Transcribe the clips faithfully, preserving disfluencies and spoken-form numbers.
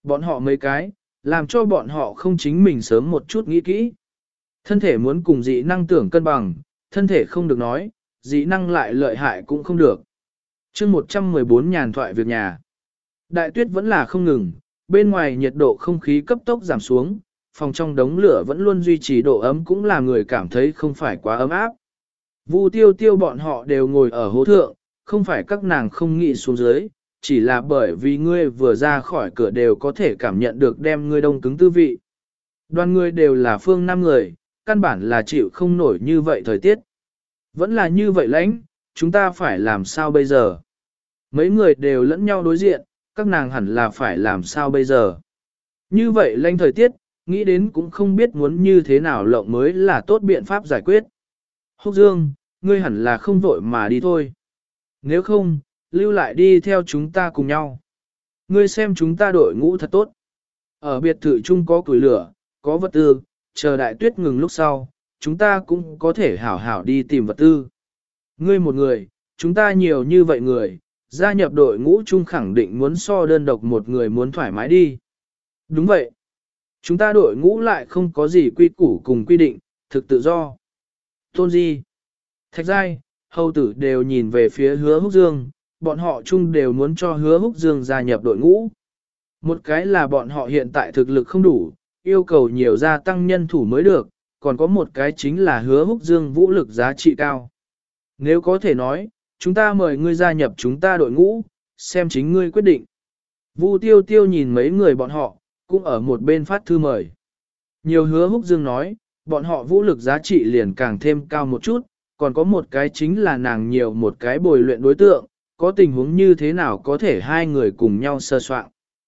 Bọn họ mấy cái, làm cho bọn họ không chính mình sớm một chút nghĩ kỹ. Thân thể muốn cùng dị năng tưởng cân bằng, thân thể không được nói, dị năng lại lợi hại cũng không được. chương một trăm mười bốn nhàn thoại việc nhà. Đại tuyết vẫn là không ngừng, bên ngoài nhiệt độ không khí cấp tốc giảm xuống, phòng trong đống lửa vẫn luôn duy trì độ ấm cũng làm người cảm thấy không phải quá ấm áp. Vu tiêu tiêu bọn họ đều ngồi ở hố thượng, không phải các nàng không nghĩ xuống dưới, chỉ là bởi vì ngươi vừa ra khỏi cửa đều có thể cảm nhận được đem ngươi đông cứng tư vị. Đoàn ngươi đều là phương nam người, căn bản là chịu không nổi như vậy thời tiết. Vẫn là như vậy lãnh, chúng ta phải làm sao bây giờ? Mấy người đều lẫn nhau đối diện, các nàng hẳn là phải làm sao bây giờ? Như vậy lãnh thời tiết, nghĩ đến cũng không biết muốn như thế nào lộng mới là tốt biện pháp giải quyết. Húc Dương, ngươi hẳn là không vội mà đi thôi. Nếu không, lưu lại đi theo chúng ta cùng nhau. Ngươi xem chúng ta đội ngũ thật tốt. Ở biệt thự chung có củi lửa, có vật tư, chờ đại tuyết ngừng lúc sau, chúng ta cũng có thể hảo hảo đi tìm vật tư. Ngươi một người, chúng ta nhiều như vậy người, gia nhập đội ngũ chung khẳng định muốn so đơn độc một người muốn thoải mái đi. Đúng vậy. Chúng ta đội ngũ lại không có gì quy củ cùng quy định, thực tự do. Tôn Di, Thạch Giai, Hầu Tử đều nhìn về phía Hứa Húc Dương, bọn họ chung đều muốn cho Hứa Húc Dương gia nhập đội ngũ. Một cái là bọn họ hiện tại thực lực không đủ, yêu cầu nhiều gia tăng nhân thủ mới được, còn có một cái chính là Hứa Húc Dương vũ lực giá trị cao. Nếu có thể nói, chúng ta mời ngươi gia nhập chúng ta đội ngũ, xem chính ngươi quyết định. Vu Tiêu Tiêu nhìn mấy người bọn họ, cũng ở một bên phát thư mời. Nhiều Hứa Húc Dương nói, bọn họ vũ lực giá trị liền càng thêm cao một chút, còn có một cái chính là nàng nhiều một cái bồi luyện đối tượng, có tình huống như thế nào có thể hai người cùng nhau sơ soạn.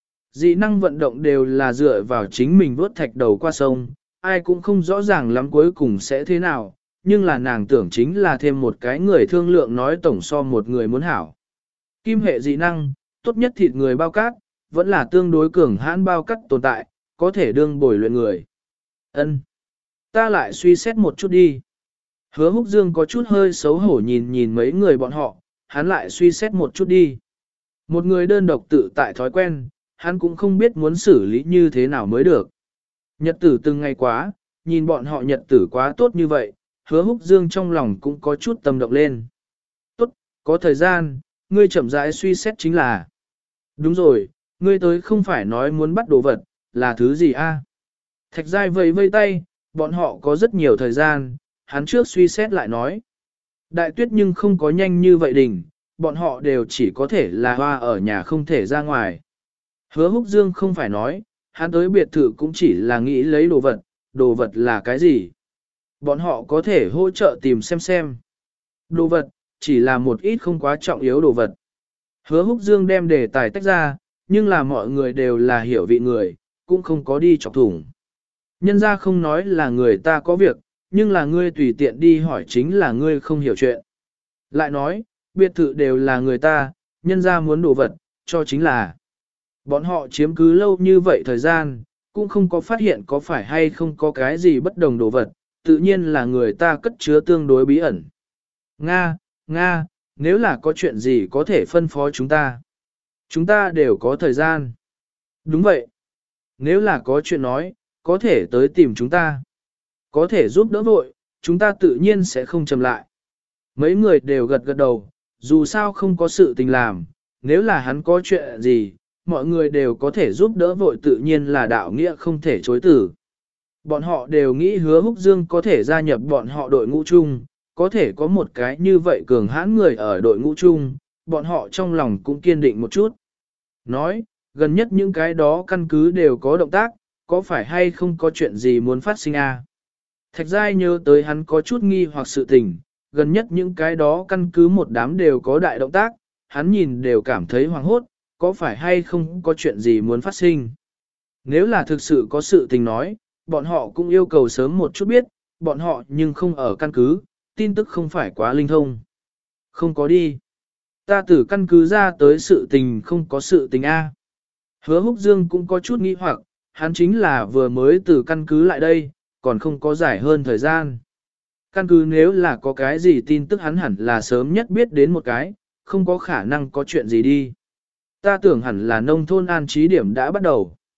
Dị năng vận động đều là dựa vào chính mình vuốt thạch đầu qua sông, ai cũng không rõ ràng lắm cuối cùng sẽ thế nào, nhưng là nàng tưởng chính là thêm một cái người thương lượng nói tổng so một người muốn hảo. Kim hệ dị năng, tốt nhất thịt người bao cát, vẫn là tương đối cường hãn bao cát tồn tại, có thể đương bồi luyện người. Ân, ta lại suy xét một chút đi. Hứa Húc Dương có chút hơi xấu hổ nhìn nhìn mấy người bọn họ, hắn lại suy xét một chút đi. Một người đơn độc tự tại thói quen, hắn cũng không biết muốn xử lý như thế nào mới được. Nhật tử từng ngày quá, nhìn bọn họ nhật tử quá tốt như vậy, Hứa Húc Dương trong lòng cũng có chút tâm động lên. Tốt, có thời gian, ngươi chậm rãi suy xét chính là. Đúng rồi, ngươi tới không phải nói muốn bắt đồ vật, là thứ gì a? Thạch Giai vẫy vây tay, bọn họ có rất nhiều thời gian, hắn trước suy xét lại nói. Đại tuyết nhưng không có nhanh như vậy đỉnh, bọn họ đều chỉ có thể là hoa ở nhà không thể ra ngoài. Hứa Húc Dương không phải nói, hắn tới biệt thự cũng chỉ là nghĩ lấy đồ vật, đồ vật là cái gì? Bọn họ có thể hỗ trợ tìm xem xem. Đồ vật, chỉ là một ít không quá trọng yếu đồ vật. Hứa Húc Dương đem đề tài tách ra, nhưng là mọi người đều là hiểu vị người, cũng không có đi chọc thủng. Nhân ra không nói là người ta có việc, nhưng là ngươi tùy tiện đi hỏi chính là ngươi không hiểu chuyện. Lại nói, biệt thự đều là người ta, nhân ra muốn đồ vật, cho chính là. Bọn họ chiếm cứ lâu như vậy thời gian, cũng không có phát hiện có phải hay không có cái gì bất đồng đồ vật, tự nhiên là người ta cất chứa tương đối bí ẩn. Nga, Nga, nếu là có chuyện gì có thể phân phó chúng ta. Chúng ta đều có thời gian. Đúng vậy. Nếu là có chuyện nói, có thể tới tìm chúng ta. Có thể giúp đỡ vội, chúng ta tự nhiên sẽ không chậm lại. Mấy người đều gật gật đầu, dù sao không có sự tình làm, nếu là hắn có chuyện gì, mọi người đều có thể giúp đỡ vội tự nhiên là đạo nghĩa không thể chối từ. Bọn họ đều nghĩ Hứa Húc Dương có thể gia nhập bọn họ đội ngũ chung, có thể có một cái như vậy cường hãn người ở đội ngũ chung, bọn họ trong lòng cũng kiên định một chút. Nói, gần nhất những cái đó căn cứ đều có động tác, có phải hay không có chuyện gì muốn phát sinh à? Thạch Giai nhớ tới hắn có chút nghi hoặc sự tình, gần nhất những cái đó căn cứ một đám đều có đại động tác, hắn nhìn đều cảm thấy hoảng hốt, có phải hay không có chuyện gì muốn phát sinh. Nếu là thực sự có sự tình nói, bọn họ cũng yêu cầu sớm một chút biết, bọn họ nhưng không ở căn cứ, tin tức không phải quá linh thông. Không có đi. Ta từ căn cứ ra tới sự tình không có sự tình A. Hứa Húc Dương cũng có chút nghi hoặc, hắn chính là vừa mới từ căn cứ lại đây, còn không có giải hơn thời gian. Căn cứ nếu là có cái gì tin tức hắn hẳn là sớm nhất biết đến một cái, không có khả năng có chuyện gì đi. Ta tưởng hẳn là nông thôn an trí điểm đã bắt đầu.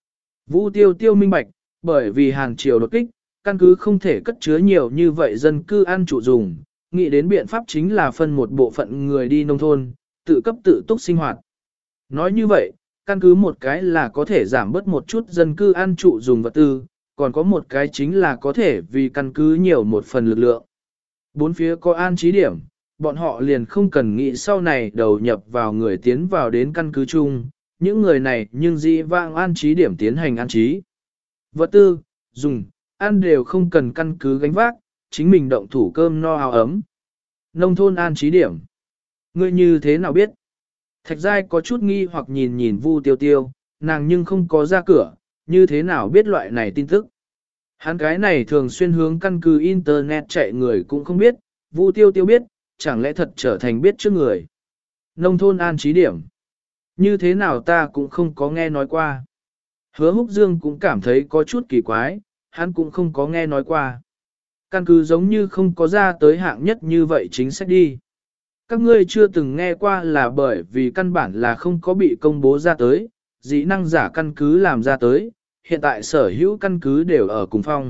Vu tiêu tiêu minh bạch, bởi vì Hàn Triều đột kích, căn cứ không thể cất chứa nhiều như vậy dân cư ăn trụ dùng, nghĩ đến biện pháp chính là phân một bộ phận người đi nông thôn, tự cấp tự túc sinh hoạt. Nói như vậy, căn cứ một cái là có thể giảm bớt một chút dân cư ăn trụ dùng vật tư, còn có một cái chính là có thể vì căn cứ nhiều một phần lực lượng. Bốn phía có an trí điểm, bọn họ liền không cần nghĩ sau này đầu nhập vào người tiến vào đến căn cứ chung, những người này nhưng dĩ vãng an trí điểm tiến hành an trí. Vật tư, dùng, ăn đều không cần căn cứ gánh vác, chính mình động thủ cơm no áo ấm. Nông thôn an trí điểm. Ngươi như thế nào biết? Thạch Giai có chút nghi hoặc nhìn nhìn Vu Tiêu Tiêu, nàng nhưng không có ra cửa, như thế nào biết loại này tin tức. Hắn cái này thường xuyên hướng căn cứ Internet chạy người cũng không biết, Vu Tiêu Tiêu biết, chẳng lẽ thật trở thành biết trước người. Nông thôn an trí điểm. Như thế nào ta cũng không có nghe nói qua. Hứa Húc Dương cũng cảm thấy có chút kỳ quái, hắn cũng không có nghe nói qua. Căn cứ giống như không có ra tới hạng nhất như vậy chính sách đi. Các ngươi chưa từng nghe qua là bởi vì căn bản là không có bị công bố ra tới, dĩ năng giả căn cứ làm ra tới, hiện tại sở hữu căn cứ đều ở cùng phong.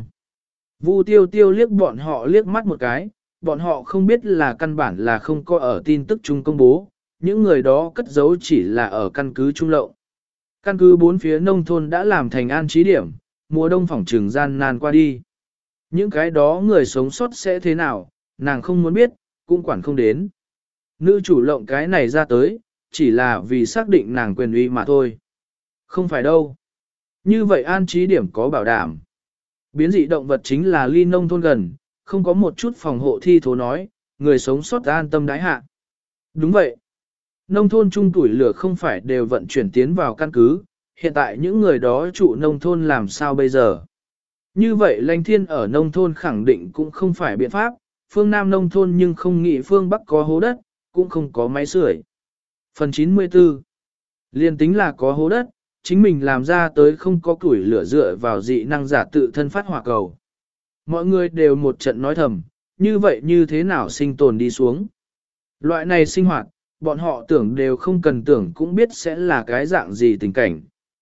Vu Tiêu Tiêu liếc bọn họ liếc mắt một cái, bọn họ không biết là căn bản là không có ở tin tức chung công bố, những người đó cất giấu chỉ là ở căn cứ trung lậu. Căn cứ bốn phía nông thôn đã làm thành an trí điểm, mùa đông phỏng trừng gian nan qua đi. Những cái đó người sống sót sẽ thế nào, nàng không muốn biết, cũng quản không đến. Nữ chủ lộng cái này ra tới, chỉ là vì xác định nàng quyền uy mà thôi. Không phải đâu. Như vậy an trí điểm có bảo đảm. Biến dị động vật chính là ly nông thôn gần, không có một chút phòng hộ thi thố nói, người sống sót an tâm đái hạ. Đúng vậy. Nông thôn trung tuổi lửa không phải đều vận chuyển tiến vào căn cứ, hiện tại những người đó trụ nông thôn làm sao bây giờ? Như vậy lãnh thiên ở nông thôn khẳng định cũng không phải biện pháp, phương Nam nông thôn nhưng không nghĩ phương Bắc có hố đất, cũng không có máy sưởi. Phần chín mươi tư. Liên tính là có hố đất, chính mình làm ra tới không có củi lửa dựa vào dị năng giả tự thân phát hỏa cầu. Mọi người đều một trận nói thầm, như vậy như thế nào sinh tồn đi xuống. Loại này sinh hoạt, bọn họ tưởng đều không cần tưởng cũng biết sẽ là cái dạng gì tình cảnh.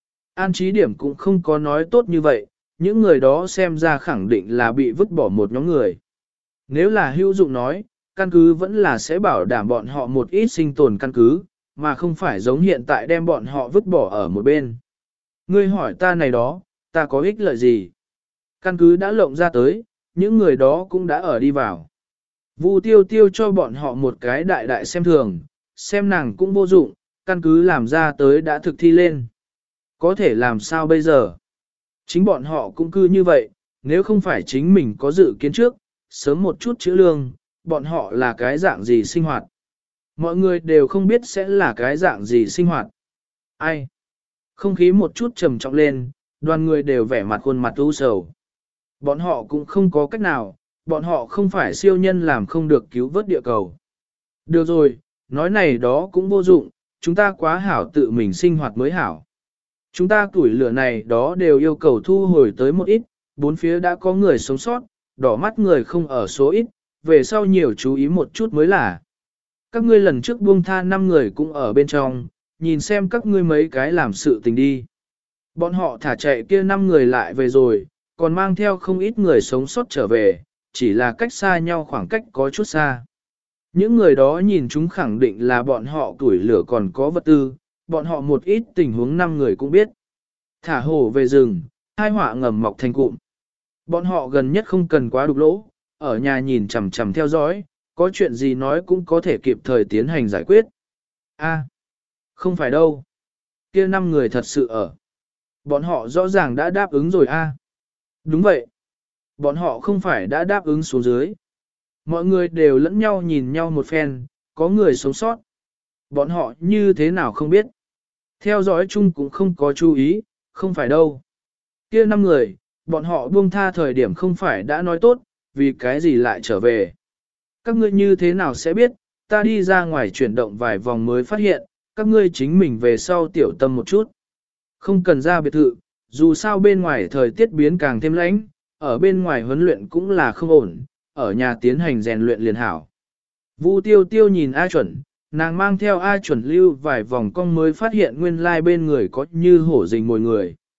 An trí điểm cũng không có nói tốt như vậy, những người đó xem ra khẳng định là bị vứt bỏ một nhóm người. Nếu là hữu dụng nói, căn cứ vẫn là sẽ bảo đảm bọn họ một ít sinh tồn căn cứ, mà không phải giống hiện tại đem bọn họ vứt bỏ ở một bên. Ngươi hỏi ta này đó, ta có ích lợi gì? Căn cứ đã lộng ra tới, những người đó cũng đã ở đi vào. Vu Tiêu Tiêu cho bọn họ một cái đại đại xem thường, xem nàng cũng vô dụng, căn cứ làm ra tới đã thực thi lên. Có thể làm sao bây giờ? Chính bọn họ cũng cư như vậy, nếu không phải chính mình có dự kiến trước, sớm một chút chữa lương, bọn họ là cái dạng gì sinh hoạt. Mọi người đều không biết sẽ là cái dạng gì sinh hoạt. Ai? Không khí một chút trầm trọng lên, đoàn người đều vẻ mặt khuôn mặt u sầu. Bọn họ cũng không có cách nào, bọn họ không phải siêu nhân làm không được cứu vớt địa cầu. Được rồi, nói này đó cũng vô dụng, chúng ta quá hảo tự mình sinh hoạt mới hảo. Chúng ta tuổi lửa này đó đều yêu cầu thu hồi tới một ít, bốn phía đã có người sống sót, đỏ mắt người không ở số ít, về sau nhiều chú ý một chút mới là. Các ngươi lần trước buông tha năm người cũng ở bên trong, nhìn xem các ngươi mấy cái làm sự tình đi. Bọn họ thả chạy kia năm người lại về rồi, còn mang theo không ít người sống sót trở về, chỉ là cách xa nhau khoảng cách có chút xa. Những người đó nhìn chúng khẳng định là bọn họ tuổi lửa còn có vật tư, bọn họ một ít tình huống năm người cũng biết. Thả hổ về rừng, hai họa ngầm mọc thành cụm. Bọn họ gần nhất không cần quá đục lỗ, ở nhà nhìn chằm chằm theo dõi, có chuyện gì nói cũng có thể kịp thời tiến hành giải quyết. A, không phải đâu. Kia năm người thật sự ở. Bọn họ rõ ràng đã đáp ứng rồi a. Đúng vậy. Bọn họ không phải đã đáp ứng xuống dưới. Mọi người đều lẫn nhau nhìn nhau một phen, có người sống sót. Bọn họ như thế nào không biết. Theo dõi chung cũng không có chú ý, không phải đâu. Kia năm người, bọn họ buông tha thời điểm không phải đã nói tốt, vì cái gì lại trở về. Các ngươi như thế nào sẽ biết, ta đi ra ngoài chuyển động vài vòng mới phát hiện, các ngươi chính mình về sau tiểu tâm một chút. Không cần ra biệt thự, dù sao bên ngoài thời tiết biến càng thêm lạnh, ở bên ngoài huấn luyện cũng là không ổn, ở nhà tiến hành rèn luyện liền hảo. Vu Tiêu Tiêu nhìn A Chuẩn, nàng mang theo A Chuẩn lưu vài vòng cong mới phát hiện nguyên lai like bên người có như hổ rình mồi người.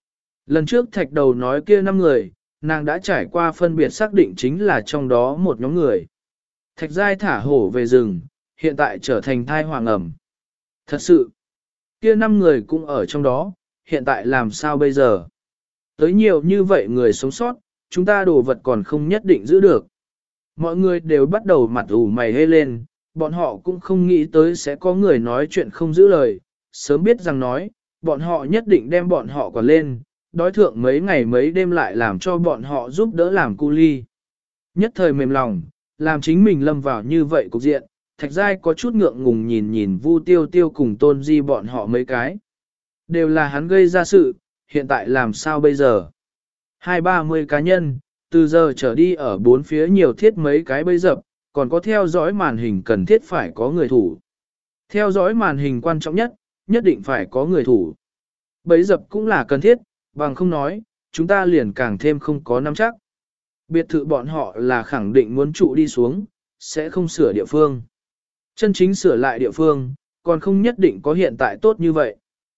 Lần trước thạch đầu nói kia năm người, nàng đã trải qua phân biệt xác định chính là trong đó một nhóm người. Thạch giai thả hổ về rừng, hiện tại trở thành thai hoàng ẩm. Thật sự, kia năm người cũng ở trong đó, hiện tại làm sao bây giờ? Tới nhiều như vậy người sống sót, chúng ta đồ vật còn không nhất định giữ được. Mọi người đều bắt đầu mặt ủ mày hê lên, bọn họ cũng không nghĩ tới sẽ có người nói chuyện không giữ lời, sớm biết rằng nói, bọn họ nhất định đem bọn họ còn lên, đói thượng mấy ngày mấy đêm lại làm cho bọn họ giúp đỡ làm cu ly. Nhất thời mềm lòng, làm chính mình lâm vào như vậy cục diện, thạch giai có chút ngượng ngùng nhìn nhìn Vu Tiêu Tiêu cùng Tôn Di bọn họ mấy cái. Đều là hắn gây ra sự, hiện tại làm sao bây giờ? Hai ba mươi cá nhân, từ giờ trở đi ở bốn phía nhiều thiết mấy cái bẫy dập, còn có theo dõi màn hình cần thiết phải có người thủ. Theo dõi màn hình quan trọng nhất, nhất định phải có người thủ. Bẫy dập cũng là cần thiết, bằng không nói, chúng ta liền càng thêm không có nắm chắc. Biệt thự bọn họ là khẳng định muốn trụ đi xuống, sẽ không sửa địa phương. Chân chính sửa lại địa phương, còn không nhất định có hiện tại tốt như vậy.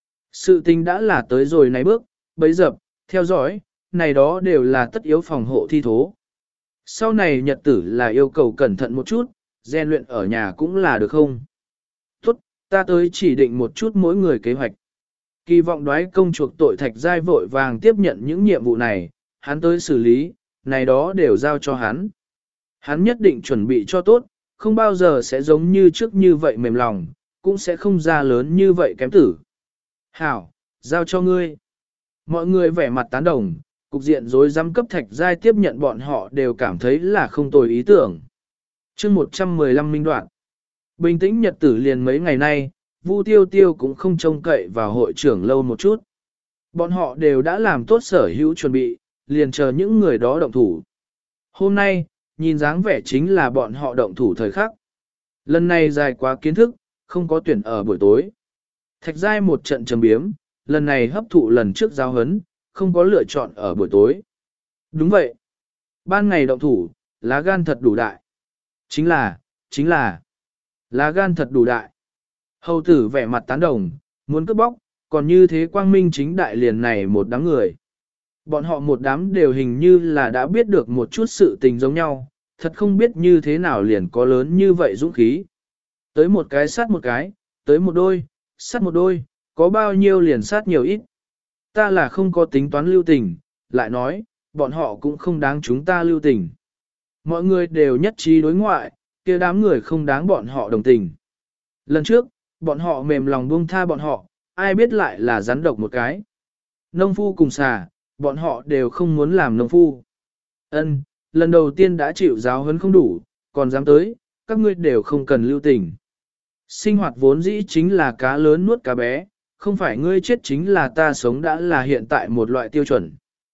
Sự tình đã là tới rồi này bước, bấy dập, theo dõi, này đó đều là tất yếu phòng hộ thi thố. Sau này nhật tử là yêu cầu cẩn thận một chút, rèn luyện ở nhà cũng là được không? Tốt, ta tới chỉ định một chút mỗi người kế hoạch. Kỳ vọng đoái công chuộc tội thạch giai vội vàng tiếp nhận những nhiệm vụ này, hắn tới xử lý, này đó đều giao cho hắn. Hắn nhất định chuẩn bị cho tốt, không bao giờ sẽ giống như trước như vậy mềm lòng, cũng sẽ không ra lớn như vậy kém tử. Hảo, giao cho ngươi. Mọi người vẻ mặt tán đồng, cục diện rối rắm cấp thạch giai tiếp nhận bọn họ đều cảm thấy là không tồi ý tưởng. chương một trăm mười lăm minh đoạn. Bình tĩnh nhật tử liền mấy ngày nay, Vu Tiêu Tiêu cũng không trông cậy vào hội trưởng lâu một chút. Bọn họ đều đã làm tốt sở hữu chuẩn bị, liền chờ những người đó động thủ. Hôm nay, nhìn dáng vẻ chính là bọn họ động thủ thời khắc. Lần này dài quá kiến thức, không có tuyển ở buổi tối. Thạch giai một trận trầm biếm, lần này hấp thụ lần trước giao hấn, không có lựa chọn ở buổi tối. Đúng vậy. Ban ngày động thủ, lá gan thật đủ đại. Chính là, chính là, lá gan thật đủ đại. Hầu tử vẻ mặt tán đồng, muốn cướp bóc, còn như thế quang minh chính đại liền này một đám người. Bọn họ một đám đều hình như là đã biết được một chút sự tình giống nhau, thật không biết như thế nào liền có lớn như vậy dũng khí. Tới một cái sát một cái, tới một đôi, sát một đôi, có bao nhiêu liền sát nhiều ít. Ta là không có tính toán lưu tình, lại nói, bọn họ cũng không đáng chúng ta lưu tình. Mọi người đều nhất trí đối ngoại, kia đám người không đáng bọn họ đồng tình. Lần trước, bọn họ mềm lòng buông tha bọn họ, ai biết lại là rắn độc một cái. Nông phu cùng xà, bọn họ đều không muốn làm nông phu. Ân, lần đầu tiên đã chịu giáo huấn không đủ, còn dám tới, các ngươi đều không cần lưu tình. Sinh hoạt vốn dĩ chính là cá lớn nuốt cá bé, không phải ngươi chết chính là ta sống đã là hiện tại một loại tiêu chuẩn.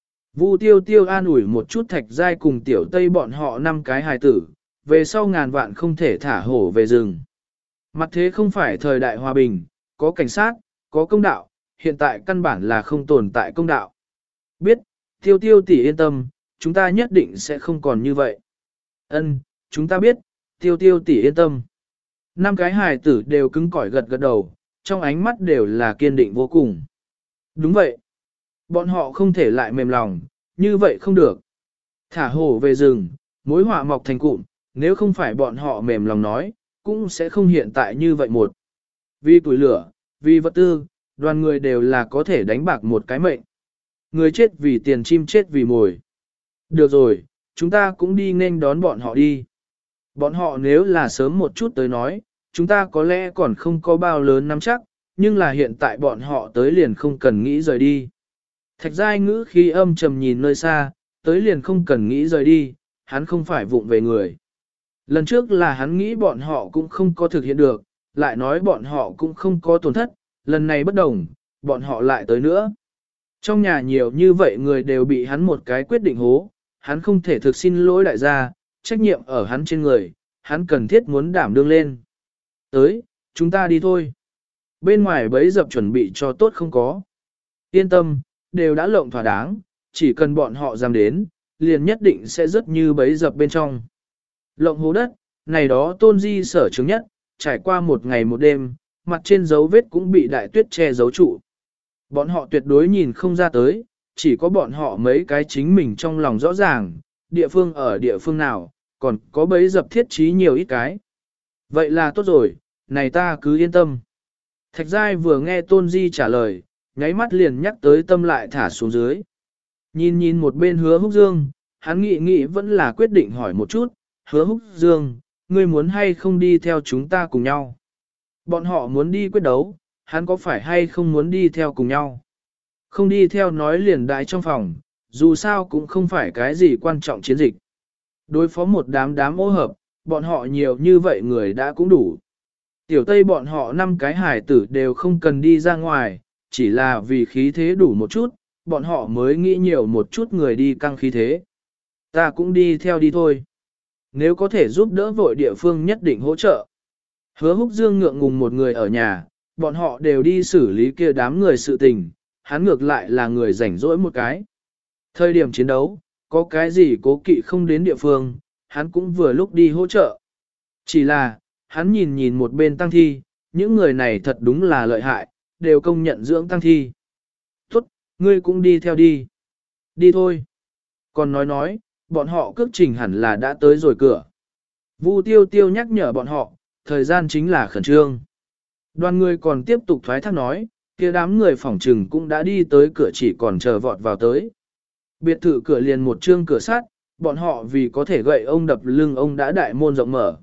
Vu Tiêu Tiêu an ủi một chút thạch giai cùng tiểu tây bọn họ năm cái hài tử, về sau ngàn vạn không thể thả hổ về rừng. Mặt thế không phải thời đại hòa bình, có cảnh sát, có công đạo, hiện tại căn bản là không tồn tại công đạo. Biết, Tiêu Tiêu tỷ yên tâm, chúng ta nhất định sẽ không còn như vậy. Ân, chúng ta biết, Tiêu Tiêu tỷ yên tâm. Năm cái hài tử đều cứng cỏi gật gật đầu, trong ánh mắt đều là kiên định vô cùng. Đúng vậy. Bọn họ không thể lại mềm lòng, như vậy không được. Thả hổ về rừng, mối họa mọc thành cụm, nếu không phải bọn họ mềm lòng nói, cũng sẽ không hiện tại như vậy một. Vì tuổi lửa, vì vật tư, đoàn người đều là có thể đánh bạc một cái mệnh. Người chết vì tiền, chim chết vì mồi. Được rồi, chúng ta cũng đi nên đón bọn họ đi. Bọn họ nếu là sớm một chút tới nói, chúng ta có lẽ còn không có bao lớn nắm chắc, nhưng là hiện tại bọn họ tới liền không cần nghĩ rời đi. Thạch giai ngữ khi âm trầm nhìn nơi xa, tới liền không cần nghĩ rời đi, hắn không phải vụng về người. Lần trước là hắn nghĩ bọn họ cũng không có thực hiện được, lại nói bọn họ cũng không có tổn thất, lần này bất đồng, bọn họ lại tới nữa. Trong nhà nhiều như vậy người đều bị hắn một cái quyết định hố, hắn không thể thực xin lỗi đại gia, trách nhiệm ở hắn trên người, hắn cần thiết muốn đảm đương lên. Tới, chúng ta đi thôi. Bên ngoài bấy dập chuẩn bị cho tốt không có. Yên tâm, đều đã lộng thỏa đáng, chỉ cần bọn họ dám đến, liền nhất định sẽ rất như bấy dập bên trong. Lộng hố đất, này đó tôn di sở chứng nhất, trải qua một ngày một đêm, mặt trên dấu vết cũng bị đại tuyết che giấu trụ. Bọn họ tuyệt đối nhìn không ra tới, chỉ có bọn họ mấy cái chính mình trong lòng rõ ràng, địa phương ở địa phương nào, còn có bấy dập thiết trí nhiều ít cái. Vậy là tốt rồi, này ta cứ yên tâm. Thạch Giai vừa nghe Tôn Di trả lời, nháy mắt liền nhắc tới tâm lại thả xuống dưới. Nhìn nhìn một bên Hứa Húc Dương, hắn nghĩ nghĩ vẫn là quyết định hỏi một chút, Hứa Húc Dương, ngươi muốn hay không đi theo chúng ta cùng nhau? Bọn họ muốn đi quyết đấu, hắn có phải hay không muốn đi theo cùng nhau? Không đi theo nói liền đại trong phòng, dù sao cũng không phải cái gì quan trọng chiến dịch. Đối phó một đám đám ô hợp, bọn họ nhiều như vậy người đã cũng đủ. Tiểu Tây bọn họ năm cái hải tử đều không cần đi ra ngoài, chỉ là vì khí thế đủ một chút, bọn họ mới nghĩ nhiều một chút người đi căng khí thế. Ta cũng đi theo đi thôi. Nếu có thể giúp đỡ vội địa phương nhất định hỗ trợ. Hứa Húc Dương ngượng ngùng một người ở nhà, bọn họ đều đi xử lý kia đám người sự tình, hắn ngược lại là người rảnh rỗi một cái. Thời điểm chiến đấu, có cái gì cố kỵ không đến địa phương, hắn cũng vừa lúc đi hỗ trợ. Chỉ là, hắn nhìn nhìn một bên tăng thi, những người này thật đúng là lợi hại, đều công nhận dưỡng tăng thi. Tốt, ngươi cũng đi theo đi. Đi thôi. Còn nói nói, bọn họ cước trình hẳn là đã tới rồi cửa. Vu Tiêu Tiêu nhắc nhở bọn họ, thời gian chính là khẩn trương. Đoàn người còn tiếp tục thoái thác nói, kia đám người phỏng trừng cũng đã đi tới cửa chỉ còn chờ vọt vào tới. Biệt thự cửa liền một trương cửa sắt, bọn họ vì có thể gậy ông đập lưng ông đã đại môn rộng mở.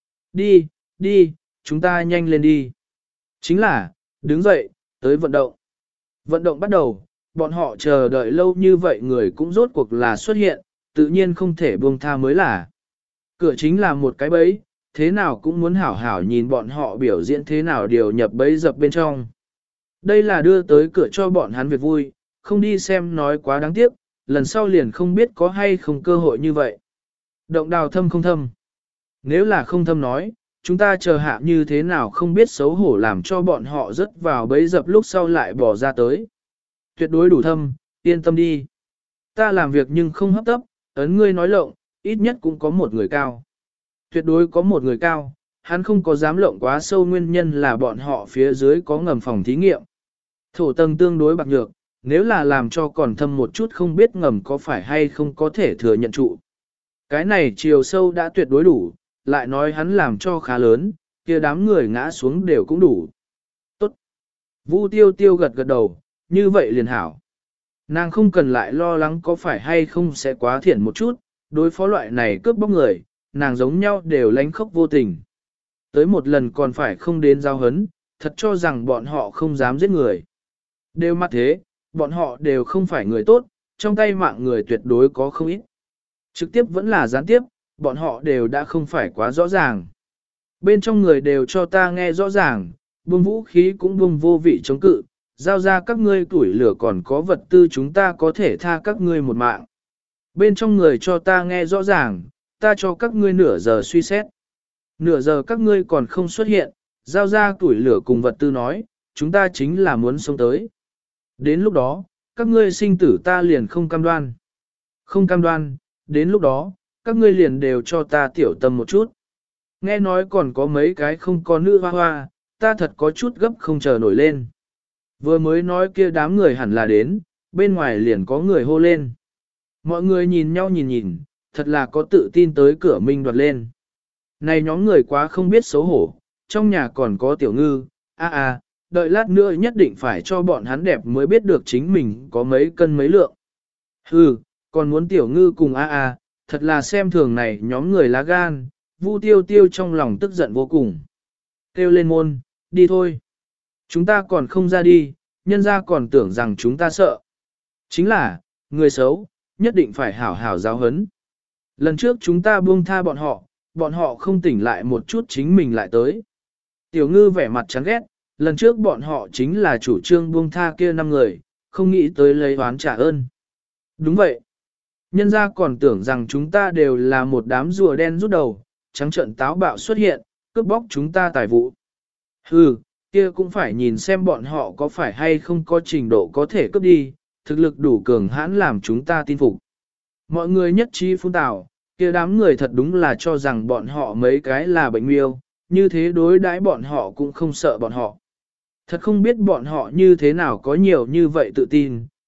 Đi, đi, chúng ta nhanh lên đi. Chính là, đứng dậy, tới vận động. Vận động bắt đầu, bọn họ chờ đợi lâu như vậy người cũng rốt cuộc là xuất hiện, tự nhiên không thể buông tha mới là. Cửa chính là một cái bẫy, thế nào cũng muốn hảo hảo nhìn bọn họ biểu diễn thế nào điều nhập bẫy dập bên trong. Đây là đưa tới cửa cho bọn hắn việc vui, không đi xem nói quá đáng tiếc, lần sau liền không biết có hay không cơ hội như vậy. Động đào thâm không thâm. Nếu là không thâm nói, chúng ta chờ hạ như thế nào không biết xấu hổ làm cho bọn họ rớt vào bẫy dập lúc sau lại bỏ ra tới. Tuyệt đối đủ thâm, yên tâm đi. Ta làm việc nhưng không hấp tấp, ấn ngươi nói lộng, ít nhất cũng có một người cao. Tuyệt đối có một người cao, hắn không có dám lộng quá sâu nguyên nhân là bọn họ phía dưới có ngầm phòng thí nghiệm. Thổ tầng tương đối bạc nhược, nếu là làm cho còn thâm một chút không biết ngầm có phải hay không có thể thừa nhận trụ. Cái này chiều sâu đã tuyệt đối đủ, lại nói hắn làm cho khá lớn, kia đám người ngã xuống đều cũng đủ. Tốt. Vu Tiêu Tiêu gật gật đầu, như vậy liền hảo. Nàng không cần lại lo lắng có phải hay không sẽ quá thiện một chút, đối phó loại này cướp bóc người, nàng giống nhau đều lánh khóc vô tình. Tới một lần còn phải không đến giao hấn, thật cho rằng bọn họ không dám giết người. Đều mặt thế, bọn họ đều không phải người tốt, trong tay mạng người tuyệt đối có không ít. Trực tiếp vẫn là gián tiếp, bọn họ đều đã không phải quá rõ ràng. Bên trong người đều cho ta nghe rõ ràng, buông vũ khí cũng buông vô vị chống cự, giao ra các ngươi tuổi lửa còn có vật tư chúng ta có thể tha các ngươi một mạng. Bên trong người cho ta nghe rõ ràng, ta cho các ngươi nửa giờ suy xét. Nửa giờ các ngươi còn không xuất hiện, giao ra tuổi lửa cùng vật tư nói, chúng ta chính là muốn sống tới. Đến lúc đó, các ngươi sinh tử ta liền không cam đoan. Không cam đoan, đến lúc đó, các ngươi liền đều cho ta tiểu tâm một chút. Nghe nói còn có mấy cái không có nữ hoa hoa, ta thật có chút gấp không chờ nổi lên. Vừa mới nói kia đám người hẳn là đến, bên ngoài liền có người hô lên. Mọi người nhìn nhau nhìn nhìn, thật là có tự tin tới cửa minh đoạt lên. Này nhóm người quá không biết xấu hổ, trong nhà còn có tiểu ngư, a a, đợi lát nữa nhất định phải cho bọn hắn đẹp mới biết được chính mình có mấy cân mấy lượng. Hừ, còn muốn tiểu ngư cùng a a, thật là xem thường này nhóm người lá gan, Vu Tiêu Tiêu trong lòng tức giận vô cùng. Kêu lên môn, đi thôi. Chúng ta còn không ra đi, nhân ra còn tưởng rằng chúng ta sợ. Chính là, người xấu, nhất định phải hảo hảo giáo hấn. Lần trước chúng ta buông tha bọn họ, bọn họ không tỉnh lại một chút chính mình lại tới. Tiểu ngư vẻ mặt chán ghét, lần trước bọn họ chính là chủ trương buông tha kia năm người, không nghĩ tới lấy oán trả ơn. Đúng vậy. Nhân ra còn tưởng rằng chúng ta đều là một đám rùa đen rút đầu, trắng trợn táo bạo xuất hiện, cướp bóc chúng ta tài vụ. Hừ, kia cũng phải nhìn xem bọn họ có phải hay không có trình độ có thể cướp đi, thực lực đủ cường hãn làm chúng ta tin phục. Mọi người nhất trí phun tào, kia đám người thật đúng là cho rằng bọn họ mấy cái là bệnh miêu, như thế đối đãi bọn họ cũng không sợ bọn họ. Thật không biết bọn họ như thế nào có nhiều như vậy tự tin,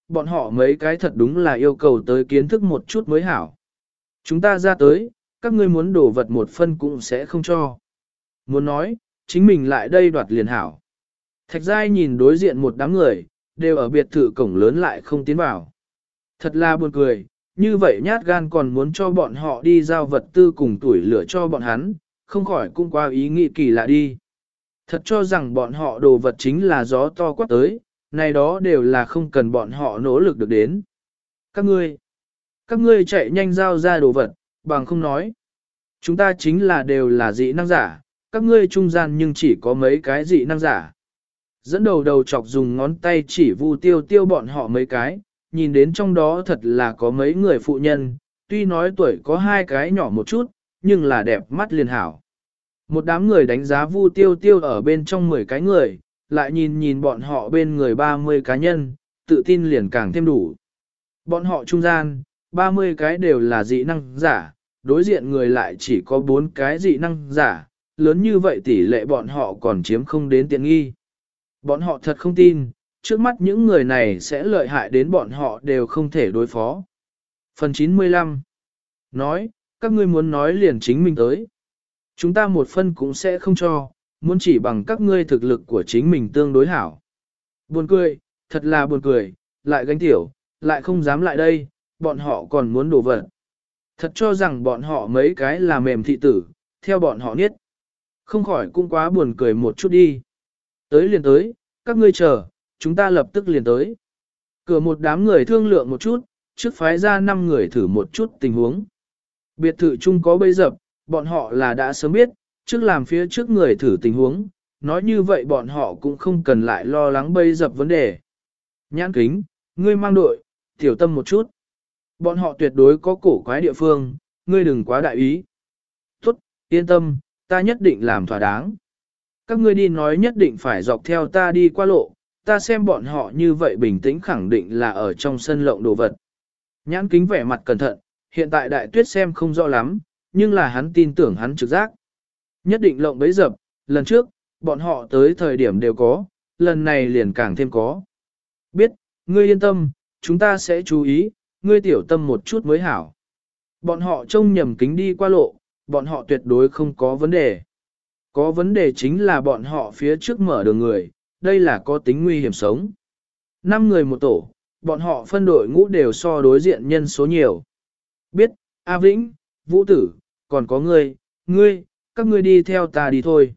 bọn họ mấy cái thật đúng là yêu cầu tới kiến thức một chút mới hảo. Chúng ta ra tới, các ngươi muốn đổ vật một phân cũng sẽ không cho. Muốn nói, chính mình lại đây đoạt liền hảo. Thạch Giai nhìn đối diện một đám người, đều ở biệt thự cổng lớn lại không tiến vào. Thật là buồn cười, như vậy nhát gan còn muốn cho bọn họ đi giao vật tư cùng tuổi lửa cho bọn hắn, không khỏi cũng qua ý nghĩ kỳ lạ đi. Thật cho rằng bọn họ đồ vật chính là gió to quát tới, này đó đều là không cần bọn họ nỗ lực được đến. Các ngươi, các ngươi chạy nhanh giao ra đồ vật, bằng không nói. Chúng ta chính là đều là dị năng giả, các ngươi trung gian nhưng chỉ có mấy cái dị năng giả. Dẫn đầu đầu chọc dùng ngón tay chỉ vu tiêu tiêu bọn họ mấy cái, nhìn đến trong đó thật là có mấy người phụ nhân, tuy nói tuổi có hai cái nhỏ một chút, nhưng là đẹp mắt liền hảo. Một đám người đánh giá vu tiêu tiêu ở bên trong mười cái người, lại nhìn nhìn bọn họ bên người ba mươi cá nhân, tự tin liền càng thêm đủ. Bọn họ trung gian, ba mươi cái đều là dị năng giả, đối diện người lại chỉ có bốn cái dị năng giả, lớn như vậy tỷ lệ bọn họ còn chiếm không đến tiện nghi. Bọn họ thật không tin, trước mắt những người này sẽ lợi hại đến bọn họ đều không thể đối phó. Phần chín mươi lăm nói, các ngươi muốn nói liền chính mình tới. Chúng ta một phân cũng sẽ không cho, muốn chỉ bằng các ngươi thực lực của chính mình tương đối hảo. Buồn cười, thật là buồn cười, lại gánh tiểu, lại không dám lại đây, bọn họ còn muốn đổ vật. Thật cho rằng bọn họ mấy cái là mềm thị tử, theo bọn họ niết. Không khỏi cũng quá buồn cười một chút đi. Tới liền tới, các ngươi chờ, chúng ta lập tức liền tới. Cửa một đám người thương lượng một chút, trước phái ra năm người thử một chút tình huống. Biệt thự chung có bấy dập, bọn họ là đã sớm biết, trước làm phía trước người thử tình huống, nói như vậy bọn họ cũng không cần lại lo lắng bấy dập vấn đề. Nhãn kính, ngươi mang đội, tiểu tâm một chút. Bọn họ tuyệt đối có cổ quái địa phương, ngươi đừng quá đại ý. Tốt, yên tâm, ta nhất định làm thỏa đáng. Các ngươi đi nói nhất định phải dọc theo ta đi qua lộ, ta xem bọn họ như vậy bình tĩnh khẳng định là ở trong sân lộng đồ vật. Nhãn kính vẻ mặt cẩn thận, hiện tại đại tuyết xem không rõ lắm, nhưng là hắn tin tưởng hắn trực giác. Nhất định lộng bấy dập, lần trước, bọn họ tới thời điểm đều có, lần này liền càng thêm có. Biết, ngươi yên tâm, chúng ta sẽ chú ý, ngươi tiểu tâm một chút mới hảo. Bọn họ trông nhầm kính đi qua lộ, bọn họ tuyệt đối không có vấn đề. Có vấn đề chính là bọn họ phía trước mở đường người, đây là có tính nguy hiểm sống. Năm người một tổ, bọn họ phân đội ngũ đều so đối diện nhân số nhiều. Biết, A Vĩnh, Vũ Tử, còn có ngươi, ngươi, các ngươi đi theo ta đi thôi.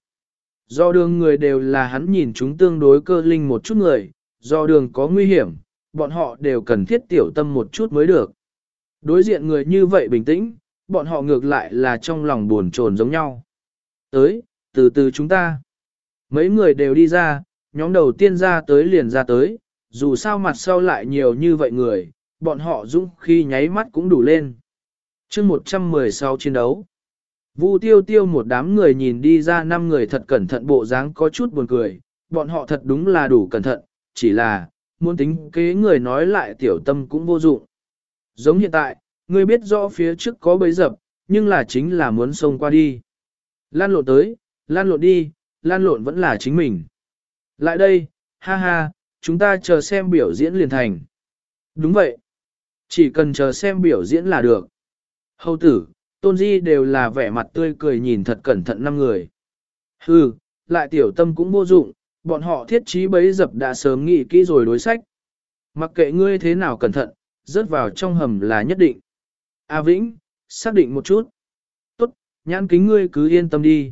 Do đường người đều là hắn nhìn chúng tương đối cơ linh một chút người, do đường có nguy hiểm, bọn họ đều cần thiết tiểu tâm một chút mới được. Đối diện người như vậy bình tĩnh, bọn họ ngược lại là trong lòng buồn chồn giống nhau. Tới, từ từ chúng ta. Mấy người đều đi ra, nhóm đầu tiên ra tới liền ra tới, dù sao mặt sau lại nhiều như vậy người, bọn họ dũng khi nháy mắt cũng đủ lên. chương một trăm mười sáu chiến đấu. Vu tiêu tiêu một đám người nhìn đi ra năm người thật cẩn thận bộ dáng có chút buồn cười, bọn họ thật đúng là đủ cẩn thận, chỉ là, muốn tính kế người nói lại tiểu tâm cũng vô dụng. Giống hiện tại, ngươi biết rõ phía trước có bấy dập, nhưng là chính là muốn xông qua đi. Lan lộn tới, lan lộn đi, lan lộn vẫn là chính mình. Lại đây, ha ha, chúng ta chờ xem biểu diễn liền thành. Đúng vậy. Chỉ cần chờ xem biểu diễn là được. Hầu tử, Tôn Di đều là vẻ mặt tươi cười nhìn thật cẩn thận năm người. Hừ, lại tiểu tâm cũng vô dụng, bọn họ thiết trí bấy dập đã sớm nghĩ kỹ rồi đối sách. Mặc kệ ngươi thế nào cẩn thận, rớt vào trong hầm là nhất định. A Vĩnh, xác định một chút. Tốt, nhãn kính ngươi cứ yên tâm đi.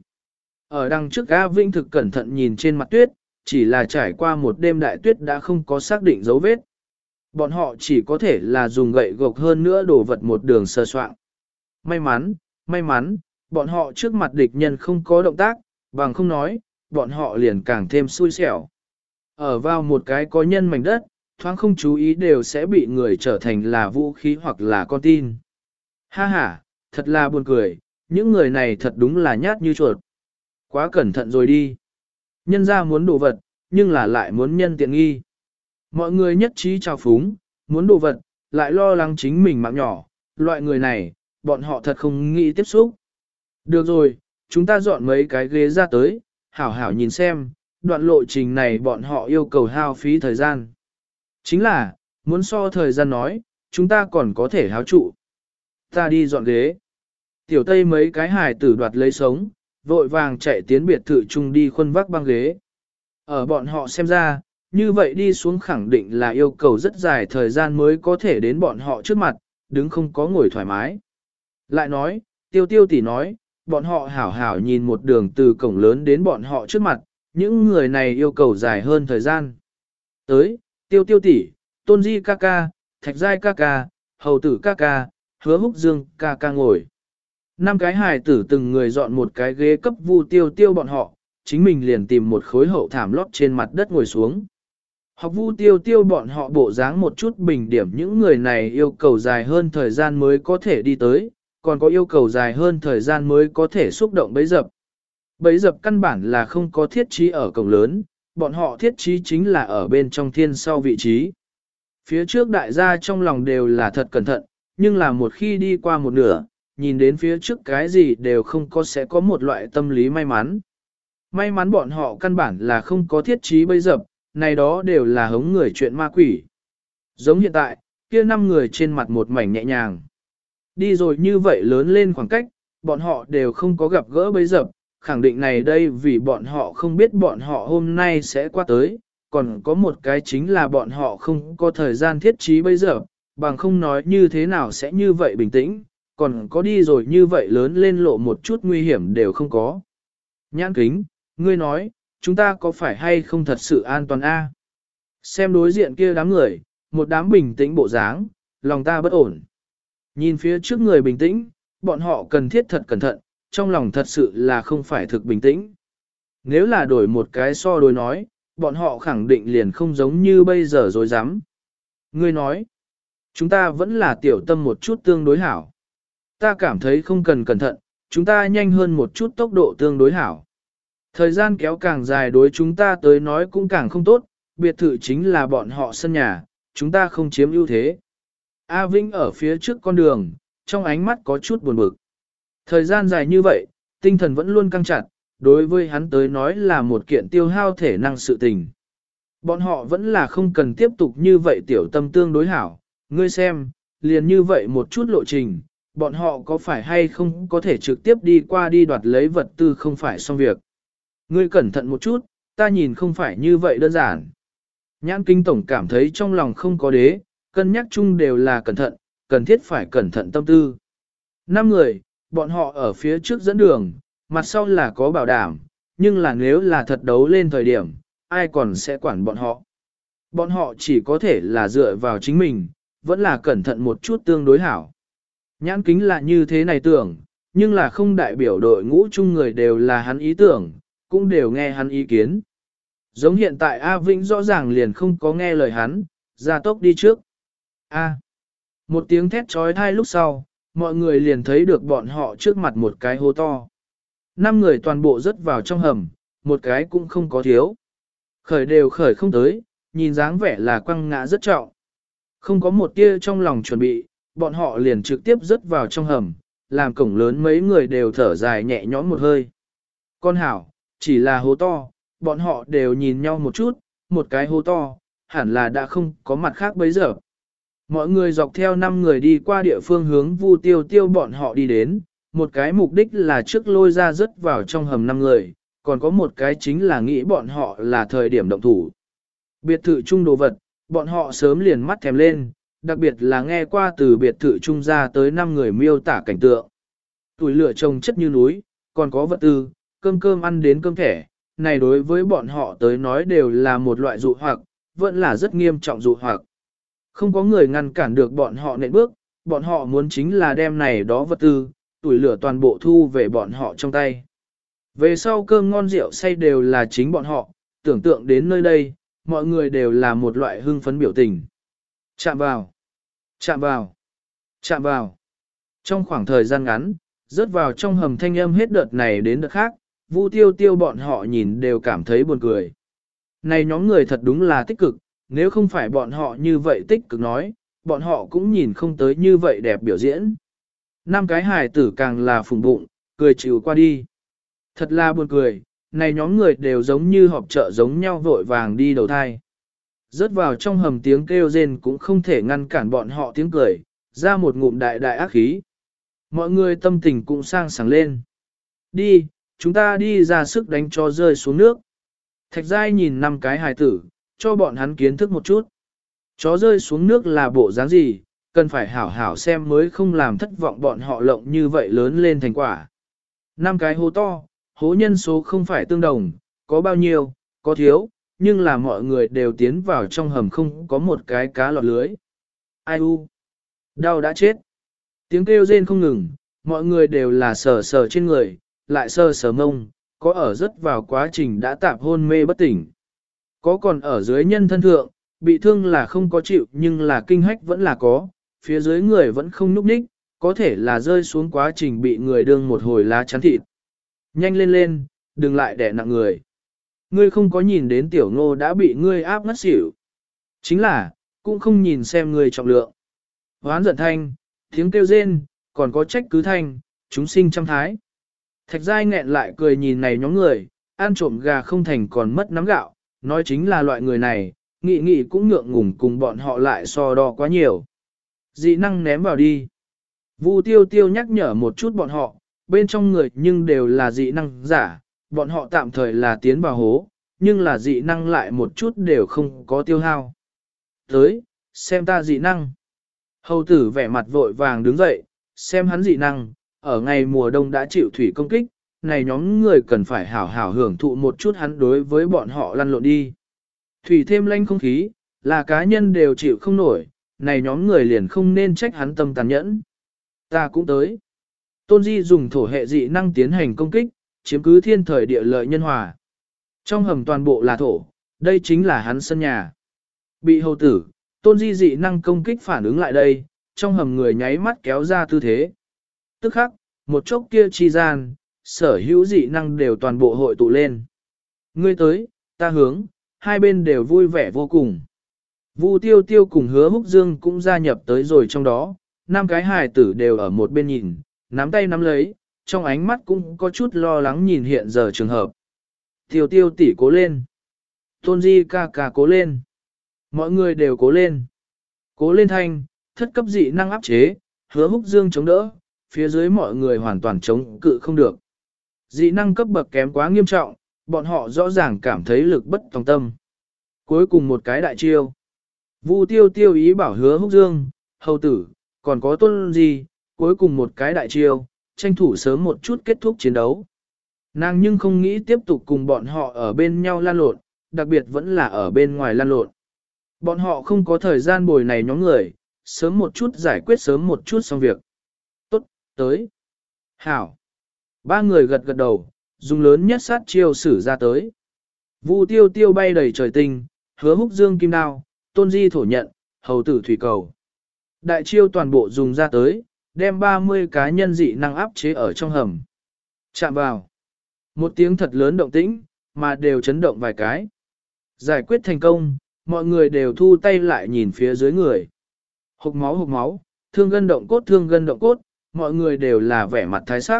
Ở đằng trước A Vĩnh thực cẩn thận nhìn trên mặt tuyết, chỉ là trải qua một đêm đại tuyết đã không có xác định dấu vết. Bọn họ chỉ có thể là dùng gậy gộc hơn nữa đổ vật một đường sơ soạn. May mắn, may mắn, bọn họ trước mặt địch nhân không có động tác, bằng không nói, bọn họ liền càng thêm xui xẻo. Ở vào một cái có nhân mảnh đất, thoáng không chú ý đều sẽ bị người trở thành là vũ khí hoặc là con tin. Ha ha, thật là buồn cười, những người này thật đúng là nhát như chuột. Quá cẩn thận rồi đi. Nhân ra muốn đồ vật, nhưng là lại muốn nhân tiện nghi. Mọi người nhất trí trao phúng, muốn đồ vật, lại lo lắng chính mình mạng nhỏ, loại người này, bọn họ thật không nghĩ tiếp xúc. Được rồi, chúng ta dọn mấy cái ghế ra tới, hảo hảo nhìn xem, đoạn lộ trình này bọn họ yêu cầu hao phí thời gian. Chính là, Muốn so thời gian nói, chúng ta còn có thể háo trụ. Ta đi dọn ghế. Tiểu Tây mấy cái hài tử đoạt lấy sống, vội vàng chạy tiến biệt thự chung đi khuân vác băng ghế. Ở bọn họ xem ra, như vậy đi xuống khẳng định là yêu cầu rất dài thời gian mới có thể đến bọn họ trước mặt, đứng không có ngồi thoải mái. Lại nói, tiêu tiêu tỷ nói, bọn họ hảo hảo nhìn một đường từ cổng lớn đến bọn họ trước mặt, những người này yêu cầu dài hơn thời gian. Tới, tiêu tiêu tỷ, tôn di ca ca, thạch giai ca ca, hầu tử ca ca, hứa húc dương ca ca ngồi. Năm cái hài tử từng người dọn một cái ghế cấp vu tiêu tiêu bọn họ, chính mình liền tìm một khối hậu thảm lót trên mặt đất ngồi xuống. Học vu tiêu tiêu bọn họ bộ dáng một chút bình điểm những người này yêu cầu dài hơn thời gian mới có thể đi tới, còn có yêu cầu dài hơn thời gian mới có thể xúc động bấy dập. Bấy dập căn bản là không có thiết trí ở cổng lớn, bọn họ thiết trí chính là ở bên trong thiên sau vị trí. Phía trước đại gia trong lòng đều là thật cẩn thận, nhưng là một khi đi qua một nửa, nhìn đến phía trước cái gì đều không có sẽ có một loại tâm lý may mắn. May mắn bọn họ căn bản là không có thiết trí bấy dập, này đó đều là hống người chuyện ma quỷ. Giống hiện tại, kia năm người trên mặt một mảnh nhẹ nhàng. Đi rồi như vậy lớn lên khoảng cách, bọn họ đều không có gặp gỡ bấy dập, khẳng định này đây vì bọn họ không biết bọn họ hôm nay sẽ qua tới, còn có một cái chính là bọn họ không có thời gian thiết trí bấy dập, bằng không nói như thế nào sẽ như vậy bình tĩnh, còn có đi rồi như vậy lớn lên lộ một chút nguy hiểm đều không có. Nhãn kính, ngươi nói, chúng ta có phải hay không thật sự an toàn a? Xem đối diện kia đám người, một đám bình tĩnh bộ dáng, lòng ta bất ổn. Nhìn phía trước người bình tĩnh, bọn họ cần thiết thật cẩn thận, trong lòng thật sự là không phải thực bình tĩnh. Nếu là đổi một cái so đối nói, bọn họ khẳng định liền không giống như bây giờ rồi dám. Ngươi nói, chúng ta vẫn là tiểu tâm một chút tương đối hảo. Ta cảm thấy không cần cẩn thận, chúng ta nhanh hơn một chút tốc độ tương đối hảo. Thời gian kéo càng dài đối chúng ta tới nói cũng càng không tốt, biệt thự chính là bọn họ sân nhà, chúng ta không chiếm ưu thế. A Vĩnh ở phía trước con đường, trong ánh mắt có chút buồn bực. Thời gian dài như vậy, tinh thần vẫn luôn căng chặt, đối với hắn tới nói là một kiện tiêu hao thể năng sự tình. Bọn họ vẫn là không cần tiếp tục như vậy tiểu tâm tương đối hảo, ngươi xem, liền như vậy một chút lộ trình, bọn họ có phải hay không có thể trực tiếp đi qua đi đoạt lấy vật tư không phải xong việc. Ngươi cẩn thận một chút, ta nhìn không phải như vậy đơn giản. Nhãn kinh tổng cảm thấy trong lòng không có đế, cân nhắc chung đều là cẩn thận, cần thiết phải cẩn thận tâm tư. Năm người, bọn họ ở phía trước dẫn đường, mặt sau là có bảo đảm, nhưng là nếu là thật đấu lên thời điểm, ai còn sẽ quản bọn họ. Bọn họ chỉ có thể là dựa vào chính mình, vẫn là cẩn thận một chút tương đối hảo. Nhãn kính là như thế này tưởng, nhưng là không đại biểu đội ngũ chung người đều là hắn ý tưởng, cũng đều nghe hắn ý kiến. Giống hiện tại A Vĩnh rõ ràng liền không có nghe lời hắn, ra tốc đi trước. A. Một tiếng thét trói thai lúc sau, mọi người liền thấy được bọn họ trước mặt một cái hố to. Năm người toàn bộ rớt vào trong hầm, một cái cũng không có thiếu. Khởi đều khởi không tới, nhìn dáng vẻ là quăng ngã rất trọng. Không có một tia trong lòng chuẩn bị, bọn họ liền trực tiếp rớt vào trong hầm, làm cổng lớn mấy người đều thở dài nhẹ nhõm một hơi. Con hảo, chỉ là hố to, bọn họ đều nhìn nhau một chút, một cái hố to, hẳn là đã không có mặt khác bấy giờ. Mọi người dọc theo năm người đi qua địa phương hướng Vu Tiêu Tiêu bọn họ đi đến, một cái mục đích là trước lôi ra rớt vào trong hầm năm người, còn có một cái chính là nghĩ bọn họ là thời điểm động thủ. Biệt thự chung đồ vật, bọn họ sớm liền mắt thèm lên, đặc biệt là nghe qua từ biệt thự chung ra tới năm người miêu tả cảnh tượng. Tuổi lửa trồng chất như núi, còn có vật tư, cơm cơm ăn đến cơm thẻ, này đối với bọn họ tới nói đều là một loại dụ hoặc, vẫn là rất nghiêm trọng dụ hoặc. Không có người ngăn cản được bọn họ nện bước, bọn họ muốn chính là đem này đó vật tư, tuổi lửa toàn bộ thu về bọn họ trong tay. Về sau cơm ngon rượu say đều là chính bọn họ, tưởng tượng đến nơi đây, mọi người đều là một loại hưng phấn biểu tình. Chạm vào, chạm vào, chạm vào. Trong khoảng thời gian ngắn, rớt vào trong hầm thanh âm hết đợt này đến đợt khác, Vu Tiêu Tiêu bọn họ nhìn đều cảm thấy buồn cười. Này nhóm người thật đúng là tích cực, nếu không phải bọn họ như vậy tích cực nói, bọn họ cũng nhìn không tới như vậy đẹp biểu diễn. Năm cái hài tử càng là phùng bụng, cười chịu qua đi. Thật là buồn cười, này nhóm người đều giống như họp chợ giống nhau vội vàng đi đầu thai. rớt vào trong hầm tiếng kêu rên cũng không thể ngăn cản bọn họ tiếng cười, ra một ngụm đại đại ác khí. Mọi người tâm tình cũng sang sảng lên. Đi, chúng ta đi ra sức đánh cho rơi xuống nước. Thạch Giai nhìn năm cái hài tử, cho bọn hắn kiến thức một chút. Chó rơi xuống nước là bộ dáng gì, cần phải hảo hảo xem mới không làm thất vọng bọn họ lộng như vậy lớn lên thành quả. Năm cái hố to, hố nhân số không phải tương đồng, có bao nhiêu, có thiếu, nhưng là mọi người đều tiến vào trong hầm không có một cái cá lọt lưới. Ai u? Đau đã chết. Tiếng kêu rên không ngừng, mọi người đều là sờ sờ trên người, lại sờ sờ mông, có ở rất vào quá trình đã tạp hôn mê bất tỉnh. Có còn ở dưới nhân thân thượng, bị thương là không có chịu nhưng là kinh hách vẫn là có, phía dưới người vẫn không nhúc nhích, có thể là rơi xuống quá trình bị người đương một hồi lá chắn thịt. Nhanh lên lên, đừng lại đè nặng người. Ngươi không có nhìn đến tiểu ngô đã bị ngươi áp ngất xỉu. Chính là, cũng không nhìn xem ngươi trọng lượng. Hoán giận thanh, tiếng kêu rên, còn có trách cứ thanh, chúng sinh trăm thái. Thạch Giai nghẹn lại cười nhìn này nhóm người, ăn trộm gà không thành còn mất nắm gạo, nói chính là loại người này, nghị nghị cũng ngượng ngùng cùng bọn họ lại so đo quá nhiều. Dị năng ném vào đi. Vu tiêu tiêu nhắc nhở một chút bọn họ, bên trong người nhưng đều là dị năng giả, bọn họ tạm thời là tiến vào hố, nhưng là dị năng lại một chút đều không có tiêu hao. Tới, xem ta dị năng. Hầu tử vẻ mặt vội vàng đứng dậy, xem hắn dị năng, ở ngày mùa đông đã chịu thủy công kích, này nhóm người cần phải hảo hảo hưởng thụ một chút hắn đối với bọn họ lăn lộn đi. Thủy thêm lanh không khí, là cá nhân đều chịu không nổi, này nhóm người liền không nên trách hắn tâm tàn nhẫn. Ta cũng tới. Tôn Di dùng thổ hệ dị năng tiến hành công kích, chiếm cứ thiên thời địa lợi nhân hòa. Trong hầm toàn bộ là thổ, đây chính là hắn sân nhà. Bị hầu tử, Tôn Di dị năng công kích phản ứng lại đây, trong hầm người nháy mắt kéo ra tư thế. Tức khắc, một chốc kia chi gian, sở hữu dị năng đều toàn bộ hội tụ lên. Ngươi tới, ta hướng, hai bên đều vui vẻ vô cùng. Vu Tiêu Tiêu cùng Hứa Húc Dương cũng gia nhập tới rồi trong đó, năm cái hài tử đều ở một bên nhìn, nắm tay nắm lấy, trong ánh mắt cũng có chút lo lắng nhìn hiện giờ trường hợp. Tiêu Tiêu tỷ cố lên. Tôn Di ca ca cố lên. Mọi người đều cố lên. Cố lên thanh, thất cấp dị năng áp chế, Hứa Húc Dương chống đỡ, phía dưới mọi người hoàn toàn chống cự không được. Dị năng cấp bậc kém quá nghiêm trọng, bọn họ rõ ràng cảm thấy lực bất tòng tâm. Cuối cùng một cái đại chiêu. Vu Tiêu Tiêu ý bảo Hứa Húc Dương, hầu tử, còn có Tôn Di, cuối cùng một cái đại chiêu, tranh thủ sớm một chút kết thúc chiến đấu. Nàng nhưng không nghĩ tiếp tục cùng bọn họ ở bên nhau lan lộn, đặc biệt vẫn là ở bên ngoài lan lộn. Bọn họ không có thời gian bồi này nhóm người, sớm một chút giải quyết sớm một chút xong việc. Tốt, tới. Hảo. Ba người gật gật đầu, dùng lớn nhất sát chiêu sử ra tới. Vu Tiêu Tiêu bay đầy trời tinh, Hứa Húc Dương kim đao, Tôn Di thổ nhận, hầu tử thủy cầu. Đại chiêu toàn bộ dùng ra tới, đem ba mươi cá nhân dị năng áp chế ở trong hầm. Chạm vào. Một tiếng thật lớn động tĩnh, mà đều chấn động vài cái. Giải quyết thành công, mọi người đều thu tay lại nhìn phía dưới người. Hộc máu hộc máu, thương gân động cốt thương gân động cốt, mọi người đều là vẻ mặt thái sắc.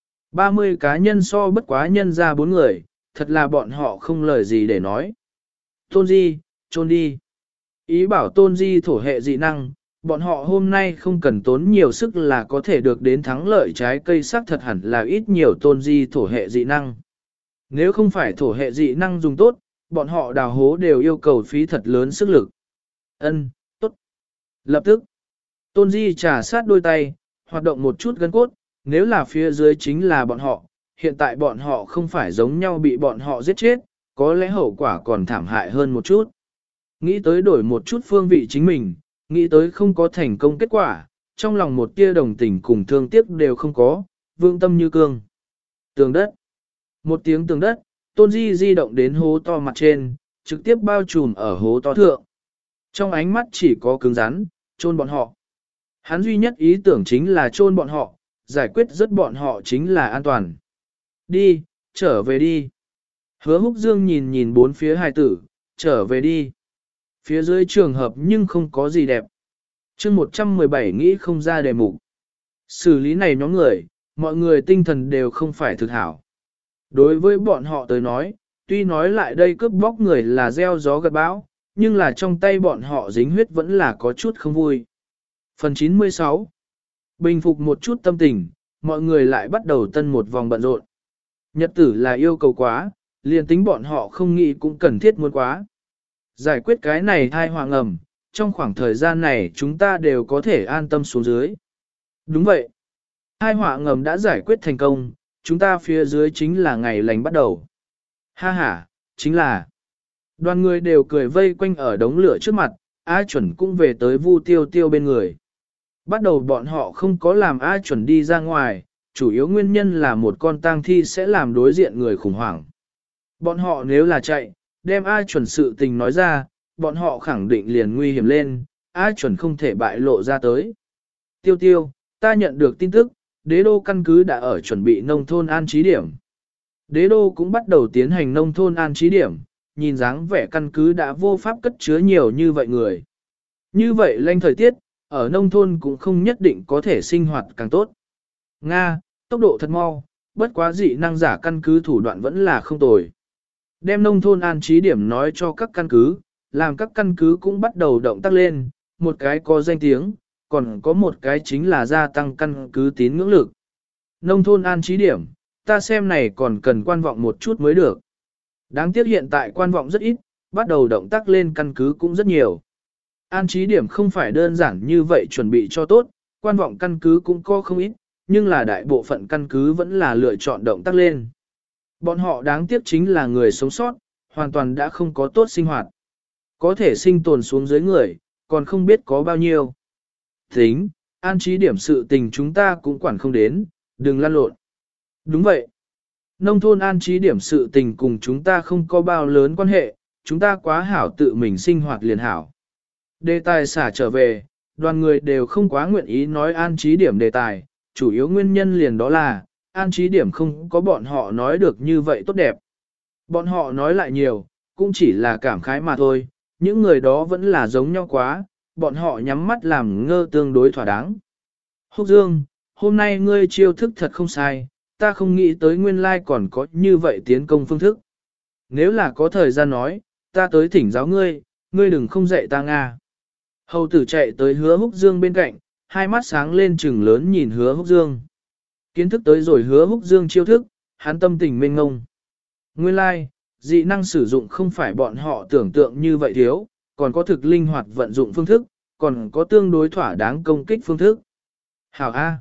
ba mươi cá nhân so bất quá nhân ra bốn người, thật là bọn họ không lời gì để nói. Tôn Di, trôn đi. Ý bảo Tôn Di thổ hệ dị năng, bọn họ hôm nay không cần tốn nhiều sức là có thể được đến thắng lợi trái cây sắc thật hẳn là ít nhiều Tôn Di thổ hệ dị năng. Nếu không phải thổ hệ dị năng dùng tốt, bọn họ đào hố đều yêu cầu phí thật lớn sức lực. Ân, tốt. Lập tức, Tôn Di trà sát đôi tay, hoạt động một chút gân cốt, nếu là phía dưới chính là bọn họ, hiện tại bọn họ không phải giống nhau bị bọn họ giết chết, có lẽ hậu quả còn thảm hại hơn một chút. Nghĩ tới đổi một chút phương vị chính mình, nghĩ tới không có thành công kết quả, trong lòng một tia đồng tình cùng thương tiếc đều không có, vương tâm như cương. Tường đất. Một tiếng tường đất, Tôn Di di động đến hố to mặt trên, trực tiếp bao trùm ở hố to thượng. Trong ánh mắt chỉ có cứng rắn, chôn bọn họ. Hắn duy nhất ý tưởng chính là chôn bọn họ, giải quyết rất bọn họ chính là an toàn. Đi, trở về đi. Hứa Húc Dương nhìn nhìn bốn phía hài tử, trở về đi. Phía dưới trường hợp nhưng không có gì đẹp. chương một trăm mười bảy nghĩ không ra đề mục. Xử lý này nhóm người, mọi người tinh thần đều không phải thực hảo. Đối với bọn họ tới nói, tuy nói lại đây cướp bóc người là gieo gió gặt bão, nhưng là trong tay bọn họ dính huyết vẫn là có chút không vui. Phần chín mươi sáu. Bình phục một chút tâm tình, mọi người lại bắt đầu tân một vòng bận rộn. Nhật tử là yêu cầu quá, liền tính bọn họ không nghĩ cũng cần thiết muốn quá. Giải quyết cái này thai hoàng ẩm, trong khoảng thời gian này chúng ta đều có thể an tâm xuống dưới. Đúng vậy. Hai họa ngầm đã giải quyết thành công, chúng ta phía dưới chính là ngày lành bắt đầu. Ha ha, chính là. Đoàn người đều cười vây quanh ở đống lửa trước mặt, A chuẩn cũng về tới Vu Tiêu Tiêu bên người. Bắt đầu bọn họ không có làm A chuẩn đi ra ngoài, chủ yếu nguyên nhân là một con tang thi sẽ làm đối diện người khủng hoảng. Bọn họ nếu là chạy, đem A chuẩn sự tình nói ra, bọn họ khẳng định liền nguy hiểm lên, A chuẩn không thể bại lộ ra tới. Tiêu Tiêu, ta nhận được tin tức, đế đô căn cứ đã ở chuẩn bị nông thôn an trí điểm. Đế đô cũng bắt đầu tiến hành nông thôn an trí điểm, nhìn dáng vẻ căn cứ đã vô pháp cất chứa nhiều như vậy người. Như vậy lanh thời tiết, ở nông thôn cũng không nhất định có thể sinh hoạt càng tốt. Nga, tốc độ thật mau, bất quá dị năng giả căn cứ thủ đoạn vẫn là không tồi. Đem nông thôn an trí điểm nói cho các căn cứ, làm các căn cứ cũng bắt đầu động tác lên, một cái có danh tiếng, còn có một cái chính là gia tăng căn cứ tín ngưỡng lực. Nông thôn an trí điểm, ta xem này còn cần quan vọng một chút mới được. Đáng tiếc hiện tại quan vọng rất ít, bắt đầu động tác lên căn cứ cũng rất nhiều. An trí điểm không phải đơn giản như vậy chuẩn bị cho tốt, quan vọng căn cứ cũng có không ít, nhưng là đại bộ phận căn cứ vẫn là lựa chọn động tác lên. Bọn họ đáng tiếc chính là người sống sót, hoàn toàn đã không có tốt sinh hoạt. Có thể sinh tồn xuống dưới người, còn không biết có bao nhiêu. Tính, an trí điểm sự tình chúng ta cũng quản không đến, đừng lăn lộn. Đúng vậy. Nông thôn an trí điểm sự tình cùng chúng ta không có bao lớn quan hệ, chúng ta quá hảo tự mình sinh hoạt liền hảo. Đề tài xả trở về, đoàn người đều không quá nguyện ý nói an trí điểm đề tài, chủ yếu nguyên nhân liền đó là, an trí điểm không có bọn họ nói được như vậy tốt đẹp. Bọn họ nói lại nhiều, cũng chỉ là cảm khái mà thôi, những người đó vẫn là giống nhau quá, bọn họ nhắm mắt làm ngơ tương đối thỏa đáng. Húc Dương, hôm nay ngươi chiêu thức thật không sai, ta không nghĩ tới nguyên lai còn có như vậy tiến công phương thức. Nếu là có thời gian nói, ta tới thỉnh giáo ngươi, ngươi đừng không dạy ta Nga. Hầu tử chạy tới Hứa Húc Dương bên cạnh, hai mắt sáng lên trừng lớn nhìn Hứa Húc Dương. Kiến thức tới rồi Hứa Húc Dương chiêu thức, hắn tâm tình mênh ngông. Nguyên lai, dị năng sử dụng không phải bọn họ tưởng tượng như vậy thiếu, còn có thực linh hoạt vận dụng phương thức, còn có tương đối thỏa đáng công kích phương thức. Hảo A.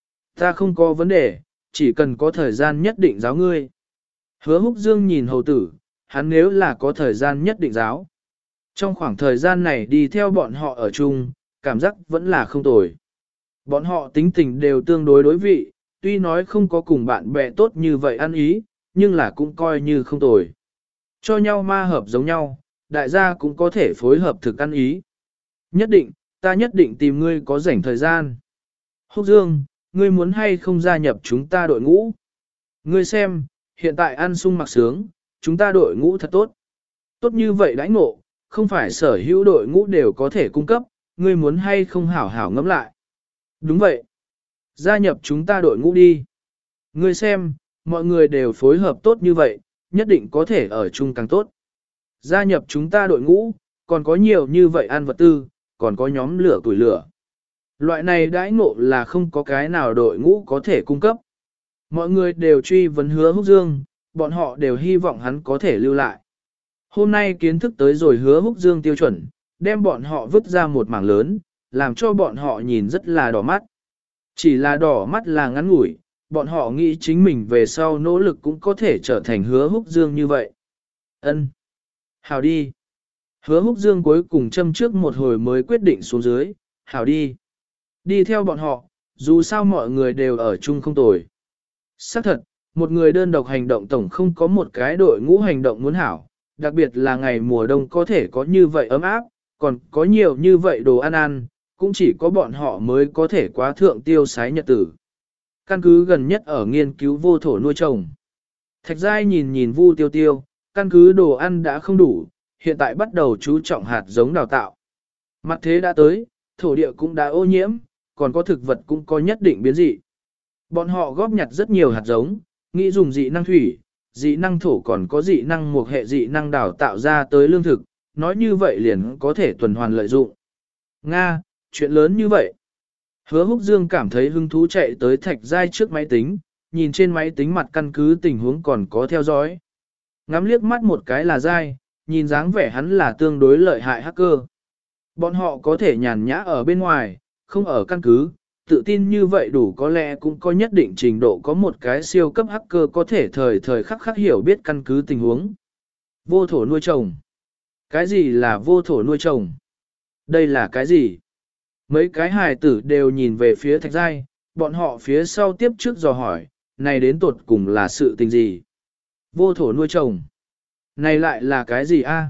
Ta không có vấn đề, chỉ cần có thời gian nhất định giáo ngươi. Hứa Húc Dương nhìn hầu tử, hắn nếu là có thời gian nhất định giáo. Trong khoảng thời gian này đi theo bọn họ ở chung, cảm giác vẫn là không tồi. Bọn họ tính tình đều tương đối đối vị, tuy nói không có cùng bạn bè tốt như vậy ăn ý, nhưng là cũng coi như không tồi. Cho nhau ma hợp giống nhau, đại gia cũng có thể phối hợp thực ăn ý. Nhất định, ta nhất định tìm ngươi có rảnh thời gian. Húc Dương, ngươi muốn hay không gia nhập chúng ta đội ngũ? Ngươi xem, hiện tại ăn sung mặc sướng, chúng ta đội ngũ thật tốt. Tốt như vậy đãi ngộ, không phải sở hữu đội ngũ đều có thể cung cấp, ngươi muốn hay không hảo hảo ngẫm lại. Đúng vậy. Gia nhập chúng ta đội ngũ đi. Ngươi xem, mọi người đều phối hợp tốt như vậy, nhất định có thể ở chung càng tốt. Gia nhập chúng ta đội ngũ, còn có nhiều như vậy ăn vật tư, còn có nhóm lửa tuổi lửa. Loại này đãi ngộ là không có cái nào đội ngũ có thể cung cấp. Mọi người đều truy vấn Hứa Húc Dương, bọn họ đều hy vọng hắn có thể lưu lại. Hôm nay kiến thức tới rồi Hứa Húc Dương tiêu chuẩn, đem bọn họ vứt ra một mảng lớn, làm cho bọn họ nhìn rất là đỏ mắt. Chỉ là đỏ mắt là ngắn ngủi, bọn họ nghĩ chính mình về sau nỗ lực cũng có thể trở thành Hứa Húc Dương như vậy. Ân, hảo đi. Hứa Húc Dương cuối cùng châm trước một hồi mới quyết định xuống dưới, hảo đi. Đi theo bọn họ, dù sao mọi người đều ở chung không tồi. Xác thật, một người đơn độc hành động tổng không có một cái đội ngũ hành động muốn hảo, đặc biệt là ngày mùa đông có thể có như vậy ấm áp, còn có nhiều như vậy đồ ăn ăn, cũng chỉ có bọn họ mới có thể quá thượng tiêu sái nhật tử. Căn cứ gần nhất ở nghiên cứu vô thổ nuôi trồng. Thạch Giai nhìn nhìn Vu Tiêu Tiêu, căn cứ đồ ăn đã không đủ, hiện tại bắt đầu chú trọng hạt giống đào tạo. Mặt thế đã tới, thổ địa cũng đã ô nhiễm, còn có thực vật cũng có nhất định biến dị. Bọn họ góp nhặt rất nhiều hạt giống, nghĩ dùng dị năng thủy, dị năng thổ còn có dị năng một hệ dị năng đào tạo ra tới lương thực, nói như vậy liền có thể tuần hoàn lợi dụng. Nga, chuyện lớn như vậy. Hứa Húc Dương cảm thấy hứng thú chạy tới Thạch Giai trước máy tính, nhìn trên máy tính mặt căn cứ tình huống còn có theo dõi. Ngắm liếc mắt một cái là Giai, nhìn dáng vẻ hắn là tương đối lợi hại hacker. Bọn họ có thể nhàn nhã ở bên ngoài, không ở căn cứ, tự tin như vậy đủ có lẽ cũng có nhất định trình độ có một cái siêu cấp hacker có thể thời thời khắc khắc hiểu biết căn cứ tình huống. Vô thổ nuôi trồng. Cái gì là vô thổ nuôi trồng? Đây là cái gì? Mấy cái hài tử đều nhìn về phía Thạch Giai, bọn họ phía sau tiếp trước dò hỏi, này đến tột cùng là sự tình gì? Vô thổ nuôi trồng. Này lại là cái gì a?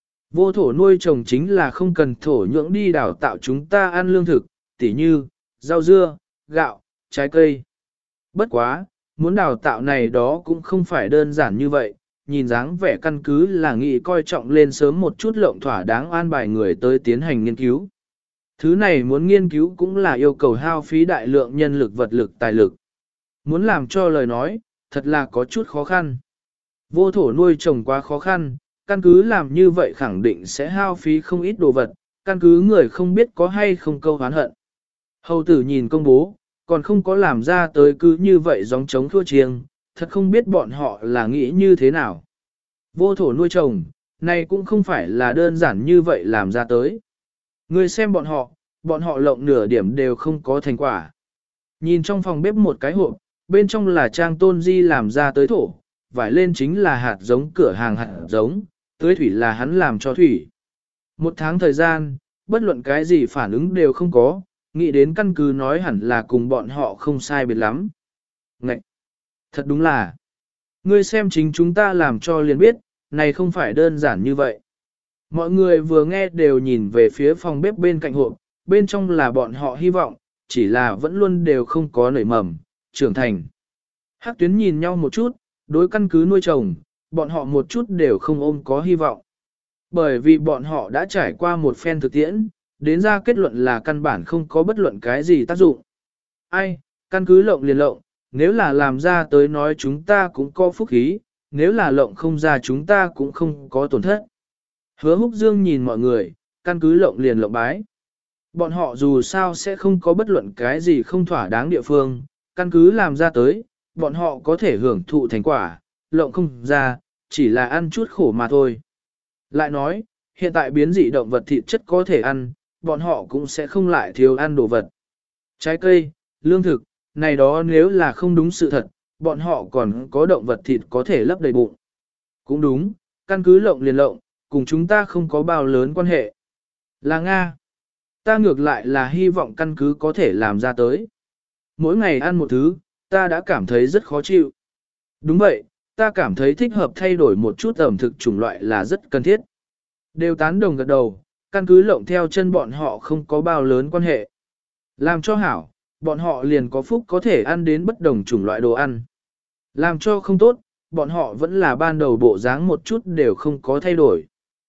Vô thổ nuôi trồng chính là không cần thổ nhưỡng đi đào tạo chúng ta ăn lương thực, tỉ như, rau dưa, gạo, trái cây. Bất quá, muốn đào tạo này đó cũng không phải đơn giản như vậy, nhìn dáng vẻ căn cứ là nghĩ coi trọng lên sớm một chút lộng thỏa đáng an bài người tới tiến hành nghiên cứu. Thứ này muốn nghiên cứu cũng là yêu cầu hao phí đại lượng nhân lực vật lực tài lực. Muốn làm cho lời nói, thật là có chút khó khăn. Vô thổ nuôi trồng quá khó khăn, căn cứ làm như vậy khẳng định sẽ hao phí không ít đồ vật, căn cứ người không biết có hay không câu hán hận. Hầu tử nhìn công bố, còn không có làm ra tới cứ như vậy gióng trống thua chiêng, thật không biết bọn họ là nghĩ như thế nào. Vô thổ nuôi trồng, này cũng không phải là đơn giản như vậy làm ra tới. Người xem bọn họ, bọn họ lộng nửa điểm đều không có thành quả. Nhìn trong phòng bếp một cái hộp, bên trong là trang tôn di làm ra tới thổ, vải lên chính là hạt giống cửa hàng hạt giống, tưới thủy là hắn làm cho thủy. Một tháng thời gian, bất luận cái gì phản ứng đều không có, nghĩ đến căn cứ nói hẳn là cùng bọn họ không sai biệt lắm. Ngậy! Thật đúng là, ngươi xem chính chúng ta làm cho liền biết, này không phải đơn giản như vậy. Mọi người vừa nghe đều nhìn về phía phòng bếp bên cạnh hộp, bên trong là bọn họ hy vọng, chỉ là vẫn luôn đều không có nảy mầm, trưởng thành. Hắc tuyến nhìn nhau một chút, đối căn cứ nuôi trồng, bọn họ một chút đều không ôm có hy vọng. Bởi vì bọn họ đã trải qua một phen thực tiễn, đến ra kết luận là căn bản không có bất luận cái gì tác dụng. Ai, căn cứ lộng liền lộng, nếu là làm ra tới nói chúng ta cũng có phúc khí, nếu là lộng không ra chúng ta cũng không có tổn thất. Hứa Húc Dương nhìn mọi người, căn cứ lộng liền lộng bái. Bọn họ dù sao sẽ không có bất luận cái gì không thỏa đáng địa phương, căn cứ làm ra tới, bọn họ có thể hưởng thụ thành quả, lộng không ra, chỉ là ăn chút khổ mà thôi. Lại nói, hiện tại biến dị động vật thịt chất có thể ăn, bọn họ cũng sẽ không lại thiếu ăn đồ vật. Trái cây, lương thực, này đó nếu là không đúng sự thật, bọn họ còn có động vật thịt có thể lấp đầy bụng. Cũng đúng, căn cứ lộng liền lộng, cùng chúng ta không có bao lớn quan hệ. Là Nga. Ta ngược lại là hy vọng căn cứ có thể làm ra tới. Mỗi ngày ăn một thứ, ta đã cảm thấy rất khó chịu. Đúng vậy, ta cảm thấy thích hợp thay đổi một chút ẩm thực chủng loại là rất cần thiết. Đều tán đồng gật đầu, căn cứ lộng theo chân bọn họ không có bao lớn quan hệ. Làm cho hảo, bọn họ liền có phúc có thể ăn đến bất đồng chủng loại đồ ăn. Làm cho không tốt, bọn họ vẫn là ban đầu bộ dáng một chút đều không có thay đổi.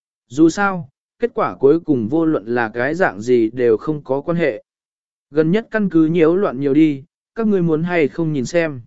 Dù sao, kết quả cuối cùng vô luận là cái dạng gì đều không có quan hệ. Gần nhất căn cứ nhiễu loạn nhiều đi, các ngươi muốn hay không nhìn xem.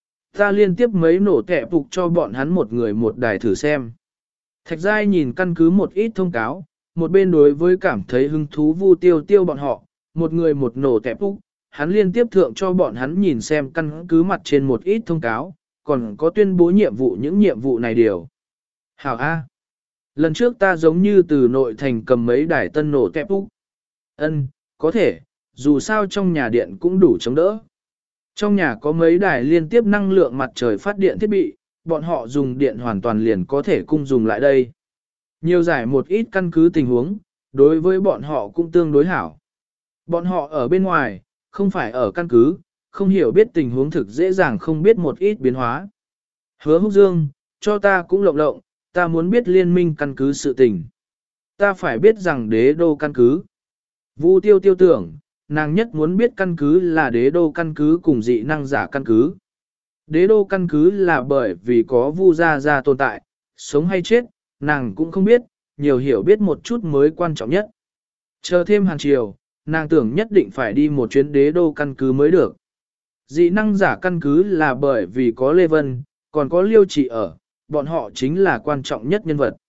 Ta liên tiếp mấy nổ tệ phục cho bọn hắn một người một đài thử xem. Thạch Giai nhìn căn cứ một ít thông cáo, một bên đối với cảm thấy hứng thú Vu Tiêu Tiêu bọn họ, một người một nổ tệ phục, hắn liên tiếp thượng cho bọn hắn nhìn xem căn cứ mặt trên một ít thông cáo, còn có tuyên bố nhiệm vụ những nhiệm vụ này điều. Hảo A. Lần trước ta giống như từ nội thành cầm mấy đài tân nổ tệ phục. Ân, có thể, dù sao trong nhà điện cũng đủ chống đỡ. Trong nhà có mấy đài liên tiếp năng lượng mặt trời phát điện thiết bị, bọn họ dùng điện hoàn toàn liền có thể cung dùng lại đây. Nhiều giải một ít căn cứ tình huống, đối với bọn họ cũng tương đối hảo. Bọn họ ở bên ngoài, không phải ở căn cứ, không hiểu biết tình huống thực dễ dàng không biết một ít biến hóa. Hứa Húc Dương, cho ta cũng lộng lộng, ta muốn biết liên minh căn cứ sự tình. Ta phải biết rằng đế đô căn cứ. Vu Tiêu Tiêu tưởng, nàng nhất muốn biết căn cứ là đế đô căn cứ cùng dị năng giả căn cứ. Đế đô căn cứ là bởi vì có Vu Gia Gia tồn tại, sống hay chết, nàng cũng không biết, nhiều hiểu biết một chút mới quan trọng nhất. Chờ thêm hàng chiều, nàng tưởng nhất định phải đi một chuyến đế đô căn cứ mới được. Dị năng giả căn cứ là bởi vì có Lê Vân, còn có Liêu Trị ở, bọn họ chính là quan trọng nhất nhân vật.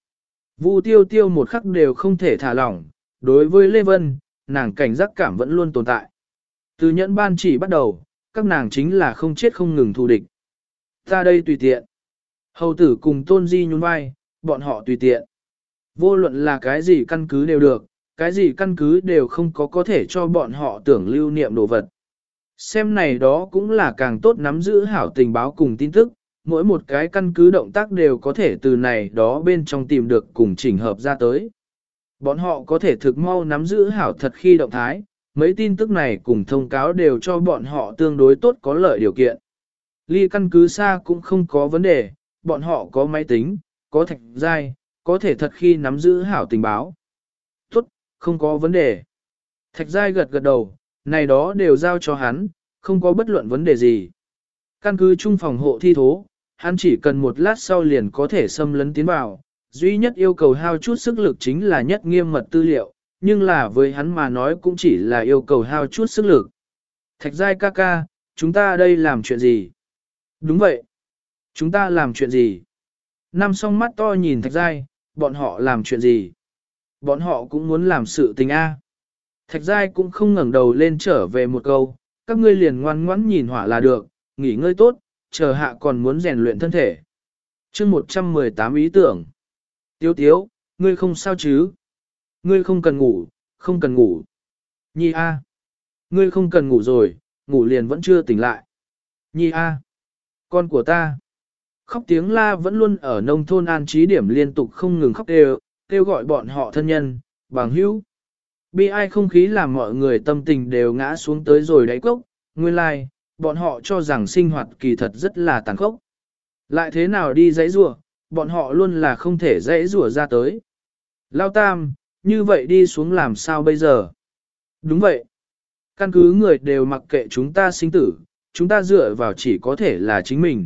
Vu tiêu tiêu một khắc đều không thể thả lỏng, đối với Lê Vân, nàng cảnh giác cảm vẫn luôn tồn tại. Từ nhẫn ban chỉ bắt đầu, các nàng chính là không chết không ngừng thù địch. Ta đây tùy tiện. Hầu tử cùng tôn di nhún vai, bọn họ tùy tiện. Vô luận là cái gì căn cứ đều được, cái gì căn cứ đều không có có thể cho bọn họ tưởng lưu niệm đồ vật. Xem này đó cũng là càng tốt nắm giữ hảo tình báo cùng tin tức, mỗi một cái căn cứ động tác đều có thể từ này đó bên trong tìm được cùng chỉnh hợp ra tới. Bọn họ có thể thực mau nắm giữ hảo thật khi động thái, mấy tin tức này cùng thông cáo đều cho bọn họ tương đối tốt có lợi điều kiện. Ly căn cứ xa cũng không có vấn đề, bọn họ có máy tính, có thạch giai, có thể thật khi nắm giữ hảo tình báo. Tốt, không có vấn đề. Thạch giai gật gật đầu, này đó đều giao cho hắn, không có bất luận vấn đề gì. Căn cứ chung phòng hộ thi thố, hắn chỉ cần một lát sau liền có thể xâm lấn tiến vào, duy nhất yêu cầu hao chút sức lực chính là nhất nghiêm mật tư liệu, nhưng là với hắn mà nói cũng chỉ là yêu cầu hao chút sức lực. Thạch giai ca ca, chúng ta đây làm chuyện gì? Đúng vậy. Chúng ta làm chuyện gì? Năm song mắt to nhìn thạch giai, bọn họ làm chuyện gì? Bọn họ cũng muốn làm sự tình A. Thạch giai cũng không ngẩng đầu lên trở về một câu, các ngươi liền ngoan ngoãn nhìn hỏa là được, nghỉ ngơi tốt, chờ hạ còn muốn rèn luyện thân thể. chương một trăm mười tám ý tưởng. Tiếu tiếu, ngươi không sao chứ? Ngươi không cần ngủ, không cần ngủ. Nhi A. Ngươi không cần ngủ rồi, ngủ liền vẫn chưa tỉnh lại. Nhi A. Con của ta. Khóc tiếng la vẫn luôn ở nông thôn an trí điểm liên tục không ngừng khóc đều, kêu gọi bọn họ thân nhân, bằng hữu. Bi ai không khí làm mọi người tâm tình đều ngã xuống tới rồi đáy cốc, nguyên lai, like, bọn họ cho rằng sinh hoạt kỳ thật rất là tàn khốc. Lại thế nào đi dãy rủa, bọn họ luôn là không thể dãy rủa ra tới. Lao Tam, như vậy đi xuống làm sao bây giờ? Đúng vậy. Căn cứ người đều mặc kệ chúng ta sinh tử, chúng ta dựa vào chỉ có thể là chính mình.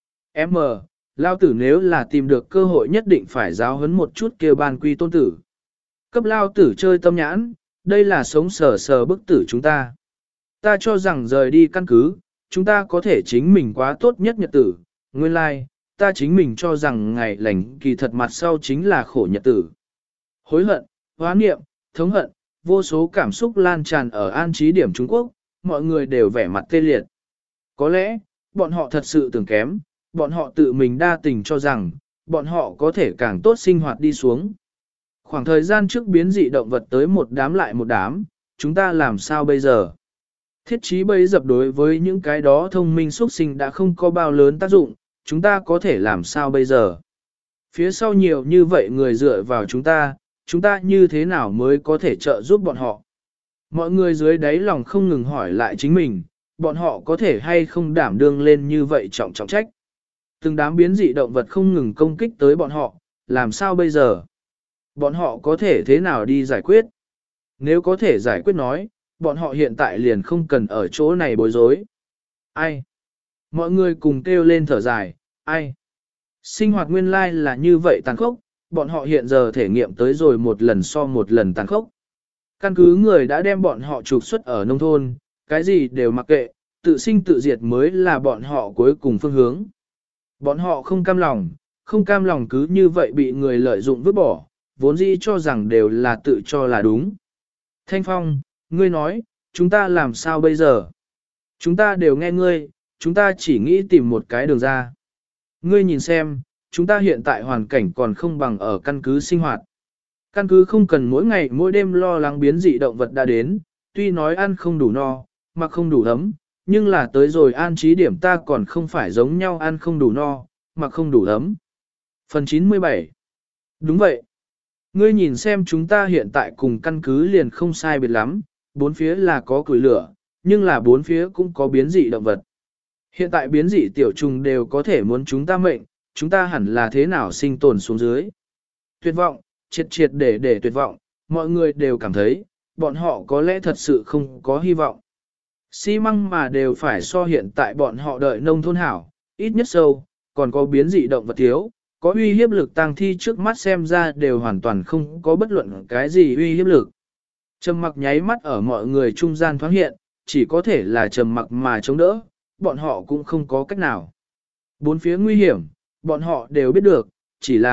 M, Lao tử nếu là tìm được cơ hội nhất định phải giáo huấn một chút kêu ban quy tôn tử. Cấp Lao tử chơi tâm nhãn, đây là sống sờ sờ bức tử chúng ta. Ta cho rằng rời đi căn cứ, chúng ta có thể chính mình quá tốt nhất nhật tử. Nguyên lai, like, ta chính mình cho rằng ngày lành kỳ thật mặt sau chính là khổ nhật tử. Hối hận, hóa niệm, thống hận, vô số cảm xúc lan tràn ở an trí điểm Trung Quốc, mọi người đều vẻ mặt tê liệt. Có lẽ, bọn họ thật sự tưởng kém, bọn họ tự mình đa tình cho rằng, bọn họ có thể càng tốt sinh hoạt đi xuống. Khoảng thời gian trước biến dị động vật tới một đám lại một đám, chúng ta làm sao bây giờ? Thiết trí bấy dập đối với những cái đó thông minh xuất sinh đã không có bao lớn tác dụng, chúng ta có thể làm sao bây giờ? Phía sau nhiều như vậy người dựa vào chúng ta, chúng ta như thế nào mới có thể trợ giúp bọn họ? Mọi người dưới đáy lòng không ngừng hỏi lại chính mình, bọn họ có thể hay không đảm đương lên như vậy trọng trọng trách. Từng đám biến dị động vật không ngừng công kích tới bọn họ, làm sao bây giờ? Bọn họ có thể thế nào đi giải quyết? Nếu có thể giải quyết nói, bọn họ hiện tại liền không cần ở chỗ này bối rối. Ai? Mọi người cùng kêu lên thở dài, ai? Sinh hoạt nguyên lai là như vậy tàn khốc, bọn họ hiện giờ thể nghiệm tới rồi một lần so một lần tàn khốc. Căn cứ người đã đem bọn họ trục xuất ở nông thôn, cái gì đều mặc kệ, tự sinh tự diệt mới là bọn họ cuối cùng phương hướng. Bọn họ không cam lòng, không cam lòng cứ như vậy bị người lợi dụng vứt bỏ, vốn dĩ cho rằng đều là tự cho là đúng. Thanh Phong, ngươi nói, chúng ta làm sao bây giờ? Chúng ta đều nghe ngươi, chúng ta chỉ nghĩ tìm một cái đường ra. Ngươi nhìn xem, chúng ta hiện tại hoàn cảnh còn không bằng ở căn cứ sinh hoạt. Căn cứ không cần mỗi ngày mỗi đêm lo lắng biến dị động vật đã đến, tuy nói ăn không đủ no, mặc không đủ ấm, nhưng là tới rồi an trí điểm ta còn không phải giống nhau ăn không đủ no, mặc không đủ ấm. Phần chín mươi bảy. Đúng vậy. Ngươi nhìn xem chúng ta hiện tại cùng căn cứ liền không sai biệt lắm, bốn phía là có củi lửa, nhưng là bốn phía cũng có biến dị động vật. Hiện tại biến dị tiểu trùng đều có thể muốn chúng ta mệnh, chúng ta hẳn là thế nào sinh tồn xuống dưới. Tuyệt vọng, triệt triệt để để tuyệt vọng, mọi người đều cảm thấy, bọn họ có lẽ thật sự không có hy vọng. Xi măng mà đều phải so hiện tại bọn họ đợi nông thôn hảo, ít nhất sâu, còn có biến dị động vật thiếu, có uy hiếp lực tăng thi trước mắt xem ra đều hoàn toàn không có bất luận cái gì uy hiếp lực. Trầm mặc nháy mắt ở mọi người trung gian thoáng hiện, chỉ có thể là trầm mặc mà chống đỡ, bọn họ cũng không có cách nào. Bốn phía nguy hiểm, bọn họ đều biết được, chỉ là,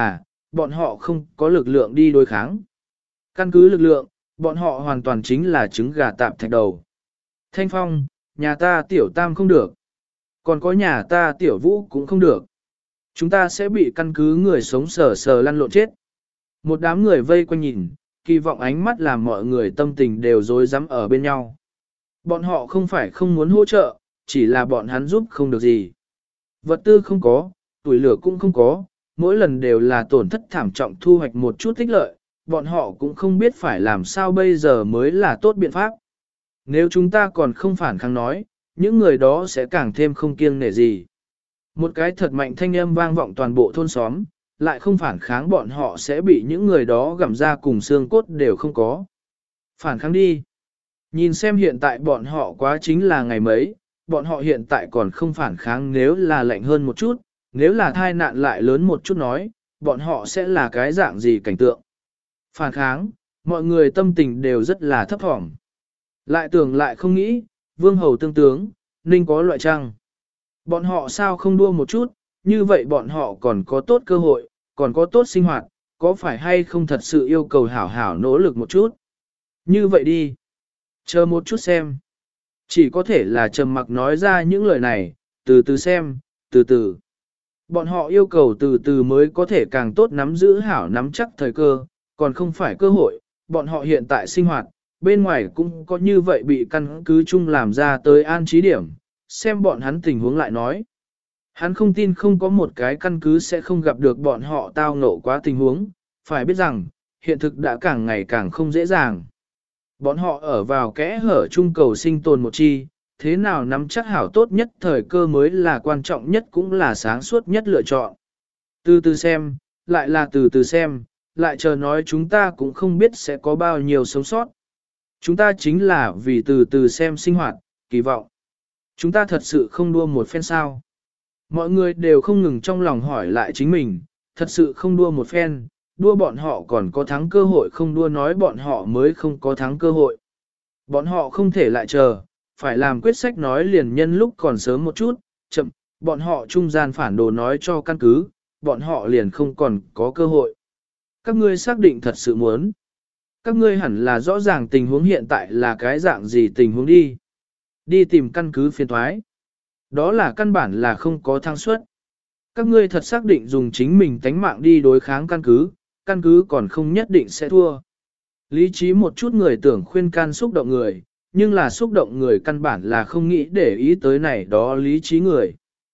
bọn họ không có lực lượng đi đối kháng. Căn cứ lực lượng, bọn họ hoàn toàn chính là trứng gà tạp thạch đầu. Thanh Phong, nhà ta tiểu tam không được. Còn có nhà ta tiểu vũ cũng không được. Chúng ta sẽ bị căn cứ người sống sờ sờ lăn lộn chết. Một đám người vây quanh nhìn, kỳ vọng ánh mắt làm mọi người tâm tình đều rối rắm ở bên nhau. Bọn họ không phải không muốn hỗ trợ, chỉ là bọn hắn giúp không được gì. Vật tư không có, tuổi lửa cũng không có, mỗi lần đều là tổn thất thảm trọng thu hoạch một chút tích lợi, bọn họ cũng không biết phải làm sao bây giờ mới là tốt biện pháp. Nếu chúng ta còn không phản kháng nói, những người đó sẽ càng thêm không kiêng nể gì. Một cái thật mạnh thanh âm vang vọng toàn bộ thôn xóm, lại không phản kháng bọn họ sẽ bị những người đó gặm ra cùng xương cốt đều không có. Phản kháng đi. Nhìn xem hiện tại bọn họ quá chính là ngày mấy, bọn họ hiện tại còn không phản kháng nếu là lạnh hơn một chút, nếu là thai nạn lại lớn một chút nói, bọn họ sẽ là cái dạng gì cảnh tượng. Phản kháng, mọi người tâm tình đều rất là thấp thỏm. Lại tưởng lại không nghĩ, vương hầu tương tướng, ninh có loại trăng. Bọn họ sao không đua một chút, như vậy bọn họ còn có tốt cơ hội, còn có tốt sinh hoạt, có phải hay không thật sự yêu cầu hảo hảo nỗ lực một chút. Như vậy đi. Chờ một chút xem. Chỉ có thể là trầm mặc nói ra những lời này, từ từ xem, từ từ. Bọn họ yêu cầu từ từ mới có thể càng tốt nắm giữ hảo nắm chắc thời cơ, còn không phải cơ hội, bọn họ hiện tại sinh hoạt, bên ngoài cũng có như vậy bị căn cứ chung làm ra tới an trí điểm, xem bọn hắn tình huống lại nói. Hắn không tin không có một cái căn cứ sẽ không gặp được bọn họ tao ngộ quá tình huống, phải biết rằng, hiện thực đã càng ngày càng không dễ dàng. Bọn họ ở vào kẽ hở chung cầu sinh tồn một chi, thế nào nắm chắc hảo tốt nhất thời cơ mới là quan trọng nhất cũng là sáng suốt nhất lựa chọn. Từ từ xem, lại là từ từ xem, lại chờ nói chúng ta cũng không biết sẽ có bao nhiêu sống sót. Chúng ta chính là vì từ từ xem sinh hoạt, kỳ vọng. Chúng ta thật sự không đua một phen sao. Mọi người đều không ngừng trong lòng hỏi lại chính mình, thật sự không đua một phen, đua bọn họ còn có thắng cơ hội không đua nói bọn họ mới không có thắng cơ hội. Bọn họ không thể lại chờ, phải làm quyết sách nói liền nhân lúc còn sớm một chút, chậm, bọn họ trung gian phản đồ nói cho căn cứ, bọn họ liền không còn có cơ hội. Các ngươi xác định thật sự muốn. Các ngươi hẳn là rõ ràng tình huống hiện tại là cái dạng gì tình huống đi. Đi tìm căn cứ phiên thoái. Đó là căn bản là không có thăng suất. Các ngươi thật xác định dùng chính mình tánh mạng đi đối kháng căn cứ, căn cứ còn không nhất định sẽ thua. Lý trí một chút người tưởng khuyên can xúc động người, nhưng là xúc động người căn bản là không nghĩ để ý tới này đó lý trí người.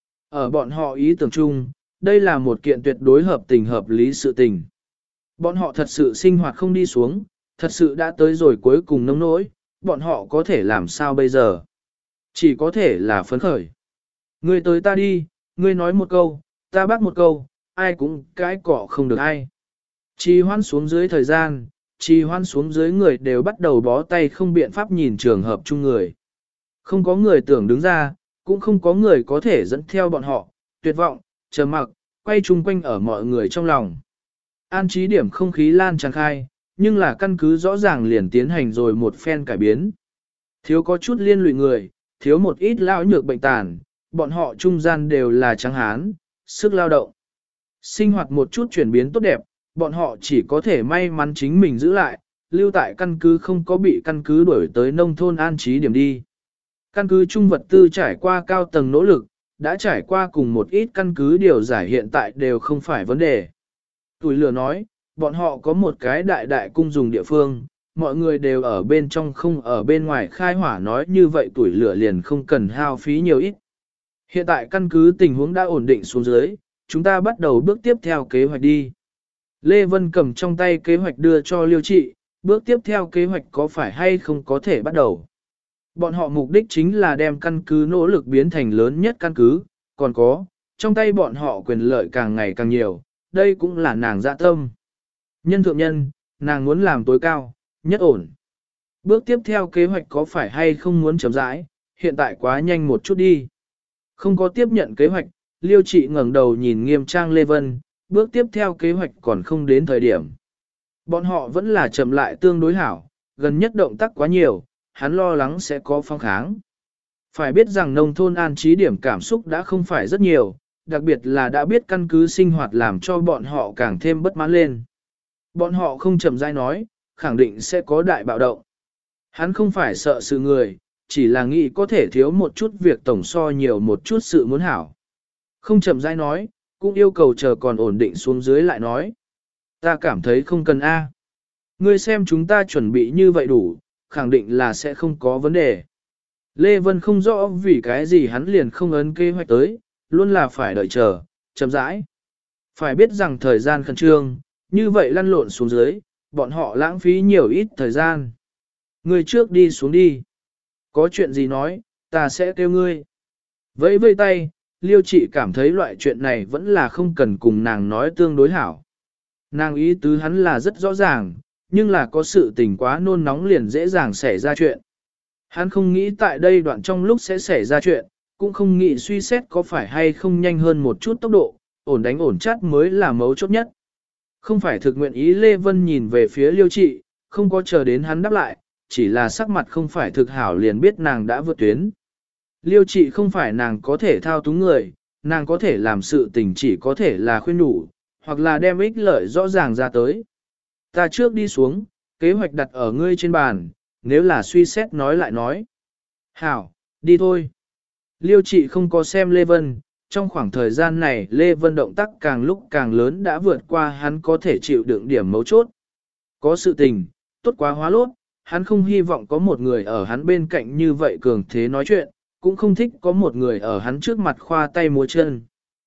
Ở bọn họ ý tưởng chung, đây là một kiện tuyệt đối hợp tình hợp lý sự tình. Bọn họ thật sự sinh hoạt không đi xuống, thật sự đã tới rồi cuối cùng nông nỗi, bọn họ có thể làm sao bây giờ? Chỉ có thể là phấn khởi. Ngươi tới ta đi, ngươi nói một câu, ta bắt một câu, ai cũng cái cọ không được ai. Trì hoãn xuống dưới thời gian, trì hoãn xuống dưới người đều bắt đầu bó tay không biện pháp nhìn trường hợp chung người. Không có người tưởng đứng ra, cũng không có người có thể dẫn theo bọn họ, tuyệt vọng, trầm mặc, quay chung quanh ở mọi người trong lòng. An trí điểm không khí lan tràn khai, nhưng là căn cứ rõ ràng liền tiến hành rồi một phen cải biến. Thiếu có chút liên lụy người, thiếu một ít lao nhược bệnh tàn, bọn họ trung gian đều là trắng hán, sức lao động. Sinh hoạt một chút chuyển biến tốt đẹp, bọn họ chỉ có thể may mắn chính mình giữ lại, lưu tại căn cứ không có bị căn cứ đuổi tới nông thôn an trí điểm đi. Căn cứ trung vật tư trải qua cao tầng nỗ lực, đã trải qua cùng một ít căn cứ điều giải hiện tại đều không phải vấn đề. Tuổi lửa nói, bọn họ có một cái đại đại cung dùng địa phương, mọi người đều ở bên trong không ở bên ngoài khai hỏa nói như vậy tuổi lửa liền không cần hao phí nhiều ít. Hiện tại căn cứ tình huống đã ổn định xuống dưới, chúng ta bắt đầu bước tiếp theo kế hoạch đi. Lê Vân cầm trong tay kế hoạch đưa cho Liêu Trị, bước tiếp theo kế hoạch có phải hay không có thể bắt đầu. Bọn họ mục đích chính là đem căn cứ nỗ lực biến thành lớn nhất căn cứ, còn có, trong tay bọn họ quyền lợi càng ngày càng nhiều, đây cũng là nàng dạ tâm. Nhân thượng nhân, nàng muốn làm tối cao, nhất ổn. Bước tiếp theo kế hoạch có phải hay không muốn chấm rãi, hiện tại quá nhanh một chút đi. Không có tiếp nhận kế hoạch, Liêu Trị ngẩng đầu nhìn nghiêm trang Lê Vân, bước tiếp theo kế hoạch còn không đến thời điểm. Bọn họ vẫn là chậm lại tương đối hảo, gần nhất động tác quá nhiều, hắn lo lắng sẽ có phong kháng. Phải biết rằng nông thôn an trí điểm cảm xúc đã không phải rất nhiều, đặc biệt là đã biết căn cứ sinh hoạt làm cho bọn họ càng thêm bất mãn lên. Bọn họ không chậm rãi nói, khẳng định sẽ có đại bạo động. Hắn không phải sợ sự người, chỉ là nghĩ có thể thiếu một chút việc tổng so nhiều một chút sự muốn hảo. Không chậm rãi nói, cũng yêu cầu chờ còn ổn định xuống dưới lại nói. Ta cảm thấy không cần A. Ngươi xem chúng ta chuẩn bị như vậy đủ, khẳng định là sẽ không có vấn đề. Lê Vân không rõ vì cái gì hắn liền không ấn kế hoạch tới, luôn là phải đợi chờ, chậm rãi. Phải biết rằng thời gian khẩn trương, như vậy lăn lộn xuống dưới, bọn họ lãng phí nhiều ít thời gian. Ngươi trước đi xuống đi. Có chuyện gì nói, ta sẽ kêu ngươi. Vẫy vây tay, Liêu Trị cảm thấy loại chuyện này vẫn là không cần cùng nàng nói tương đối hảo. Nàng ý tứ hắn là rất rõ ràng, nhưng là có sự tình quá nôn nóng liền dễ dàng xảy ra chuyện. Hắn không nghĩ tại đây đoạn trong lúc sẽ xảy ra chuyện, cũng không nghĩ suy xét có phải hay không nhanh hơn một chút tốc độ, ổn đánh ổn chát mới là mấu chốt nhất. Không phải thực nguyện ý Lê Vân nhìn về phía Liêu Trị, không có chờ đến hắn đáp lại, chỉ là sắc mặt không phải thực hảo liền biết nàng đã vượt tuyến. Liêu Trị không phải nàng có thể thao túng người, nàng có thể làm sự tình chỉ có thể là khuyên nhủ, hoặc là đem ích lợi rõ ràng ra tới. Ta trước đi xuống, kế hoạch đặt ở ngươi trên bàn, nếu là suy xét nói lại nói. Hảo, đi thôi. Liêu Trị không có xem Lê Vân, trong khoảng thời gian này Lê Vân động tác càng lúc càng lớn đã vượt qua hắn có thể chịu đựng điểm mấu chốt. Có sự tình, tốt quá hóa lốt, hắn không hy vọng có một người ở hắn bên cạnh như vậy cường thế nói chuyện, cũng không thích có một người ở hắn trước mặt khoa tay múa chân.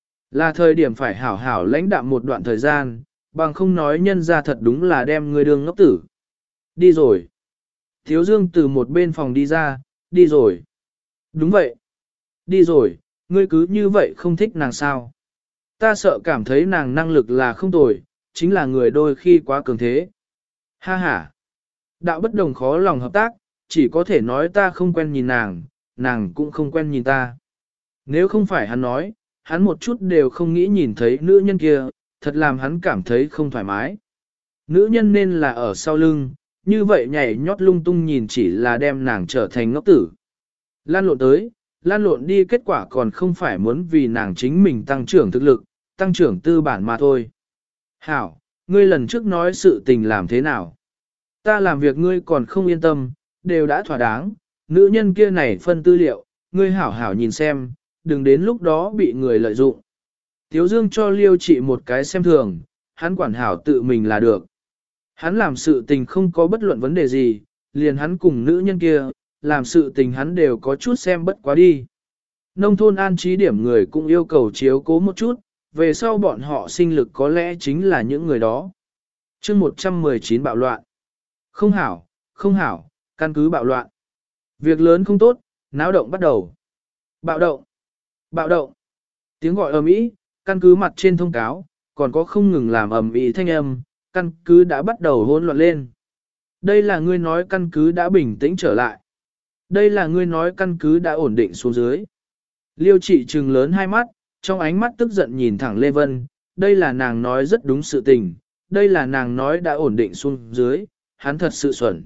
Là thời điểm phải hảo hảo lãnh đạm một đoạn thời gian, bằng không nói nhân ra thật đúng là đem người đường ngốc tử. Đi rồi. Thiếu Dương từ một bên phòng đi ra, đi rồi. Đúng vậy. Đi rồi, ngươi cứ như vậy không thích nàng sao. Ta sợ cảm thấy nàng năng lực là không tồi, chính là người đôi khi quá cường thế. Ha ha. Đạo bất đồng khó lòng hợp tác, chỉ có thể nói ta không quen nhìn nàng, nàng cũng không quen nhìn ta. Nếu không phải hắn nói, hắn một chút đều không nghĩ nhìn thấy nữ nhân kia, thật làm hắn cảm thấy không thoải mái. Nữ nhân nên là ở sau lưng, như vậy nhảy nhót lung tung nhìn chỉ là đem nàng trở thành ngốc tử. Lan lộn tới, lan lộn đi kết quả còn không phải muốn vì nàng chính mình tăng trưởng thực lực, tăng trưởng tư bản mà thôi. Hảo, ngươi lần trước nói sự tình làm thế nào? Ta làm việc ngươi còn không yên tâm, đều đã thỏa đáng, nữ nhân kia này phân tư liệu, ngươi hảo hảo nhìn xem, đừng đến lúc đó bị người lợi dụng. Tiếu Dương cho Liêu Trị một cái xem thường, hắn quản hảo tự mình là được. Hắn làm sự tình không có bất luận vấn đề gì, liền hắn cùng nữ nhân kia, làm sự tình hắn đều có chút xem bất quá đi. Nông thôn an trí điểm người cũng yêu cầu chiếu cố một chút, về sau bọn họ sinh lực có lẽ chính là những người đó. chương một trăm mười chín bạo loạn. Không hảo, không hảo, căn cứ bạo loạn. Việc lớn không tốt, náo động bắt đầu. Bạo động, bạo động. Tiếng gọi ầm ĩ, căn cứ mặt trên thông cáo, còn có không ngừng làm ầm ĩ thanh âm, căn cứ đã bắt đầu hỗn loạn lên. Đây là ngươi nói căn cứ đã bình tĩnh trở lại. Đây là ngươi nói căn cứ đã ổn định xuống dưới. Liêu Trị trừng lớn hai mắt, trong ánh mắt tức giận nhìn thẳng Lê Vân, đây là nàng nói rất đúng sự tình, đây là nàng nói đã ổn định xuống dưới, hắn thật sự xuẩn.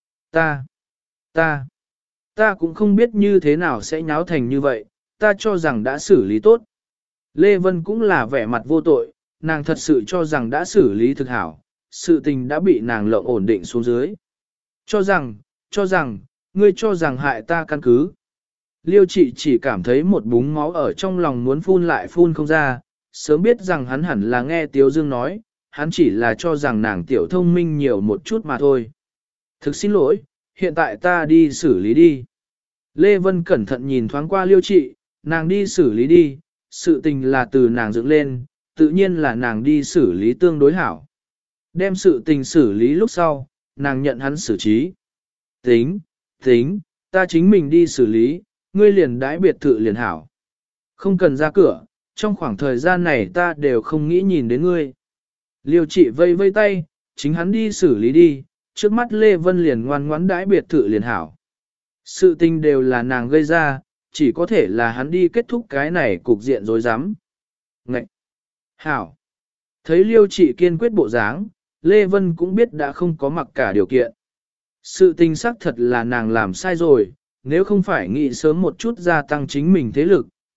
Ta, ta, ta cũng không biết như thế nào sẽ nháo thành như vậy, ta cho rằng đã xử lý tốt. Lê Vân cũng là vẻ mặt vô tội, nàng thật sự cho rằng đã xử lý thực hảo, sự tình đã bị nàng lộng ổn định xuống dưới. Cho rằng, cho rằng, ngươi cho rằng hại ta căn cứ. Liêu Trị chỉ cảm thấy một búng máu ở trong lòng muốn phun lại phun không ra, sớm biết rằng hắn hẳn là nghe Tiếu Dương nói, hắn chỉ là cho rằng nàng tiểu thông minh nhiều một chút mà thôi. Thực xin lỗi, hiện tại ta đi xử lý đi. Lê Vân cẩn thận nhìn thoáng qua Liêu Trị, nàng đi xử lý đi, sự tình là từ nàng dựng lên, tự nhiên là nàng đi xử lý tương đối hảo. Đem sự tình xử lý lúc sau, nàng nhận hắn xử trí. Tính, tính, ta chính mình đi xử lý, ngươi liền đãi biệt thự liền hảo. Không cần ra cửa, trong khoảng thời gian này ta đều không nghĩ nhìn đến ngươi. Liêu Trị vây vây tay, chính hắn đi xử lý đi, trước mắt Lê Vân liền ngoan ngoãn đãi biệt thự liền hảo. Sự tình đều là nàng gây ra, chỉ có thể là hắn đi kết thúc cái này cục diện rối rắm. Ngậy! Hảo! Thấy Liêu Trị kiên quyết bộ dáng, Lê Vân cũng biết đã không có mặc cả điều kiện. Sự tình xác thật là nàng làm sai rồi, nếu không phải nghĩ sớm một chút gia tăng chính mình thế lực,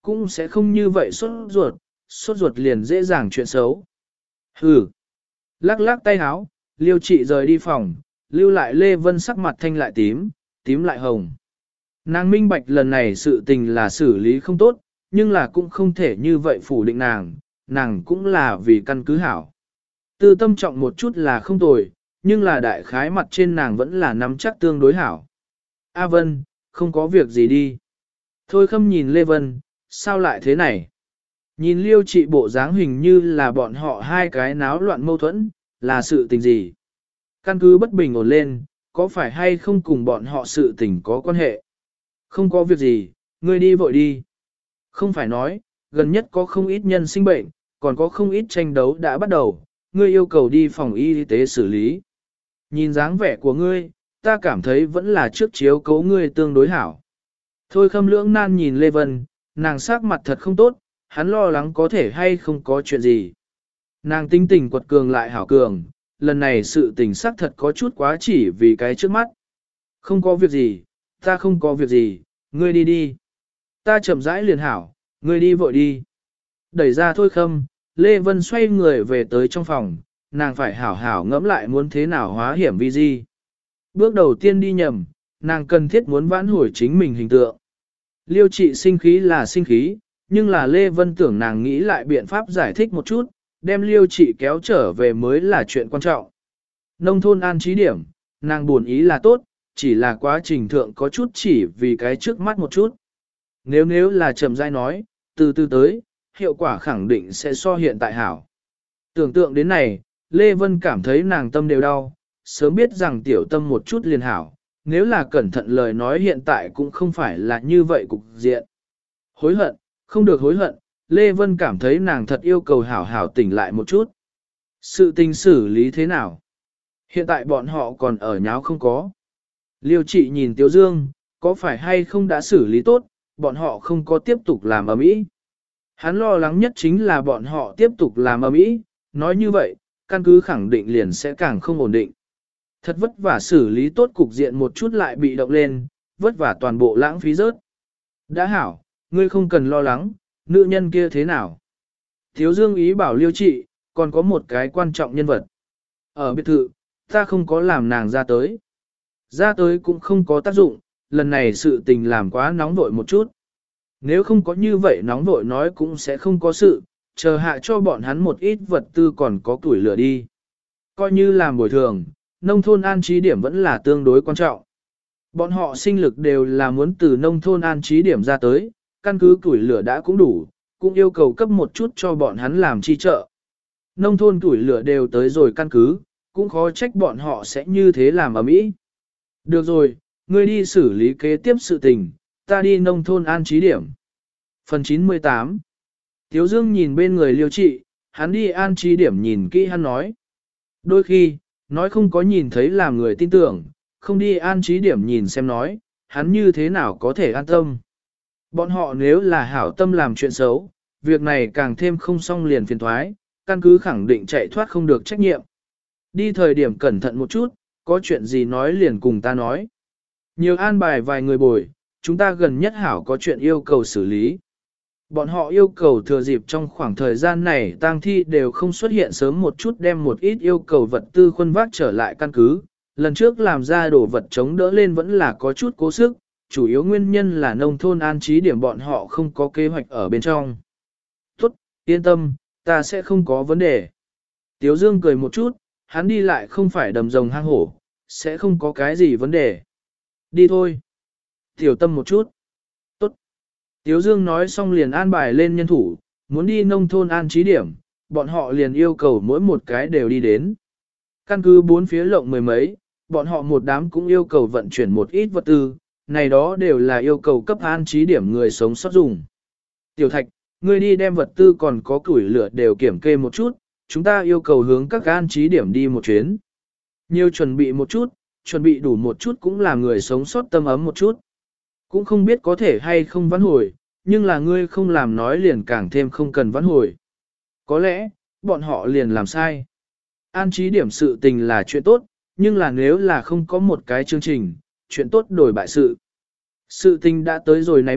cũng sẽ không như vậy sốt ruột, sốt ruột liền dễ dàng chuyện xấu. Hừ. Lắc lắc tay háo, Liêu Trị rời đi phòng, lưu lại Lê Vân sắc mặt thanh lại tím, tím lại hồng. Nàng minh bạch lần này sự tình là xử lý không tốt, nhưng là cũng không thể như vậy phủ định nàng, nàng cũng là vì căn cứ hảo. Tư tâm trọng một chút là không tồi, nhưng là đại khái mặt trên nàng vẫn là nắm chắc tương đối hảo. A Vân, không có việc gì đi. Thôi Khâm nhìn Lê Vân, sao lại thế này? Nhìn Liêu Trị bộ dáng hình như là bọn họ hai cái náo loạn mâu thuẫn, là sự tình gì? Căn cứ bất bình ổn lên, có phải hay không cùng bọn họ sự tình có quan hệ? Không có việc gì, ngươi đi vội đi. Không phải nói, gần nhất có không ít nhân sinh bệnh, còn có không ít tranh đấu đã bắt đầu, ngươi yêu cầu đi phòng y tế xử lý. Nhìn dáng vẻ của ngươi, ta cảm thấy vẫn là trước chiếu cố ngươi tương đối hảo. Thôi Khâm lưỡng nan nhìn Lê Vân, nàng sắc mặt thật không tốt, hắn lo lắng có thể hay không có chuyện gì. Nàng tinh tình quật cường lại hảo cường, lần này sự tình sắc thật có chút quá chỉ vì cái trước mắt. Không có việc gì, ta không có việc gì, ngươi đi đi. Ta chậm rãi liền hảo, ngươi đi vội đi. Đẩy ra Thôi Khâm, Lê Vân xoay người về tới trong phòng, nàng phải hảo hảo ngẫm lại muốn thế nào hóa hiểm vi di. Bước đầu tiên đi nhầm, nàng cần thiết muốn vãn hồi chính mình hình tượng. Liêu Trị sinh khí là sinh khí, nhưng là Lê Vân tưởng nàng nghĩ lại biện pháp giải thích một chút, đem Liêu Trị kéo trở về mới là chuyện quan trọng. Nông thôn an trí điểm, nàng buồn ý là tốt, chỉ là quá trình thượng có chút chỉ vì cái trước mắt một chút. Nếu nếu là chậm rãi nói, từ từ tới, hiệu quả khẳng định sẽ so hiện tại hảo. Tưởng tượng đến này, Lê Vân cảm thấy nàng tâm đều đau, sớm biết rằng tiểu tâm một chút liền hảo, nếu là cẩn thận lời nói hiện tại cũng không phải là như vậy cục diện. Hối hận, không được hối hận, Lê Vân cảm thấy nàng thật yêu cầu hảo hảo tỉnh lại một chút. Sự tình xử lý thế nào? Hiện tại bọn họ còn ở nháo không có. Liêu Trị nhìn Tiếu Dương, có phải hay không đã xử lý tốt, bọn họ không có tiếp tục làm ầm ĩ. Hắn lo lắng nhất chính là bọn họ tiếp tục làm ầm ĩ, nói như vậy, căn cứ khẳng định liền sẽ càng không ổn định. Thật vất vả xử lý tốt cục diện một chút lại bị động lên, vất vả toàn bộ lãng phí rớt. Đã hảo, ngươi không cần lo lắng, nữ nhân kia thế nào? Thiếu Dương ý bảo Liêu Trị, còn có một cái quan trọng nhân vật. Ở biệt thự, ta không có làm nàng ra tới. Ra tới cũng không có tác dụng, lần này sự tình làm quá nóng vội một chút. Nếu không có như vậy nóng vội nói cũng sẽ không có sự, chờ hạ cho bọn hắn một ít vật tư còn có tuổi lửa đi. Coi như làm bồi thường, nông thôn an trí điểm vẫn là tương đối quan trọng. Bọn họ sinh lực đều là muốn từ nông thôn an trí điểm ra tới, căn cứ tuổi lửa đã cũng đủ, cũng yêu cầu cấp một chút cho bọn hắn làm chi trợ. Nông thôn tuổi lửa đều tới rồi căn cứ, cũng khó trách bọn họ sẽ như thế làm ở mỹ. Được rồi, ngươi đi xử lý kế tiếp sự tình, ta đi nông thôn an trí điểm. Phần chín mươi tám. Tiếu Dương nhìn bên người Liêu Trị, hắn đi an trí điểm nhìn kỹ hắn nói. Đôi khi, nói không có nhìn thấy làm người tin tưởng, không đi an trí điểm nhìn xem nói, hắn như thế nào có thể an tâm. Bọn họ nếu là hảo tâm làm chuyện xấu, việc này càng thêm không xong liền phiền thoái, căn cứ khẳng định chạy thoát không được trách nhiệm. Đi thời điểm cẩn thận một chút, có chuyện gì nói liền cùng ta nói. Nhiều an bài vài người bồi, chúng ta gần nhất hảo có chuyện yêu cầu xử lý. Bọn họ yêu cầu thừa dịp trong khoảng thời gian này tang thi đều không xuất hiện sớm một chút đem một ít yêu cầu vật tư khuân vác trở lại căn cứ. Lần trước làm ra đổ vật chống đỡ lên vẫn là có chút cố sức, chủ yếu nguyên nhân là nông thôn an trí điểm bọn họ không có kế hoạch ở bên trong. Tốt, yên tâm, ta sẽ không có vấn đề. Tiếu Dương cười một chút, hắn đi lại không phải đầm rồng hang hổ, sẽ không có cái gì vấn đề. Đi thôi. Tiểu tâm một chút. Tốt. Tiếu Dương nói xong liền an bài lên nhân thủ, muốn đi nông thôn an trí điểm, bọn họ liền yêu cầu mỗi một cái đều đi đến. Căn cứ bốn phía lộng mười mấy, bọn họ một đám cũng yêu cầu vận chuyển một ít vật tư, này đó đều là yêu cầu cấp an trí điểm người sống sót dùng. Tiểu Thạch, ngươi đi đem vật tư còn có củi lửa đều kiểm kê một chút, chúng ta yêu cầu hướng các an trí điểm đi một chuyến. Nhiều chuẩn bị một chút, chuẩn bị đủ một chút cũng là người sống sót tâm ấm một chút. Cũng không biết có thể hay không vãn hồi, nhưng là ngươi không làm nói liền càng thêm không cần vãn hồi. Có lẽ, bọn họ liền làm sai. An trí điểm sự tình là chuyện tốt, nhưng là nếu là không có một cái chương trình, chuyện tốt đổi bại sự. Sự tình đã tới rồi này bước,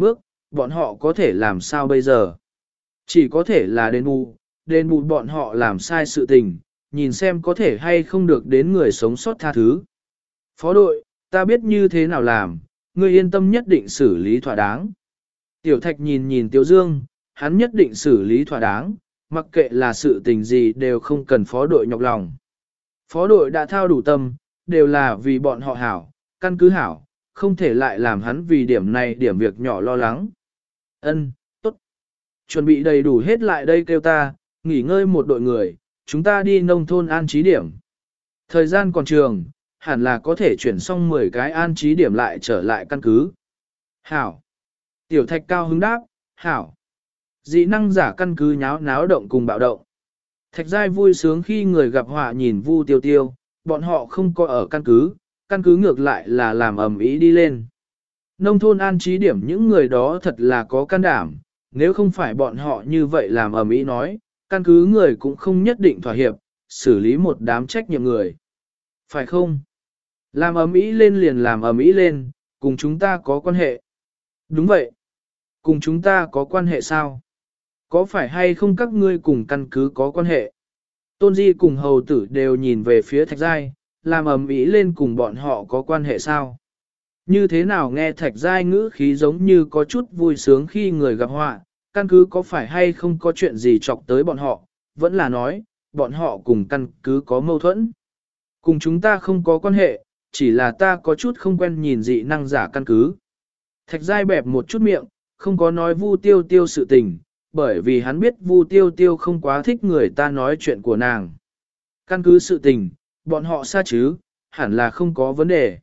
bọn họ có thể làm sao bây giờ? Chỉ có thể là đền bù, đền bù bọn họ làm sai sự tình, nhìn xem có thể hay không được đến người sống sót tha thứ. Phó đội, ta biết như thế nào làm, ngươi yên tâm nhất định xử lý thỏa đáng. Tiểu Thạch nhìn nhìn Tiểu Dương, hắn nhất định xử lý thỏa đáng, mặc kệ là sự tình gì đều không cần phó đội nhọc lòng. Phó đội đã thao đủ tâm, đều là vì bọn họ hảo, căn cứ hảo, không thể lại làm hắn vì điểm này điểm việc nhỏ lo lắng. Ân, tốt. Chuẩn bị đầy đủ hết lại đây kêu ta, nghỉ ngơi một đội người, chúng ta đi nông thôn an trí điểm. Thời gian còn trường, hẳn là có thể chuyển xong mười cái an trí điểm lại trở lại căn cứ. Hảo. Tiểu Thạch cao hứng đáp, hảo. Dị năng giả căn cứ nháo náo động cùng bạo động. Thạch Giai vui sướng khi người gặp họa nhìn Vu Tiêu Tiêu, bọn họ không có ở căn cứ, căn cứ ngược lại là làm ầm ĩ đi lên. Nông thôn an trí điểm những người đó thật là có can đảm, nếu không phải bọn họ như vậy làm ầm ĩ nói, căn cứ người cũng không nhất định thỏa hiệp, xử lý một đám trách nhiệm người. Phải không? Làm ầm ĩ lên liền làm ầm ĩ lên, cùng chúng ta có quan hệ. Đúng vậy. Cùng chúng ta có quan hệ sao? Có phải hay không các ngươi cùng căn cứ có quan hệ? Tôn Di cùng hầu tử đều nhìn về phía Thạch Giai, làm ầm ĩ lên cùng bọn họ có quan hệ sao? Như thế nào nghe Thạch Giai ngữ khí giống như có chút vui sướng khi người gặp họa, căn cứ có phải hay không có chuyện gì chọc tới bọn họ, vẫn là nói, bọn họ cùng căn cứ có mâu thuẫn. Cùng chúng ta không có quan hệ, chỉ là ta có chút không quen nhìn dị năng giả căn cứ. Thạch Giai bẹp một chút miệng, không có nói Vu Tiêu Tiêu sự tình, bởi vì hắn biết Vu Tiêu Tiêu không quá thích người ta nói chuyện của nàng. Căn cứ sự tình, bọn họ xa chứ, hẳn là không có vấn đề.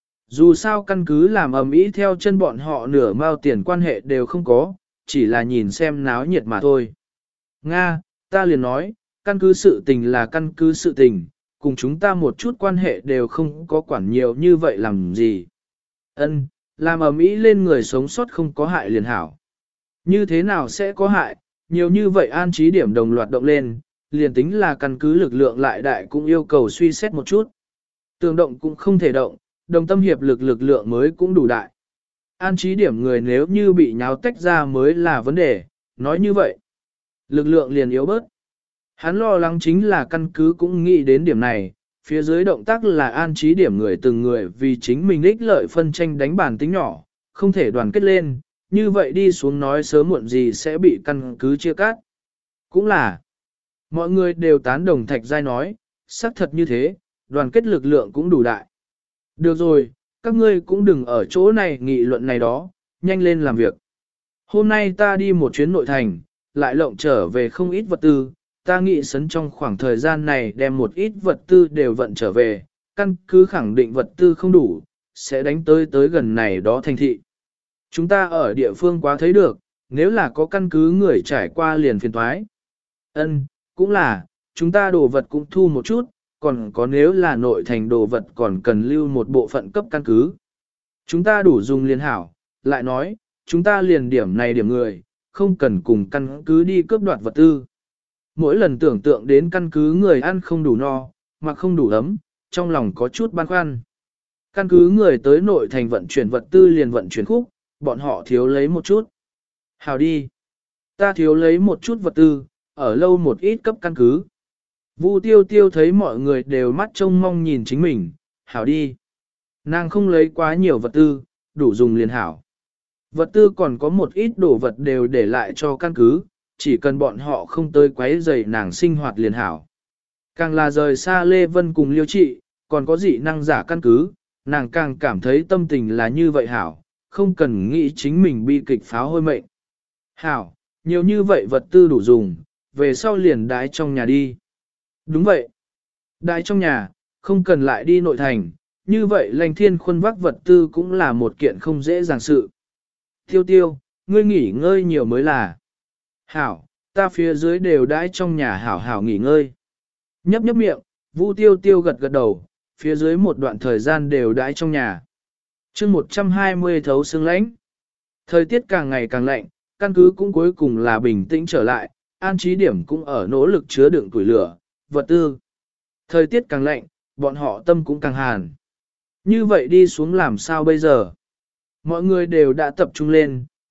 Dù sao căn cứ làm ầm ĩ theo chân bọn họ nửa mao tiền quan hệ đều không có, chỉ là nhìn xem náo nhiệt mà thôi. Nga, ta liền nói, căn cứ sự tình là căn cứ sự tình, cùng chúng ta một chút quan hệ đều không có quản nhiều như vậy làm gì. Ân, làm ầm ĩ lên người sống sót không có hại liền hảo. Như thế nào sẽ có hại, nhiều như vậy an trí điểm đồng loạt động lên, liền tính là căn cứ lực lượng lại đại cũng yêu cầu suy xét một chút. Tường động cũng không thể động, đồng tâm hiệp lực lực lượng mới cũng đủ đại. An trí điểm người nếu như bị nháo tách ra mới là vấn đề, nói như vậy. Lực lượng liền yếu bớt. Hắn lo lắng chính là căn cứ cũng nghĩ đến điểm này, phía dưới động tác là an trí điểm người từng người vì chính mình ích lợi phân tranh đánh bản tính nhỏ, không thể đoàn kết lên, như vậy đi xuống nói sớm muộn gì sẽ bị căn cứ chia cắt. Cũng là, mọi người đều tán đồng Thạch Giai nói, xác thật như thế, đoàn kết lực lượng cũng đủ đại. Được rồi, các ngươi cũng đừng ở chỗ này nghị luận này đó, nhanh lên làm việc. Hôm nay ta đi một chuyến nội thành, lại lộng trở về không ít vật tư, ta nghĩ sấn trong khoảng thời gian này đem một ít vật tư đều vận trở về, căn cứ khẳng định vật tư không đủ, sẽ đánh tới tới gần này đó thành thị. Chúng ta ở địa phương quá thấy được, nếu là có căn cứ người trải qua liền phiền thoái. Ân, cũng là, chúng ta đồ vật cũng thu một chút, còn có nếu là nội thành đồ vật còn cần lưu một bộ phận cấp căn cứ. Chúng ta đủ dùng liền hảo, lại nói, chúng ta liền điểm này điểm người, không cần cùng căn cứ đi cướp đoạt vật tư. Mỗi lần tưởng tượng đến căn cứ người ăn không đủ no, mà không đủ ấm, trong lòng có chút băn khoăn. Căn cứ người tới nội thành vận chuyển vật tư liền vận chuyển khúc, bọn họ thiếu lấy một chút. Hào đi. Ta thiếu lấy một chút vật tư, ở lâu một ít cấp căn cứ. Vu Tiêu Tiêu thấy mọi người đều mắt trông mong nhìn chính mình, hảo đi. Nàng không lấy quá nhiều vật tư, đủ dùng liền hảo. Vật tư còn có một ít đồ vật đều để lại cho căn cứ, chỉ cần bọn họ không tới quấy rầy nàng sinh hoạt liền hảo. Càng là rời xa Lê Vân cùng Liêu Trị, còn có dị năng giả căn cứ, nàng càng cảm thấy tâm tình là như vậy hảo, không cần nghĩ chính mình bị kịch pháo hôi mệnh. Hảo, nhiều như vậy vật tư đủ dùng, về sau liền đái trong nhà đi. Đúng vậy. Đái trong nhà, không cần lại đi nội thành, như vậy lành thiên khuân vác vật tư cũng là một kiện không dễ dàng sự. Tiêu tiêu, ngươi nghỉ ngơi nhiều mới là. Hảo, ta phía dưới đều đái trong nhà hảo hảo nghỉ ngơi. Nhấp nhấp miệng, Vu Tiêu Tiêu gật gật đầu, phía dưới một đoạn thời gian đều đái trong nhà. chương một trăm hai mươi thấu xương lãnh. Thời tiết càng ngày càng lạnh, căn cứ cũng cuối cùng là bình tĩnh trở lại, an trí điểm cũng ở nỗ lực chứa đựng tuổi lửa, vật tư. Thời tiết càng lạnh, bọn họ tâm cũng càng hàn. Như vậy đi xuống làm sao bây giờ? Mọi người đều đã tập trung lên,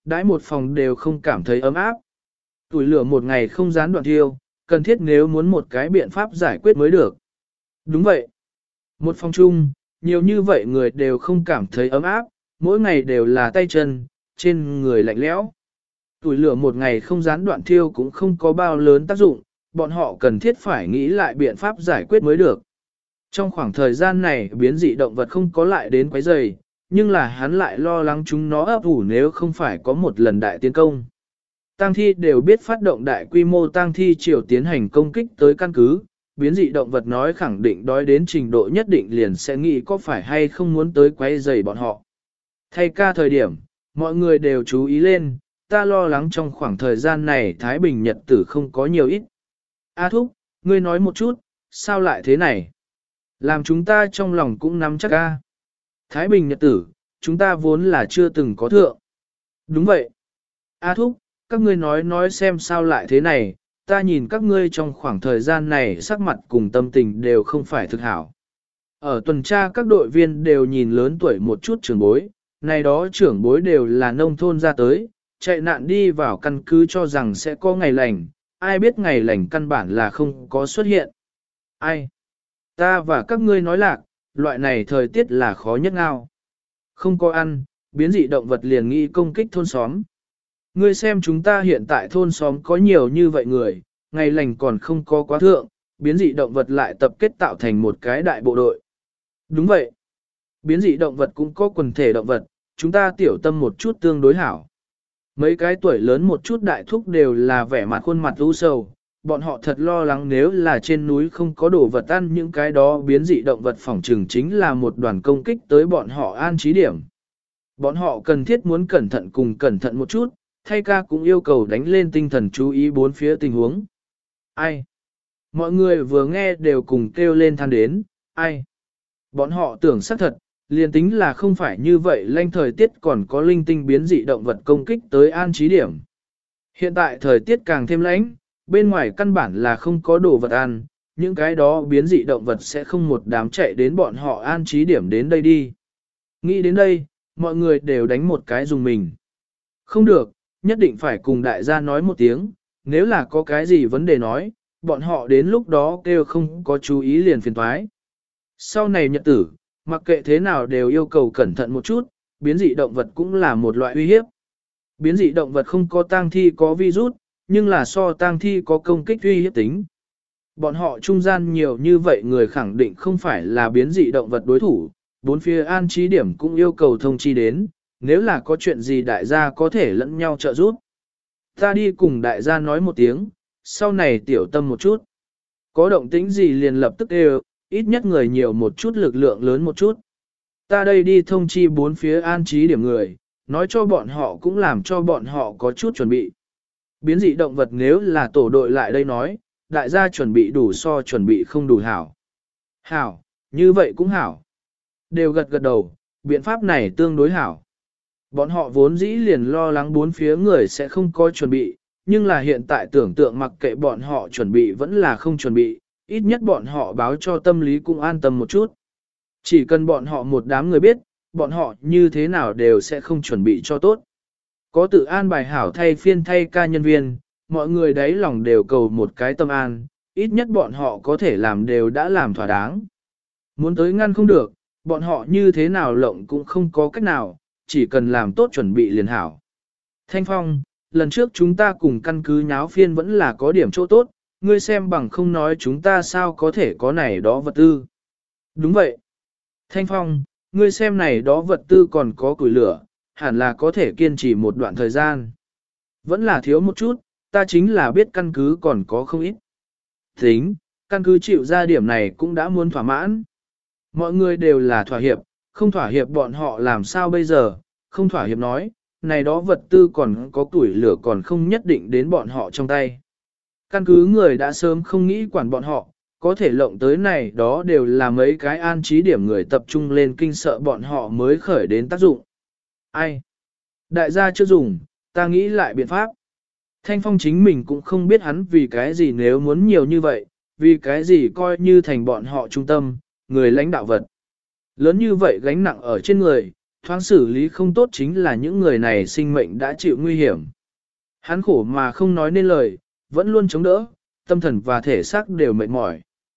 đãi một phòng đều không cảm thấy ấm áp. Tuổi lửa một ngày không gián đoạn thiêu, cần thiết nếu muốn một cái biện pháp giải quyết mới được. Đúng vậy. Một phòng chung, nhiều như vậy người đều không cảm thấy ấm áp, mỗi ngày đều là tay chân, trên người lạnh lẽo. Tuổi lửa một ngày không gián đoạn thiêu cũng không có bao lớn tác dụng, bọn họ cần thiết phải nghĩ lại biện pháp giải quyết mới được. Trong khoảng thời gian này biến dị động vật không có lại đến quấy rầy, nhưng là hắn lại lo lắng chúng nó ấp ủ nếu không phải có một lần đại tiến công. Tang thi đều biết phát động đại quy mô tang thi triều tiến hành công kích tới căn cứ, biến dị động vật nói khẳng định đói đến trình độ nhất định liền sẽ nghĩ có phải hay không muốn tới quấy rầy bọn họ. Thay ca thời điểm, mọi người đều chú ý lên, ta lo lắng trong khoảng thời gian này Thái Bình Nhật tử không có nhiều ít. A Thúc, ngươi nói một chút, sao lại thế này? Làm chúng ta trong lòng cũng nắm chắc ca. Thái Bình Nhật tử, chúng ta vốn là chưa từng có thượng. Đúng vậy. A Thúc, các ngươi nói nói xem sao lại thế này, ta nhìn các ngươi trong khoảng thời gian này sắc mặt cùng tâm tình đều không phải thực hảo. Ở tuần tra các đội viên đều nhìn lớn tuổi một chút trưởng bối, này đó trưởng bối đều là nông thôn ra tới, chạy nạn đi vào căn cứ cho rằng sẽ có ngày lành, ai biết ngày lành căn bản là không có xuất hiện. Ai? Ta và các ngươi nói lạc, loại này thời tiết là khó nhất ngao. Không có ăn, biến dị động vật liền nghĩ công kích thôn xóm. Ngươi xem chúng ta hiện tại thôn xóm có nhiều như vậy người, ngày lành còn không có quá thượng, biến dị động vật lại tập kết tạo thành một cái đại bộ đội. Đúng vậy. Biến dị động vật cũng có quần thể động vật, chúng ta tiểu tâm một chút tương đối hảo. Mấy cái tuổi lớn một chút đại thúc đều là vẻ mặt khuôn mặt u sầu, bọn họ thật lo lắng nếu là trên núi không có đồ vật ăn những cái đó biến dị động vật phỏng trừng chính là một đoàn công kích tới bọn họ an trí điểm. Bọn họ cần thiết muốn cẩn thận cùng cẩn thận một chút, thay ca cũng yêu cầu đánh lên tinh thần chú ý bốn phía tình huống. Ai? Mọi người vừa nghe đều cùng kêu lên than đến, ai? Bọn họ tưởng xác thật, liền tính là không phải như vậy lanh thời tiết còn có linh tinh biến dị động vật công kích tới an trí điểm. Hiện tại thời tiết càng thêm lạnh, bên ngoài căn bản là không có đồ vật ăn, những cái đó biến dị động vật sẽ không một đám chạy đến bọn họ an trí điểm đến đây đi. Nghĩ đến đây, mọi người đều đánh một cái dùng mình. Không được, nhất định phải cùng đại gia nói một tiếng, nếu là có cái gì vấn đề nói, bọn họ đến lúc đó kêu không có chú ý liền phiền toái. Sau này nhật tử, mặc kệ thế nào đều yêu cầu cẩn thận một chút, biến dị động vật cũng là một loại uy hiếp. Biến dị động vật không có tang thi có virus, nhưng là so tang thi có công kích uy hiếp tính. Bọn họ trung gian nhiều như vậy người khẳng định không phải là biến dị động vật đối thủ, bốn phía an trí điểm cũng yêu cầu thông chi đến, nếu là có chuyện gì đại gia có thể lẫn nhau trợ giúp. Ta đi cùng đại gia nói một tiếng, sau này tiểu tâm một chút. Có động tĩnh gì liền lập tức đều, ít nhất người nhiều một chút lực lượng lớn một chút. Ta đây đi thông chi bốn phía an trí điểm người, nói cho bọn họ cũng làm cho bọn họ có chút chuẩn bị. Biến dị động vật nếu là tổ đội lại đây nói, đại gia chuẩn bị đủ so chuẩn bị không đủ hảo. Hảo, như vậy cũng hảo. Đều gật gật đầu, biện pháp này tương đối hảo. Bọn họ vốn dĩ liền lo lắng bốn phía người sẽ không có chuẩn bị, nhưng là hiện tại tưởng tượng mặc kệ bọn họ chuẩn bị vẫn là không chuẩn bị, ít nhất bọn họ báo cho tâm lý cũng an tâm một chút. Chỉ cần bọn họ một đám người biết, bọn họ như thế nào đều sẽ không chuẩn bị cho tốt. Có tự an bài hảo thay phiên thay ca nhân viên, mọi người đấy lòng đều cầu một cái tâm an, ít nhất bọn họ có thể làm đều đã làm thỏa đáng. Muốn tới ngăn không được, bọn họ như thế nào lộng cũng không có cách nào, chỉ cần làm tốt chuẩn bị liền hảo. Thanh Phong, lần trước chúng ta cùng căn cứ nháo phiên vẫn là có điểm chỗ tốt, ngươi xem bằng không nói chúng ta sao có thể có này đó vật tư. Đúng vậy. Thanh Phong, ngươi xem này đó vật tư còn có củi lửa, hẳn là có thể kiên trì một đoạn thời gian. Vẫn là thiếu một chút, ta chính là biết căn cứ còn có không ít. Tính, căn cứ chịu ra điểm này cũng đã muốn thỏa mãn. Mọi người đều là thỏa hiệp, không thỏa hiệp bọn họ làm sao bây giờ, không thỏa hiệp nói, này đó vật tư còn có củi lửa còn không nhất định đến bọn họ trong tay. Căn cứ người đã sớm không nghĩ quản bọn họ, có thể lộng tới này đó đều là mấy cái an trí điểm người tập trung lên kinh sợ bọn họ mới khởi đến tác dụng. Ai? Đại gia chưa dùng, ta nghĩ lại biện pháp. Thanh Phong chính mình cũng không biết hắn vì cái gì nếu muốn nhiều như vậy, vì cái gì coi như thành bọn họ trung tâm, người lãnh đạo vật. Lớn như vậy gánh nặng ở trên người, thoáng xử lý không tốt chính là những người này sinh mệnh đã chịu nguy hiểm. Hắn khổ mà không nói nên lời, vẫn luôn chống đỡ, tâm thần và thể xác đều mệt mỏi.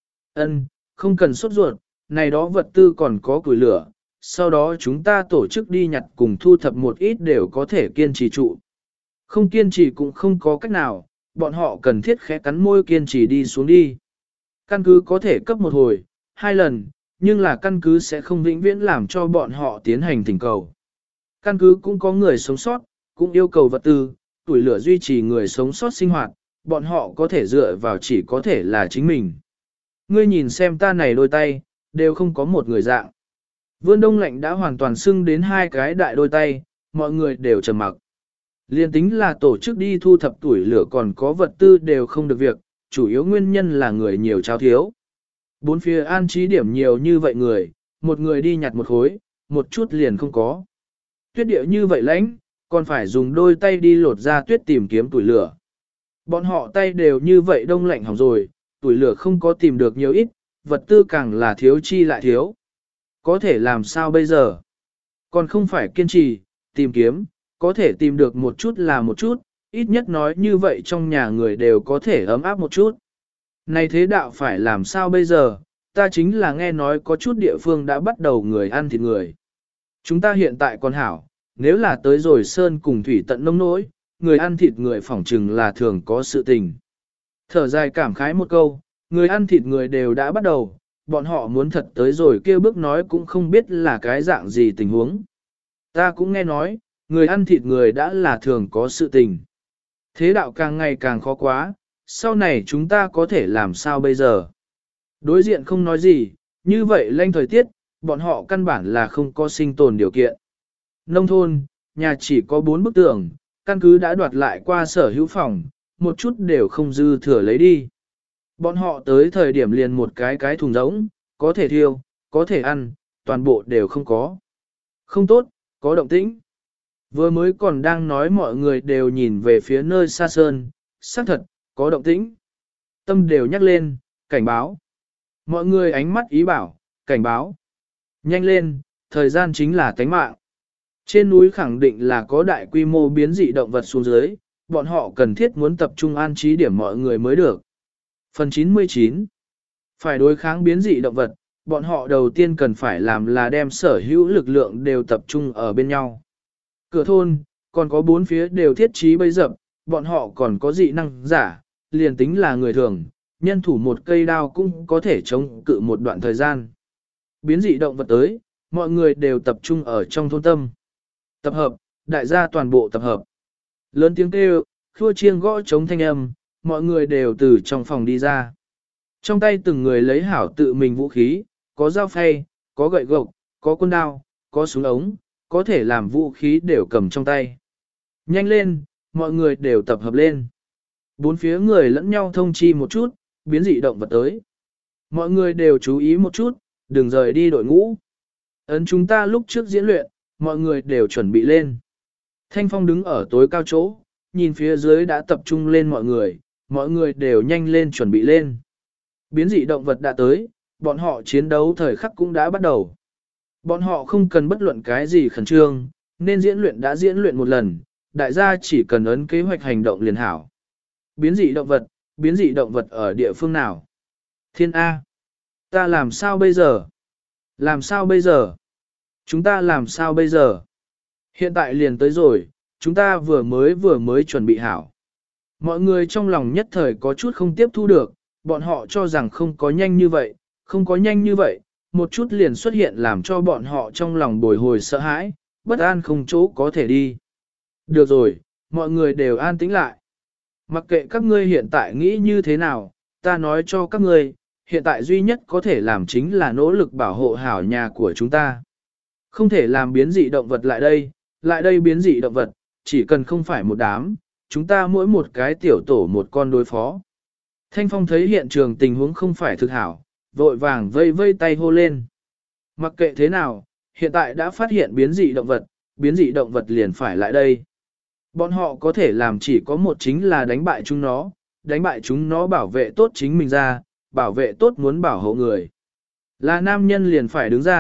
Ân, không cần sốt ruột, này đó vật tư còn có củi lửa, sau đó chúng ta tổ chức đi nhặt cùng thu thập một ít đều có thể kiên trì trụ. Không kiên trì cũng không có cách nào, bọn họ cần thiết khẽ cắn môi kiên trì đi xuống đi. Căn cứ có thể cấp một hồi, hai lần, nhưng là căn cứ sẽ không vĩnh viễn làm cho bọn họ tiến hành thỉnh cầu. Căn cứ cũng có người sống sót, cũng yêu cầu vật tư, tuổi lửa duy trì người sống sót sinh hoạt, bọn họ có thể dựa vào chỉ có thể là chính mình. Ngươi nhìn xem ta này đôi tay, đều không có một người dạng. Vươn đông lạnh đã hoàn toàn sưng đến hai cái đại đôi tay, mọi người đều trầm mặc. Liên tính là tổ chức đi thu thập tuổi lửa còn có vật tư đều không được việc, chủ yếu nguyên nhân là người nhiều cháo thiếu. Bốn phía an trí điểm nhiều như vậy người, một người đi nhặt một khối, một chút liền không có. Tuyết địa như vậy lãnh, còn phải dùng đôi tay đi lột ra tuyết tìm kiếm tuổi lửa. Bọn họ tay đều như vậy đông lạnh hỏng rồi, tuổi lửa không có tìm được nhiều ít, vật tư càng là thiếu chi lại thiếu. Có thể làm sao bây giờ? Còn không phải kiên trì, tìm kiếm, có thể tìm được một chút là một chút, ít nhất nói như vậy trong nhà người đều có thể ấm áp một chút. Này thế đạo phải làm sao bây giờ? Ta chính là nghe nói có chút địa phương đã bắt đầu người ăn thịt người. Chúng ta hiện tại còn hảo, nếu là tới rồi sơn cùng thủy tận nông nỗi, người ăn thịt người phỏng chừng là thường có sự tình. Thở dài cảm khái một câu, người ăn thịt người đều đã bắt đầu, bọn họ muốn thật tới rồi kia bước nói cũng không biết là cái dạng gì tình huống. Ta cũng nghe nói, người ăn thịt người đã là thường có sự tình. Thế đạo càng ngày càng khó quá, sau này chúng ta có thể làm sao bây giờ? Đối diện không nói gì, như vậy lanh thời tiết, bọn họ căn bản là không có sinh tồn điều kiện. Nông thôn, nhà chỉ có bốn bức tường, căn cứ đã đoạt lại qua sở hữu phòng, một chút đều không dư thừa lấy đi. Bọn họ tới thời điểm liền một cái cái thùng rỗng, có thể thiêu, có thể ăn, toàn bộ đều không có. Không tốt, có động tĩnh. Vừa mới còn đang nói mọi người đều nhìn về phía nơi xa sơn, xác thật, có động tĩnh. Tâm đều nhắc lên, cảnh báo. Mọi người ánh mắt ý bảo, cảnh báo. Nhanh lên, thời gian chính là tánh mạng. Trên núi khẳng định là có đại quy mô biến dị động vật xuống dưới, bọn họ cần thiết muốn tập trung an trí điểm mọi người mới được. Phần chín mươi chín. Phải đối kháng biến dị động vật, bọn họ đầu tiên cần phải làm là đem sở hữu lực lượng đều tập trung ở bên nhau. Cửa thôn, còn có bốn phía đều thiết trí bấy dập, bọn họ còn có dị năng giả, liền tính là người thường, nhân thủ một cây đao cũng có thể chống cự một đoạn thời gian. Biến dị động vật tới, mọi người đều tập trung ở trong thôn tâm. Tập hợp, đại gia toàn bộ tập hợp. Lớn tiếng kêu, khua chiêng gõ chống thanh âm, mọi người đều từ trong phòng đi ra. Trong tay từng người lấy hảo tự mình vũ khí, có dao phay, có gậy gộc, có quân đao, có súng ống, có thể làm vũ khí đều cầm trong tay. Nhanh lên, mọi người đều tập hợp lên. Bốn phía người lẫn nhau thông chi một chút, biến dị động vật tới. Mọi người đều chú ý một chút, đừng rời đi đội ngũ. Ấn chúng ta lúc trước diễn luyện, mọi người đều chuẩn bị lên. Thanh Phong đứng ở tối cao chỗ, nhìn phía dưới đã tập trung lên mọi người, mọi người đều nhanh lên chuẩn bị lên. Biến dị động vật đã tới, bọn họ chiến đấu thời khắc cũng đã bắt đầu. Bọn họ không cần bất luận cái gì khẩn trương, nên diễn luyện đã diễn luyện một lần, đại gia chỉ cần ấn kế hoạch hành động liền hảo. Biến dị động vật, biến dị động vật ở địa phương nào? Thiên A. Ta làm sao bây giờ? Làm sao bây giờ? Chúng ta làm sao bây giờ? Hiện tại liền tới rồi, chúng ta vừa mới vừa mới chuẩn bị hảo. Mọi người trong lòng nhất thời có chút không tiếp thu được, bọn họ cho rằng không có nhanh như vậy, không có nhanh như vậy, một chút liền xuất hiện làm cho bọn họ trong lòng bồi hồi sợ hãi, bất an không chỗ có thể đi. Được rồi, mọi người đều an tĩnh lại. Mặc kệ các ngươi hiện tại nghĩ như thế nào, ta nói cho các ngươi, hiện tại duy nhất có thể làm chính là nỗ lực bảo hộ hảo nhà của chúng ta. Không thể làm biến dị động vật lại đây, lại đây biến dị động vật, chỉ cần không phải một đám, chúng ta mỗi một cái tiểu tổ một con đối phó. Thanh Phong thấy hiện trường tình huống không phải thực hảo, vội vàng vây vây tay hô lên. Mặc kệ thế nào, hiện tại đã phát hiện biến dị động vật, biến dị động vật liền phải lại đây. Bọn họ có thể làm chỉ có một chính là đánh bại chúng nó, đánh bại chúng nó bảo vệ tốt chính mình ra, bảo vệ tốt muốn bảo hộ người. Là nam nhân liền phải đứng ra,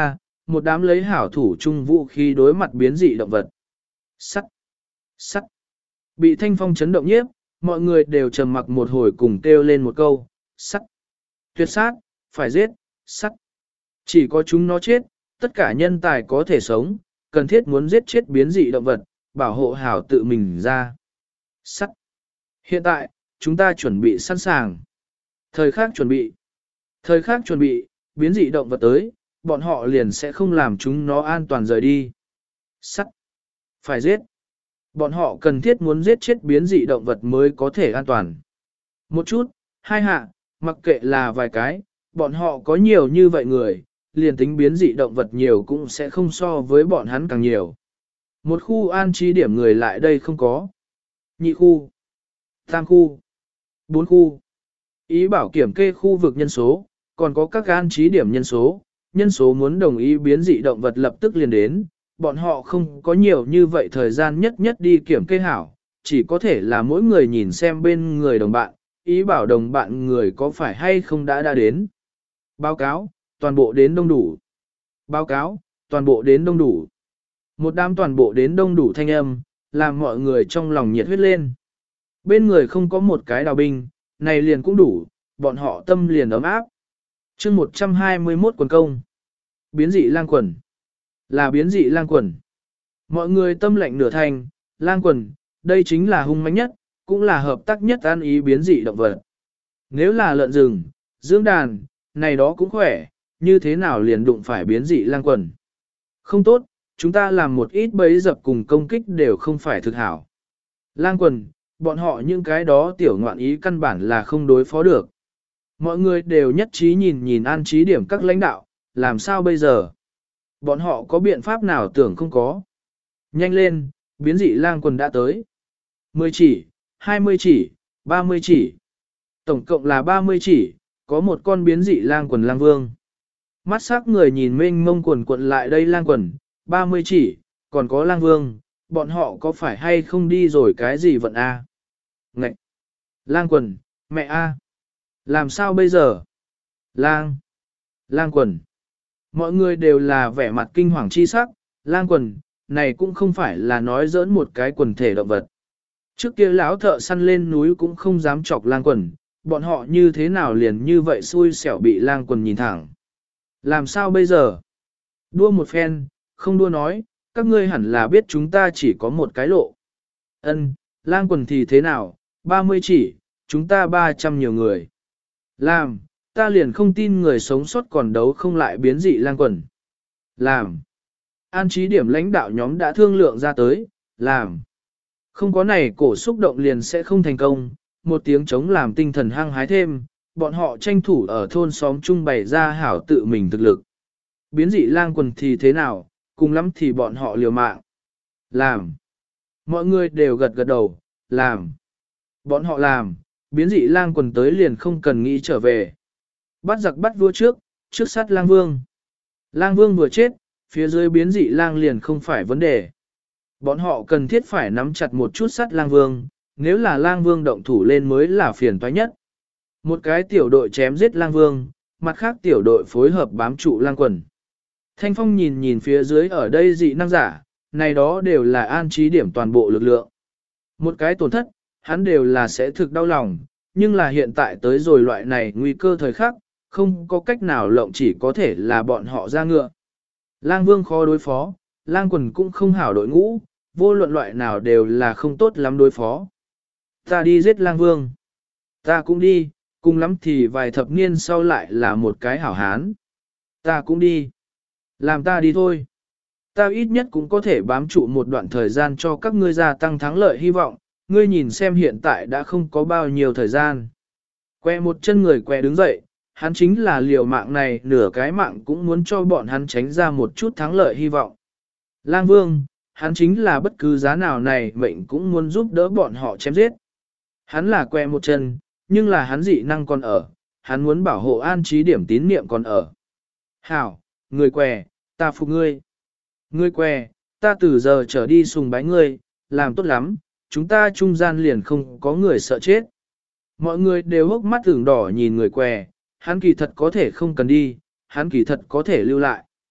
một đám lấy hảo thủ chung vũ khí đối mặt biến dị động vật. Sắt! Sắt! Bị thanh phong chấn động nhiếp, mọi người đều trầm mặc một hồi cùng kêu lên một câu, sắt! Tuyệt sát, phải giết, sắt! Chỉ có chúng nó chết, tất cả nhân tài có thể sống, cần thiết muốn giết chết biến dị động vật, bảo hộ hảo tự mình ra. Sắt! Hiện tại, chúng ta chuẩn bị sẵn sàng. Thời khắc chuẩn bị. Thời khắc chuẩn bị, biến dị động vật tới, bọn họ liền sẽ không làm chúng nó an toàn rời đi. Sắt! Phải giết! Bọn họ cần thiết muốn giết chết biến dị động vật mới có thể an toàn. Một chút, hai hạ, mặc kệ là vài cái, bọn họ có nhiều như vậy người, liền tính biến dị động vật nhiều cũng sẽ không so với bọn hắn càng nhiều. Một khu an trí điểm người lại đây không có. Nhị khu, tam khu, bốn khu. Ý bảo kiểm kê khu vực nhân số, còn có các an trí điểm nhân số, nhân số muốn đồng ý biến dị động vật lập tức liền đến, bọn họ không có nhiều như vậy thời gian nhất nhất đi kiểm kê hảo, chỉ có thể là mỗi người nhìn xem bên người đồng bạn, ý bảo đồng bạn người có phải hay không đã đã đến. Báo cáo, toàn bộ đến đông đủ. Báo cáo, toàn bộ đến đông đủ. Một đám toàn bộ đến đông đủ thanh âm, làm mọi người trong lòng nhiệt huyết lên. Bên người không có một cái đào binh, này liền cũng đủ, bọn họ tâm liền ấm áp. chương một trăm hai mươi mốt quần công. Biến dị lang quần. Là biến dị lang quần. Mọi người tâm lệnh nửa thành, lang quần, đây chính là hung mãnh nhất, cũng là hợp tác nhất an ý biến dị động vật. Nếu là lợn rừng, dưỡng đàn, này đó cũng khỏe, như thế nào liền đụng phải biến dị lang quần. Không tốt, chúng ta làm một ít bẫy dập cùng công kích đều không phải thực hảo. Lang quần, bọn họ những cái đó tiểu ngoạn ý căn bản là không đối phó được. Mọi người đều nhất trí nhìn nhìn an trí điểm các lãnh đạo, làm sao bây giờ? Bọn họ có biện pháp nào tưởng không có? Nhanh lên, biến dị lang quần đã tới. mười chỉ, hai mươi chỉ, ba mươi chỉ. Tổng cộng là ba mươi chỉ, có một con biến dị lang quần lang vương. Mắt sắc người nhìn mênh mông quần quận lại đây lang quần, ba mươi chỉ, còn có lang vương, bọn họ có phải hay không đi rồi cái gì vận a? Ngậy! Lang quần, mẹ a! Làm sao bây giờ? Lang! Lang quần! Mọi người đều là vẻ mặt kinh hoàng chi sắc, lang quần, này cũng không phải là nói giỡn một cái quần thể động vật. Trước kia lão thợ săn lên núi cũng không dám chọc lang quần, bọn họ như thế nào liền như vậy xui xẻo bị lang quần nhìn thẳng. Làm sao bây giờ? Đua một phen, không đua nói, các ngươi hẳn là biết chúng ta chỉ có một cái lộ. Ân, lang quần thì thế nào, ba mươi chỉ, chúng ta ba trăm nhiều người. Làm, ta liền không tin người sống sót còn đấu không lại biến dị lang quần. Làm. An trí điểm lãnh đạo nhóm đã thương lượng ra tới, làm. Không có này cổ xúc động liền sẽ không thành công, một tiếng chống làm tinh thần hăng hái thêm, bọn họ tranh thủ ở thôn xóm trung bày ra hảo tự mình thực lực. Biến dị lang quần thì thế nào, cùng lắm thì bọn họ liều mạng. Làm. Mọi người đều gật gật đầu, làm. Bọn họ làm, biến dị lang quần tới liền không cần nghĩ trở về. Bắt giặc bắt vua trước, trước sát lang vương. Lang vương vừa chết, phía dưới biến dị lang liền không phải vấn đề. Bọn họ cần thiết phải nắm chặt một chút sát lang vương, nếu là lang vương động thủ lên mới là phiền toái nhất. Một cái tiểu đội chém giết lang vương, mặt khác tiểu đội phối hợp bám trụ lang quần. Thanh Phong nhìn nhìn phía dưới ở đây dị năng giả, này đó đều là an trí điểm toàn bộ lực lượng. Một cái tổn thất, hắn đều là sẽ thực đau lòng, nhưng là hiện tại tới rồi loại này nguy cơ thời khắc, không có cách nào lộng chỉ có thể là bọn họ ra ngựa. Lang vương khó đối phó, lang quần cũng không hảo đội ngũ, vô luận loại nào đều là không tốt lắm đối phó. Ta đi giết lang vương. Ta cũng đi, cùng lắm thì vài thập niên sau lại là một cái hảo hán. Ta cũng đi. Làm ta đi thôi. Ta ít nhất cũng có thể bám trụ một đoạn thời gian cho các ngươi gia tăng thắng lợi hy vọng, ngươi nhìn xem hiện tại đã không có bao nhiêu thời gian. Que một chân người que đứng dậy, hắn chính là liều mạng này nửa cái mạng cũng muốn cho bọn hắn tránh ra một chút thắng lợi hy vọng. Lang Vương, hắn chính là bất cứ giá nào này mệnh cũng muốn giúp đỡ bọn họ chém giết. Hắn là que một chân, nhưng là hắn dị năng còn ở, hắn muốn bảo hộ an trí điểm tín niệm còn ở. Hảo, người què, ta phục ngươi. Ngươi què, ta từ giờ trở đi sùng bái ngươi, làm tốt lắm, chúng ta trung gian liền không có người sợ chết. Mọi người đều hốc mắt tưởng đỏ nhìn người què, hắn kỳ thật có thể không cần đi, hắn kỳ thật có thể lưu lại.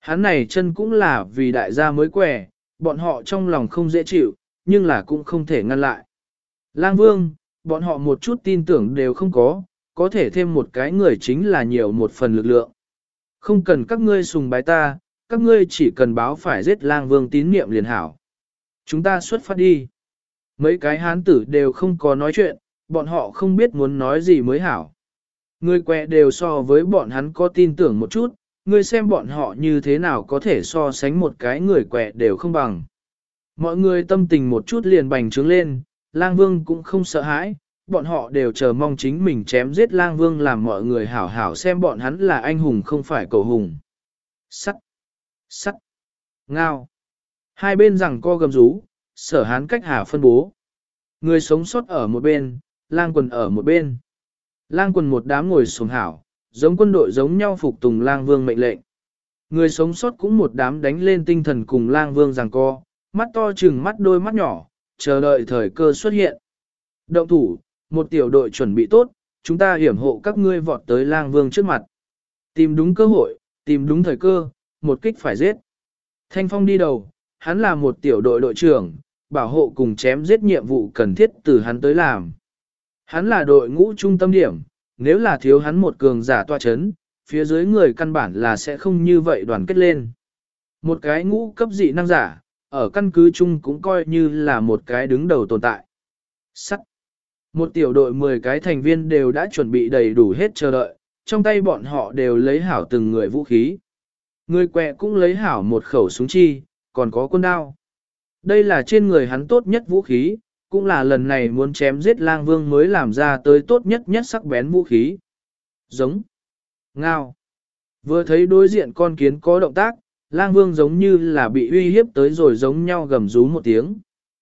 Hắn này chân cũng là vì đại gia mới quẻ, bọn họ trong lòng không dễ chịu, nhưng là cũng không thể ngăn lại. Lang Vương, bọn họ một chút tin tưởng đều không có, có thể thêm một cái người chính là nhiều một phần lực lượng. Không cần các ngươi sùng bái ta, các ngươi chỉ cần báo phải giết Lang Vương tín niệm liền hảo. Chúng ta xuất phát đi. Mấy cái hán tử đều không có nói chuyện, bọn họ không biết muốn nói gì mới hảo. Người quẹ đều so với bọn hắn có tin tưởng một chút, ngươi xem bọn họ như thế nào có thể so sánh một cái người quẹ đều không bằng. Mọi người tâm tình một chút liền bành trướng lên, Lang Vương cũng không sợ hãi, bọn họ đều chờ mong chính mình chém giết Lang Vương làm mọi người hảo hảo xem bọn hắn là anh hùng không phải cầu hùng. Sắt! Sắt! Ngao! Hai bên rằng co gầm rú, sở hán cách hà phân bố. Người sống sót ở một bên, Lang Quần ở một bên. Lang Quần một đám ngồi xuống hảo, giống quân đội giống nhau phục tùng Lang Vương mệnh lệnh. Người sống sót cũng một đám đánh lên tinh thần cùng Lang Vương giằng co, mắt to chừng mắt đôi mắt nhỏ, chờ đợi thời cơ xuất hiện. Động thủ, một tiểu đội chuẩn bị tốt, chúng ta hiểm hộ các ngươi vọt tới Lang Vương trước mặt. Tìm đúng cơ hội, tìm đúng thời cơ, một kích phải giết. Thanh Phong đi đầu, hắn là một tiểu đội đội trưởng, bảo hộ cùng chém giết nhiệm vụ cần thiết từ hắn tới làm. Hắn là đội ngũ trung tâm điểm, nếu là thiếu hắn một cường giả toa chấn, phía dưới người căn bản là sẽ không như vậy đoàn kết lên. Một cái ngũ cấp dị năng giả, ở căn cứ chung cũng coi như là một cái đứng đầu tồn tại. Sắt. Một tiểu đội mười cái thành viên đều đã chuẩn bị đầy đủ hết chờ đợi, trong tay bọn họ đều lấy hảo từng người vũ khí. Người quẹ cũng lấy hảo một khẩu súng chi, còn có quân đao. Đây là trên người hắn tốt nhất vũ khí, cũng là lần này muốn chém giết Lang Vương mới làm ra tới tốt nhất nhất sắc bén vũ khí. Giống. Ngao. Vừa thấy đối diện con kiến có động tác, Lang Vương giống như là bị uy hiếp tới rồi giống nhau gầm rú một tiếng.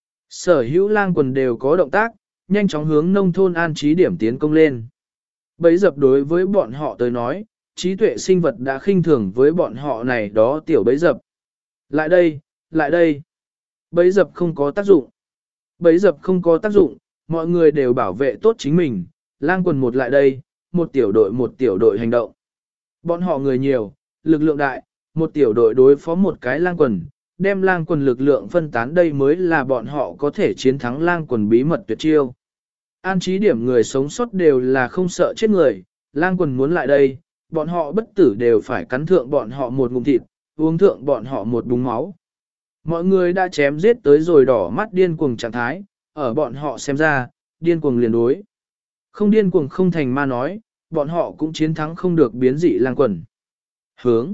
Sở hữu Lang Quần đều có động tác, nhanh chóng hướng nông thôn an trí điểm tiến công lên. Bấy dập đối với bọn họ tới nói, trí tuệ sinh vật đã khinh thường với bọn họ này đó tiểu bấy dập. Lại đây, lại đây. Bấy dập không có tác dụng. Bấy dập không có tác dụng, mọi người đều bảo vệ tốt chính mình. Lang Quần một lại đây, một tiểu đội một tiểu đội hành động. Bọn họ người nhiều, lực lượng đại, một tiểu đội đối phó một cái Lang Quần, đem Lang Quần lực lượng phân tán đây mới là bọn họ có thể chiến thắng Lang Quần bí mật tuyệt chiêu. An trí điểm người sống sót đều là không sợ chết người, Lang Quần muốn lại đây, bọn họ bất tử đều phải cắn thượng bọn họ một ngụm thịt, uống thượng bọn họ một búng máu. Mọi người đã chém giết tới rồi đỏ mắt điên cuồng trạng thái, ở bọn họ xem ra, điên cuồng liền đối. Không điên cuồng không thành ma nói, bọn họ cũng chiến thắng không được biến dị Lang Quần. Hướng.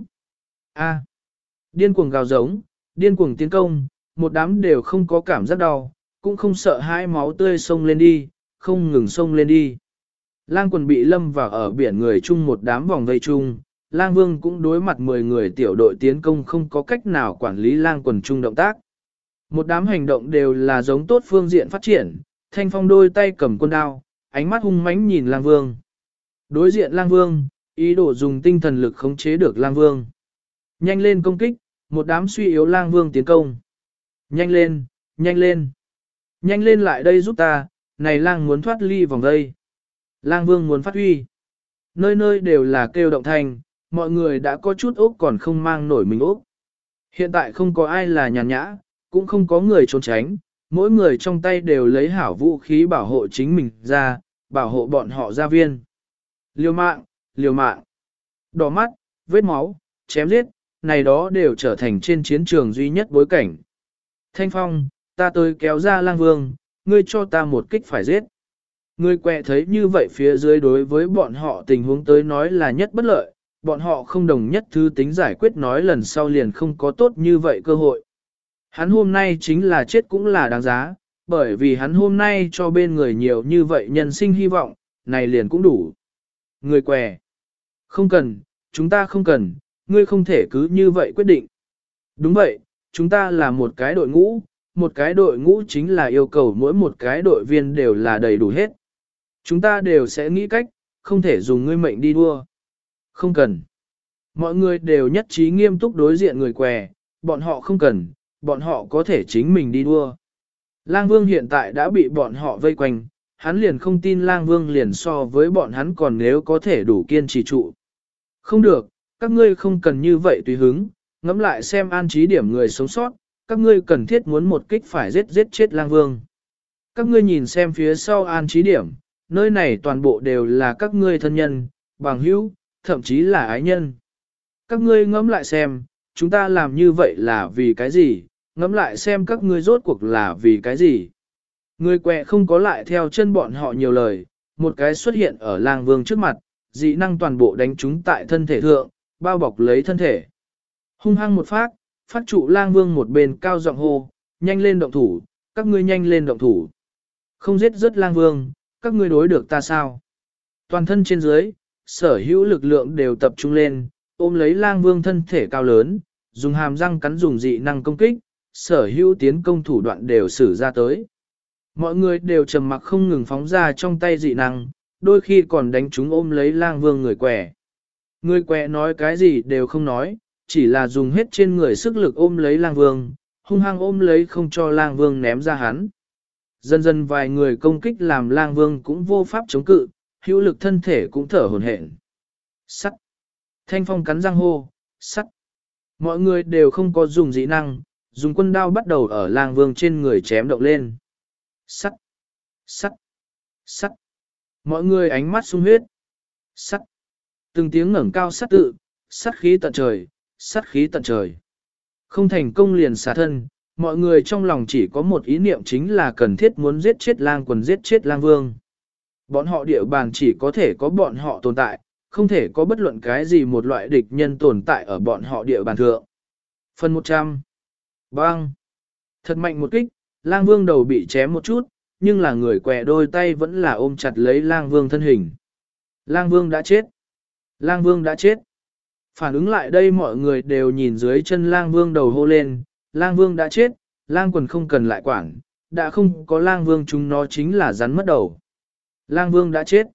A. Điên cuồng gào giống, điên cuồng tiến công, một đám đều không có cảm giác đau, cũng không sợ hai máu tươi xông lên đi, không ngừng xông lên đi. Lang Quần bị lâm vào ở biển người chung một đám vòng vây chung, Lang Vương cũng đối mặt mười người tiểu đội tiến công không có cách nào quản lý Lang Quần chung động tác. Một đám hành động đều là giống tốt phương diện phát triển, Thanh Phong đôi tay cầm quân đao, ánh mắt hung mãnh nhìn Lang Vương. Đối diện Lang Vương, ý đồ dùng tinh thần lực khống chế được Lang Vương. Nhanh lên công kích, một đám suy yếu Lang Vương tiến công. Nhanh lên, nhanh lên. Nhanh lên lại đây giúp ta, này Lang muốn thoát ly vòng đây. Lang Vương muốn phát huy. Nơi nơi đều là kêu động thành, mọi người đã có chút ốc còn không mang nổi mình ốc. Hiện tại không có ai là nhàn nhã, cũng không có người trốn tránh, mỗi người trong tay đều lấy hảo vũ khí bảo hộ chính mình ra, bảo hộ bọn họ gia viên. Liều mạng, liều mạng. Đỏ mắt, vết máu, chém giết, này đó đều trở thành trên chiến trường duy nhất bối cảnh. Thanh Phong, ta tới kéo ra Lang Vương, ngươi cho ta một kích phải giết. Người quẹ thấy như vậy phía dưới đối với bọn họ tình huống tới nói là nhất bất lợi, bọn họ không đồng nhất thứ tính giải quyết nói lần sau liền không có tốt như vậy cơ hội. Hắn hôm nay chính là chết cũng là đáng giá, bởi vì hắn hôm nay cho bên người nhiều như vậy nhân sinh hy vọng, này liền cũng đủ. Người què. Không cần, chúng ta không cần, ngươi không thể cứ như vậy quyết định. Đúng vậy, chúng ta là một cái đội ngũ, một cái đội ngũ chính là yêu cầu mỗi một cái đội viên đều là đầy đủ hết. Chúng ta đều sẽ nghĩ cách, không thể dùng ngươi mệnh đi đua. Không cần. Mọi người đều nhất trí nghiêm túc đối diện người què, bọn họ không cần, bọn họ có thể chính mình đi đua. Lang Vương hiện tại đã bị bọn họ vây quanh, hắn liền không tin Lang Vương liền so với bọn hắn còn nếu có thể đủ kiên trì trụ. Không được, các ngươi không cần như vậy tùy hứng, Ngẫm lại xem an trí điểm người sống sót, các ngươi cần thiết muốn một kích phải giết giết chết lang vương. Các ngươi nhìn xem phía sau an trí điểm, nơi này toàn bộ đều là các ngươi thân nhân, bằng hữu, thậm chí là ái nhân. Các ngươi ngẫm lại xem, chúng ta làm như vậy là vì cái gì, ngẫm lại xem các ngươi rốt cuộc là vì cái gì. Người quẹ không có lại theo chân bọn họ nhiều lời, một cái xuất hiện ở lang vương trước mặt, dị năng toàn bộ đánh chúng tại thân thể thượng, bao bọc lấy thân thể. Hung hăng một phát, phát trụ lang vương một bên cao giọng hô, nhanh lên động thủ, các ngươi nhanh lên động thủ. Không giết rất lang vương, các ngươi đối được ta sao? Toàn thân trên dưới, sở hữu lực lượng đều tập trung lên, ôm lấy lang vương thân thể cao lớn, dùng hàm răng cắn dùng dị năng công kích, sở hữu tiến công thủ đoạn đều sử ra tới. Mọi người đều trầm mặc không ngừng phóng ra trong tay dị năng, đôi khi còn đánh chúng ôm lấy lang vương người quẻ. Người quẻ nói cái gì đều không nói, chỉ là dùng hết trên người sức lực ôm lấy lang vương, hung hăng ôm lấy không cho lang vương ném ra hắn. Dần dần vài người công kích làm lang vương cũng vô pháp chống cự, hữu lực thân thể cũng thở hổn hển. Sắt. Thanh Phong cắn răng hô, sắt. Mọi người đều không có dùng dị năng, dùng quân đao bắt đầu ở lang vương trên người chém động lên. Sắt. Sắt. Sắt. Mọi người ánh mắt sung huyết. Sắt. Từng tiếng ngẩng cao sắt tự, sắt khí tận trời, sắt khí tận trời. Không thành công liền xả thân, mọi người trong lòng chỉ có một ý niệm chính là cần thiết muốn giết chết lang quần giết chết lang vương. Bọn họ địa bàn chỉ có thể có bọn họ tồn tại, không thể có bất luận cái gì một loại địch nhân tồn tại ở bọn họ địa bàn thượng. Phần một trăm. Bang. Thật mạnh một kích, lang vương đầu bị chém một chút, nhưng là người quẹ đôi tay vẫn là ôm chặt lấy lang vương thân hình. Lang vương đã chết. Lang vương đã chết. Phản ứng lại đây mọi người đều nhìn dưới chân lang vương đầu hô lên, lang vương đã chết, lang quần không cần lại quản, đã không có lang vương chúng nó chính là rắn mất đầu. Lang vương đã chết.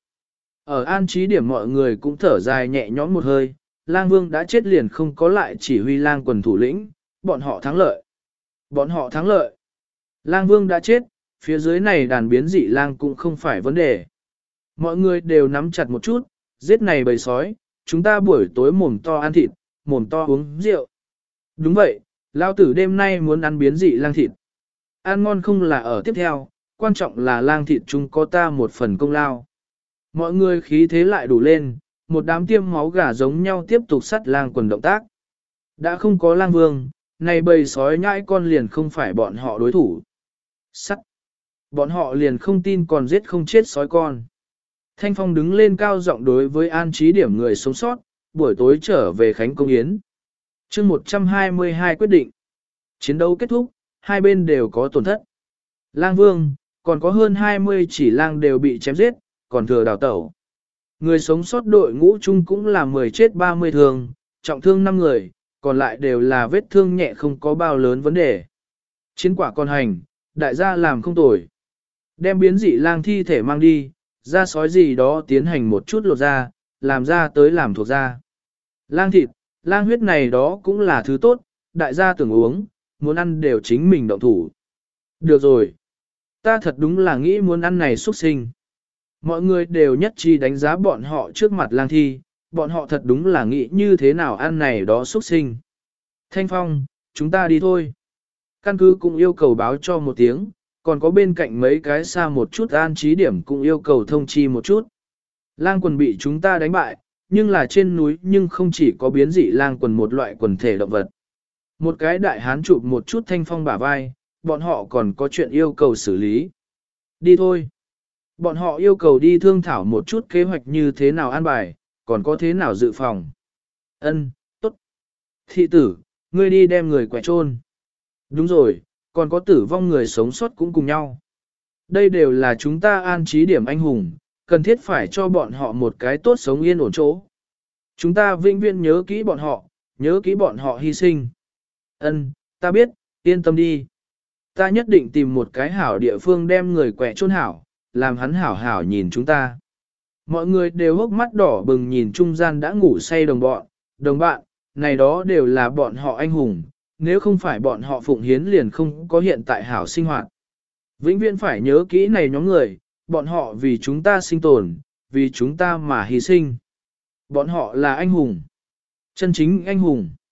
Ở an trí điểm mọi người cũng thở dài nhẹ nhõm một hơi, lang vương đã chết liền không có lại chỉ huy lang quần thủ lĩnh, bọn họ thắng lợi. Bọn họ thắng lợi. Lang vương đã chết, phía dưới này đàn biến dị lang cũng không phải vấn đề. Mọi người đều nắm chặt một chút, giết này bầy sói, chúng ta buổi tối mồm to ăn thịt, mồm to uống rượu. Đúng vậy, lao tử đêm nay muốn ăn biến dị lang thịt. Ăn ngon không là ở tiếp theo, quan trọng là lang thịt chúng có ta một phần công lao. Mọi người khí thế lại đủ lên, một đám tiêm máu gà giống nhau tiếp tục sắt lang quần động tác. Đã không có lang vương, này bầy sói nhãi con liền không phải bọn họ đối thủ. Sắt. Bọn họ liền không tin còn giết không chết sói con. Thanh Phong đứng lên cao giọng đối với an trí điểm người sống sót, buổi tối trở về Khánh Công Yến. chương một trăm hai mươi hai quyết định. Chiến đấu kết thúc, hai bên đều có tổn thất. Lang vương, còn có hơn hai mươi chỉ lang đều bị chém giết, còn thừa đào tẩu. Người sống sót đội ngũ chung cũng là mười chết ba mươi thương, trọng thương năm người, còn lại đều là vết thương nhẹ không có bao lớn vấn đề. Chiến quả còn hành, đại gia làm không tồi. Đem biến dị lang thi thể mang đi, ra sói gì đó tiến hành một chút lột ra, làm ra tới làm thuộc ra. Lang thịt, lang huyết này đó cũng là thứ tốt, đại gia tưởng uống, muốn ăn đều chính mình động thủ. Được rồi. Ta thật đúng là nghĩ muốn ăn này xuất sinh. Mọi người đều nhất trí đánh giá bọn họ trước mặt lang thi, bọn họ thật đúng là nghĩ như thế nào ăn này đó xuất sinh. Thanh Phong, chúng ta đi thôi. Căn cứ cũng yêu cầu báo cho một tiếng, còn có bên cạnh mấy cái xa một chút an trí điểm cũng yêu cầu thông chi một chút. Lang quần bị chúng ta đánh bại, nhưng là trên núi nhưng không chỉ có biến dị lang quần một loại quần thể động vật. Một cái đại hán chụp một chút Thanh Phong bả vai, bọn họ còn có chuyện yêu cầu xử lý. Đi thôi. Bọn họ yêu cầu đi thương thảo một chút kế hoạch như thế nào an bài, còn có thế nào dự phòng. Ân, tốt. Thị tử, ngươi đi đem người quẻ trôn. Đúng rồi, còn có tử vong người sống sót cũng cùng nhau. Đây đều là chúng ta an trí điểm anh hùng, cần thiết phải cho bọn họ một cái tốt sống yên ổn chỗ. Chúng ta vĩnh viễn nhớ kỹ bọn họ, nhớ kỹ bọn họ hy sinh. Ân, ta biết, yên tâm đi. Ta nhất định tìm một cái hảo địa phương đem người quẻ chôn hảo, làm hắn hảo hảo nhìn chúng ta. Mọi người đều hốc mắt đỏ bừng nhìn trung gian đã ngủ say đồng bọn, đồng bạn, này đó đều là bọn họ anh hùng, nếu không phải bọn họ phụng hiến liền không có hiện tại hảo sinh hoạt. Vĩnh viễn phải nhớ kỹ này nhóm người, bọn họ vì chúng ta sinh tồn, vì chúng ta mà hy sinh. Bọn họ là anh hùng, chân chính anh hùng.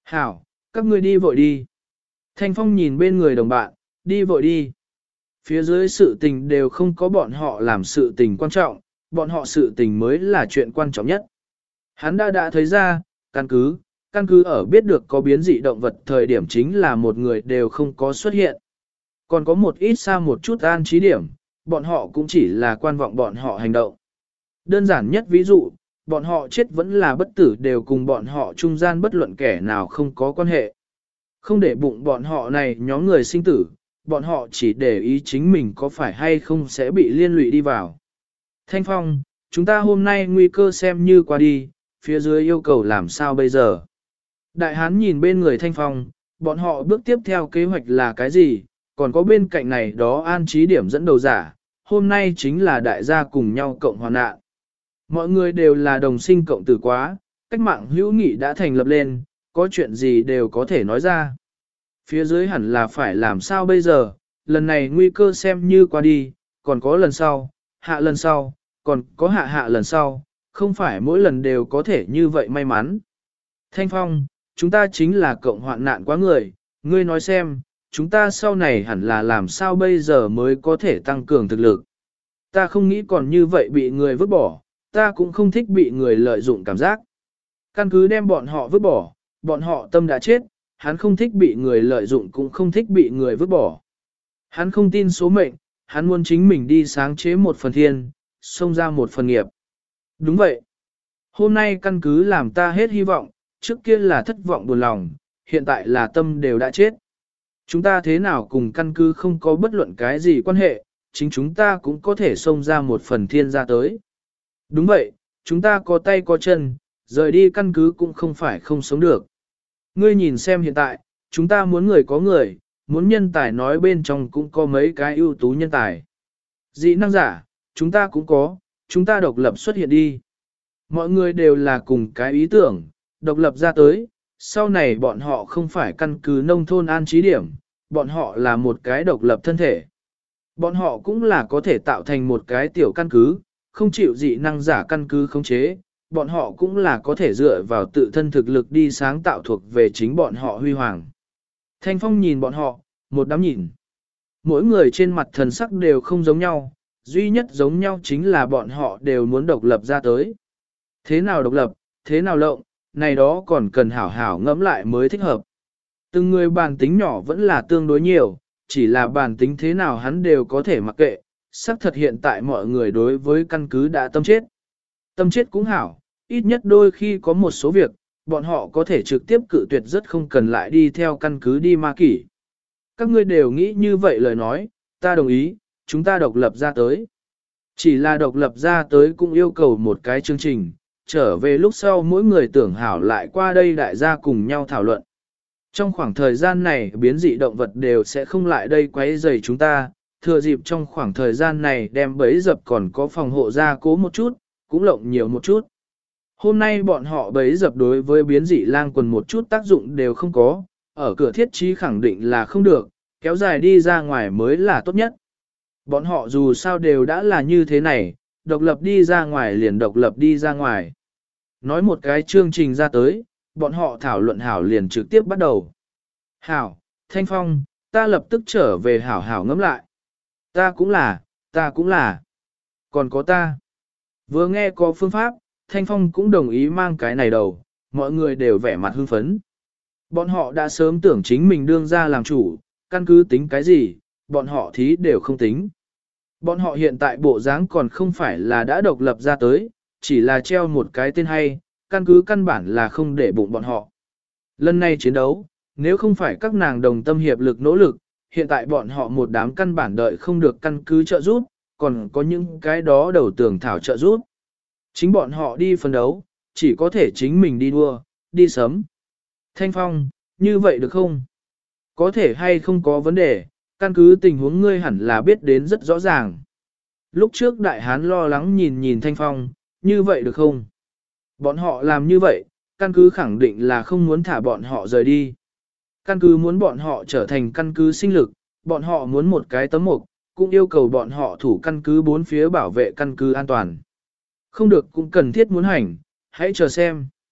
Hảo, các ngươi đi vội đi. Thanh Phong nhìn bên người đồng bạn, đi vội đi. Phía dưới sự tình đều không có bọn họ làm sự tình quan trọng, bọn họ sự tình mới là chuyện quan trọng nhất. Hắn đã đã thấy ra, căn cứ, căn cứ ở biết được có biến dị động vật thời điểm chính là một người đều không có xuất hiện. Còn có một ít xa một chút an trí điểm, bọn họ cũng chỉ là quan vọng bọn họ hành động. Đơn giản nhất ví dụ, bọn họ chết vẫn là bất tử đều cùng bọn họ trung gian bất luận kẻ nào không có quan hệ. Không để bụng bọn họ này nhóm người sinh tử, bọn họ chỉ để ý chính mình có phải hay không sẽ bị liên lụy đi vào. Thanh Phong, chúng ta hôm nay nguy cơ xem như qua đi, phía dưới yêu cầu làm sao bây giờ? Đại hán nhìn bên người Thanh Phong, bọn họ bước tiếp theo kế hoạch là cái gì, còn có bên cạnh này đó an trí điểm dẫn đầu giả, hôm nay chính là đại gia cùng nhau cộng hoàn nạn. Mọi người đều là đồng sinh cộng tử quá, cách mạng hữu nghị đã thành lập lên, có chuyện gì đều có thể nói ra. Phía dưới hẳn là phải làm sao bây giờ, lần này nguy cơ xem như qua đi, còn có lần sau, hạ lần sau, còn có hạ hạ lần sau, không phải mỗi lần đều có thể như vậy may mắn. Thanh Phong, chúng ta chính là cộng hoạn nạn quá người, ngươi nói xem, chúng ta sau này hẳn là làm sao bây giờ mới có thể tăng cường thực lực. Ta không nghĩ còn như vậy bị người vứt bỏ, ta cũng không thích bị người lợi dụng cảm giác. Căn cứ đem bọn họ vứt bỏ, bọn họ tâm đã chết, hắn không thích bị người lợi dụng cũng không thích bị người vứt bỏ. Hắn không tin số mệnh, hắn muốn chính mình đi sáng chế một phần thiên, xông ra một phần nghiệp. Đúng vậy. Hôm nay căn cứ làm ta hết hy vọng, trước kia là thất vọng buồn lòng, hiện tại là tâm đều đã chết. Chúng ta thế nào cùng căn cứ không có bất luận cái gì quan hệ, chính chúng ta cũng có thể xông ra một phần thiên ra tới. Đúng vậy, chúng ta có tay có chân, rời đi căn cứ cũng không phải không sống được. Ngươi nhìn xem hiện tại, chúng ta muốn người có người, muốn nhân tài nói bên trong cũng có mấy cái ưu tú nhân tài. Dị năng giả, chúng ta cũng có, chúng ta độc lập xuất hiện đi. Mọi người đều là cùng cái ý tưởng, độc lập ra tới, sau này bọn họ không phải căn cứ nông thôn an trí điểm, bọn họ là một cái độc lập thân thể. Bọn họ cũng là có thể tạo thành một cái tiểu căn cứ, không chịu dị năng giả căn cứ khống chế, bọn họ cũng là có thể dựa vào tự thân thực lực đi sáng tạo thuộc về chính bọn họ huy hoàng. Thanh Phong nhìn bọn họ, một đám nhìn. Mỗi người trên mặt thần sắc đều không giống nhau, duy nhất giống nhau chính là bọn họ đều muốn độc lập ra tới. Thế nào độc lập, thế nào lộng, này đó còn cần hảo hảo ngẫm lại mới thích hợp. Từng người bản tính nhỏ vẫn là tương đối nhiều, chỉ là bản tính thế nào hắn đều có thể mặc kệ, xác thật hiện tại mọi người đối với căn cứ đã tâm chết. Tâm chết cũng hảo, ít nhất đôi khi có một số việc, bọn họ có thể trực tiếp cự tuyệt rất không cần lại đi theo căn cứ đi ma kỷ. Các ngươi đều nghĩ như vậy lời nói, ta đồng ý, chúng ta độc lập ra tới. Chỉ là độc lập ra tới cũng yêu cầu một cái chương trình, trở về lúc sau mỗi người tưởng hảo lại qua đây đại gia cùng nhau thảo luận. Trong khoảng thời gian này biến dị động vật đều sẽ không lại đây quấy rầy chúng ta, thừa dịp trong khoảng thời gian này đem bẫy dập còn có phòng hộ gia cố một chút, cũng lộng nhiều một chút. Hôm nay bọn họ bẫy dập đối với biến dị lang quần một chút tác dụng đều không có, ở cửa thiết trí khẳng định là không được, kéo dài đi ra ngoài mới là tốt nhất. Bọn họ dù sao đều đã là như thế này, độc lập đi ra ngoài liền độc lập đi ra ngoài. Nói một cái chương trình ra tới, bọn họ thảo luận hảo liền trực tiếp bắt đầu. Hảo, Thanh Phong, ta lập tức trở về hảo hảo ngẫm lại. Ta cũng là, ta cũng là. Còn có ta. Vừa nghe có phương pháp, Thanh Phong cũng đồng ý mang cái này đầu, mọi người đều vẻ mặt hưng phấn. Bọn họ đã sớm tưởng chính mình đương ra làm chủ, căn cứ tính cái gì, bọn họ thí đều không tính. Bọn họ hiện tại bộ dáng còn không phải là đã độc lập ra tới, chỉ là treo một cái tên hay, căn cứ căn bản là không để bụng bọn họ. Lần này chiến đấu, nếu không phải các nàng đồng tâm hiệp lực nỗ lực, hiện tại bọn họ một đám căn bản đợi không được căn cứ trợ giúp, còn có những cái đó đầu tưởng thảo trợ giúp. Chính bọn họ đi phân đấu, chỉ có thể chính mình đi đua, đi sớm. Thanh Phong, như vậy được không? Có thể hay không có vấn đề, căn cứ tình huống ngươi hẳn là biết đến rất rõ ràng. Lúc trước đại hán lo lắng nhìn nhìn Thanh Phong, như vậy được không? Bọn họ làm như vậy, căn cứ khẳng định là không muốn thả bọn họ rời đi. Căn cứ muốn bọn họ trở thành căn cứ sinh lực, bọn họ muốn một cái tấm mục, cũng yêu cầu bọn họ thủ căn cứ bốn phía bảo vệ căn cứ an toàn. Không được cũng cần thiết muốn hành, hãy chờ xem.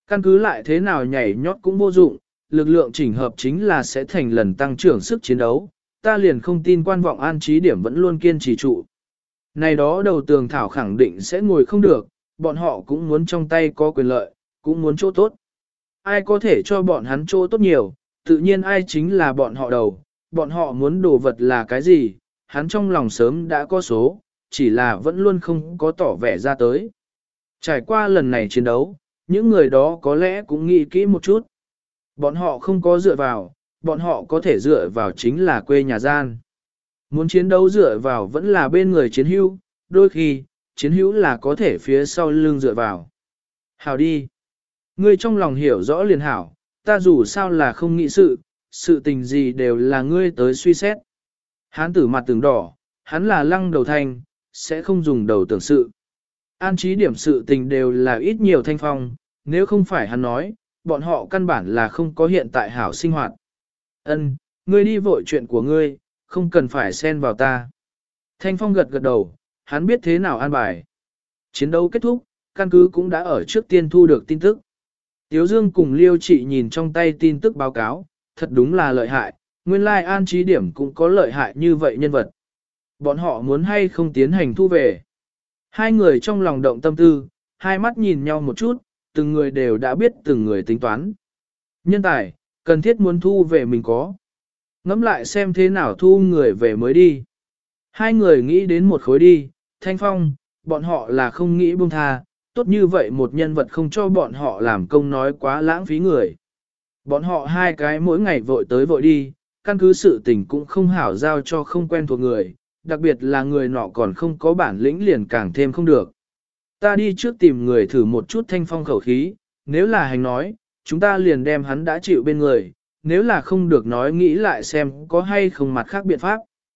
Căn cứ lại thế nào nhảy nhót cũng vô dụng, lực lượng chỉnh hợp chính là sẽ thành lần tăng trưởng sức chiến đấu, ta liền không tin quan vọng an trí điểm vẫn luôn kiên trì trụ. Này đó đầu tường thảo khẳng định sẽ ngồi không được, bọn họ cũng muốn trong tay có quyền lợi, cũng muốn chỗ tốt. Ai có thể cho bọn hắn chỗ tốt nhiều, tự nhiên ai chính là bọn họ đầu, bọn họ muốn đồ vật là cái gì, hắn trong lòng sớm đã có số, chỉ là vẫn luôn không có tỏ vẻ ra tới. Trải qua lần này chiến đấu, những người đó có lẽ cũng nghĩ kỹ một chút. Bọn họ không có dựa vào, bọn họ có thể dựa vào chính là quê nhà gian. Muốn chiến đấu dựa vào vẫn là bên người chiến hữu, đôi khi, chiến hữu là có thể phía sau lưng dựa vào. Hảo đi. Ngươi trong lòng hiểu rõ liền hảo, ta dù sao là không nghĩ sự, sự tình gì đều là ngươi tới suy xét. Hán tử mặt tưởng đỏ, hắn là lăng đầu thanh, sẽ không dùng đầu tưởng sự. An trí điểm sự tình đều là ít nhiều thanh phong, nếu không phải hắn nói, bọn họ căn bản là không có hiện tại hảo sinh hoạt. Ân, ngươi đi vội chuyện của ngươi, không cần phải xen vào ta. Thanh phong gật gật đầu, hắn biết thế nào an bài. Chiến đấu kết thúc, căn cứ cũng đã ở trước tiên thu được tin tức. Tiếu Dương cùng Liêu Trị nhìn trong tay tin tức báo cáo, thật đúng là lợi hại, nguyên lai an trí điểm cũng có lợi hại như vậy nhân vật. Bọn họ muốn hay không tiến hành thu về. Hai người trong lòng động tâm tư, hai mắt nhìn nhau một chút, từng người đều đã biết từng người tính toán. Nhân tài, cần thiết muốn thu về mình có. Ngẫm lại xem thế nào thu người về mới đi. Hai người nghĩ đến một khối đi, Thanh Phong, bọn họ là không nghĩ buông tha, tốt như vậy một nhân vật không cho bọn họ làm công nói quá lãng phí người. Bọn họ hai cái mỗi ngày vội tới vội đi, căn cứ sự tình cũng không hảo giao cho không quen thuộc người, đặc biệt là người nọ còn không có bản lĩnh liền càng thêm không được. Ta đi trước tìm người thử một chút Thanh Phong khẩu khí, nếu là hành nói, chúng ta liền đem hắn đã chịu bên người, nếu là không được nói nghĩ lại xem có hay không mặt khác biện pháp.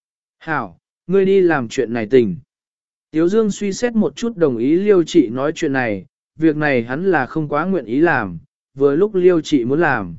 Hảo, ngươi đi làm chuyện này tình. Tiếu Dương suy xét một chút đồng ý Liêu Trị nói chuyện này, việc này hắn là không quá nguyện ý làm, vừa lúc Liêu Trị muốn làm.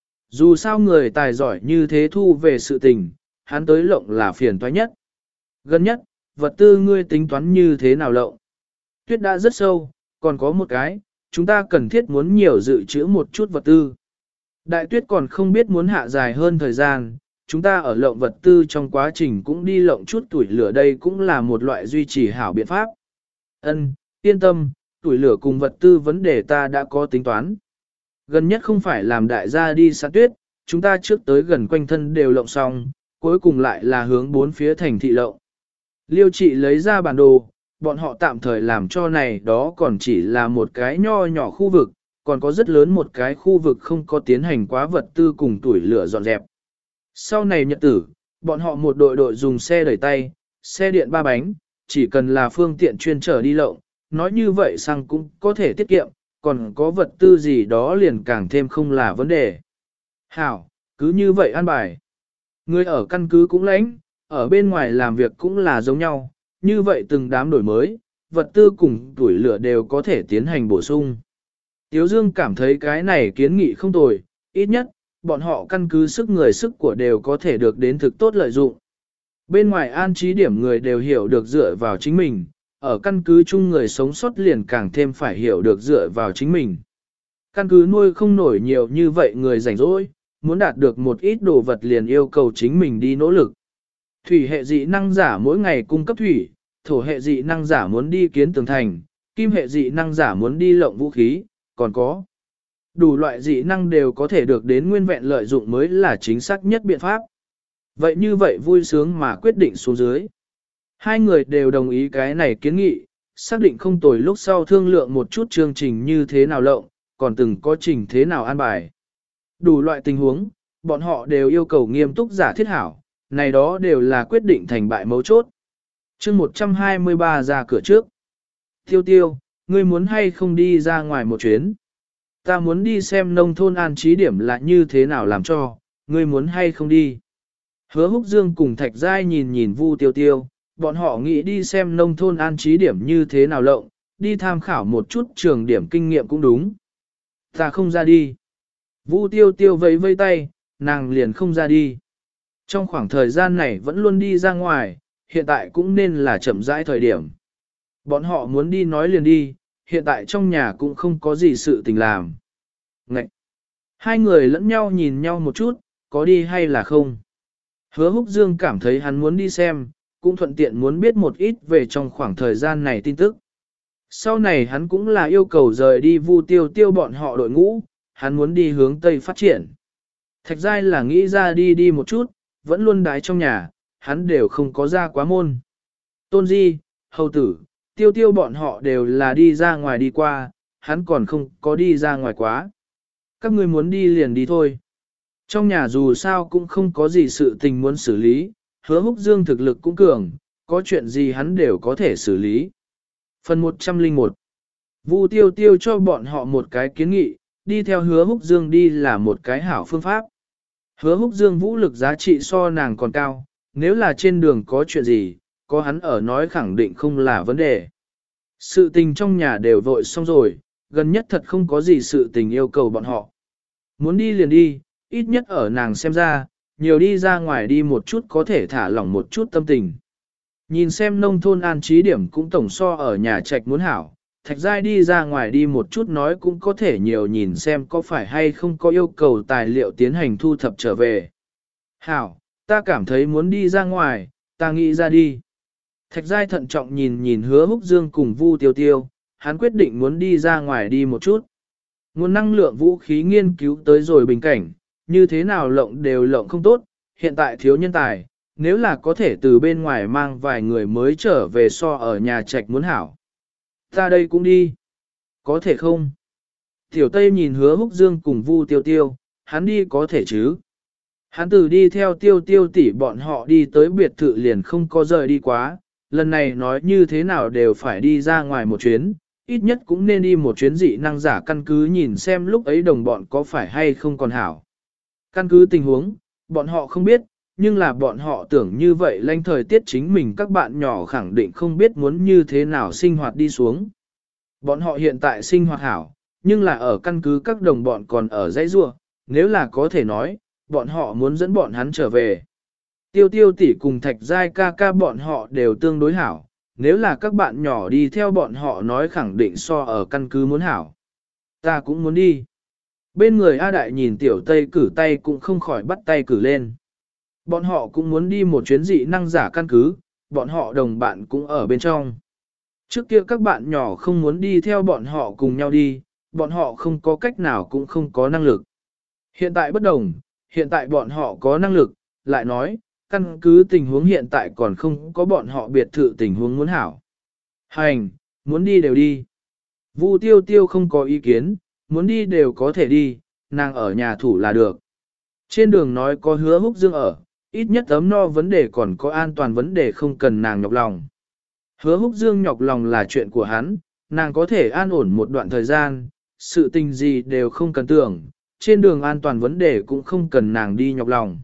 Dù sao người tài giỏi như thế thu về sự tình, hắn tới lộng là phiền toái nhất. Gần nhất, vật tư ngươi tính toán như thế nào lộng? Tuyết đã rất sâu, còn có một cái, chúng ta cần thiết muốn nhiều dự trữ một chút vật tư. Đại tuyết còn không biết muốn hạ dài hơn thời gian, chúng ta ở lộng vật tư trong quá trình cũng đi lộng chút tuổi lửa đây cũng là một loại duy trì hảo biện pháp. Ân, yên tâm, tuổi lửa cùng vật tư vấn đề ta đã có tính toán. Gần nhất không phải làm đại gia đi săn tuyết, chúng ta trước tới gần quanh thân đều lộng xong, cuối cùng lại là hướng bốn phía thành thị lộng. Liêu Trị lấy ra bản đồ, bọn họ tạm thời làm cho này đó còn chỉ là một cái nho nhỏ khu vực, còn có rất lớn một cái khu vực không có tiến hành quá vật tư cùng tuổi lửa dọn dẹp. Sau này nhật tử, bọn họ một đội đội dùng xe đẩy tay, xe điện ba bánh, chỉ cần là phương tiện chuyên trở đi lộng, nói như vậy xăng cũng có thể tiết kiệm, còn có vật tư gì đó liền càng thêm không là vấn đề. Hảo, cứ như vậy an bài. Người ở căn cứ cũng lãnh, ở bên ngoài làm việc cũng là giống nhau, như vậy từng đám đổi mới, vật tư cùng tuổi lửa đều có thể tiến hành bổ sung. Tiếu Dương cảm thấy cái này kiến nghị không tồi, ít nhất, bọn họ căn cứ sức người sức của đều có thể được đến thực tốt lợi dụng. Bên ngoài an trí điểm người đều hiểu được dựa vào chính mình, ở căn cứ chung người sống sót liền càng thêm phải hiểu được dựa vào chính mình. Căn cứ nuôi không nổi nhiều như vậy người rảnh rỗi, muốn đạt được một ít đồ vật liền yêu cầu chính mình đi nỗ lực. Thủy hệ dị năng giả mỗi ngày cung cấp thủy, thổ hệ dị năng giả muốn đi kiến tường thành, kim hệ dị năng giả muốn đi lộng vũ khí, còn có đủ loại dị năng đều có thể được đến nguyên vẹn lợi dụng mới là chính xác nhất biện pháp. Vậy như vậy vui sướng mà quyết định xuống dưới. Hai người đều đồng ý cái này kiến nghị, xác định không tồi lúc sau thương lượng một chút chương trình như thế nào lộng, còn từng có trình thế nào an bài. Đủ loại tình huống, bọn họ đều yêu cầu nghiêm túc giả thiết hảo, này đó đều là quyết định thành bại mấu chốt. chương một trăm hai mươi ba ra cửa trước. Tiêu tiêu, ngươi muốn hay không đi ra ngoài một chuyến? Ta muốn đi xem nông thôn an trí điểm là như thế nào làm cho, ngươi muốn hay không đi? Hứa Húc Dương cùng Thạch Giai nhìn nhìn Vu Tiêu Tiêu, bọn họ nghĩ đi xem nông thôn an trí điểm như thế nào lộng, đi tham khảo một chút trường điểm kinh nghiệm cũng đúng. Ta không ra đi. Vu Tiêu Tiêu vẫy vây tay, nàng liền không ra đi. Trong khoảng thời gian này vẫn luôn đi ra ngoài, hiện tại cũng nên là chậm rãi thời điểm. Bọn họ muốn đi nói liền đi, hiện tại trong nhà cũng không có gì sự tình làm. Ngậy! Hai người lẫn nhau nhìn nhau một chút, có đi hay là không? Hứa Húc Dương cảm thấy hắn muốn đi xem, cũng thuận tiện muốn biết một ít về trong khoảng thời gian này tin tức. Sau này hắn cũng là yêu cầu rời đi Vu Tiêu Tiêu bọn họ đội ngũ, hắn muốn đi hướng Tây phát triển. Thạch Giai là nghĩ ra đi đi một chút, vẫn luôn đái trong nhà, hắn đều không có ra quá môn. Tôn Di, Hầu Tử, Tiêu Tiêu bọn họ đều là đi ra ngoài đi qua, hắn còn không có đi ra ngoài quá. Các ngươi muốn đi liền đi thôi. Trong nhà dù sao cũng không có gì sự tình muốn xử lý, Hứa Húc Dương thực lực cũng cường, có chuyện gì hắn đều có thể xử lý. Phần một trăm lẻ một Vu Tiêu Tiêu cho bọn họ một cái kiến nghị, đi theo Hứa Húc Dương đi là một cái hảo phương pháp. Hứa Húc Dương vũ lực giá trị so nàng còn cao, nếu là trên đường có chuyện gì, có hắn ở nói khẳng định không là vấn đề. Sự tình trong nhà đều vội xong rồi, gần nhất thật không có gì sự tình yêu cầu bọn họ. Muốn đi liền đi, ít nhất ở nàng xem ra, nhiều đi ra ngoài đi một chút có thể thả lỏng một chút tâm tình. Nhìn xem nông thôn an trí điểm cũng tổng so ở nhà trạch muốn hảo, Thạch Giai đi ra ngoài đi một chút nói cũng có thể nhiều nhìn xem có phải hay không có yêu cầu tài liệu tiến hành thu thập trở về. Hảo, ta cảm thấy muốn đi ra ngoài, ta nghĩ ra đi. Thạch Giai thận trọng nhìn nhìn Hứa Húc Dương cùng Vu Tiêu Tiêu, hắn quyết định muốn đi ra ngoài đi một chút. Nguồn năng lượng vũ khí nghiên cứu tới rồi bình cảnh, như thế nào lộng đều lộng không tốt, hiện tại thiếu nhân tài, nếu là có thể từ bên ngoài mang vài người mới trở về so ở nhà trạch muốn hảo. Ta đây cũng đi. Có thể không? Tiểu Tây nhìn Hứa Húc Dương cùng Vu Tiêu Tiêu, hắn đi có thể chứ? Hắn từ đi theo Tiêu Tiêu tỷ bọn họ đi tới biệt thự liền không có rời đi quá, lần này nói như thế nào đều phải đi ra ngoài một chuyến, ít nhất cũng nên đi một chuyến dị năng giả căn cứ nhìn xem lúc ấy đồng bọn có phải hay không còn hảo. Căn cứ tình huống, bọn họ không biết, nhưng là bọn họ tưởng như vậy lanh thời tiết chính mình các bạn nhỏ khẳng định không biết muốn như thế nào sinh hoạt đi xuống. Bọn họ hiện tại sinh hoạt hảo, nhưng là ở căn cứ các đồng bọn còn ở dãy rua, nếu là có thể nói, bọn họ muốn dẫn bọn hắn trở về. Tiêu tiêu tỷ cùng Thạch Giai ca ca bọn họ đều tương đối hảo, nếu là các bạn nhỏ đi theo bọn họ nói khẳng định so ở căn cứ muốn hảo. Ta cũng muốn đi. Bên người A Đại nhìn Tiểu Tây cử tay cũng không khỏi bắt tay cử lên. Bọn họ cũng muốn đi một chuyến dị năng giả căn cứ, bọn họ đồng bạn cũng ở bên trong. Trước kia các bạn nhỏ không muốn đi theo bọn họ cùng nhau đi, bọn họ không có cách nào cũng không có năng lực. Hiện tại bất đồng, hiện tại bọn họ có năng lực, lại nói, căn cứ tình huống hiện tại còn không có bọn họ biệt thự tình huống muốn hảo. Hành, muốn đi đều đi. Vu Tiêu Tiêu không có ý kiến, muốn đi đều có thể đi, nàng ở nhà thủ là được. Trên đường nói có Hứa Húc Dương ở, ít nhất ấm no vấn đề còn có an toàn vấn đề không cần nàng nhọc lòng. Hứa Húc Dương nhọc lòng là chuyện của hắn, nàng có thể an ổn một đoạn thời gian, sự tình gì đều không cần tưởng, trên đường an toàn vấn đề cũng không cần nàng đi nhọc lòng.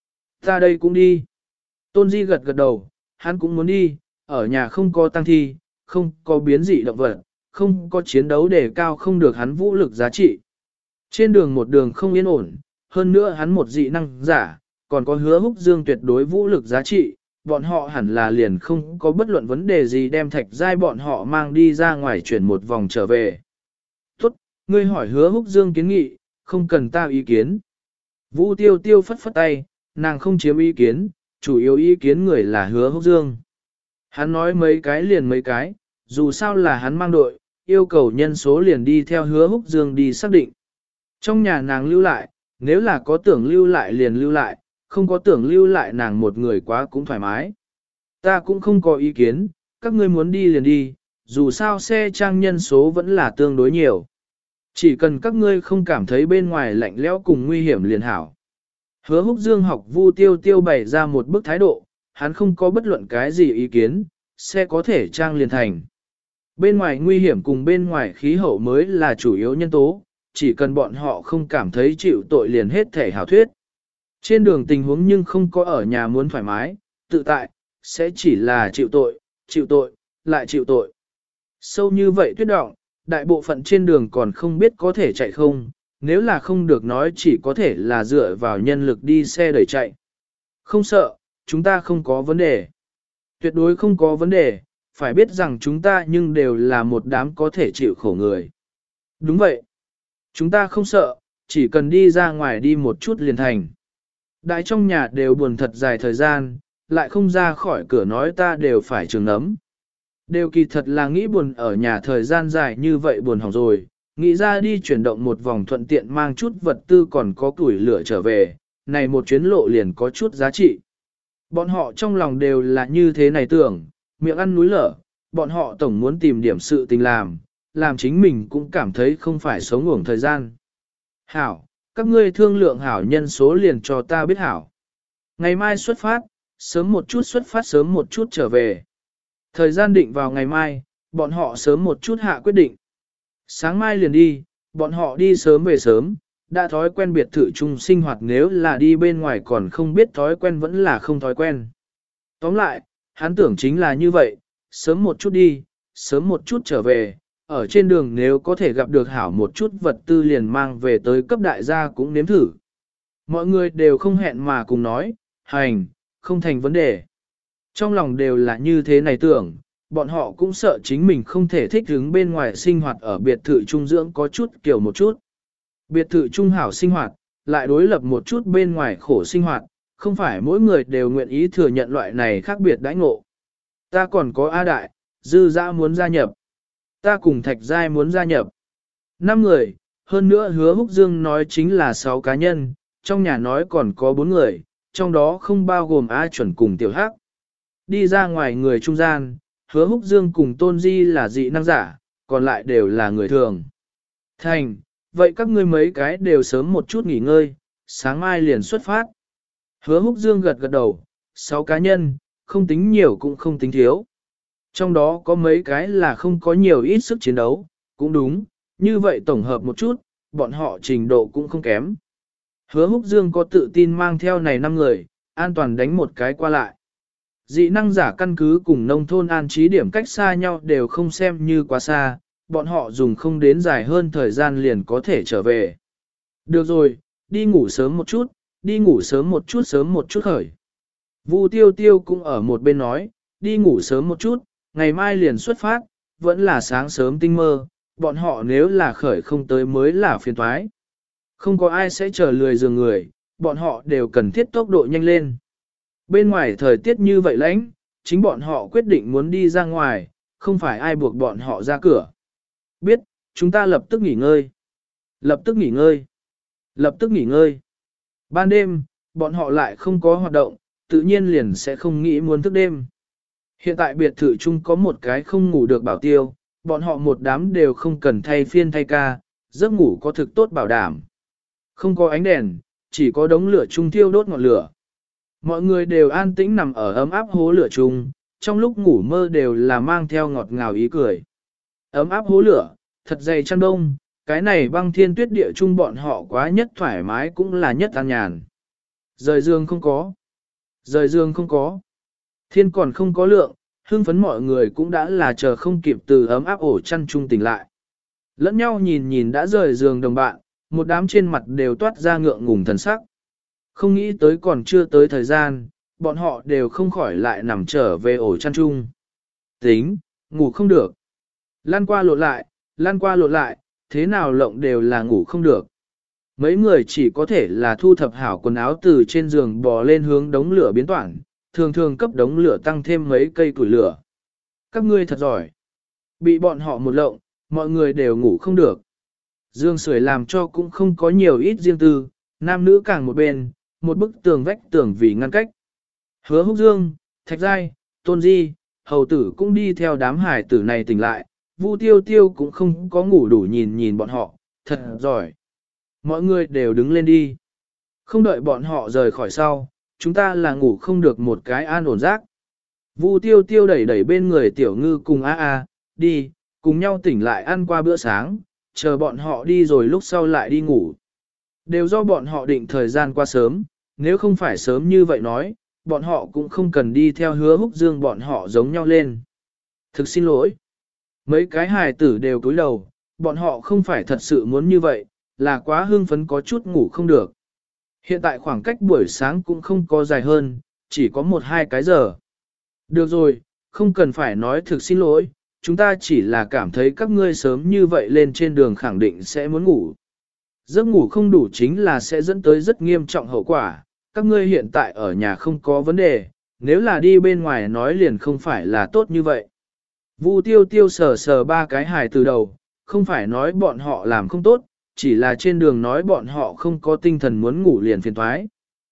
Ta đây cũng đi. Tôn Di gật gật đầu, hắn cũng muốn đi, ở nhà không có tăng thi, không có biến dị động vật, không có chiến đấu đề cao không được hắn vũ lực giá trị. Trên đường một đường không yên ổn, hơn nữa hắn một dị năng giả, còn có Hứa Húc Dương tuyệt đối vũ lực giá trị, bọn họ hẳn là liền không có bất luận vấn đề gì đem Thạch Giai bọn họ mang đi ra ngoài chuyển một vòng trở về. Tốt, ngươi hỏi Hứa Húc Dương kiến nghị, không cần ta ý kiến. Vũ Tiêu Tiêu phất phất tay, nàng không chiếm ý kiến, chủ yếu ý kiến người là Hứa Húc Dương. Hắn nói mấy cái liền mấy cái, dù sao là hắn mang đội, yêu cầu nhân số liền đi theo Hứa Húc Dương đi xác định. Trong nhà nàng lưu lại, nếu là có tưởng lưu lại liền lưu lại, không có tưởng lưu lại nàng một người quá cũng thoải mái. Ta cũng không có ý kiến, các ngươi muốn đi liền đi, dù sao xe trang nhân số vẫn là tương đối nhiều. Chỉ cần các ngươi không cảm thấy bên ngoài lạnh lẽo cùng nguy hiểm liền hảo. Hứa Húc Dương học Vu Tiêu Tiêu bày ra một bức thái độ, hắn không có bất luận cái gì ý kiến, xe có thể trang liền thành. Bên ngoài nguy hiểm cùng bên ngoài khí hậu mới là chủ yếu nhân tố, chỉ cần bọn họ không cảm thấy chịu tội liền hết thể hảo thuyết. Trên đường tình huống nhưng không có ở nhà muốn thoải mái, tự tại, sẽ chỉ là chịu tội, chịu tội, lại chịu tội. Sâu như vậy tuyết động, đại bộ phận trên đường còn không biết có thể chạy không, nếu là không được nói chỉ có thể là dựa vào nhân lực đi xe đẩy chạy. Không sợ, chúng ta không có vấn đề. Tuyệt đối không có vấn đề, phải biết rằng chúng ta nhưng đều là một đám có thể chịu khổ người. Đúng vậy. Chúng ta không sợ, chỉ cần đi ra ngoài đi một chút liền thành. Đại trong nhà đều buồn thật dài thời gian, lại không ra khỏi cửa nói ta đều phải trường nấm. Đều kỳ thật là nghĩ buồn ở nhà thời gian dài như vậy buồn hỏng rồi, nghĩ ra đi chuyển động một vòng thuận tiện mang chút vật tư còn có củi lửa trở về, này một chuyến lộ liền có chút giá trị. Bọn họ trong lòng đều là như thế này tưởng, miệng ăn núi lở, bọn họ tổng muốn tìm điểm sự tình làm, làm chính mình cũng cảm thấy không phải sống uổng thời gian. Hảo, các ngươi thương lượng hảo nhân số liền cho ta biết hảo. Ngày mai xuất phát, sớm một chút xuất phát sớm một chút trở về. Thời gian định vào ngày mai, bọn họ sớm một chút hạ quyết định. Sáng mai liền đi, bọn họ đi sớm về sớm, đã thói quen biệt thự chung sinh hoạt nếu là đi bên ngoài còn không biết thói quen vẫn là không thói quen. Tóm lại, hắn tưởng chính là như vậy, sớm một chút đi, sớm một chút trở về, ở trên đường nếu có thể gặp được hảo một chút vật tư liền mang về tới cấp đại gia cũng nếm thử. Mọi người đều không hẹn mà cùng nói, hành, không thành vấn đề. Trong lòng đều là như thế này tưởng, bọn họ cũng sợ chính mình không thể thích ứng bên ngoài sinh hoạt ở biệt thự trung dưỡng có chút kiểu một chút. Biệt thự trung hảo sinh hoạt, lại đối lập một chút bên ngoài khổ sinh hoạt, không phải mỗi người đều nguyện ý thừa nhận loại này khác biệt đãi ngộ. Ta còn có A Đại, Dư Dã muốn gia nhập. Ta cùng Thạch Giai muốn gia nhập. Năm người, hơn nữa Hứa Húc Dương nói chính là sáu cá nhân, trong nhà nói còn có bốn người, trong đó không bao gồm A Chuẩn cùng Tiểu Hắc. Đi ra ngoài người trung gian, Hứa Húc Dương cùng Tôn Di là dị năng giả, còn lại đều là người thường. Thành, vậy các ngươi mấy cái đều sớm một chút nghỉ ngơi, sáng mai liền xuất phát. Hứa Húc Dương gật gật đầu, sáu cá nhân, không tính nhiều cũng không tính thiếu. Trong đó có mấy cái là không có nhiều ít sức chiến đấu, cũng đúng, như vậy tổng hợp một chút, bọn họ trình độ cũng không kém. Hứa Húc Dương có tự tin mang theo này năm người, an toàn đánh một cái qua lại. Dị năng giả căn cứ cùng nông thôn an trí điểm cách xa nhau đều không xem như quá xa, bọn họ dùng không đến dài hơn thời gian liền có thể trở về. Được rồi, đi ngủ sớm một chút, đi ngủ sớm một chút sớm một chút khởi. Vu Tiêu Tiêu cũng ở một bên nói, đi ngủ sớm một chút, ngày mai liền xuất phát, vẫn là sáng sớm tinh mơ, bọn họ nếu là khởi không tới mới là phiền toái. Không có ai sẽ chờ lười giường người, bọn họ đều cần thiết tốc độ nhanh lên. Bên ngoài thời tiết như vậy lạnh, chính bọn họ quyết định muốn đi ra ngoài, không phải ai buộc bọn họ ra cửa. Biết, chúng ta lập tức nghỉ ngơi. Lập tức nghỉ ngơi. Lập tức nghỉ ngơi. Ban đêm, bọn họ lại không có hoạt động, tự nhiên liền sẽ không nghĩ muốn thức đêm. Hiện tại biệt thự chung có một cái không ngủ được bảo tiêu, bọn họ một đám đều không cần thay phiên thay ca, giấc ngủ có thực tốt bảo đảm. Không có ánh đèn, chỉ có đống lửa chung thiêu đốt ngọn lửa. Mọi người đều an tĩnh nằm ở ấm áp hố lửa chung, trong lúc ngủ mơ đều là mang theo ngọt ngào ý cười. Ấm áp hố lửa, thật dày chăn đông, cái này băng thiên tuyết địa chung bọn họ quá nhất thoải mái cũng là nhất an nhàn. Rời giường không có. Rời giường không có. Thiên còn không có lượng, hưng phấn mọi người cũng đã là chờ không kịp từ ấm áp ổ chăn chung tỉnh lại. Lẫn nhau nhìn nhìn đã rời giường đồng bạn, một đám trên mặt đều toát ra ngượng ngùng thần sắc. Không nghĩ tới còn chưa tới thời gian, bọn họ đều không khỏi lại nằm trở về ổ chăn chung. Tính, ngủ không được. Lan qua lộn lại, lan qua lộn lại, thế nào lộng đều là ngủ không được. Mấy người chỉ có thể là thu thập hảo quần áo từ trên giường bò lên hướng đống lửa biến toản, thường thường cấp đống lửa tăng thêm mấy cây củi lửa. Các ngươi thật giỏi. Bị bọn họ một lộng, mọi người đều ngủ không được. Dương sưởi làm cho cũng không có nhiều ít riêng tư, nam nữ càng một bên, một bức tường vách tường vì ngăn cách. Hứa Húc Dương, Thạch Giai, Tôn Di, hầu tử cũng đi theo đám hải tử này tỉnh lại, Vu Tiêu Tiêu cũng không có ngủ đủ nhìn nhìn bọn họ, thật giỏi. Mọi người đều đứng lên đi. Không đợi bọn họ rời khỏi sau, chúng ta là ngủ không được một cái an ổn giấc. Vu Tiêu Tiêu đẩy đẩy bên người Tiểu Ngư cùng A A, đi, cùng nhau tỉnh lại ăn qua bữa sáng, chờ bọn họ đi rồi lúc sau lại đi ngủ. Đều do bọn họ định thời gian qua sớm, nếu không phải sớm như vậy nói, bọn họ cũng không cần đi theo Hứa Húc Dương bọn họ giống nhau lên. Thực xin lỗi. Mấy cái hài tử đều cúi đầu, bọn họ không phải thật sự muốn như vậy, là quá hưng phấn có chút ngủ không được. Hiện tại khoảng cách buổi sáng cũng không có dài hơn, chỉ có một hai cái giờ. Được rồi, không cần phải nói thực xin lỗi, chúng ta chỉ là cảm thấy các ngươi sớm như vậy lên trên đường khẳng định sẽ muốn ngủ. Giấc ngủ không đủ chính là sẽ dẫn tới rất nghiêm trọng hậu quả, các ngươi hiện tại ở nhà không có vấn đề, nếu là đi bên ngoài nói liền không phải là tốt như vậy. Vu tiêu tiêu sờ sờ ba cái hài từ đầu, không phải nói bọn họ làm không tốt, chỉ là trên đường nói bọn họ không có tinh thần muốn ngủ liền phiền thoái.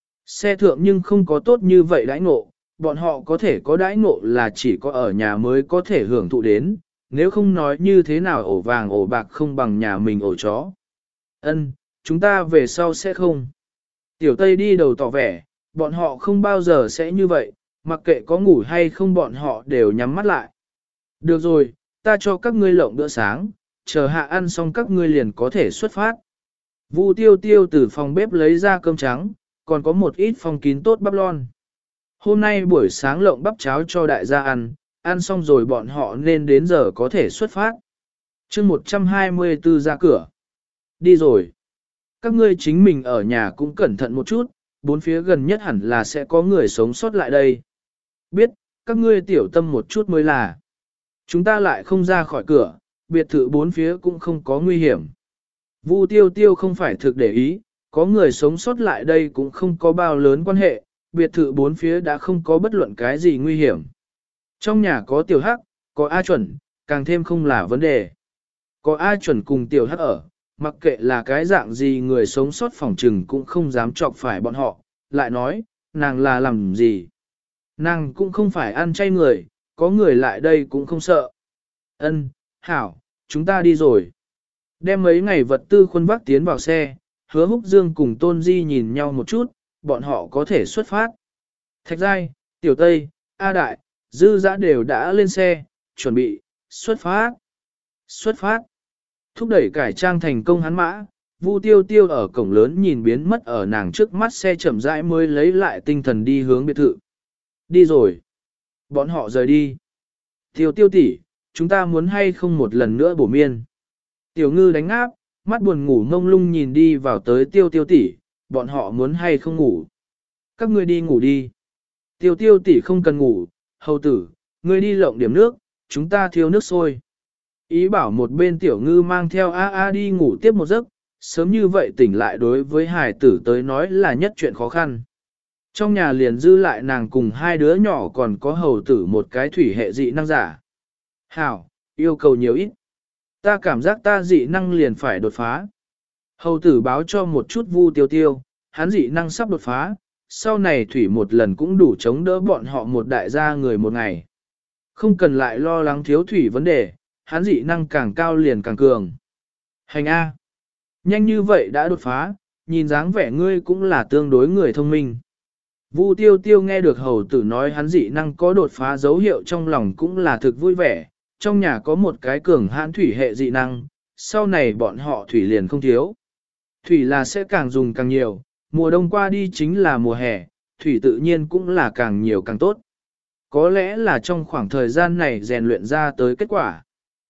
Xe thượng nhưng không có tốt như vậy đãi ngộ, bọn họ có thể có đãi ngộ là chỉ có ở nhà mới có thể hưởng thụ đến, nếu không nói như thế nào ổ vàng ổ bạc không bằng nhà mình ổ chó. Ân, chúng ta về sau sẽ không. Tiểu Tây đi đầu tỏ vẻ, bọn họ không bao giờ sẽ như vậy, mặc kệ có ngủ hay không bọn họ đều nhắm mắt lại. Được rồi, ta cho các ngươi lộng bữa sáng, chờ hạ ăn xong các ngươi liền có thể xuất phát. Vu tiêu tiêu từ phòng bếp lấy ra cơm trắng, còn có một ít phong kín tốt bắp lon. Hôm nay buổi sáng lộng bắp cháo cho đại gia ăn, ăn xong rồi bọn họ nên đến giờ có thể xuất phát. chương một trăm hai mươi tư ra cửa. Đi rồi. Các ngươi chính mình ở nhà cũng cẩn thận một chút, bốn phía gần nhất hẳn là sẽ có người sống sót lại đây. Biết, các ngươi tiểu tâm một chút mới là. Chúng ta lại không ra khỏi cửa, biệt thự bốn phía cũng không có nguy hiểm. Vu tiêu tiêu không phải thực để ý, có người sống sót lại đây cũng không có bao lớn quan hệ, biệt thự bốn phía đã không có bất luận cái gì nguy hiểm. Trong nhà có tiểu hắc, có A chuẩn, càng thêm không là vấn đề. Có A chuẩn cùng tiểu hắc ở, mặc kệ là cái dạng gì người sống sót phòng trừng cũng không dám chọc phải bọn họ, lại nói, nàng là làm gì? Nàng cũng không phải ăn chay người, có người lại đây cũng không sợ. Ân, hảo, chúng ta đi rồi. Đem mấy ngày vật tư khuôn vác tiến vào xe, Hứa Húc Dương cùng Tôn Di nhìn nhau một chút, bọn họ có thể xuất phát. Thạch Giai, Tiểu Tây, A Đại, Dư Dã đều đã lên xe, chuẩn bị, xuất phát. Xuất phát. Thúc đẩy cải trang thành công hắn mã, Vu Tiêu Tiêu ở cổng lớn nhìn biến mất ở nàng trước mắt xe chậm rãi mới lấy lại tinh thần đi hướng biệt thự. Đi rồi. Bọn họ rời đi. Tiêu Tiêu tỷ, chúng ta muốn hay không một lần nữa bổ miên. Tiểu Ngư đánh áp, mắt buồn ngủ ngông lung nhìn đi vào tới Tiêu Tiêu tỷ, bọn họ muốn hay không ngủ. Các ngươi đi ngủ đi. Tiêu Tiêu tỷ không cần ngủ, hầu tử, ngươi đi lộng điểm nước, chúng ta thiếu nước sôi. Ý bảo một bên Tiểu Ngư mang theo A A đi ngủ tiếp một giấc, sớm như vậy tỉnh lại đối với hải tử tới nói là nhất chuyện khó khăn. Trong nhà liền dư lại nàng cùng hai đứa nhỏ còn có hầu tử một cái thủy hệ dị năng giả. Hảo, yêu cầu nhiều ít. Ta cảm giác ta dị năng liền phải đột phá. Hầu tử báo cho một chút Vu Tiêu Tiêu, hắn dị năng sắp đột phá, sau này thủy một lần cũng đủ chống đỡ bọn họ một đại gia người một ngày. Không cần lại lo lắng thiếu thủy vấn đề, hắn dị năng càng cao liền càng cường. Hành A. Nhanh như vậy đã đột phá, nhìn dáng vẻ ngươi cũng là tương đối người thông minh. Vu Tiêu Tiêu nghe được hầu tử nói hắn dị năng có đột phá dấu hiệu trong lòng cũng là thực vui vẻ, trong nhà có một cái cường hãn thủy hệ dị năng, sau này bọn họ thủy liền không thiếu. Thủy là sẽ càng dùng càng nhiều, mùa đông qua đi chính là mùa hè, thủy tự nhiên cũng là càng nhiều càng tốt. Có lẽ là trong khoảng thời gian này rèn luyện ra tới kết quả.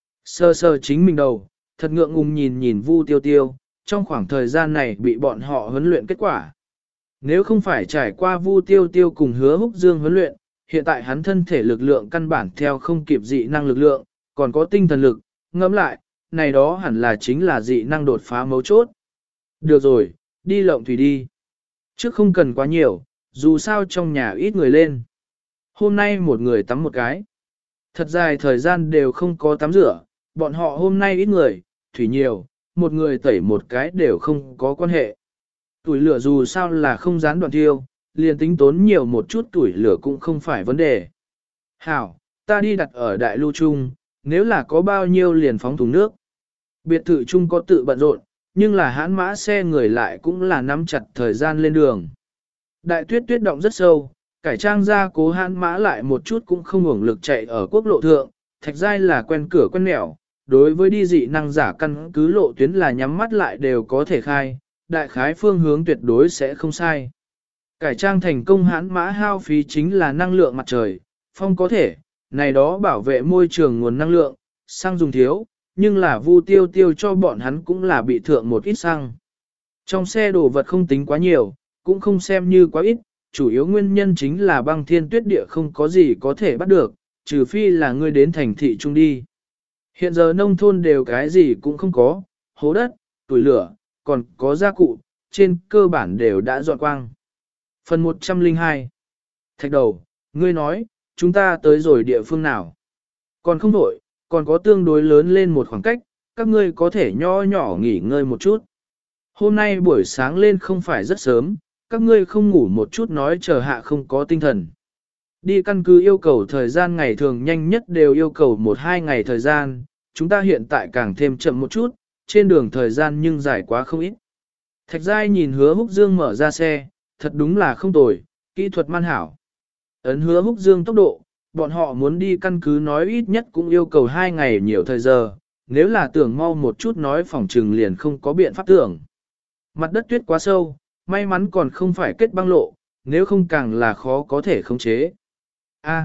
Sơ sơ chính mình đầu, thật ngượng ngùng nhìn nhìn Vu Tiêu Tiêu, trong khoảng thời gian này bị bọn họ huấn luyện kết quả. Nếu không phải trải qua Vu Tiêu Tiêu cùng Hứa Húc Dương huấn luyện, hiện tại hắn thân thể lực lượng căn bản theo không kịp dị năng lực lượng, còn có tinh thần lực, ngẫm lại, này đó hẳn là chính là dị năng đột phá mấu chốt. Được rồi, đi lộng thủy đi. Trước không cần quá nhiều, dù sao trong nhà ít người lên. Hôm nay một người tắm một cái. Thật dài thời gian đều không có tắm rửa, bọn họ hôm nay ít người, thủy nhiều, một người tẩy một cái đều không có quan hệ. Tuổi lửa dù sao là không gián đoạn tiêu, liền tính tốn nhiều một chút tuổi lửa cũng không phải vấn đề. Hảo, ta đi đặt ở đại lưu trung, nếu là có bao nhiêu liền phóng thùng nước. Biệt thự chung có tự bận rộn, nhưng là hãn mã xe người lại cũng là nắm chặt thời gian lên đường. Đại tuyết tuyết động rất sâu, cải trang ra cố hãn mã lại một chút cũng không hưởng lực chạy ở quốc lộ thượng, Thạch Giai là quen cửa quen nẻo, đối với đi dị năng giả căn cứ lộ tuyến là nhắm mắt lại đều có thể khai, đại khái phương hướng tuyệt đối sẽ không sai. Cải trang thành công hãn mã hao phí chính là năng lượng mặt trời, phong có thể, này đó bảo vệ môi trường nguồn năng lượng, xăng dùng thiếu, nhưng là Vu Tiêu Tiêu cho bọn hắn cũng là bị thượng một ít xăng. Trong xe đồ vật không tính quá nhiều, cũng không xem như quá ít, chủ yếu nguyên nhân chính là băng thiên tuyết địa không có gì có thể bắt được, trừ phi là ngươi đến thành thị trung đi. Hiện giờ nông thôn đều cái gì cũng không có, hố đất, tuổi lửa, còn có gia cụ, trên cơ bản đều đã dọn quang. Phần một trăm lẻ hai. Thạch đầu, ngươi nói, chúng ta tới rồi địa phương nào? Còn không đổi, còn có tương đối lớn lên một khoảng cách, các ngươi có thể nho nhỏ nghỉ ngơi một chút. Hôm nay buổi sáng lên không phải rất sớm, các ngươi không ngủ một chút nói chờ hạ không có tinh thần. Đi căn cứ yêu cầu thời gian ngày thường nhanh nhất đều yêu cầu một hai ngày thời gian, chúng ta hiện tại càng thêm chậm một chút, trên đường thời gian nhưng dài quá không ít. Thạch Giai nhìn Hứa Húc Dương mở ra xe, thật đúng là không tồi, kỹ thuật man hảo. Ấn Hứa Húc Dương tốc độ, bọn họ muốn đi căn cứ nói ít nhất cũng yêu cầu hai ngày nhiều thời giờ, nếu là tưởng mau một chút nói phòng trừng liền không có biện pháp tưởng. Mặt đất tuyết quá sâu, may mắn còn không phải kết băng lộ, nếu không càng là khó có thể khống chế. A,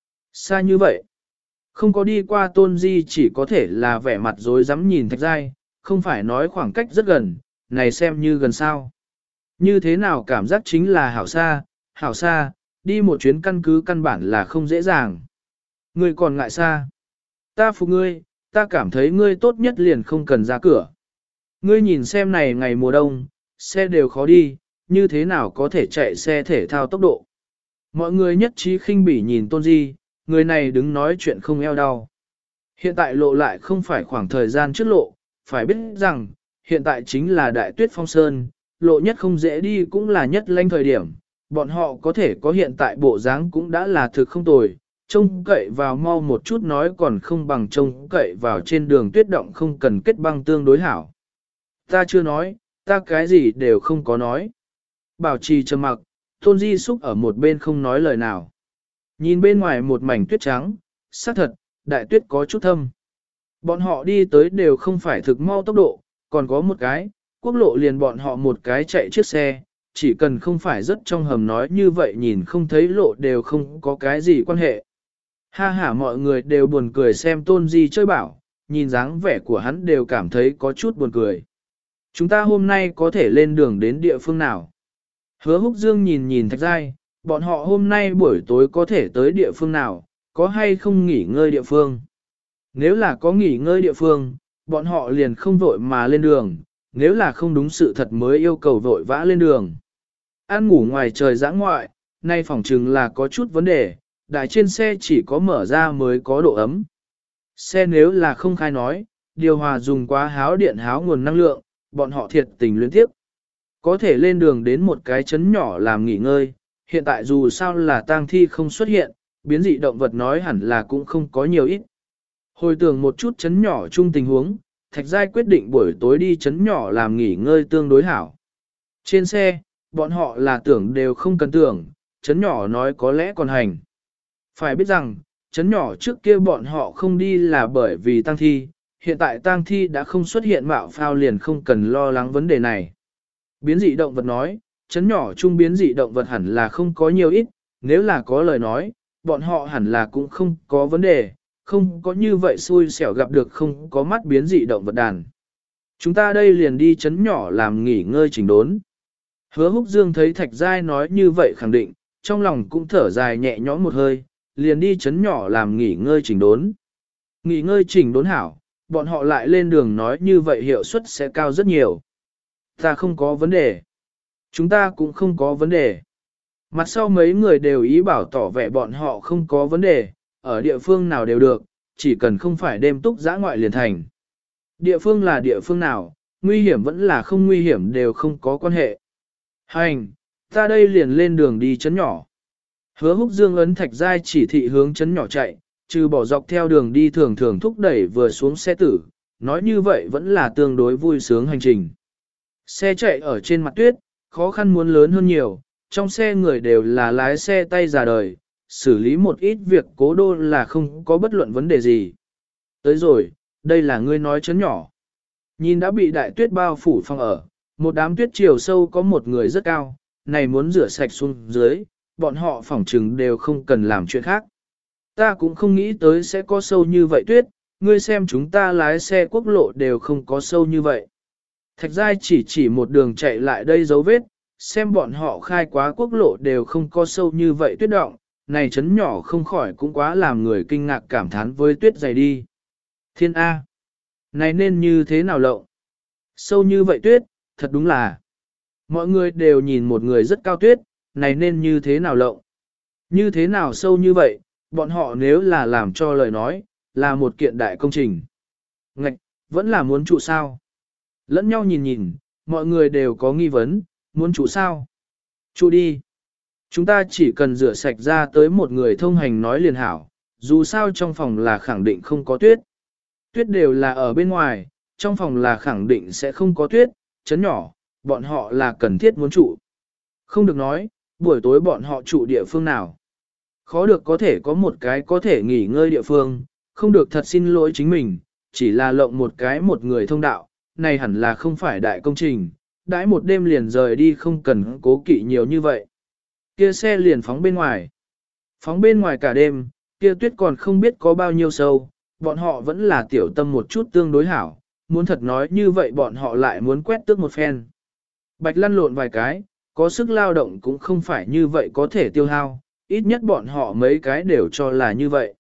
xa như vậy. Không có đi qua Tôn Di chỉ có thể là vẻ mặt rối rắm nhìn Thạch Giai, không phải nói khoảng cách rất gần, này xem như gần sao. Như thế nào cảm giác chính là hảo xa, hảo xa, đi một chuyến căn cứ căn bản là không dễ dàng. Ngươi còn ngại xa. Ta phục ngươi, ta cảm thấy ngươi tốt nhất liền không cần ra cửa. Ngươi nhìn xem này ngày mùa đông, xe đều khó đi, như thế nào có thể chạy xe thể thao tốc độ. Mọi người nhất trí khinh bỉ nhìn Tôn Di, người này đứng nói chuyện không eo đau. Hiện tại lộ lại không phải khoảng thời gian trước lộ, phải biết rằng, hiện tại chính là đại tuyết phong sơn, lộ nhất không dễ đi cũng là nhất lanh thời điểm, bọn họ có thể có hiện tại bộ dáng cũng đã là thực không tồi, trông cậy vào mau một chút nói còn không bằng trông cậy vào trên đường tuyết động không cần kết băng tương đối hảo. Ta chưa nói, ta cái gì đều không có nói. Bảo trì trầm mặc, Tôn Di Súc ở một bên không nói lời nào. Nhìn bên ngoài một mảnh tuyết trắng, xác thật, đại tuyết có chút thâm. Bọn họ đi tới đều không phải thực mau tốc độ, còn có một cái, quốc lộ liền bọn họ một cái chạy chiếc xe, chỉ cần không phải rất trong hầm nói như vậy nhìn không thấy lộ đều không có cái gì quan hệ. Ha ha mọi người đều buồn cười xem Tôn Di chơi bảo, nhìn dáng vẻ của hắn đều cảm thấy có chút buồn cười. Chúng ta hôm nay có thể lên đường đến địa phương nào? Hứa Húc Dương nhìn nhìn Thạch Giai, bọn họ hôm nay buổi tối có thể tới địa phương nào, có hay không nghỉ ngơi địa phương? Nếu là có nghỉ ngơi địa phương, bọn họ liền không vội mà lên đường, nếu là không đúng sự thật mới yêu cầu vội vã lên đường. Ăn ngủ ngoài trời giã ngoại, nay phỏng chừng là có chút vấn đề, đại trên xe chỉ có mở ra mới có độ ấm. Xe nếu là không khai nói, điều hòa dùng quá háo điện háo nguồn năng lượng, bọn họ thiệt tình luyến tiếp. Có thể lên đường đến một cái chấn nhỏ làm nghỉ ngơi, hiện tại dù sao là tang thi không xuất hiện, biến dị động vật nói hẳn là cũng không có nhiều ít. Hồi tưởng một chút chấn nhỏ chung tình huống, Thạch Giai quyết định buổi tối đi chấn nhỏ làm nghỉ ngơi tương đối hảo. Trên xe, bọn họ là tưởng đều không cần tưởng, chấn nhỏ nói có lẽ còn hành. Phải biết rằng, chấn nhỏ trước kia bọn họ không đi là bởi vì tang thi, hiện tại tang thi đã không xuất hiện mạo phao liền không cần lo lắng vấn đề này. Biến dị động vật nói, chấn nhỏ chung biến dị động vật hẳn là không có nhiều ít, nếu là có lời nói, bọn họ hẳn là cũng không có vấn đề, không có như vậy xui xẻo gặp được không có mắt biến dị động vật đàn. Chúng ta đây liền đi chấn nhỏ làm nghỉ ngơi chỉnh đốn. Hứa Húc Dương thấy Thạch Giai nói như vậy khẳng định, trong lòng cũng thở dài nhẹ nhõm một hơi, liền đi chấn nhỏ làm nghỉ ngơi chỉnh đốn. Nghỉ ngơi chỉnh đốn hảo, bọn họ lại lên đường nói như vậy hiệu suất sẽ cao rất nhiều. Ta không có vấn đề. Chúng ta cũng không có vấn đề. Mặt sau mấy người đều ý bảo tỏ vẻ bọn họ không có vấn đề, ở địa phương nào đều được, chỉ cần không phải đêm túc giã ngoại liền thành. Địa phương là địa phương nào, nguy hiểm vẫn là không nguy hiểm đều không có quan hệ. Hành, ta đây liền lên đường đi chấn nhỏ. Hứa Húc Dương ấn Thạch Giai chỉ thị hướng chấn nhỏ chạy, trừ bỏ dọc theo đường đi thường thường thúc đẩy vừa xuống xe tử, nói như vậy vẫn là tương đối vui sướng hành trình. Xe chạy ở trên mặt tuyết, khó khăn muốn lớn hơn nhiều, trong xe người đều là lái xe tay già đời, xử lý một ít việc cố đô là không có bất luận vấn đề gì. Tới rồi, đây là ngươi nói chấn nhỏ. Nhìn đã bị đại tuyết bao phủ phòng ở, một đám tuyết chiều sâu có một người rất cao, này muốn rửa sạch xuống dưới, bọn họ phỏng trừng đều không cần làm chuyện khác. Ta cũng không nghĩ tới sẽ có sâu như vậy tuyết, ngươi xem chúng ta lái xe quốc lộ đều không có sâu như vậy. Thạch Giai chỉ chỉ một đường chạy lại đây dấu vết, xem bọn họ khai quá quốc lộ đều không có sâu như vậy tuyết động, này chấn nhỏ không khỏi cũng quá làm người kinh ngạc cảm thán với tuyết dày đi. Thiên A! Này nên như thế nào lộng? Sâu như vậy tuyết, thật đúng là. Mọi người đều nhìn một người rất cao tuyết, này nên như thế nào lộng. Như thế nào sâu như vậy, bọn họ nếu là làm cho lời nói, là một kiện đại công trình. Ngạch, vẫn là muốn trụ sao. Lẫn nhau nhìn nhìn, mọi người đều có nghi vấn, muốn trụ sao. Trụ đi. Chúng ta chỉ cần rửa sạch ra tới một người thông hành nói liền hảo, dù sao trong phòng là khẳng định không có tuyết. Tuyết đều là ở bên ngoài, trong phòng là khẳng định sẽ không có tuyết, chấn nhỏ, bọn họ là cần thiết muốn trụ. Không được nói, buổi tối bọn họ trụ địa phương nào. Khó được có thể có một cái có thể nghỉ ngơi địa phương, không được thật xin lỗi chính mình, chỉ là lộng một cái một người thông đạo, này hẳn là không phải đại công trình, đãi một đêm liền rời đi không cần cố kỵ nhiều như vậy. Kia xe liền phóng bên ngoài. Phóng bên ngoài cả đêm, kia tuyết còn không biết có bao nhiêu sâu, bọn họ vẫn là tiểu tâm một chút tương đối hảo, muốn thật nói như vậy bọn họ lại muốn quét tước một phen. Bạch lăn lộn vài cái, có sức lao động cũng không phải như vậy có thể tiêu hao, ít nhất bọn họ mấy cái đều cho là như vậy.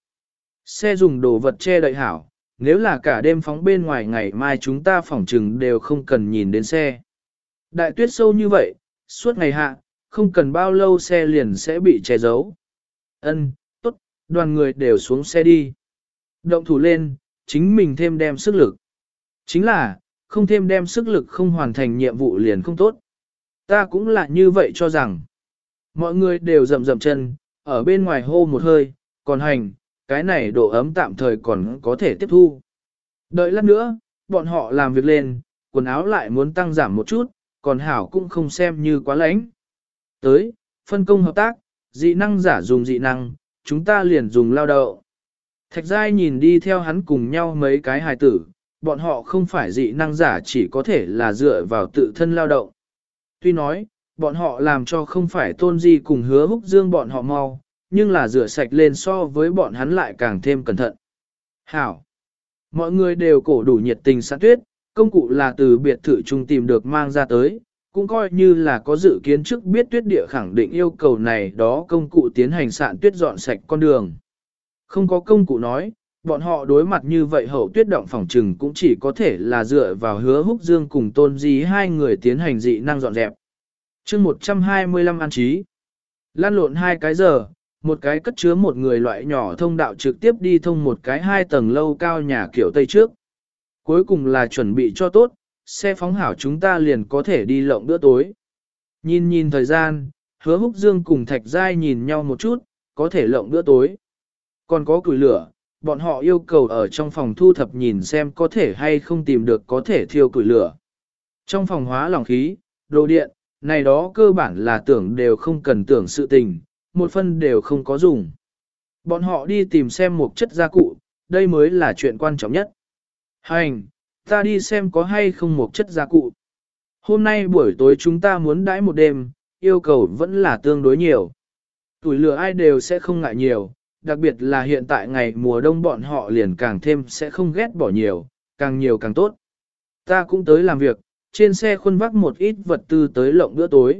Xe dùng đồ vật che đậy hảo, nếu là cả đêm phóng bên ngoài ngày mai chúng ta phỏng trừng đều không cần nhìn đến xe. Đại tuyết sâu như vậy, suốt ngày hạ, không cần bao lâu xe liền sẽ bị che giấu. Ân, tốt, đoàn người đều xuống xe đi. Động thủ lên, chính mình thêm đem sức lực. Chính là, không thêm đem sức lực không hoàn thành nhiệm vụ liền không tốt. Ta cũng là như vậy cho rằng. Mọi người đều rầm rầm chân, ở bên ngoài hô một hơi, còn hành, cái này độ ấm tạm thời còn có thể tiếp thu. Đợi lát nữa, bọn họ làm việc lên, quần áo lại muốn tăng giảm một chút, còn hảo cũng không xem như quá lạnh. Tới, phân công hợp tác, dị năng giả dùng dị năng, chúng ta liền dùng lao động. Thạch Giai nhìn đi theo hắn cùng nhau mấy cái hài tử, bọn họ không phải dị năng giả chỉ có thể là dựa vào tự thân lao động. Tuy nói, bọn họ làm cho không phải tôn di cùng hứa húc dương bọn họ mau, nhưng là rửa sạch lên so với bọn hắn lại càng thêm cẩn thận. Hảo! Mọi người đều cổ đủ nhiệt tình sẵn tuyết, công cụ là từ biệt thự trung tìm được mang ra tới, cũng coi như là có dự kiến trước biết tuyết địa khẳng định yêu cầu này đó công cụ tiến hành sạn tuyết dọn sạch con đường. Không có công cụ nói, bọn họ đối mặt như vậy hậu tuyết động phòng trừng cũng chỉ có thể là dựa vào hứa húc dương cùng tôn di hai người tiến hành dị năng dọn dẹp. chương một trăm hai mươi lăm an trí. Lan lộn hai cái giờ, một cái cất chứa một người loại nhỏ thông đạo trực tiếp đi thông một cái hai tầng lâu cao nhà kiểu Tây trước. Cuối cùng là chuẩn bị cho tốt, xe phóng hảo chúng ta liền có thể đi lộng bữa tối. Nhìn nhìn thời gian, hứa húc dương cùng Thạch Giai nhìn nhau một chút, có thể lộng bữa tối. Còn có củi lửa, bọn họ yêu cầu ở trong phòng thu thập nhìn xem có thể hay không tìm được có thể thiêu củi lửa. Trong phòng hóa lỏng khí, đồ điện, này đó cơ bản là tưởng đều không cần tưởng sự tình, một phân đều không có dùng. Bọn họ đi tìm xem một chất gia cụ, đây mới là chuyện quan trọng nhất. Hành, ta đi xem có hay không một chất gia cụ. Hôm nay buổi tối chúng ta muốn đãi một đêm, yêu cầu vẫn là tương đối nhiều. Tuổi lửa ai đều sẽ không ngại nhiều, đặc biệt là hiện tại ngày mùa đông bọn họ liền càng thêm sẽ không ghét bỏ nhiều, càng nhiều càng tốt. Ta cũng tới làm việc, trên xe khuân vác một ít vật tư tới lộng bữa tối.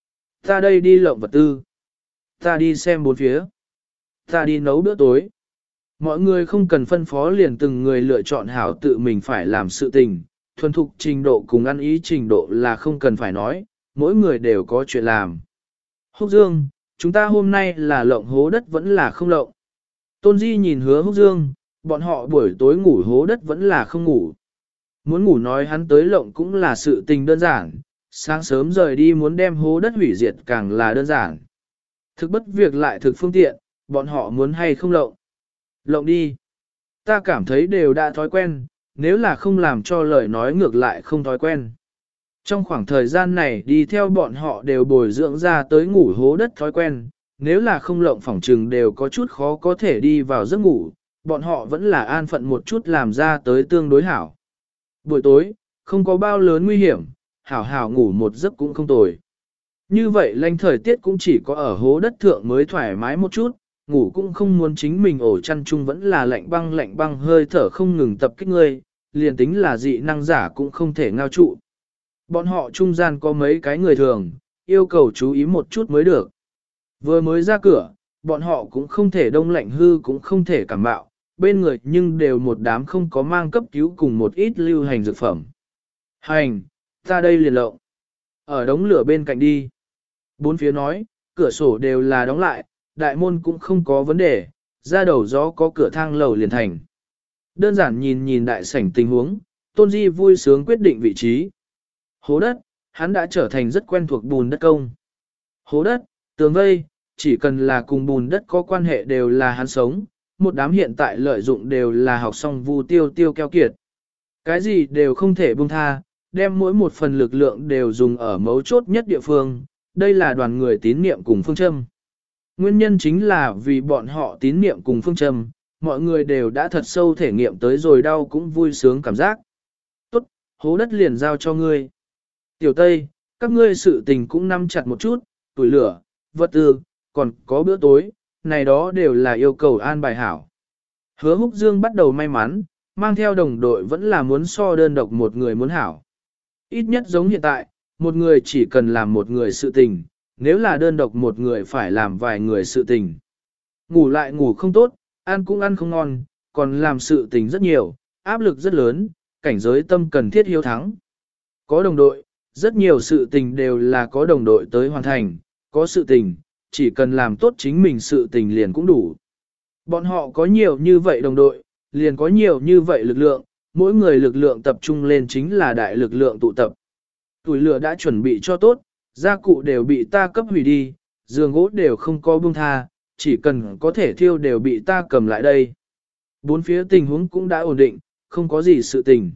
Ta đây đi lộng vật tư. Ta đi xem bốn phía. Ta đi nấu bữa tối. Mọi người không cần phân phó liền từng người lựa chọn hảo tự mình phải làm sự tình, thuần thục trình độ cùng ăn ý trình độ là không cần phải nói, mỗi người đều có chuyện làm. Húc Dương, chúng ta hôm nay là lộng hố đất vẫn là không lộng. Tôn Di nhìn hứa Húc Dương, bọn họ buổi tối ngủ hố đất vẫn là không ngủ. Muốn ngủ nói hắn tới lộng cũng là sự tình đơn giản, sáng sớm rời đi muốn đem hố đất hủy diệt càng là đơn giản. Thực bất việc lại thực phương tiện, bọn họ muốn hay không lộng. Lộng đi. Ta cảm thấy đều đã thói quen, nếu là không làm cho lời nói ngược lại không thói quen. Trong khoảng thời gian này đi theo bọn họ đều bồi dưỡng ra tới ngủ hố đất thói quen, nếu là không lộng phỏng trừng đều có chút khó có thể đi vào giấc ngủ, bọn họ vẫn là an phận một chút làm ra tới tương đối hảo. Buổi tối, không có bao lớn nguy hiểm, hảo hảo ngủ một giấc cũng không tồi. Như vậy lanh thời tiết cũng chỉ có ở hố đất thượng mới thoải mái một chút, ngủ cũng không muốn chính mình ổ chăn chung vẫn là lạnh băng lạnh băng hơi thở không ngừng tập kích ngươi, liền tính là dị năng giả cũng không thể ngao trụ. Bọn họ trung gian có mấy cái người thường, yêu cầu chú ý một chút mới được. Vừa mới ra cửa, bọn họ cũng không thể đông lạnh hư cũng không thể cảm bạo, bên người nhưng đều một đám không có mang cấp cứu cùng một ít lưu hành dược phẩm. Hành, Ta đây liền lộng. Ở đống lửa bên cạnh đi. Bốn phía nói, cửa sổ đều là đóng lại, đại môn cũng không có vấn đề, ra đầu gió có cửa thang lầu liền thành. Đơn giản nhìn nhìn đại sảnh tình huống, Tôn Di vui sướng quyết định vị trí. Hố đất, hắn đã trở thành rất quen thuộc bùn đất công. Hố đất, tường vây, chỉ cần là cùng bùn đất có quan hệ đều là hắn sống, một đám hiện tại lợi dụng đều là học xong vu tiêu tiêu keo kiệt. Cái gì đều không thể buông tha, đem mỗi một phần lực lượng đều dùng ở mấu chốt nhất địa phương, đây là đoàn người tín niệm cùng phương châm. Nguyên nhân chính là vì bọn họ tín niệm cùng phương châm, mọi người đều đã thật sâu thể nghiệm tới rồi đau cũng vui sướng cảm giác. Tốt, hố đất liền giao cho ngươi. Tiểu Tây, các ngươi sự tình cũng nắm chặt một chút, tuổi lửa, vật tư, còn có bữa tối, này đó đều là yêu cầu an bài hảo. Hứa Húc Dương bắt đầu may mắn, mang theo đồng đội vẫn là muốn so đơn độc một người muốn hảo. Ít nhất giống hiện tại, một người chỉ cần làm một người sự tình, nếu là đơn độc một người phải làm vài người sự tình. Ngủ lại ngủ không tốt, ăn cũng ăn không ngon, còn làm sự tình rất nhiều, áp lực rất lớn, cảnh giới tâm cần thiết hiếu thắng. Có đồng đội, rất nhiều sự tình đều là có đồng đội tới hoàn thành, có sự tình, chỉ cần làm tốt chính mình sự tình liền cũng đủ. Bọn họ có nhiều như vậy đồng đội, liền có nhiều như vậy lực lượng, mỗi người lực lượng tập trung lên chính là đại lực lượng tụ tập. Tuổi lửa đã chuẩn bị cho tốt, gia cụ đều bị ta cấp hủy đi, giường gỗ đều không có buông tha, chỉ cần có thể thiêu đều bị ta cầm lại đây. Bốn phía tình huống cũng đã ổn định, không có gì sự tình.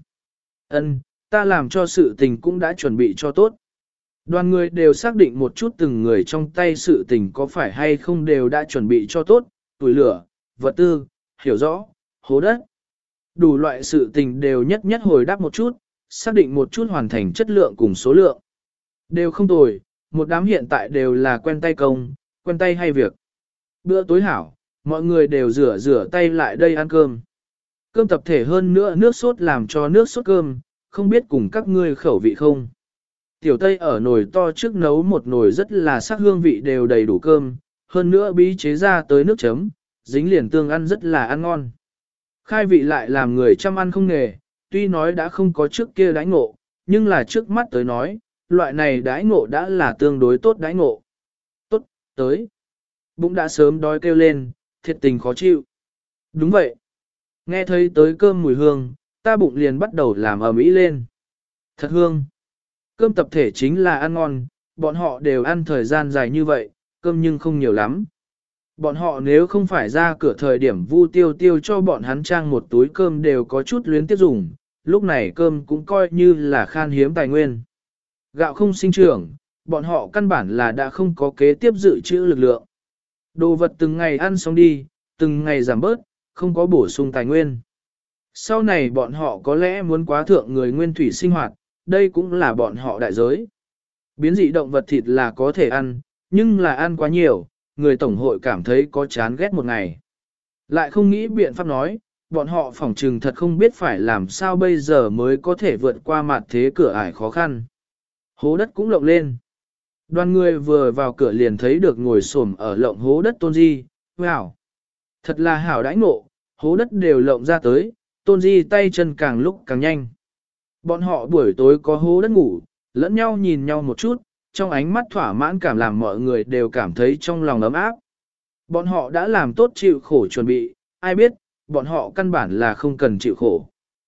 Ân, ta làm cho sự tình cũng đã chuẩn bị cho tốt. Đoàn người đều xác định một chút từng người trong tay sự tình có phải hay không đều đã chuẩn bị cho tốt, tuổi lửa, vật tư, hiểu rõ, hố đất. Đủ loại sự tình đều nhất nhất hồi đáp một chút, xác định một chút hoàn thành chất lượng cùng số lượng. Đều không tồi, một đám hiện tại đều là quen tay công, quen tay hay việc. Bữa tối hảo, mọi người đều rửa rửa tay lại đây ăn cơm. Cơm tập thể hơn nữa nước sốt làm cho nước sốt cơm, không biết cùng các ngươi khẩu vị không. Tiểu Tây ở nồi to trước nấu một nồi rất là sắc hương vị đều đầy đủ cơm, hơn nữa bí chế ra tới nước chấm, dính liền tương ăn rất là ăn ngon. Khai vị lại làm người chăm ăn không nghề, tuy nói đã không có trước kia đãi ngộ, nhưng là trước mắt tới nói, loại này đãi ngộ đã là tương đối tốt đãi ngộ. Tốt, tới. Bụng đã sớm đói kêu lên, thiệt tình khó chịu. Đúng vậy. Nghe thấy tới cơm mùi hương, ta bụng liền bắt đầu làm ầm ĩ lên. Thật hương. Cơm tập thể chính là ăn ngon, bọn họ đều ăn thời gian dài như vậy, cơm nhưng không nhiều lắm. Bọn họ nếu không phải ra cửa thời điểm Vu Tiêu Tiêu cho bọn hắn trang một túi cơm đều có chút luyến tiếc dùng, lúc này cơm cũng coi như là khan hiếm tài nguyên. Gạo không sinh trưởng, bọn họ căn bản là đã không có kế tiếp dự trữ lực lượng. Đồ vật từng ngày ăn xong đi, từng ngày giảm bớt, không có bổ sung tài nguyên. Sau này bọn họ có lẽ muốn quá thượng người nguyên thủy sinh hoạt, đây cũng là bọn họ đại giới. Biến dị động vật thịt là có thể ăn, nhưng là ăn quá nhiều, người tổng hội cảm thấy có chán ghét một ngày. Lại không nghĩ biện pháp nói, bọn họ phỏng trừng thật không biết phải làm sao bây giờ mới có thể vượt qua mặt thế cửa ải khó khăn. Hố đất cũng lộng lên. Đoàn người vừa vào cửa liền thấy được ngồi xổm ở lộng hố đất Tôn Di, wow. Thật là hảo đãi ngộ, hố đất đều lộng ra tới, Tôn Di tay chân càng lúc càng nhanh. Bọn họ buổi tối có hố đất ngủ, lẫn nhau nhìn nhau một chút, trong ánh mắt thỏa mãn cảm làm mọi người đều cảm thấy trong lòng ấm áp. Bọn họ đã làm tốt chịu khổ chuẩn bị, ai biết, bọn họ căn bản là không cần chịu khổ.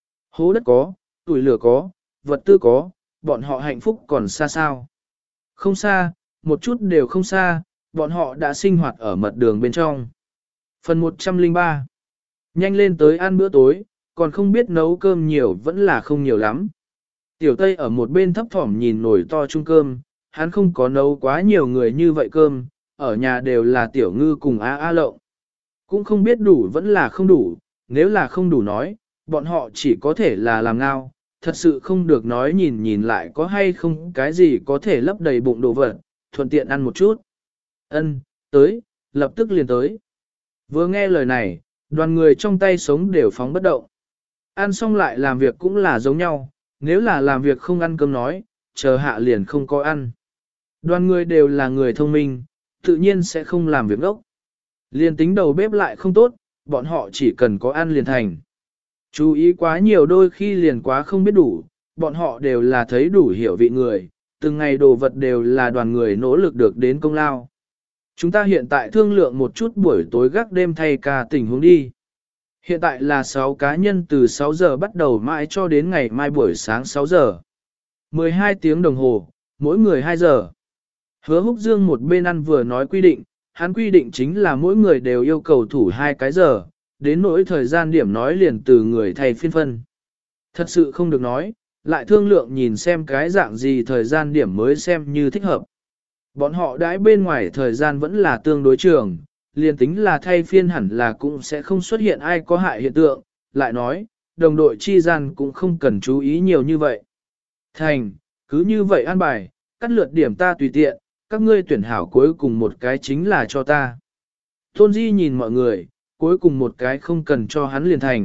Hố đất có, tuổi lửa có, vật tư có, bọn họ hạnh phúc còn xa sao. Không xa, một chút đều không xa, bọn họ đã sinh hoạt ở mật đường bên trong. Phần một trăm lẻ ba. Nhanh lên tới ăn bữa tối, còn không biết nấu cơm nhiều vẫn là không nhiều lắm. Tiểu Tây ở một bên thấp thỏm nhìn nồi to chung cơm, hắn không có nấu quá nhiều người như vậy cơm, ở nhà đều là Tiểu Ngư cùng A A Lộng. Cũng không biết đủ vẫn là không đủ, nếu là không đủ nói, bọn họ chỉ có thể là làm ngao, thật sự không được nói nhìn nhìn lại có hay không cái gì có thể lấp đầy bụng đồ vật, thuận tiện ăn một chút. Ân, tới, lập tức liền tới. Vừa nghe lời này, đoàn người trong tay sống đều phóng bất động. Ăn xong lại làm việc cũng là giống nhau, nếu là làm việc không ăn cơm nói, chờ hạ liền không có ăn. Đoàn người đều là người thông minh, tự nhiên sẽ không làm việc ốc. Liền tính đầu bếp lại không tốt, bọn họ chỉ cần có ăn liền thành. Chú ý quá nhiều đôi khi liền quá không biết đủ, bọn họ đều là thấy đủ hiểu vị người, từng ngày đồ vật đều là đoàn người nỗ lực được đến công lao. Chúng ta hiện tại thương lượng một chút buổi tối gác đêm thay ca tình huống đi. Hiện tại là sáu cá nhân từ sáu giờ bắt đầu mãi cho đến ngày mai buổi sáng sáu giờ. mười hai tiếng đồng hồ, mỗi người hai giờ. Hứa Húc Dương một bên ăn vừa nói quy định, hắn quy định chính là mỗi người đều yêu cầu thủ hai cái giờ, đến nỗi thời gian điểm nói liền từ người thay phiên phân. Thật sự không được nói, lại thương lượng nhìn xem cái dạng gì thời gian điểm mới xem như thích hợp. Bọn họ đãi bên ngoài thời gian vẫn là tương đối trường, liền tính là thay phiên hẳn là cũng sẽ không xuất hiện ai có hại hiện tượng, lại nói, đồng đội chi gian cũng không cần chú ý nhiều như vậy. Thành, cứ như vậy an bài, cắt lượt điểm ta tùy tiện, các ngươi tuyển hảo cuối cùng một cái chính là cho ta. Tôn Di nhìn mọi người, cuối cùng một cái không cần cho hắn liền thành.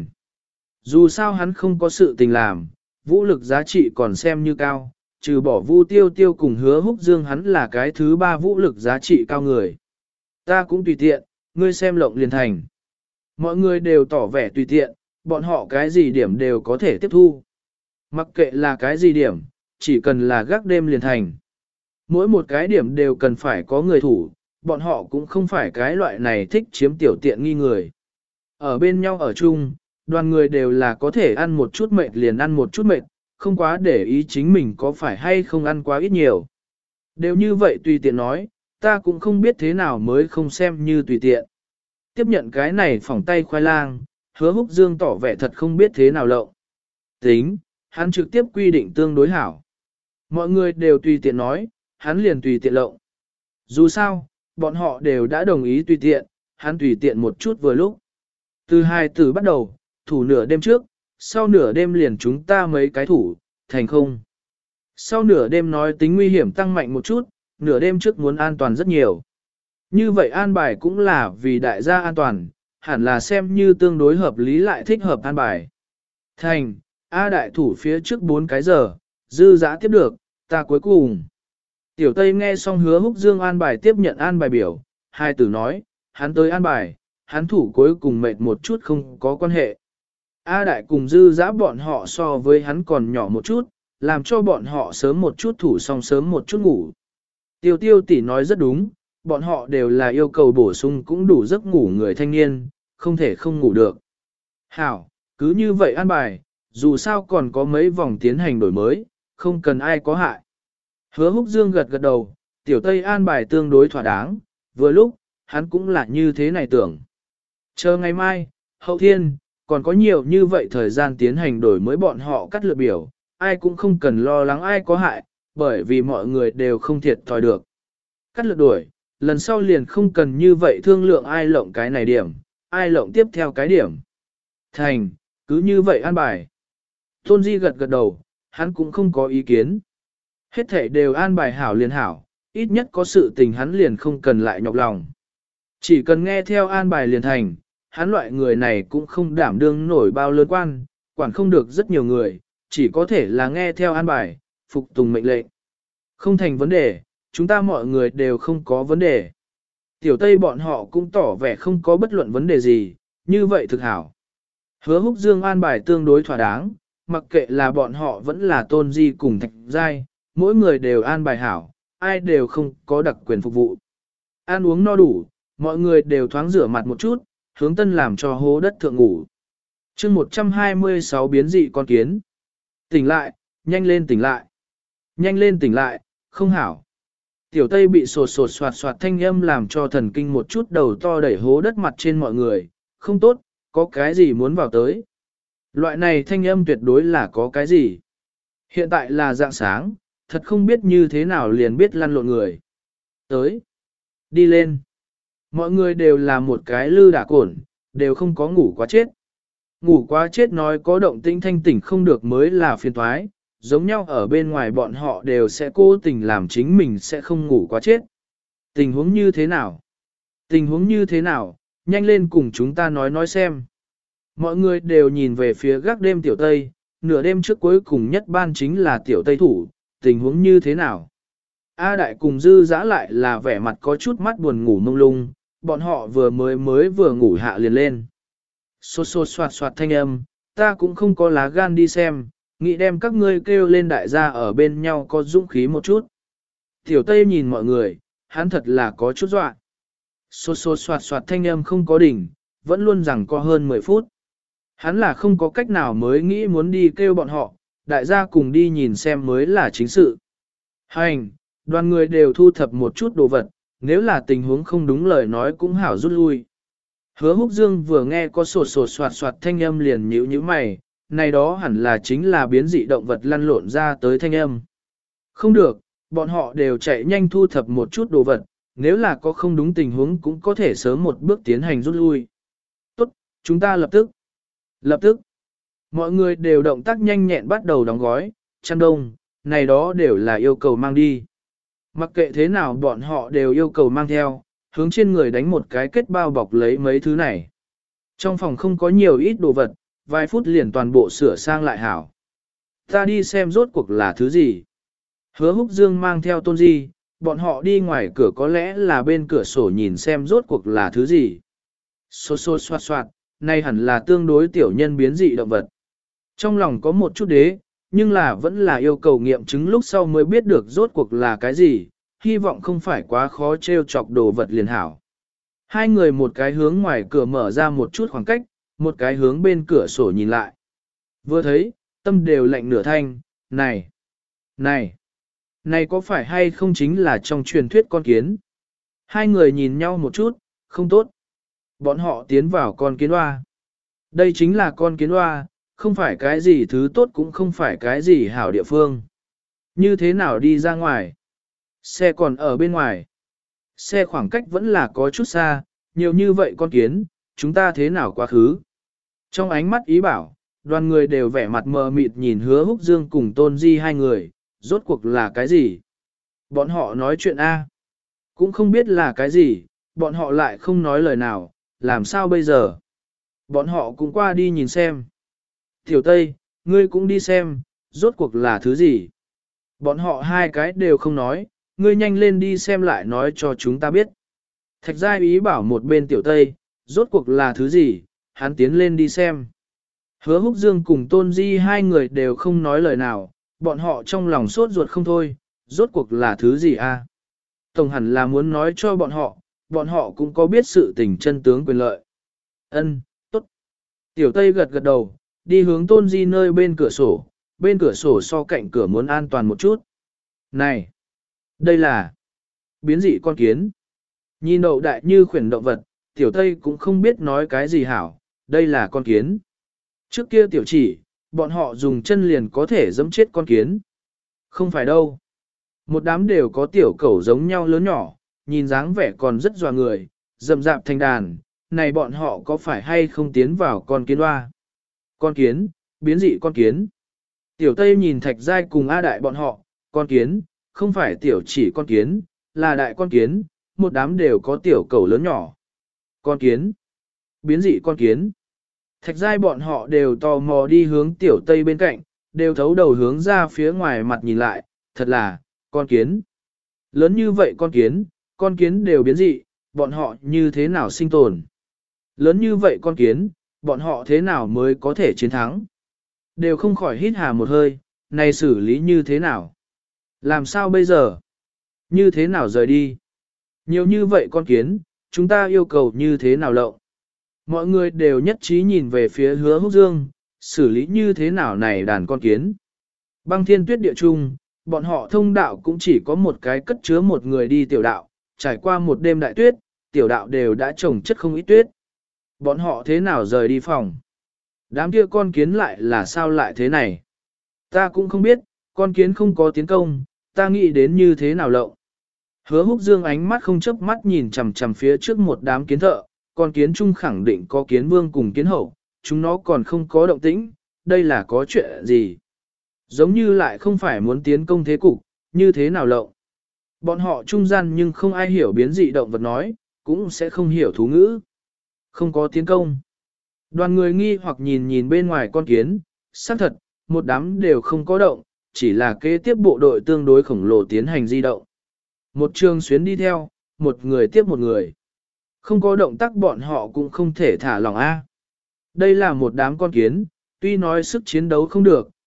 Dù sao hắn không có sự tình làm, vũ lực giá trị còn xem như cao, trừ bỏ Vu Tiêu Tiêu cùng Hứa Húc Dương hắn là cái thứ ba vũ lực giá trị cao người. Ta cũng tùy tiện, ngươi xem lộng liền thành. Mọi người đều tỏ vẻ tùy tiện, bọn họ cái gì điểm đều có thể tiếp thu. Mặc kệ là cái gì điểm, chỉ cần là gác đêm liền thành. Mỗi một cái điểm đều cần phải có người thủ, bọn họ cũng không phải cái loại này thích chiếm tiểu tiện nghi người. Ở bên nhau ở chung, đoàn người đều là có thể ăn một chút mệt liền ăn một chút mệt, không quá để ý chính mình có phải hay không ăn quá ít nhiều. Đều như vậy tùy tiện nói, ta cũng không biết thế nào mới không xem như tùy tiện. Tiếp nhận cái này phỏng tay khoai lang, Hứa Húc Dương tỏ vẻ thật không biết thế nào lộng. Tính, hắn trực tiếp quy định tương đối hảo. Mọi người đều tùy tiện nói, hắn liền tùy tiện lộng. Dù sao, bọn họ đều đã đồng ý tùy tiện, hắn tùy tiện một chút vừa lúc. Từ hai từ bắt đầu, thủ nửa đêm trước, sau nửa đêm liền chúng ta mấy cái thủ, thành không. Sau nửa đêm nói tính nguy hiểm tăng mạnh một chút, nửa đêm trước muốn an toàn rất nhiều. Như vậy an bài cũng là vì đại gia an toàn, hẳn là xem như tương đối hợp lý lại thích hợp an bài. Thành, A đại thủ phía trước bốn cái giờ, dư giã tiếp được, ta cuối cùng. Tiểu Tây nghe xong Hứa Húc Dương an bài tiếp nhận an bài biểu, hai tử nói, hắn tới an bài, hắn thủ cuối cùng mệt một chút không có quan hệ. A đại cùng dư giã bọn họ so với hắn còn nhỏ một chút, làm cho bọn họ sớm một chút thủ xong sớm một chút ngủ. Tiêu tiêu tỷ nói rất đúng, bọn họ đều là yêu cầu bổ sung cũng đủ giấc ngủ người thanh niên, không thể không ngủ được. Hảo, cứ như vậy an bài, dù sao còn có mấy vòng tiến hành đổi mới, không cần ai có hại. Hứa Húc Dương gật gật đầu, tiểu Tây an bài tương đối thỏa đáng, vừa lúc, hắn cũng là như thế này tưởng. Chờ ngày mai, hậu thiên, còn có nhiều như vậy thời gian tiến hành đổi mới bọn họ cắt lượt biểu, ai cũng không cần lo lắng ai có hại, bởi vì mọi người đều không thiệt thòi được. Cắt lượt đổi, lần sau liền không cần như vậy thương lượng ai lộng cái này điểm, ai lộng tiếp theo cái điểm. Thành, cứ như vậy an bài. Tôn Di gật gật đầu, hắn cũng không có ý kiến. Hết thể đều an bài hảo liền hảo, ít nhất có sự tình hắn liền không cần lại nhọc lòng. Chỉ cần nghe theo an bài liền thành, hắn loại người này cũng không đảm đương nổi bao lớn quan, quản không được rất nhiều người, chỉ có thể là nghe theo an bài, phục tùng mệnh lệnh. Không thành vấn đề, chúng ta mọi người đều không có vấn đề. Tiểu Tây bọn họ cũng tỏ vẻ không có bất luận vấn đề gì, như vậy thực hảo. Hứa Húc Dương an bài tương đối thỏa đáng, mặc kệ là bọn họ vẫn là Tôn Di cùng Thạch Giai, mỗi người đều an bài hảo, ai đều không có đặc quyền phục vụ. Ăn uống no đủ, mọi người đều thoáng rửa mặt một chút, hướng tân làm cho hố đất thượng ngủ. chương một trăm hai mươi sáu biến dị con kiến. Tỉnh lại, nhanh lên tỉnh lại. Nhanh lên tỉnh lại, không hảo. Tiểu Tây bị sột sột soạt soạt thanh âm làm cho thần kinh một chút đầu to đẩy hố đất mặt trên mọi người, không tốt, có cái gì muốn vào tới. Loại này thanh âm tuyệt đối là có cái gì. Hiện tại là dạng sáng, thật không biết như thế nào liền biết lăn lộn người. Tới, đi lên. Mọi người đều là một cái lư đả cổn, đều không có ngủ quá chết. Ngủ quá chết nói có động tĩnh thanh tỉnh không được mới là phiền toái, giống nhau ở bên ngoài bọn họ đều sẽ cố tình làm chính mình sẽ không ngủ quá chết. Tình huống như thế nào? Tình huống như thế nào? Nhanh lên cùng chúng ta nói nói xem. Mọi người đều nhìn về phía gác đêm tiểu Tây, nửa đêm trước cuối cùng nhất ban chính là tiểu Tây thủ, tình huống như thế nào? A đại cùng dư dã lại là vẻ mặt có chút mắt buồn ngủ mông lung, bọn họ vừa mới mới vừa ngủ hạ liền lên. Xô xô soạt soạt thanh âm, ta cũng không có lá gan đi xem, Nghĩ đem các ngươi kêu lên đại gia ở bên nhau có dũng khí một chút. Tiểu Tây nhìn mọi người, hắn thật là có chút dọa. Xô xô soạt soạt thanh âm không có đỉnh, vẫn luôn rằng có hơn mười phút. Hắn là không có cách nào mới nghĩ muốn đi kêu bọn họ, đại gia cùng đi nhìn xem mới là chính sự. Hành, đoàn người đều thu thập một chút đồ vật, nếu là tình huống không đúng lời nói cũng hảo rút lui. Hứa Húc Dương vừa nghe có sột sột soạt soạt thanh âm liền nhíu nhíu mày, này đó hẳn là chính là biến dị động vật lăn lộn ra tới thanh âm. Không được, bọn họ đều chạy nhanh thu thập một chút đồ vật, nếu là có không đúng tình huống cũng có thể sớm một bước tiến hành rút lui. Tốt, chúng ta lập tức. Lập tức, mọi người đều động tác nhanh nhẹn bắt đầu đóng gói, chăn đông, này đó đều là yêu cầu mang đi. Mặc kệ thế nào bọn họ đều yêu cầu mang theo, hướng trên người đánh một cái kết bao bọc lấy mấy thứ này. Trong phòng không có nhiều ít đồ vật, vài phút liền toàn bộ sửa sang lại hảo. Ta đi xem rốt cuộc là thứ gì. Hứa Húc Dương mang theo Tôn Di, bọn họ đi ngoài cửa có lẽ là bên cửa sổ nhìn xem rốt cuộc là thứ gì. Xô xô xoạt xoạt, nay hẳn là tương đối tiểu nhân biến dị động vật. Trong lòng có một chút đế, nhưng là vẫn là yêu cầu nghiệm chứng lúc sau mới biết được rốt cuộc là cái gì, hy vọng không phải quá khó trêu chọc đồ vật liền hảo. Hai người một cái hướng ngoài cửa mở ra một chút khoảng cách, một cái hướng bên cửa sổ nhìn lại. Vừa thấy, tâm đều lạnh nửa thanh, này, này, này có phải hay không chính là trong truyền thuyết con kiến? Hai người nhìn nhau một chút, không tốt. Bọn họ tiến vào con kiến hoa. Đây chính là con kiến hoa, không phải cái gì thứ tốt cũng không phải cái gì hảo địa phương. Như thế nào đi ra ngoài? Xe còn ở bên ngoài. Xe khoảng cách vẫn là có chút xa, nhiều như vậy con kiến, chúng ta thế nào quá khứ? Trong ánh mắt ý bảo, đoàn người đều vẻ mặt mờ mịt nhìn Hứa Húc Dương cùng Tôn Di hai người, rốt cuộc là cái gì? Bọn họ nói chuyện A. Cũng không biết là cái gì, bọn họ lại không nói lời nào, làm sao bây giờ? Bọn họ cũng qua đi nhìn xem. Tiểu Tây, ngươi cũng đi xem, rốt cuộc là thứ gì? Bọn họ hai cái đều không nói, ngươi nhanh lên đi xem lại nói cho chúng ta biết. Thạch Giai ý bảo một bên Tiểu Tây, rốt cuộc là thứ gì, hắn tiến lên đi xem. Hứa Húc Dương cùng Tôn Di hai người đều không nói lời nào, bọn họ trong lòng sốt ruột không thôi, rốt cuộc là thứ gì a? Tổng hẳn là muốn nói cho bọn họ, bọn họ cũng có biết sự tình chân tướng quyền lợi. Ân, tốt. Tiểu Tây gật gật đầu, đi hướng Tôn Di nơi bên cửa sổ, bên cửa sổ so cạnh cửa muốn an toàn một chút. Này, đây là biến dị con kiến. Nhìn đậu đại như khuyển động vật, Tiểu Tây cũng không biết nói cái gì hảo, đây là con kiến. Trước kia Tiểu Chỉ, bọn họ dùng chân liền có thể giẫm chết con kiến. Không phải đâu. Một đám đều có tiểu cẩu giống nhau lớn nhỏ, nhìn dáng vẻ còn rất dọa người, rậm rạp thành đàn, này bọn họ có phải hay không tiến vào con kiến hoa? Con kiến, biến dị con kiến. Tiểu Tây nhìn Thạch Giai cùng A Đại bọn họ, con kiến, không phải tiểu chỉ con kiến, là đại con kiến, một đám đều có tiểu cẩu lớn nhỏ. Con kiến, biến dị con kiến. Thạch Giai bọn họ đều tò mò đi hướng Tiểu Tây bên cạnh, đều thấu đầu hướng ra phía ngoài mặt nhìn lại, thật là, con kiến. Lớn như vậy con kiến, con kiến đều biến dị, bọn họ như thế nào sinh tồn? Lớn như vậy con kiến, bọn họ thế nào mới có thể chiến thắng? Đều không khỏi hít hà một hơi, này xử lý như thế nào? Làm sao bây giờ? Như thế nào rời đi? Nhiều như vậy con kiến, chúng ta yêu cầu như thế nào lộng? Mọi người đều nhất trí nhìn về phía Hứa Húc Dương, xử lý như thế nào này đàn con kiến? Băng thiên tuyết địa trung, bọn họ thông đạo cũng chỉ có một cái cất chứa một người đi tiểu đạo, trải qua một đêm đại tuyết, tiểu đạo đều đã trồng chất không ít tuyết. Bọn họ thế nào rời đi phòng? Đám kia con kiến lại là sao lại thế này? Ta cũng không biết, con kiến không có tiến công, ta nghĩ đến như thế nào lộng. Hứa Húc Dương ánh mắt không chớp mắt nhìn chằm chằm phía trước một đám kiến thợ, con kiến trung khẳng định có kiến vương cùng kiến hậu, chúng nó còn không có động tĩnh, đây là có chuyện gì? Giống như lại không phải muốn tiến công thế cục, như thế nào lộng. Bọn họ trung gian nhưng không ai hiểu biến dị động vật nói, cũng sẽ không hiểu thú ngữ. Không có tiến công. Đoàn người nghi hoặc nhìn nhìn bên ngoài con kiến, xác thật, một đám đều không có động, chỉ là kế tiếp bộ đội tương đối khổng lồ tiến hành di động. Một trường xuyến đi theo, một người tiếp một người. Không có động tác bọn họ cũng không thể thả lỏng A. Đây là một đám con kiến, tuy nói sức chiến đấu không được,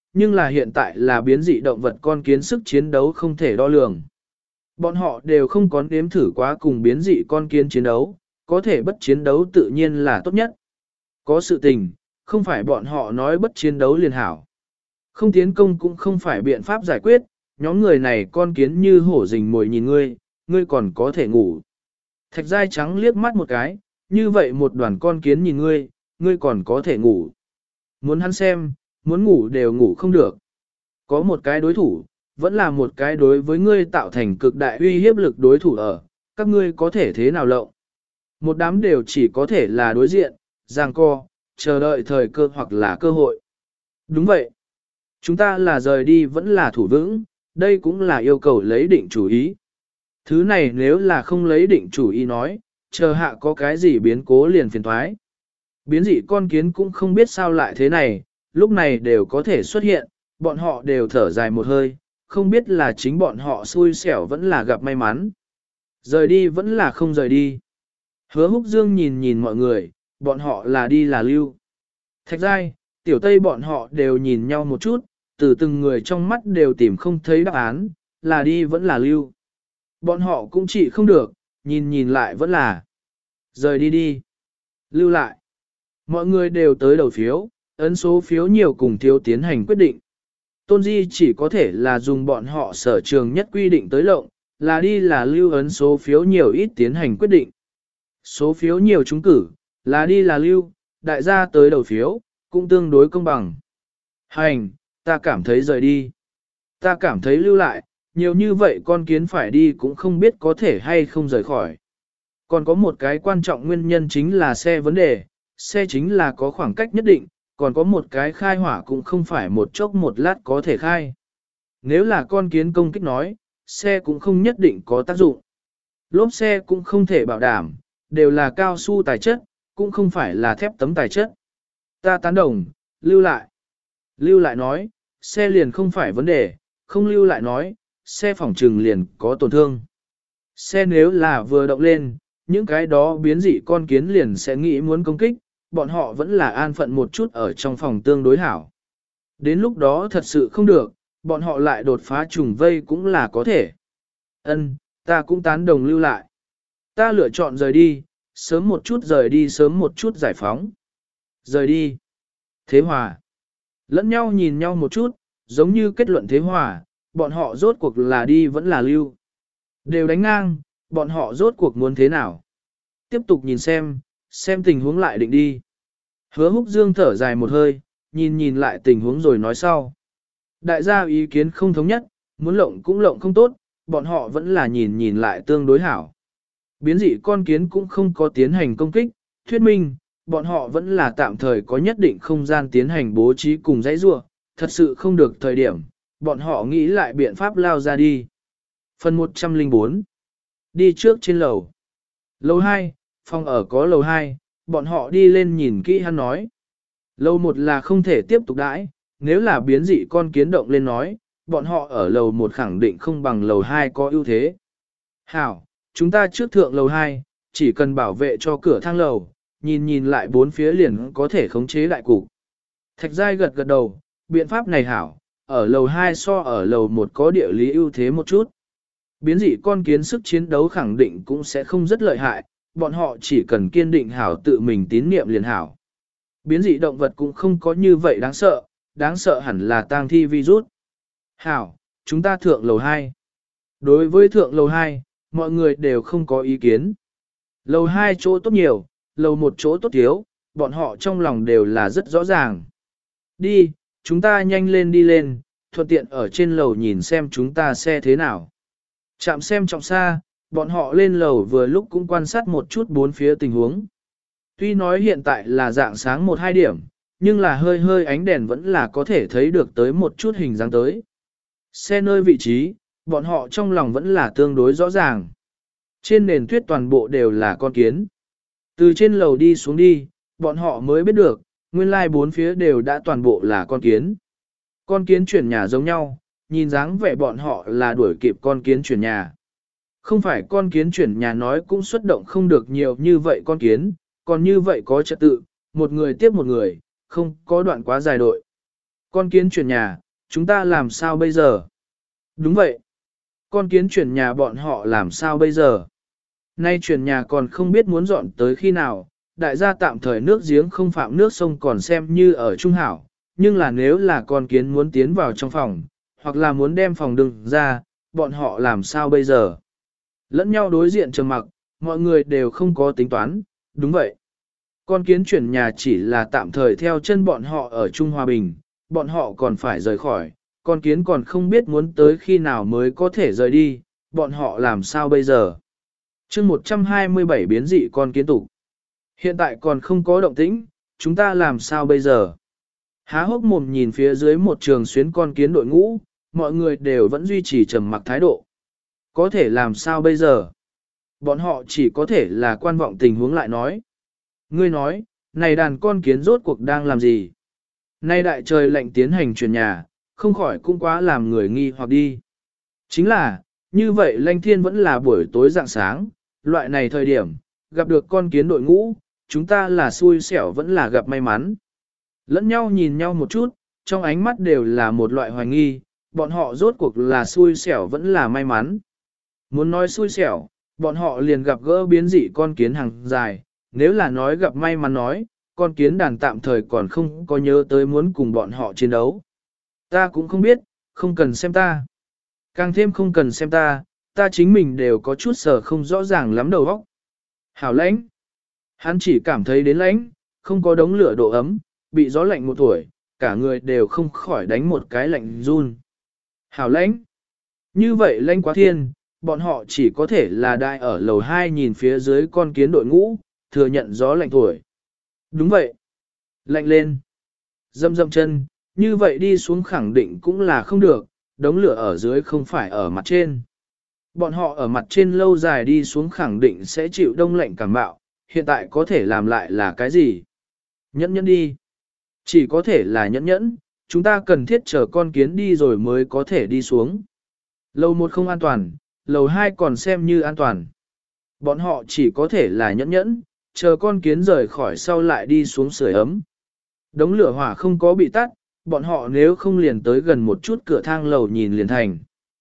nhưng là hiện tại là biến dị động vật con kiến sức chiến đấu không thể đo lường. Bọn họ đều không có nếm thử quá cùng biến dị con kiến chiến đấu, có thể bất chiến đấu tự nhiên là tốt nhất. Có sự tình, không phải bọn họ nói bất chiến đấu liền hảo. Không tiến công cũng không phải biện pháp giải quyết, nhóm người này con kiến như hổ rình mồi nhìn ngươi, ngươi còn có thể ngủ. Thạch Giai trắng liếc mắt một cái, như vậy một đoàn con kiến nhìn ngươi, ngươi còn có thể ngủ. Muốn hắn xem, muốn ngủ đều ngủ không được. Có một cái đối thủ, vẫn là một cái đối với ngươi tạo thành cực đại uy hiếp lực đối thủ ở, các ngươi có thể thế nào lộng. Một đám đều chỉ có thể là đối diện, giằng co, chờ đợi thời cơ hoặc là cơ hội. Đúng vậy. Chúng ta là rời đi vẫn là thủ vững, đây cũng là yêu cầu lấy định chủ ý. Thứ này nếu là không lấy định chủ ý nói, chờ hạ có cái gì biến cố liền phiền thoái. Biến dị con kiến cũng không biết sao lại thế này, lúc này đều có thể xuất hiện, bọn họ đều thở dài một hơi, không biết là chính bọn họ xui xẻo vẫn là gặp may mắn. Rời đi vẫn là không rời đi. Hứa Húc Dương nhìn nhìn mọi người, bọn họ là đi là lưu. Thạch Giai, Tiểu Tây bọn họ đều nhìn nhau một chút, từ từng người trong mắt đều tìm không thấy đáp án, là đi vẫn là lưu. Bọn họ cũng chỉ không được, nhìn nhìn lại vẫn là rời đi đi, lưu lại. Mọi người đều tới đầu phiếu, ấn số phiếu nhiều cùng thiếu tiến hành quyết định. Tôn Di chỉ có thể là dùng bọn họ sở trường nhất quy định tới lộng, là đi là lưu ấn số phiếu nhiều ít tiến hành quyết định. Số phiếu nhiều trúng cử, là đi là lưu, đại gia tới đầu phiếu, cũng tương đối công bằng. Hành, ta cảm thấy rời đi. Ta cảm thấy lưu lại, nhiều như vậy con kiến phải đi cũng không biết có thể hay không rời khỏi. Còn có một cái quan trọng nguyên nhân chính là xe vấn đề, xe chính là có khoảng cách nhất định, còn có một cái khai hỏa cũng không phải một chốc một lát có thể khai. Nếu là con kiến công kích nói, xe cũng không nhất định có tác dụng. Lốp xe cũng không thể bảo đảm, đều là cao su tài chất, cũng không phải là thép tấm tài chất. Ta tán đồng, lưu lại. Lưu lại nói, xe liền không phải vấn đề, không lưu lại nói, xe phòng trừng liền có tổn thương. Xe nếu là vừa động lên, những cái đó biến dị con kiến liền sẽ nghĩ muốn công kích, bọn họ vẫn là an phận một chút ở trong phòng tương đối hảo. Đến lúc đó thật sự không được, bọn họ lại đột phá trùng vây cũng là có thể. Ân, ta cũng tán đồng lưu lại. Ta lựa chọn rời đi, sớm một chút rời đi sớm một chút giải phóng. Rời đi. Thế hòa. Lẫn nhau nhìn nhau một chút, giống như kết luận thế hòa, bọn họ rốt cuộc là đi vẫn là lưu. Đều đánh ngang, bọn họ rốt cuộc muốn thế nào. Tiếp tục nhìn xem, xem tình huống lại định đi. Hứa Húc Dương thở dài một hơi, nhìn nhìn lại tình huống rồi nói sau. Đại gia ý kiến không thống nhất, muốn lộng cũng lộng không tốt, bọn họ vẫn là nhìn nhìn lại tương đối hảo. Biến dị con kiến cũng không có tiến hành công kích, thuyết minh, bọn họ vẫn là tạm thời có nhất định không gian tiến hành bố trí cùng dãy rua, thật sự không được thời điểm, bọn họ nghĩ lại biện pháp lao ra đi. Phần một trăm lẻ bốn. Đi trước trên lầu. Lầu hai, phòng ở có lầu hai, bọn họ đi lên nhìn kỹ hắn nói. Lầu một là không thể tiếp tục đãi, nếu là biến dị con kiến động lên nói, bọn họ ở lầu một khẳng định không bằng lầu hai có ưu thế. Hảo, chúng ta trước thượng lầu hai, chỉ cần bảo vệ cho cửa thang lầu, nhìn nhìn lại bốn phía liền có thể khống chế đại cục. Thạch Giai gật gật đầu, biện pháp này hảo, ở lầu hai so ở lầu một có địa lý ưu thế một chút. Biến dị con kiến sức chiến đấu khẳng định cũng sẽ không rất lợi hại, bọn họ chỉ cần kiên định hảo tự mình tín niệm liền hảo. Biến dị động vật cũng không có như vậy đáng sợ, đáng sợ hẳn là tang thi virus. Hảo, chúng ta thượng lầu hai. Đối với thượng lầu hai, mọi người đều không có ý kiến. Lầu hai chỗ tốt nhiều, lầu một chỗ tốt thiếu, bọn họ trong lòng đều là rất rõ ràng. Đi, chúng ta nhanh lên đi lên, thuận tiện ở trên lầu nhìn xem chúng ta xe thế nào. Chạm xem trọng xa, bọn họ lên lầu vừa lúc cũng quan sát một chút bốn phía tình huống. Tuy nói hiện tại là dạng sáng một hai điểm, nhưng là hơi hơi ánh đèn vẫn là có thể thấy được tới một chút hình dáng tới. Xe nơi vị trí, bọn họ trong lòng vẫn là tương đối rõ ràng. Trên nền tuyết toàn bộ đều là con kiến. Từ trên lầu đi xuống đi, bọn họ mới biết được, nguyên lai bốn phía đều đã toàn bộ là con kiến. Con kiến chuyển nhà giống nhau, nhìn dáng vẻ bọn họ là đuổi kịp con kiến chuyển nhà. Không phải con kiến chuyển nhà nói cũng xuất động không được nhiều như vậy con kiến, còn như vậy có trật tự, một người tiếp một người, không có đoạn quá dài đội. Con kiến chuyển nhà, chúng ta làm sao bây giờ? Đúng vậy. Con kiến chuyển nhà bọn họ làm sao bây giờ? Nay chuyển nhà còn không biết muốn dọn tới khi nào, đại gia tạm thời nước giếng không phạm nước sông còn xem như ở Trung Hảo, nhưng là nếu là con kiến muốn tiến vào trong phòng, hoặc là muốn đem phòng đừng ra, bọn họ làm sao bây giờ? Lẫn nhau đối diện trầm mặc, mọi người đều không có tính toán, đúng vậy. Con kiến chuyển nhà chỉ là tạm thời theo chân bọn họ ở Trung Hòa Bình, bọn họ còn phải rời khỏi, con kiến còn không biết muốn tới khi nào mới có thể rời đi, bọn họ làm sao bây giờ? chương một trăm hai mươi bảy biến dị con kiến tục. Hiện tại còn không có động tĩnh, chúng ta làm sao bây giờ? Há hốc mồm nhìn phía dưới một trường xuyến con kiến đội ngũ, mọi người đều vẫn duy trì trầm mặc thái độ. Có thể làm sao bây giờ? Bọn họ chỉ có thể là quan vọng tình huống lại nói. Ngươi nói, này đàn con kiến rốt cuộc đang làm gì? Nay đại trời lạnh tiến hành chuyển nhà, không khỏi cũng quá làm người nghi hoặc đi. Chính là, như vậy lanh thiên vẫn là buổi tối rạng sáng, loại này thời điểm, gặp được con kiến đội ngũ, chúng ta là xui xẻo vẫn là gặp may mắn. Lẫn nhau nhìn nhau một chút, trong ánh mắt đều là một loại hoài nghi, bọn họ rốt cuộc là xui xẻo vẫn là may mắn. Muốn nói xui xẻo, bọn họ liền gặp gỡ biến dị con kiến hàng dài, nếu là nói gặp may mắn nói, con kiến đàn tạm thời còn không có nhớ tới muốn cùng bọn họ chiến đấu. Ta cũng không biết, không cần xem ta. Càng thêm không cần xem ta, ta chính mình đều có chút sở không rõ ràng lắm đầu óc. Hảo lãnh. Hắn chỉ cảm thấy đến lãnh, không có đống lửa độ ấm, bị gió lạnh một tuổi, cả người đều không khỏi đánh một cái lạnh run. Hảo lãnh. Như vậy lãnh quá thiên, bọn họ chỉ có thể là đại ở lầu hai nhìn phía dưới con kiến đội ngũ, thừa nhận gió lạnh tuổi. Đúng vậy. Lạnh lên. Dâm dâm chân, như vậy đi xuống khẳng định cũng là không được, đống lửa ở dưới không phải ở mặt trên. Bọn họ ở mặt trên lâu dài đi xuống khẳng định sẽ chịu đông lạnh cảm bạo, hiện tại có thể làm lại là cái gì? Nhẫn nhẫn đi. Chỉ có thể là nhẫn nhẫn, chúng ta cần thiết chờ con kiến đi rồi mới có thể đi xuống. Lầu một không an toàn, lầu hai còn xem như an toàn. Bọn họ chỉ có thể là nhẫn nhẫn, chờ con kiến rời khỏi sau lại đi xuống sưởi ấm. Đống lửa hỏa không có bị tắt, bọn họ nếu không liền tới gần một chút cửa thang lầu nhìn liền thành.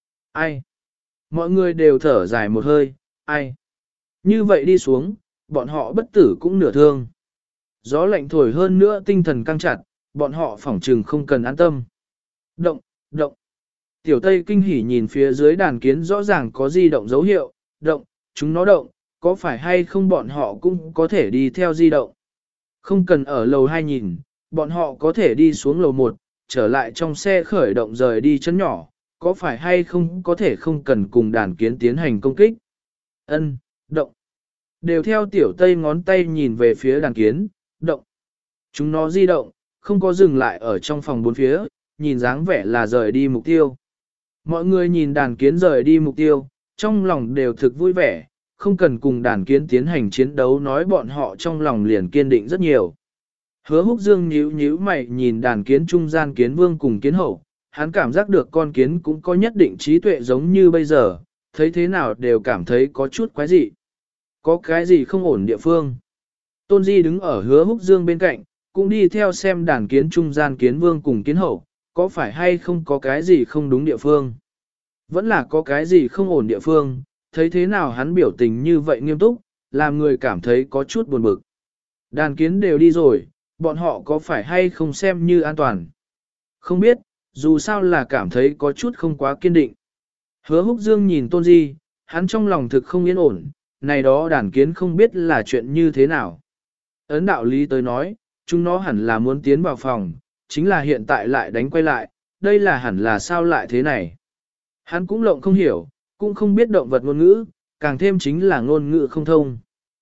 Ai? Mọi người đều thở dài một hơi, ai? Như vậy đi xuống, bọn họ bất tử cũng nửa thương. Gió lạnh thổi hơn nữa tinh thần căng chặt, bọn họ phỏng trừng không cần an tâm. Động, động. Tiểu Tây kinh hỉ nhìn phía dưới đàn kiến rõ ràng có di động dấu hiệu, động, chúng nó động, có phải hay không bọn họ cũng có thể đi theo di động. Không cần ở lầu hai nhìn, bọn họ có thể đi xuống lầu một, trở lại trong xe khởi động rời đi chân nhỏ, có phải hay không có thể không cần cùng đàn kiến tiến hành công kích. Ân, động. Đều theo tiểu Tây ngón tay nhìn về phía đàn kiến, động. Chúng nó di động, không có dừng lại ở trong phòng bốn phía, nhìn dáng vẻ là rời đi mục tiêu. Mọi người nhìn đàn kiến rời đi mục tiêu, trong lòng đều thực vui vẻ, không cần cùng đàn kiến tiến hành chiến đấu nói bọn họ trong lòng liền kiên định rất nhiều. Hứa Húc Dương nhíu nhíu mày nhìn đàn kiến trung gian kiến vương cùng kiến hậu, hắn cảm giác được con kiến cũng có nhất định trí tuệ giống như bây giờ, thấy thế nào đều cảm thấy có chút quái dị. Có cái gì không ổn địa phương. Tôn Di đứng ở Hứa Húc Dương bên cạnh, cũng đi theo xem đàn kiến trung gian kiến vương cùng kiến hậu, có phải hay không có cái gì không đúng địa phương. Vẫn là có cái gì không ổn địa phương, thấy thế nào hắn biểu tình như vậy nghiêm túc, làm người cảm thấy có chút buồn bực. Đàn kiến đều đi rồi, bọn họ có phải hay không xem như an toàn. Không biết, dù sao là cảm thấy có chút không quá kiên định. Hứa Húc Dương nhìn Tôn Di, hắn trong lòng thực không yên ổn, này đó đàn kiến không biết là chuyện như thế nào. Ấn đạo lý tới nói, chúng nó hẳn là muốn tiến vào phòng, chính là hiện tại lại đánh quay lại, đây là hẳn là sao lại thế này. Hắn cũng lộng không hiểu, cũng không biết động vật ngôn ngữ, càng thêm chính là ngôn ngữ không thông.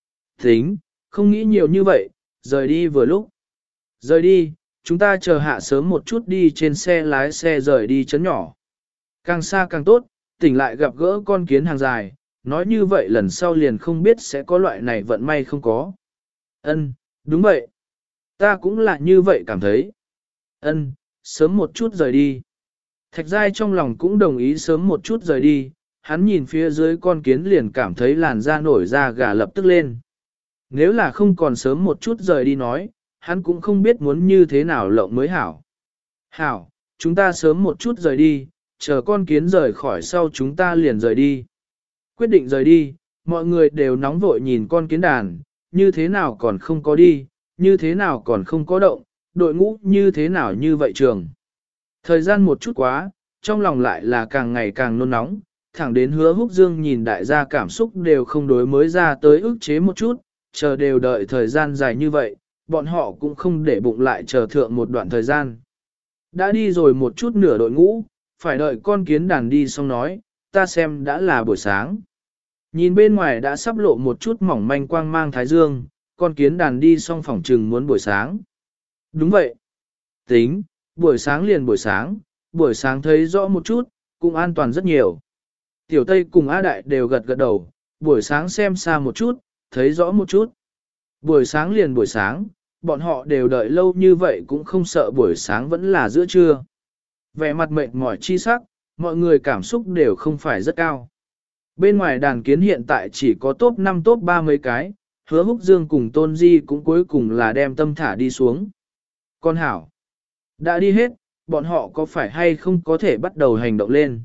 Tính, không nghĩ nhiều như vậy, rời đi vừa lúc. Rời đi, chúng ta chờ hạ sớm một chút đi trên xe lái xe rời đi chấn nhỏ. Càng xa càng tốt, tỉnh lại gặp gỡ con kiến hàng dài, nói như vậy lần sau liền không biết sẽ có loại này vận may không có. Ân, đúng vậy. Ta cũng là như vậy cảm thấy. Ân, sớm một chút rời đi. Thạch Giai trong lòng cũng đồng ý sớm một chút rời đi, hắn nhìn phía dưới con kiến liền cảm thấy làn da nổi da gà lập tức lên. Nếu là không còn sớm một chút rời đi nói, hắn cũng không biết muốn như thế nào lộng mới hảo. Hảo, chúng ta sớm một chút rời đi, chờ con kiến rời khỏi sau chúng ta liền rời đi. Quyết định rời đi, mọi người đều nóng vội nhìn con kiến đàn, như thế nào còn không có đi, như thế nào còn không có động, đội ngũ như thế nào như vậy trường. Thời gian một chút quá, trong lòng lại là càng ngày càng nôn nóng, thẳng đến Hứa Húc Dương nhìn đại gia cảm xúc đều không đối mới ra tới ức chế một chút, chờ đều đợi thời gian dài như vậy, bọn họ cũng không để bụng lại chờ thượng một đoạn thời gian. Đã đi rồi một chút nửa đội ngũ, phải đợi con kiến đàn đi xong nói, ta xem đã là buổi sáng. Nhìn bên ngoài đã sắp lộ một chút mỏng manh quang mang thái dương, con kiến đàn đi xong phòng trừng muốn buổi sáng. Đúng vậy. Tính, buổi sáng liền buổi sáng, buổi sáng thấy rõ một chút, cũng an toàn rất nhiều. Tiểu Tây cùng A Đại đều gật gật đầu, buổi sáng xem xa một chút, thấy rõ một chút. Buổi sáng liền buổi sáng, bọn họ đều đợi lâu như vậy cũng không sợ buổi sáng vẫn là giữa trưa. Vẻ mặt mệt mỏi chi sắc, mọi người cảm xúc đều không phải rất cao. Bên ngoài đàn kiến hiện tại chỉ có top năm top ba mấy cái, Hứa Húc Dương cùng Tôn Di cũng cuối cùng là đem tâm thả đi xuống. Con hảo, đã đi hết, bọn họ có phải hay không có thể bắt đầu hành động lên.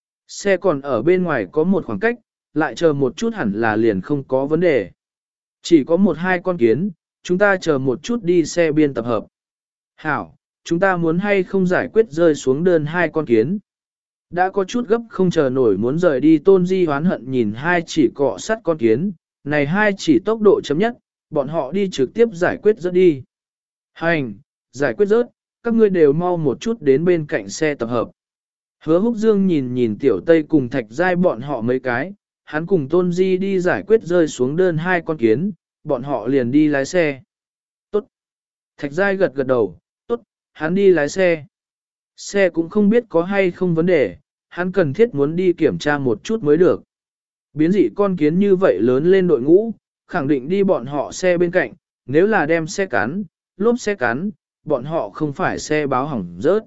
Xe còn ở bên ngoài có một khoảng cách, lại chờ một chút hẳn là liền không có vấn đề. Chỉ có một hai con kiến, chúng ta chờ một chút đi xe biên tập hợp. Hảo, chúng ta muốn hay không giải quyết rơi xuống đơn hai con kiến. Đã có chút gấp không chờ nổi muốn rời đi Tôn Di hoán hận nhìn hai chỉ cọ sắt con kiến, này hai chỉ tốc độ chấm nhất, bọn họ đi trực tiếp giải quyết rớt đi. Hành, giải quyết rớt, các ngươi đều mau một chút đến bên cạnh xe tập hợp. Hứa Húc Dương nhìn nhìn Tiểu Tây cùng Thạch Giai bọn họ mấy cái, hắn cùng Tôn Di đi giải quyết rơi xuống đơn hai con kiến, bọn họ liền đi lái xe. Tốt. Thạch Giai gật gật đầu, tốt, hắn đi lái xe. Xe cũng không biết có hay không vấn đề, hắn cần thiết muốn đi kiểm tra một chút mới được. Biến dị con kiến như vậy lớn lên đội ngũ, khẳng định đi bọn họ xe bên cạnh, nếu là đem xe cắn, lốp xe cắn, bọn họ không phải xe báo hỏng rớt.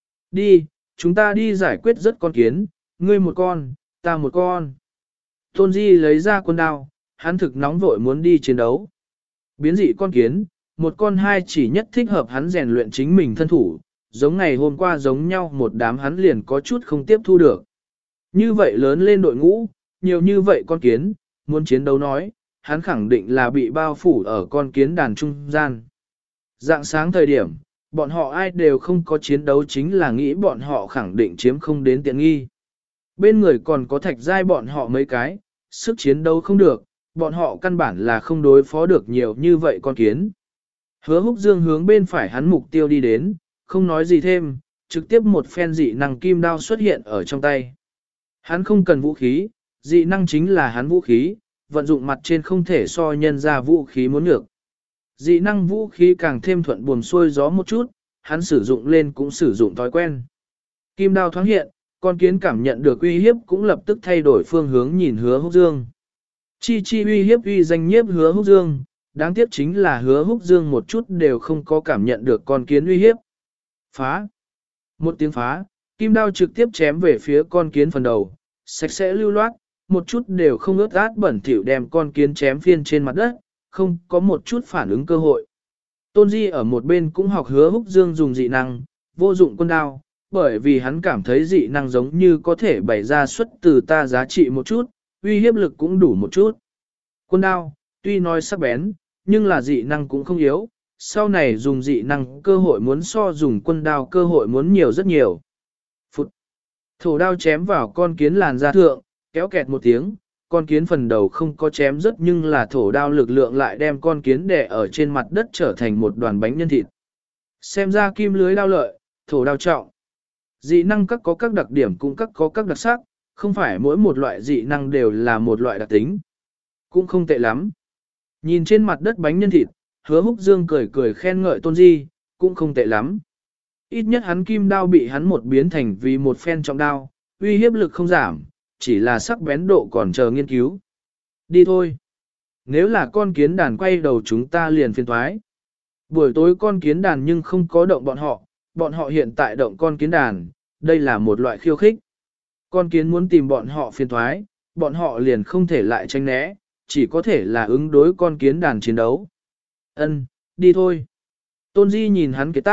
Đi, chúng ta đi giải quyết rất con kiến, ngươi một con, ta một con. Tôn Di lấy ra quân đao, hắn thực nóng vội muốn đi chiến đấu. Biến dị con kiến, một con hai chỉ nhất thích hợp hắn rèn luyện chính mình thân thủ, giống ngày hôm qua giống nhau một đám hắn liền có chút không tiếp thu được. Như vậy lớn lên đội ngũ, nhiều như vậy con kiến, muốn chiến đấu nói, hắn khẳng định là bị bao phủ ở con kiến đàn trung gian. Dạng sáng thời điểm, bọn họ ai đều không có chiến đấu chính là nghĩ bọn họ khẳng định chiếm không đến tiện nghi. Bên người còn có Thạch Giai bọn họ mấy cái, sức chiến đấu không được, bọn họ căn bản là không đối phó được nhiều như vậy con kiến. Hứa Húc Dương hướng bên phải hắn mục tiêu đi đến, không nói gì thêm, trực tiếp một phen dị năng kim đao xuất hiện ở trong tay. Hắn không cần vũ khí, dị năng chính là hắn vũ khí, vận dụng mặt trên không thể so nhân ra vũ khí muốn ngược. Dị năng vũ khí càng thêm thuận buồm xuôi gió một chút, hắn sử dụng lên cũng sử dụng thói quen. Kim đao thoáng hiện, con kiến cảm nhận được uy hiếp cũng lập tức thay đổi phương hướng nhìn Hứa Húc Dương. Chi chi uy hiếp uy danh nhiếp Hứa Húc Dương, đáng tiếc chính là Hứa Húc Dương một chút đều không có cảm nhận được con kiến uy hiếp. Phá! Một tiếng phá, kim đao trực tiếp chém về phía con kiến phần đầu, sạch sẽ lưu loát, một chút đều không ướt át bẩn thỉu đem con kiến chém phiên trên mặt đất, không có một chút phản ứng cơ hội. Tôn Di ở một bên cũng học Hứa Húc Dương dùng dị năng, vô dụng quân đao, bởi vì hắn cảm thấy dị năng giống như có thể bày ra xuất từ ta giá trị một chút, uy hiếp lực cũng đủ một chút. Quân đao, tuy nói sắc bén, nhưng là dị năng cũng không yếu, sau này dùng dị năng cơ hội muốn so dùng quân đao cơ hội muốn nhiều rất nhiều. Phụt! Thổ đao chém vào con kiến làn da thượng, kéo kẹt một tiếng, con kiến phần đầu không có chém rớt nhưng là thổ đao lực lượng lại đem con kiến đè ở trên mặt đất trở thành một đoàn bánh nhân thịt. Xem ra kim lưới đao lợi, thổ đao trọng. Dị năng các có các đặc điểm cũng các có các đặc sắc, không phải mỗi một loại dị năng đều là một loại đặc tính. Cũng không tệ lắm. Nhìn trên mặt đất bánh nhân thịt, Hứa Húc Dương cười cười khen ngợi Tôn Di, cũng không tệ lắm. Ít nhất hắn kim đao bị hắn một biến thành vì một phen trọng đao, uy hiếp lực không giảm, chỉ là sắc bén độ còn chờ nghiên cứu. Đi thôi. Nếu là con kiến đàn quay đầu chúng ta liền phiền thoái. Buổi tối con kiến đàn nhưng không có động bọn họ, bọn họ hiện tại động con kiến đàn, đây là một loại khiêu khích. Con kiến muốn tìm bọn họ phiền thoái, bọn họ liền không thể lại tranh né, chỉ có thể là ứng đối con kiến đàn chiến đấu. Ân, đi thôi. Tôn Di nhìn hắn kế tác,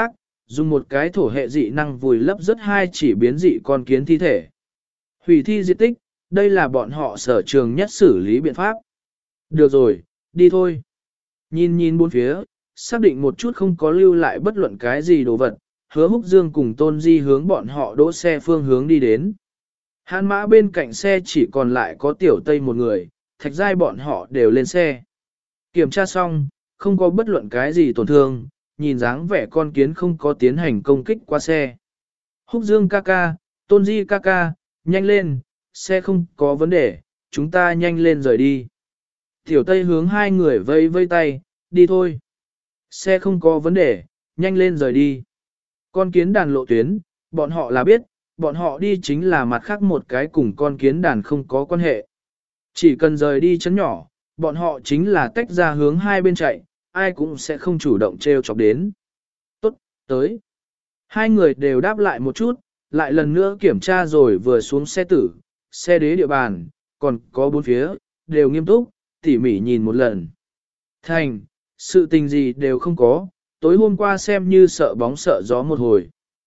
dùng một cái thổ hệ dị năng vùi lấp rất hai chỉ biến dị con kiến thi thể. Hủy thi diệt tích, đây là bọn họ sở trường nhất xử lý biện pháp. Được rồi, đi thôi. Nhìn nhìn bốn phía, xác định một chút không có lưu lại bất luận cái gì đồ vật, Hứa Húc Dương cùng Tôn Di hướng bọn họ đỗ xe phương hướng đi đến. Hàn Mã bên cạnh xe chỉ còn lại có Tiểu Tây một người, Thạch Giai bọn họ đều lên xe. Kiểm tra xong, không có bất luận cái gì tổn thương, nhìn dáng vẻ con kiến không có tiến hành công kích qua xe. Húc Dương ca ca, Tôn Di ca ca, nhanh lên, xe không có vấn đề, chúng ta nhanh lên rời đi. Tiểu Tây hướng hai người vây vây tay, đi thôi. Xe không có vấn đề, nhanh lên rời đi. Con kiến đàn lộ tuyến, bọn họ là biết, bọn họ đi chính là mặt khác một cái cùng con kiến đàn không có quan hệ. Chỉ cần rời đi chấn nhỏ, bọn họ chính là tách ra hướng hai bên chạy, ai cũng sẽ không chủ động treo chọc đến. Tốt, tới. Hai người đều đáp lại một chút, lại lần nữa kiểm tra rồi vừa xuống xe tử, xe đế địa bàn, còn có bốn phía, đều nghiêm túc, tỉ mỉ nhìn một lần. Thành, sự tình gì đều không có, tối hôm qua xem như sợ bóng sợ gió một hồi.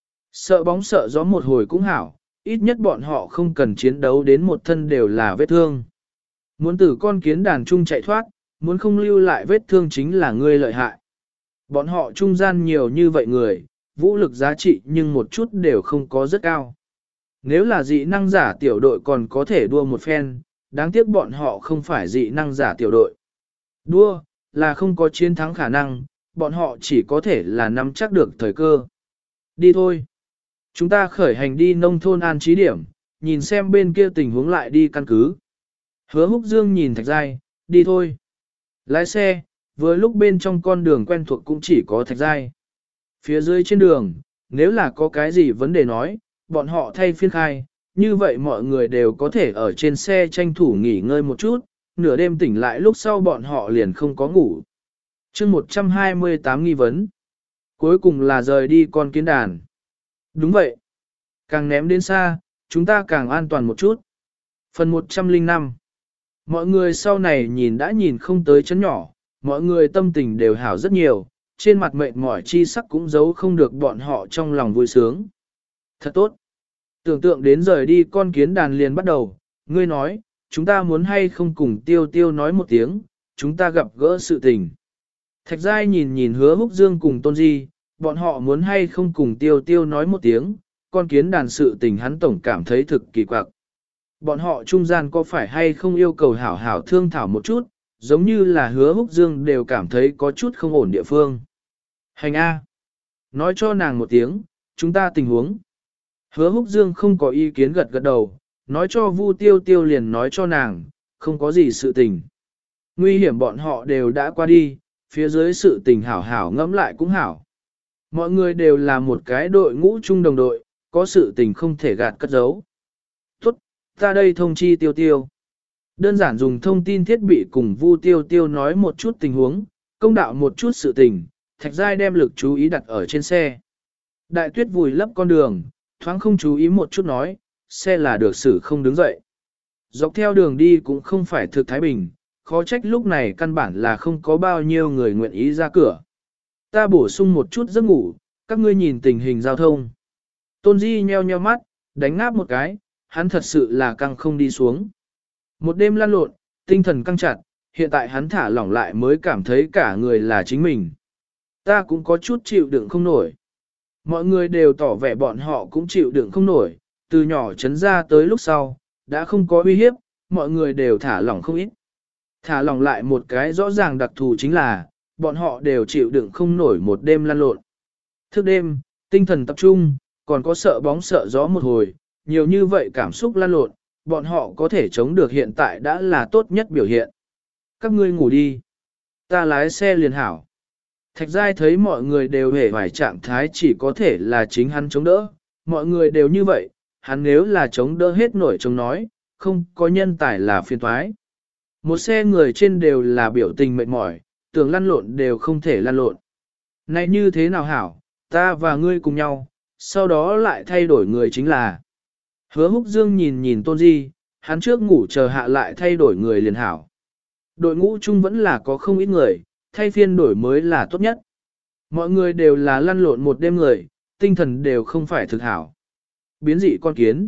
Sợ bóng sợ gió một hồi cũng hảo, ít nhất bọn họ không cần chiến đấu đến một thân đều là vết thương. Muốn từ con kiến đàn trung chạy thoát, muốn không lưu lại vết thương chính là ngươi lợi hại. Bọn họ trung gian nhiều như vậy người, vũ lực giá trị nhưng một chút đều không có rất cao. Nếu là dị năng giả tiểu đội còn có thể đua một phen, đáng tiếc bọn họ không phải dị năng giả tiểu đội. Đua, là không có chiến thắng khả năng, bọn họ chỉ có thể là nắm chắc được thời cơ. Đi thôi. Chúng ta khởi hành đi nông thôn an trí điểm, nhìn xem bên kia tình huống lại đi căn cứ. Hứa Húc Dương nhìn Thạch Giai, đi thôi. Lái xe, vừa lúc bên trong con đường quen thuộc cũng chỉ có Thạch Giai. Phía dưới trên đường, nếu là có cái gì vấn đề nói, bọn họ thay phiên khai, như vậy mọi người đều có thể ở trên xe tranh thủ nghỉ ngơi một chút, nửa đêm tỉnh lại lúc sau bọn họ liền không có ngủ. chương một trăm hai mươi tám nghi vấn. Cuối cùng là rời đi con kiến đàn. Đúng vậy. Càng ném đến xa, chúng ta càng an toàn một chút. Phần một trăm lẻ năm. Mọi người sau này nhìn đã nhìn không tới chấn nhỏ, mọi người tâm tình đều hảo rất nhiều, trên mặt mệt mỏi chi sắc cũng giấu không được bọn họ trong lòng vui sướng. Thật tốt. Tưởng tượng đến rời đi con kiến đàn liền bắt đầu, ngươi nói, chúng ta muốn hay không cùng tiêu tiêu nói một tiếng, chúng ta gặp gỡ sự tình. Thạch Giai nhìn nhìn Hứa Húc Dương cùng Tôn Di, bọn họ muốn hay không cùng tiêu tiêu nói một tiếng, con kiến đàn sự tình hắn tổng cảm thấy thực kỳ quặc. Bọn họ trung gian có phải hay không yêu cầu hảo hảo thương thảo một chút, giống như là Hứa Húc Dương đều cảm thấy có chút không ổn địa phương. Hành A. Nói cho nàng một tiếng, chúng ta tình huống. Hứa Húc Dương không có ý kiến gật gật đầu, nói cho Vu Tiêu Tiêu liền nói cho nàng, không có gì sự tình. Nguy hiểm bọn họ đều đã qua đi, phía dưới sự tình hảo hảo ngẫm lại cũng hảo. Mọi người đều là một cái đội ngũ chung đồng đội, có sự tình không thể gạt cất giấu. Tốt, ta đây thông chi Tiêu Tiêu. Đơn giản dùng thông tin thiết bị cùng Vu Tiêu Tiêu nói một chút tình huống, công đạo một chút sự tình, Thạch Giai đem lực chú ý đặt ở trên xe. Đại Tuyết vùi lấp con đường, thoáng không chú ý một chút nói, xe là được xử không đứng dậy. Dọc theo đường đi cũng không phải thực thái bình, khó trách lúc này căn bản là không có bao nhiêu người nguyện ý ra cửa. Ta bổ sung một chút giấc ngủ, các ngươi nhìn tình hình giao thông. Tôn Di nheo nheo mắt, đánh ngáp một cái, hắn thật sự là căng không đi xuống. Một đêm lăn lộn, tinh thần căng chặt, hiện tại hắn thả lỏng lại mới cảm thấy cả người là chính mình. Ta cũng có chút chịu đựng không nổi. Mọi người đều tỏ vẻ bọn họ cũng chịu đựng không nổi, từ nhỏ chấn ra tới lúc sau, đã không có uy hiếp, mọi người đều thả lỏng không ít. Thả lỏng lại một cái rõ ràng đặc thù chính là, bọn họ đều chịu đựng không nổi một đêm lăn lộn. Thức đêm, tinh thần tập trung, còn có sợ bóng sợ gió một hồi, nhiều như vậy cảm xúc lăn lộn, bọn họ có thể chống được hiện tại đã là tốt nhất biểu hiện. Các ngươi ngủ đi. Ta lái xe liền hảo. Thạch Giai thấy mọi người đều hề vài trạng thái chỉ có thể là chính hắn chống đỡ, mọi người đều như vậy, hắn nếu là chống đỡ hết nổi chống nói, không có nhân tài là phiền toái. Một xe người trên đều là biểu tình mệt mỏi, tưởng lăn lộn đều không thể lăn lộn. Này như thế nào hảo, ta và ngươi cùng nhau, sau đó lại thay đổi người chính là. Hứa Húc Dương nhìn nhìn Tôn Di, hắn trước ngủ chờ hạ lại thay đổi người liền hảo. Đội ngũ chung vẫn là có không ít người, thay phiên đổi mới là tốt nhất. Mọi người đều là lăn lộn một đêm người, tinh thần đều không phải thực hảo. Biến dị con kiến.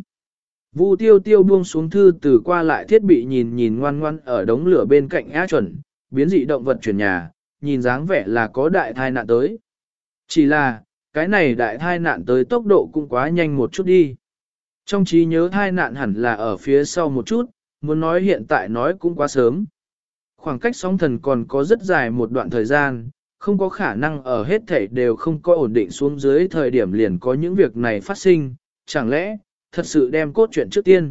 Vu tiêu tiêu buông xuống thư từ qua lại thiết bị nhìn nhìn ngoan ngoan ở đống lửa bên cạnh á chuẩn, biến dị động vật chuyển nhà, nhìn dáng vẻ là có đại thai nạn tới. Chỉ là, cái này đại thai nạn tới tốc độ cũng quá nhanh một chút đi. Trong trí nhớ thai nạn hẳn là ở phía sau một chút, muốn nói hiện tại nói cũng quá sớm. Khoảng cách sóng thần còn có rất dài một đoạn thời gian, không có khả năng ở hết thảy đều không có ổn định xuống dưới thời điểm liền có những việc này phát sinh, chẳng lẽ, thật sự đem cốt truyện trước tiên.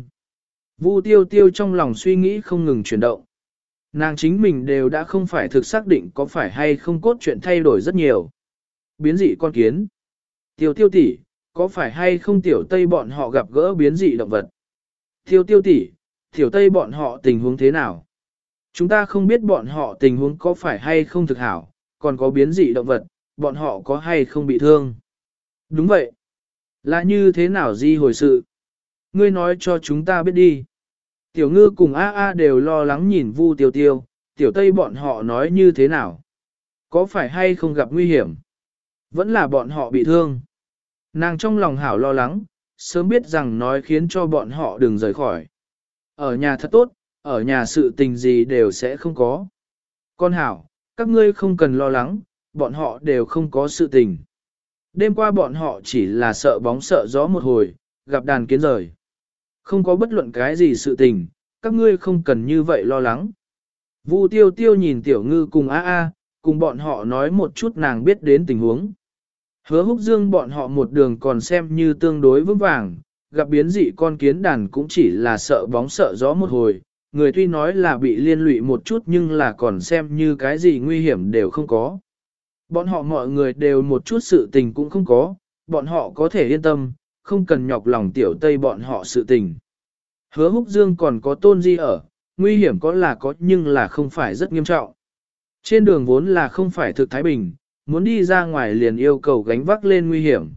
Vu tiêu tiêu trong lòng suy nghĩ không ngừng chuyển động. Nàng chính mình đều đã không phải thực xác định có phải hay không cốt truyện thay đổi rất nhiều. Biến dị con kiến. Tiêu tiêu tỷ, có phải hay không tiểu tây bọn họ gặp gỡ biến dị động vật? Tiêu tiêu tỷ, tiểu tây bọn họ tình huống thế nào? Chúng ta không biết bọn họ tình huống có phải hay không thực hảo, còn có biến dị động vật, bọn họ có hay không bị thương? Đúng vậy. Là như thế nào di hồi sự? Ngươi nói cho chúng ta biết đi. Tiểu ngư cùng A A đều lo lắng nhìn Vu tiêu tiêu, tiểu tây bọn họ nói như thế nào? Có phải hay không gặp nguy hiểm? Vẫn là bọn họ bị thương. Nàng trong lòng hảo lo lắng, sớm biết rằng nói khiến cho bọn họ đừng rời khỏi. Ở nhà thật tốt, ở nhà sự tình gì đều sẽ không có. Con hảo, các ngươi không cần lo lắng, bọn họ đều không có sự tình. Đêm qua bọn họ chỉ là sợ bóng sợ gió một hồi, gặp đàn kiến rời. Không có bất luận cái gì sự tình, các ngươi không cần như vậy lo lắng. Vu tiêu tiêu nhìn tiểu ngư cùng A A, cùng bọn họ nói một chút nàng biết đến tình huống. Hứa húc dương bọn họ một đường còn xem như tương đối vững vàng, gặp biến dị con kiến đàn cũng chỉ là sợ bóng sợ gió một hồi, người tuy nói là bị liên lụy một chút nhưng là còn xem như cái gì nguy hiểm đều không có. Bọn họ mọi người đều một chút sự tình cũng không có, bọn họ có thể yên tâm, không cần nhọc lòng tiểu tây bọn họ sự tình. Hứa húc dương còn có tôn di ở, nguy hiểm có là có nhưng là không phải rất nghiêm trọng. Trên đường vốn là không phải thực thái bình, muốn đi ra ngoài liền yêu cầu gánh vác lên nguy hiểm.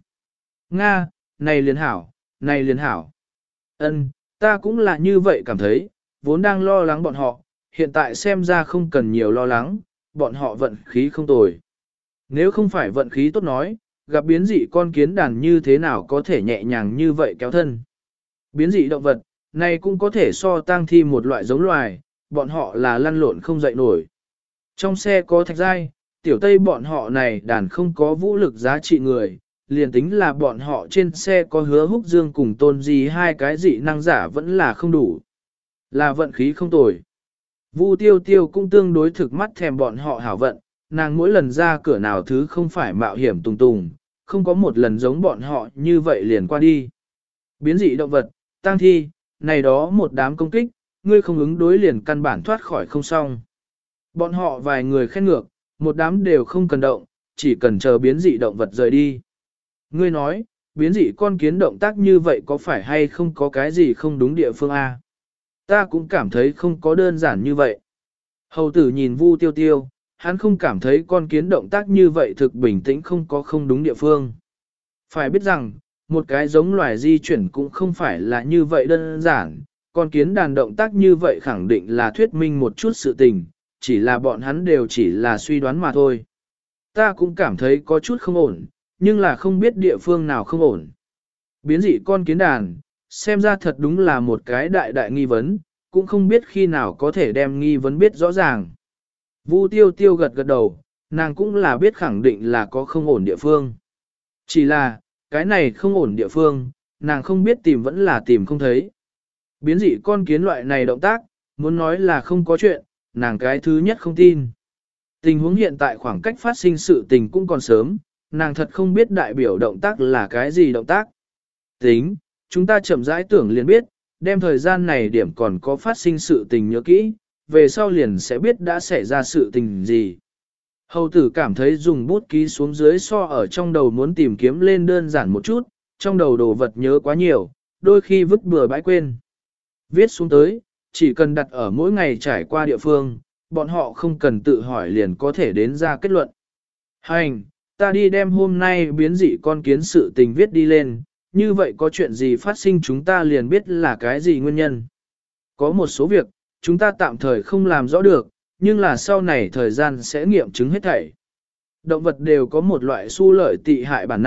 Nga, này liền hảo, này liền hảo. Ân, ta cũng là như vậy cảm thấy, vốn đang lo lắng bọn họ, hiện tại xem ra không cần nhiều lo lắng, bọn họ vận khí không tồi. Nếu không phải vận khí tốt nói, gặp biến dị con kiến đàn như thế nào có thể nhẹ nhàng như vậy kéo thân. Biến dị động vật, này cũng có thể so tang thi một loại giống loài, bọn họ là lăn lộn không dậy nổi. Trong xe có thạch giai, tiểu tây bọn họ này đàn không có vũ lực giá trị người, liền tính là bọn họ trên xe có hứa húc dương cùng tôn gì hai cái dị năng giả vẫn là không đủ. Là vận khí không tồi. Vu tiêu tiêu cũng tương đối thực mắt thèm bọn họ hảo vận, nàng mỗi lần ra cửa nào thứ không phải mạo hiểm tùng tùng, không có một lần giống bọn họ như vậy liền qua đi. Biến dị động vật, tang thi, này đó một đám công kích, ngươi không ứng đối liền căn bản thoát khỏi không xong. Bọn họ vài người khen ngược, một đám đều không cần động, chỉ cần chờ biến dị động vật rời đi. Ngươi nói, biến dị con kiến động tác như vậy có phải hay không có cái gì không đúng địa phương A? Ta cũng cảm thấy không có đơn giản như vậy. Hầu tử nhìn Vu tiêu tiêu, hắn không cảm thấy con kiến động tác như vậy thực bình tĩnh không có không đúng địa phương. Phải biết rằng, một cái giống loài di chuyển cũng không phải là như vậy đơn giản, con kiến đàn động tác như vậy khẳng định là thuyết minh một chút sự tình, chỉ là bọn hắn đều chỉ là suy đoán mà thôi. Ta cũng cảm thấy có chút không ổn, nhưng là không biết địa phương nào không ổn. Biến dị con kiến đàn, xem ra thật đúng là một cái đại đại nghi vấn, cũng không biết khi nào có thể đem nghi vấn biết rõ ràng. Vu tiêu tiêu gật gật đầu, nàng cũng là biết khẳng định là có không ổn địa phương. Chỉ là, cái này không ổn địa phương, nàng không biết tìm vẫn là tìm không thấy. Biến dị con kiến loại này động tác, muốn nói là không có chuyện, nàng cái thứ nhất không tin. Tình huống hiện tại khoảng cách phát sinh sự tình cũng còn sớm, nàng thật không biết đại biểu động tác là cái gì động tác. Tính, chúng ta chậm rãi tưởng liền biết, đem thời gian này điểm còn có phát sinh sự tình nhớ kỹ, về sau liền sẽ biết đã xảy ra sự tình gì. Hầu tử cảm thấy dùng bút ký xuống dưới so ở trong đầu muốn tìm kiếm lên đơn giản một chút, trong đầu đồ vật nhớ quá nhiều, đôi khi vứt bừa bãi quên. Viết xuống tới, chỉ cần đặt ở mỗi ngày trải qua địa phương, bọn họ không cần tự hỏi liền có thể đến ra kết luận. Hành, ta đi đem hôm nay biến dị con kiến sự tình viết đi lên, như vậy có chuyện gì phát sinh chúng ta liền biết là cái gì nguyên nhân. Có một số việc, chúng ta tạm thời không làm rõ được, nhưng là sau này thời gian sẽ nghiệm chứng hết thảy. Động vật đều có một loại su lợi tị hại bản năng,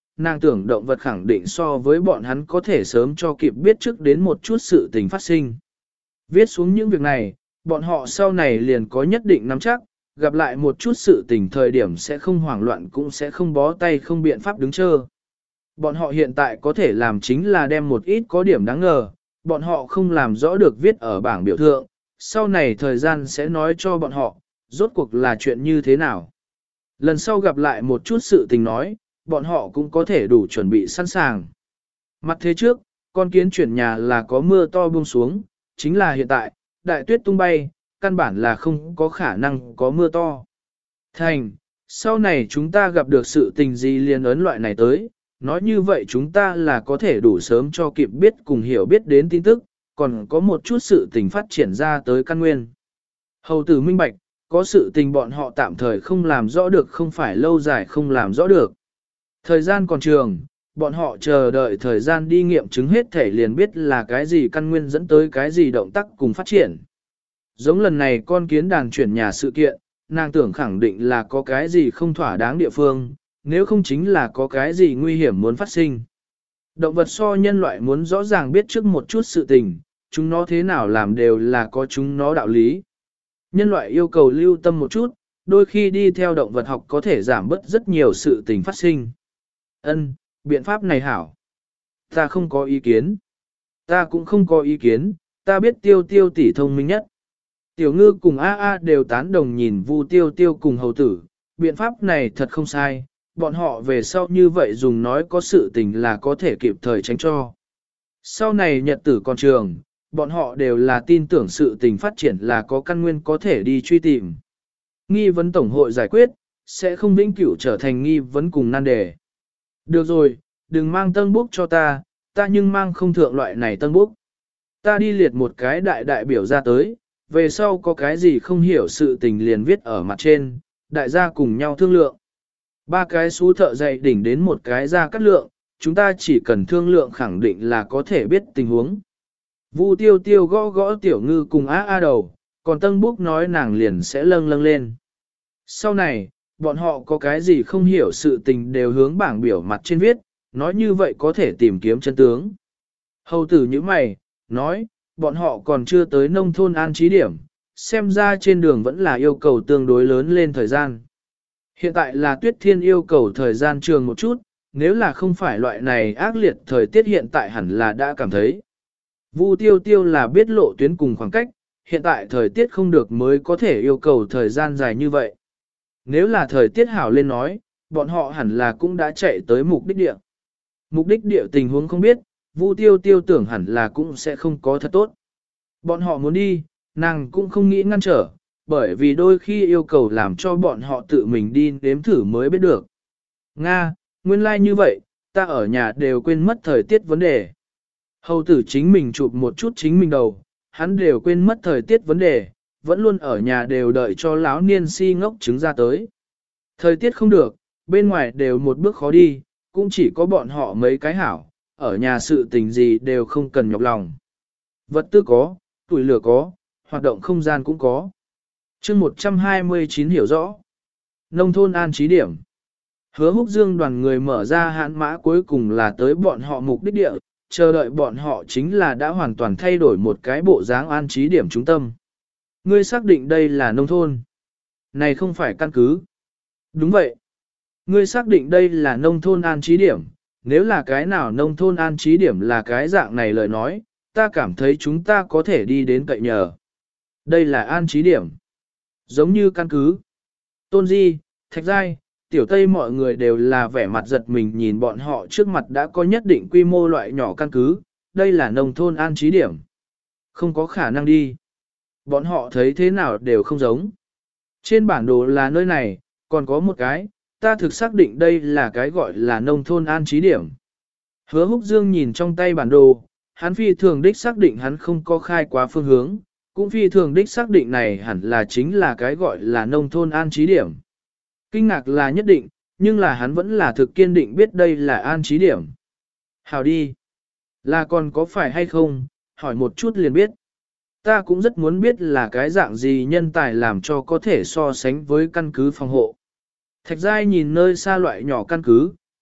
nàng tưởng động vật khẳng định so với bọn hắn có thể sớm cho kịp biết trước đến một chút sự tình phát sinh. Viết xuống những việc này, bọn họ sau này liền có nhất định nắm chắc, gặp lại một chút sự tình thời điểm sẽ không hoảng loạn cũng sẽ không bó tay không biện pháp đứng chờ. Bọn họ hiện tại có thể làm chính là đem một ít có điểm đáng ngờ, bọn họ không làm rõ được viết ở bảng biểu thượng, sau này thời gian sẽ nói cho bọn họ, rốt cuộc là chuyện như thế nào. Lần sau gặp lại một chút sự tình nói, bọn họ cũng có thể đủ chuẩn bị sẵn sàng. Mặt thế trước, con kiến chuyển nhà là có mưa to buông xuống, chính là hiện tại, đại tuyết tung bay, căn bản là không có khả năng có mưa to. Thành, sau này chúng ta gặp được sự tình gì liền ấn loại này tới, nói như vậy chúng ta là có thể đủ sớm cho kịp biết cùng hiểu biết đến tin tức, còn có một chút sự tình phát triển ra tới căn nguyên. Hầu tử minh bạch, có sự tình bọn họ tạm thời không làm rõ được không phải lâu dài không làm rõ được. Thời gian còn trường, bọn họ chờ đợi thời gian đi nghiệm chứng hết thể liền biết là cái gì căn nguyên dẫn tới cái gì động tác cùng phát triển. Giống lần này con kiến đàn chuyển nhà sự kiện, nàng tưởng khẳng định là có cái gì không thỏa đáng địa phương, nếu không chính là có cái gì nguy hiểm muốn phát sinh. Động vật so nhân loại muốn rõ ràng biết trước một chút sự tình, chúng nó thế nào làm đều là có chúng nó đạo lý. Nhân loại yêu cầu lưu tâm một chút, đôi khi đi theo động vật học có thể giảm bớt rất nhiều sự tình phát sinh. Ân, biện pháp này hảo. Ta không có ý kiến. Ta cũng không có ý kiến, ta biết tiêu tiêu tỷ thông minh nhất. Tiểu ngư cùng A A đều tán đồng nhìn Vu tiêu tiêu cùng hầu tử, biện pháp này thật không sai, bọn họ về sau như vậy dùng nói có sự tình là có thể kịp thời tránh cho. Sau này nhật tử còn trường, bọn họ đều là tin tưởng sự tình phát triển là có căn nguyên có thể đi truy tìm. Nghi vấn tổng hội giải quyết, sẽ không vĩnh cửu trở thành nghi vấn cùng nan đề. Được rồi, đừng mang tân bút cho ta, ta nhưng mang không thượng loại này tân bút. Ta đi liệt một cái đại đại biểu ra tới, về sau có cái gì không hiểu sự tình liền viết ở mặt trên, đại gia cùng nhau thương lượng. Ba cái xú thợ dạy đỉnh đến một cái ra cắt lượng, chúng ta chỉ cần thương lượng khẳng định là có thể biết tình huống. Vu tiêu tiêu gõ gõ tiểu ngư cùng á a đầu, còn tân bút nói nàng liền sẽ lâng lâng lên. Sau này, bọn họ có cái gì không hiểu sự tình đều hướng bảng biểu mặt trên viết, nói như vậy có thể tìm kiếm chân tướng. Hầu tử như mày, nói, bọn họ còn chưa tới nông thôn an trí điểm, xem ra trên đường vẫn là yêu cầu tương đối lớn lên thời gian. Hiện tại là tuyết thiên yêu cầu thời gian trường một chút, nếu là không phải loại này ác liệt thời tiết hiện tại hẳn là đã cảm thấy. Vu tiêu tiêu là biết lộ tuyến cùng khoảng cách, hiện tại thời tiết không được mới có thể yêu cầu thời gian dài như vậy. Nếu là thời tiết hảo lên nói, bọn họ hẳn là cũng đã chạy tới mục đích địa. Mục đích địa tình huống không biết, Vu tiêu tiêu tưởng hẳn là cũng sẽ không có thật tốt. Bọn họ muốn đi, nàng cũng không nghĩ ngăn trở, bởi vì đôi khi yêu cầu làm cho bọn họ tự mình đi nếm thử mới biết được. Nga, nguyên lai like như vậy, ta ở nhà đều quên mất thời tiết vấn đề. Hầu tử chính mình chụp một chút chính mình đầu, hắn đều quên mất thời tiết vấn đề, vẫn luôn ở nhà đều đợi cho lão niên si ngốc trứng ra tới. Thời tiết không được, bên ngoài đều một bước khó đi, cũng chỉ có bọn họ mấy cái hảo, ở nhà sự tình gì đều không cần nhọc lòng. Vật tư có, tuổi lửa có, hoạt động không gian cũng có. chương một trăm hai mươi chín hiểu rõ. Nông thôn an trí điểm. Hứa Húc Dương đoàn người mở ra hãn mã cuối cùng là tới bọn họ mục đích địa, chờ đợi bọn họ chính là đã hoàn toàn thay đổi một cái bộ dáng an trí điểm trung tâm. Ngươi xác định đây là nông thôn. Này không phải căn cứ. Đúng vậy. Ngươi xác định đây là nông thôn an trí điểm. Nếu là cái nào nông thôn an trí điểm là cái dạng này lời nói, ta cảm thấy chúng ta có thể đi đến cậy nhờ. Đây là an trí điểm. Giống như căn cứ. Tôn Di, Thạch Giai, Tiểu Tây mọi người đều là vẻ mặt giật mình nhìn bọn họ trước mặt đã có nhất định quy mô loại nhỏ căn cứ. Đây là nông thôn an trí điểm. Không có khả năng đi. Bọn họ thấy thế nào đều không giống. Trên bản đồ là nơi này, còn có một cái, ta thực xác định đây là cái gọi là nông thôn an trí điểm. Hứa Húc Dương nhìn trong tay bản đồ, hắn phi thường đích xác định hắn không có khai quá phương hướng, cũng phi thường đích xác định này hẳn là chính là cái gọi là nông thôn an trí điểm. Kinh ngạc là nhất định, nhưng là hắn vẫn là thực kiên định biết đây là an trí điểm. Hào đi. Là còn có phải hay không, hỏi một chút liền biết. Ta cũng rất muốn biết là cái dạng gì nhân tài làm cho có thể so sánh với căn cứ phòng hộ. Thạch Giai nhìn nơi xa loại nhỏ căn cứ,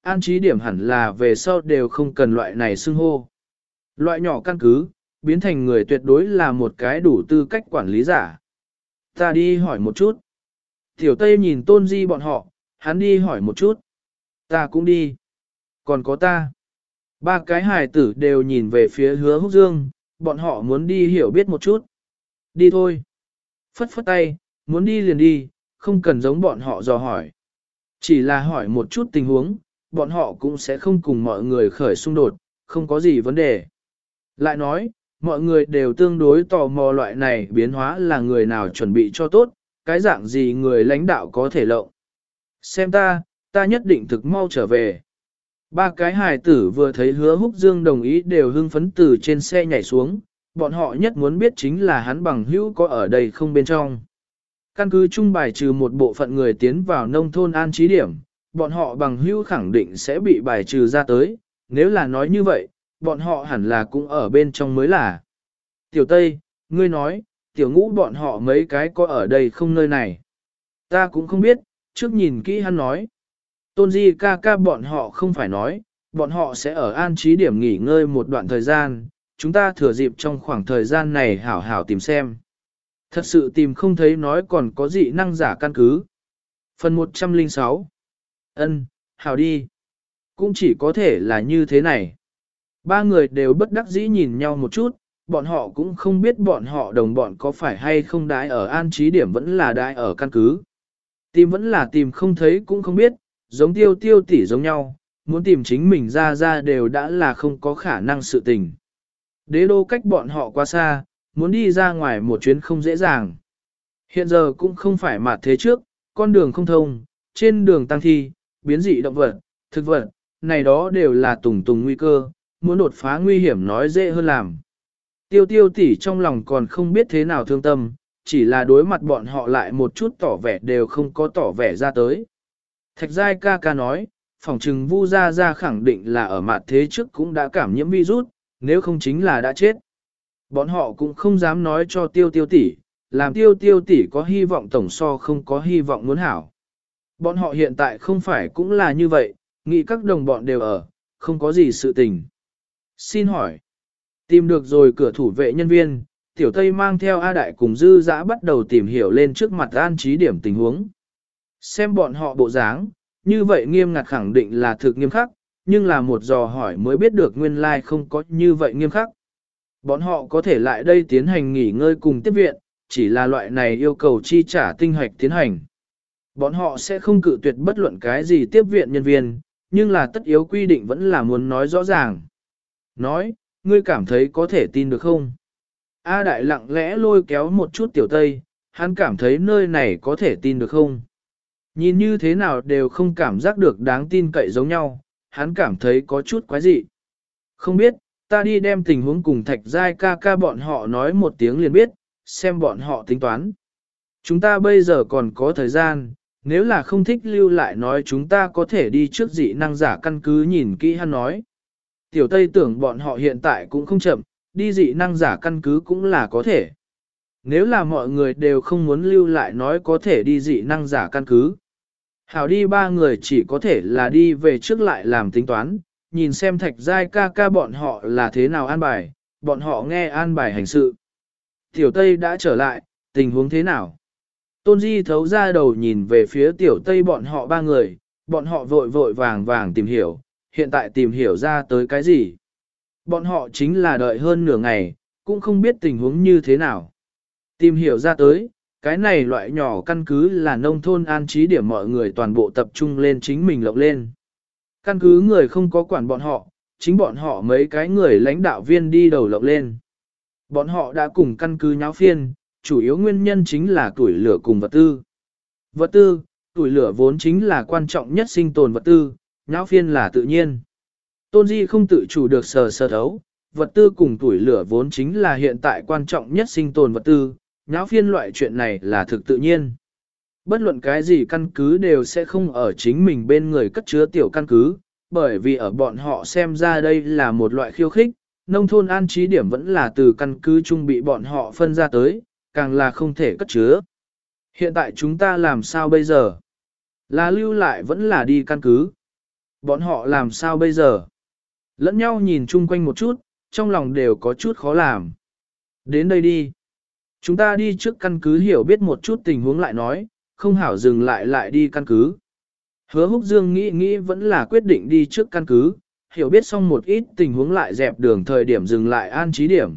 an trí điểm hẳn là về sau đều không cần loại này xưng hô. Loại nhỏ căn cứ, biến thành người tuyệt đối là một cái đủ tư cách quản lý giả. Ta đi hỏi một chút. Tiểu Tây nhìn Tôn Di bọn họ, hắn đi hỏi một chút. Ta cũng đi. Còn có ta. Ba cái hài tử đều nhìn về phía Hứa Húc Dương, bọn họ muốn đi hiểu biết một chút. Đi thôi. Phất phất tay, muốn đi liền đi, không cần giống bọn họ dò hỏi. Chỉ là hỏi một chút tình huống, bọn họ cũng sẽ không cùng mọi người khởi xung đột, không có gì vấn đề. Lại nói, mọi người đều tương đối tò mò loại này biến hóa là người nào chuẩn bị cho tốt, cái dạng gì người lãnh đạo có thể lộng. Xem ta, ta nhất định thực mau trở về. Ba cái hài tử vừa thấy Hứa Húc Dương đồng ý đều hưng phấn từ trên xe nhảy xuống, bọn họ nhất muốn biết chính là hắn bằng hữu có ở đây không bên trong. Căn cứ chung bài trừ một bộ phận người tiến vào nông thôn an trí điểm, bọn họ bằng hữu khẳng định sẽ bị bài trừ ra tới, nếu là nói như vậy, bọn họ hẳn là cũng ở bên trong mới là. Tiểu Tây, ngươi nói, tiểu ngũ bọn họ mấy cái có ở đây không nơi này. Ta cũng không biết, trước nhìn kỹ hắn nói. Tôn Di ca ca bọn họ không phải nói, bọn họ sẽ ở an trí điểm nghỉ ngơi một đoạn thời gian, chúng ta thừa dịp trong khoảng thời gian này hảo hảo tìm xem. Thật sự tìm không thấy nói còn có dị năng giả căn cứ. Phần một trăm lẻ sáu. Ân, hảo đi. Cũng chỉ có thể là như thế này. Ba người đều bất đắc dĩ nhìn nhau một chút, bọn họ cũng không biết bọn họ đồng bọn có phải hay không đãi ở an trí điểm vẫn là đãi ở căn cứ. Tìm vẫn là tìm không thấy cũng không biết, giống tiêu tiêu tỉ giống nhau, muốn tìm chính mình ra ra đều đã là không có khả năng sự tình. Đế đô cách bọn họ quá xa, muốn đi ra ngoài một chuyến không dễ dàng. Hiện giờ cũng không phải mà thế trước, con đường không thông, trên đường tăng thi, biến dị động vật, thực vật, này đó đều là tùng tùng nguy cơ, muốn đột phá nguy hiểm nói dễ hơn làm. Tiêu tiêu tỉ trong lòng còn không biết thế nào thương tâm, chỉ là đối mặt bọn họ lại một chút tỏ vẻ đều không có tỏ vẻ ra tới. Thạch Giai ca ca nói, phỏng trừng Vu Gia Gia khẳng định là ở mặt thế trước cũng đã cảm nhiễm virus, nếu không chính là đã chết. Bọn họ cũng không dám nói cho tiêu tiêu tỷ, làm tiêu tiêu tỷ có hy vọng tổng so không có hy vọng muốn hảo. Bọn họ hiện tại không phải cũng là như vậy, nghĩ các đồng bọn đều ở, không có gì sự tình. Xin hỏi, tìm được rồi cửa thủ vệ nhân viên, Tiểu Tây mang theo A Đại cùng Dư Dã bắt đầu tìm hiểu lên trước mặt an trí điểm tình huống. Xem bọn họ bộ dáng, như vậy nghiêm ngặt khẳng định là thực nghiêm khắc, nhưng là một dò hỏi mới biết được nguyên lai like không có như vậy nghiêm khắc. Bọn họ có thể lại đây tiến hành nghỉ ngơi cùng tiếp viện, chỉ là loại này yêu cầu chi trả tinh hoạch tiến hành. Bọn họ sẽ không cự tuyệt bất luận cái gì tiếp viện nhân viên, nhưng là tất yếu quy định vẫn là muốn nói rõ ràng. Nói, ngươi cảm thấy có thể tin được không? A Đại lặng lẽ lôi kéo một chút Tiểu Tây, hắn cảm thấy nơi này có thể tin được không? Nhìn như thế nào đều không cảm giác được đáng tin cậy giống nhau, hắn cảm thấy có chút quái dị. Không biết, ta đi đem tình huống cùng Thạch Giai ca ca bọn họ nói một tiếng liền biết, xem bọn họ tính toán. Chúng ta bây giờ còn có thời gian, nếu là không thích lưu lại nói chúng ta có thể đi trước dị năng giả căn cứ nhìn kỹ hắn nói. Tiểu Tây tưởng bọn họ hiện tại cũng không chậm, đi dị năng giả căn cứ cũng là có thể. Nếu là mọi người đều không muốn lưu lại nói có thể đi dị năng giả căn cứ. Hảo đi ba người chỉ có thể là đi về trước lại làm tính toán, nhìn xem Thạch Giai ca ca bọn họ là thế nào an bài, bọn họ nghe an bài hành sự. Tiểu Tây đã trở lại, tình huống thế nào? Tôn Di thấu ra đầu nhìn về phía Tiểu Tây bọn họ ba người, bọn họ vội vội vàng vàng tìm hiểu, hiện tại tìm hiểu ra tới cái gì? Bọn họ chính là đợi hơn nửa ngày, cũng không biết tình huống như thế nào. Tìm hiểu ra tới, cái này loại nhỏ căn cứ là nông thôn an trí điểm mọi người toàn bộ tập trung lên chính mình lộng lên. Căn cứ người không có quản bọn họ, chính bọn họ mấy cái người lãnh đạo viên đi đầu lộng lên. Bọn họ đã cùng căn cứ nháo phiên, chủ yếu nguyên nhân chính là tuổi lửa cùng vật tư. Vật tư, tuổi lửa vốn chính là quan trọng nhất sinh tồn vật tư, nháo phiên là tự nhiên. Tôn Di không tự chủ được sờ sờ thấu, vật tư cùng tuổi lửa vốn chính là hiện tại quan trọng nhất sinh tồn vật tư, nháo phiên loại chuyện này là thực tự nhiên. Bất luận cái gì căn cứ đều sẽ không ở chính mình bên người cất chứa tiểu căn cứ, bởi vì ở bọn họ xem ra đây là một loại khiêu khích, nông thôn an trí điểm vẫn là từ căn cứ chung bị bọn họ phân ra tới, càng là không thể cất chứa. Hiện tại chúng ta làm sao bây giờ? Là lưu lại vẫn là đi căn cứ. Bọn họ làm sao bây giờ? Lẫn nhau nhìn chung quanh một chút, trong lòng đều có chút khó làm. Đến đây đi. Chúng ta đi trước căn cứ hiểu biết một chút tình huống lại nói, không hảo dừng lại lại đi căn cứ. Hứa Húc Dương nghĩ nghĩ vẫn là quyết định đi trước căn cứ, hiểu biết xong một ít tình huống lại dẹp đường thời điểm dừng lại an trí điểm.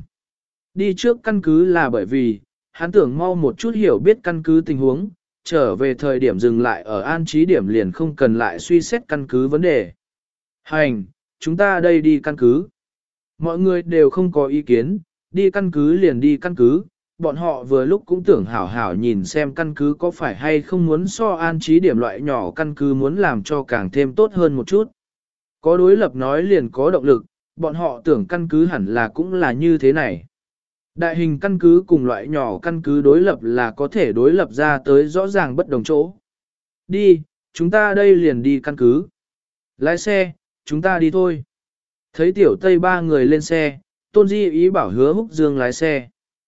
Đi trước căn cứ là bởi vì, hắn tưởng mau một chút hiểu biết căn cứ tình huống, trở về thời điểm dừng lại ở an trí điểm liền không cần lại suy xét căn cứ vấn đề. Hành, chúng ta đây đi căn cứ. Mọi người đều không có ý kiến, đi căn cứ liền đi căn cứ, bọn họ vừa lúc cũng tưởng hảo hảo nhìn xem căn cứ có phải hay không muốn so an trí điểm loại nhỏ căn cứ muốn làm cho càng thêm tốt hơn một chút. Có đối lập nói liền có động lực, bọn họ tưởng căn cứ hẳn là cũng là như thế này. Đại hình căn cứ cùng loại nhỏ căn cứ đối lập là có thể đối lập ra tới rõ ràng bất đồng chỗ. Đi, chúng ta đây liền đi căn cứ. Lái xe, chúng ta đi thôi. Thấy tiểu tây ba người lên xe, Tôn Di ý bảo Hứa Húc Dương lái xe.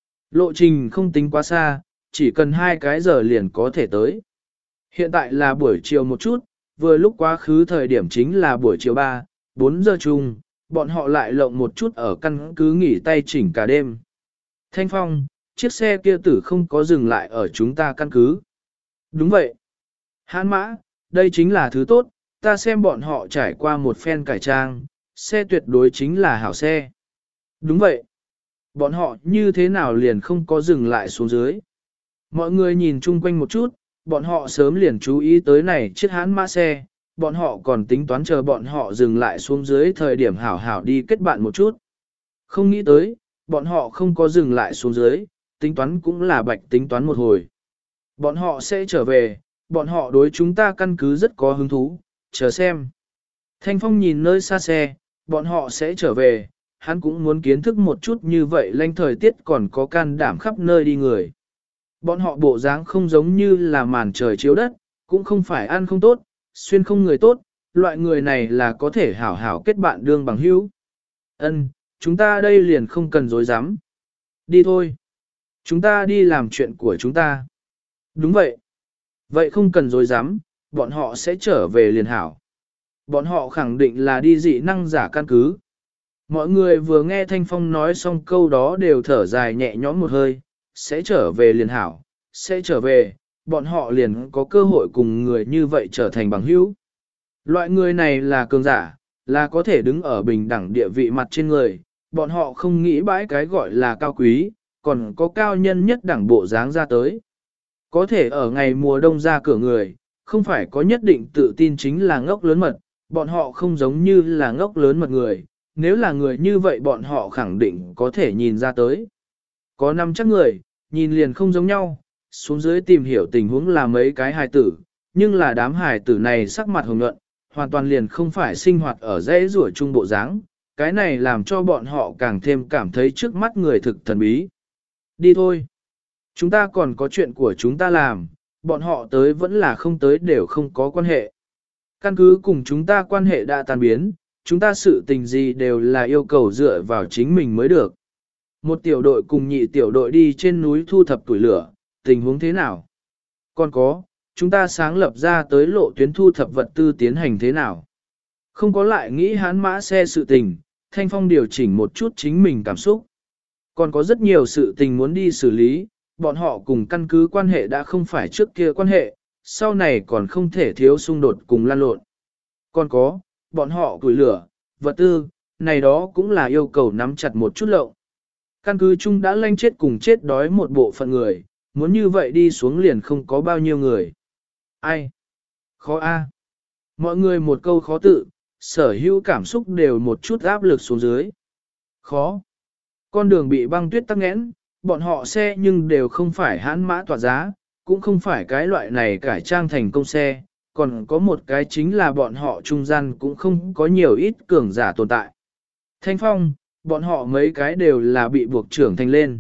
Lộ trình không tính quá xa, chỉ cần hai cái giờ liền có thể tới. Hiện tại là buổi chiều một chút, vừa lúc quá khứ thời điểm chính là buổi chiều ba, bốn giờ chung, bọn họ lại lộng một chút ở căn cứ nghỉ tay chỉnh cả đêm. Thanh Phong, chiếc xe kia tử không có dừng lại ở chúng ta căn cứ. Đúng vậy. Hán mã, đây chính là thứ tốt, ta xem bọn họ trải qua một phen cải trang, xe tuyệt đối chính là hảo xe. Đúng vậy. Bọn họ như thế nào liền không có dừng lại xuống dưới. Mọi người nhìn chung quanh một chút, bọn họ sớm liền chú ý tới này chiếc hán mã xe, bọn họ còn tính toán chờ bọn họ dừng lại xuống dưới thời điểm hảo hảo đi kết bạn một chút. Không nghĩ tới, bọn họ không có dừng lại xuống dưới, tính toán cũng là bạch tính toán một hồi. Bọn họ sẽ trở về, bọn họ đối chúng ta căn cứ rất có hứng thú, chờ xem. Thanh Phong nhìn nơi xa xe, bọn họ sẽ trở về, hắn cũng muốn kiến thức một chút như vậy lanh thời tiết còn có can đảm khắp nơi đi người. Bọn họ bộ dáng không giống như là màn trời chiếu đất, cũng không phải ăn không tốt, xuyên không người tốt, loại người này là có thể hảo hảo kết bạn đương bằng hữu. Ân, chúng ta đây liền không cần dối dám. Đi thôi. Chúng ta đi làm chuyện của chúng ta. Đúng vậy. Vậy không cần dối dám, bọn họ sẽ trở về liền hảo. Bọn họ khẳng định là đi dị năng giả căn cứ. Mọi người vừa nghe Thanh Phong nói xong câu đó đều thở dài nhẹ nhõm một hơi, sẽ trở về liền hảo, sẽ trở về, bọn họ liền có cơ hội cùng người như vậy trở thành bằng hữu. Loại người này là cường giả, là có thể đứng ở bình đẳng địa vị mặt trên người, bọn họ không nghĩ bãi cái gọi là cao quý, còn có cao nhân nhất đẳng bộ dáng ra tới. Có thể ở ngày mùa đông ra cửa người, không phải có nhất định tự tin chính là ngốc lớn mật, bọn họ không giống như là ngốc lớn mật người, nếu là người như vậy bọn họ khẳng định có thể nhìn ra tới. Có năm chắc người, nhìn liền không giống nhau, xuống dưới tìm hiểu tình huống là mấy cái hài tử, nhưng là đám hài tử này sắc mặt hồng nhuận, hoàn toàn liền không phải sinh hoạt ở dãy rủa trung bộ dáng, cái này làm cho bọn họ càng thêm cảm thấy trước mắt người thực thần bí. Đi thôi. Chúng ta còn có chuyện của chúng ta làm, bọn họ tới vẫn là không tới đều không có quan hệ. Căn cứ cùng chúng ta quan hệ đã tan biến, chúng ta sự tình gì đều là yêu cầu dựa vào chính mình mới được. Một tiểu đội cùng nhị tiểu đội đi trên núi thu thập tuổi lửa, tình huống thế nào? Còn có, chúng ta sáng lập ra tới lộ tuyến thu thập vật tư tiến hành thế nào? Không có lại nghĩ hán mã xe sự tình, Thanh Phong điều chỉnh một chút chính mình cảm xúc. Còn có rất nhiều sự tình muốn đi xử lý, bọn họ cùng căn cứ quan hệ đã không phải trước kia quan hệ, sau này còn không thể thiếu xung đột cùng lan lộn. Còn có, bọn họ tuổi lửa, vật tư, này đó cũng là yêu cầu nắm chặt một chút lậu. Căn cứ chung đã lanh chết cùng chết đói một bộ phận người, muốn như vậy đi xuống liền không có bao nhiêu người. Ai? Khó a. Mọi người một câu khó tự, sở hữu cảm xúc đều một chút áp lực xuống dưới. Khó. Con đường bị băng tuyết tắc nghẽn, bọn họ xe nhưng đều không phải hãn mã tỏa giá, cũng không phải cái loại này cải trang thành công xe, còn có một cái chính là bọn họ trung gian cũng không có nhiều ít cường giả tồn tại. Thanh Phong, bọn họ mấy cái đều là bị buộc trưởng thành lên.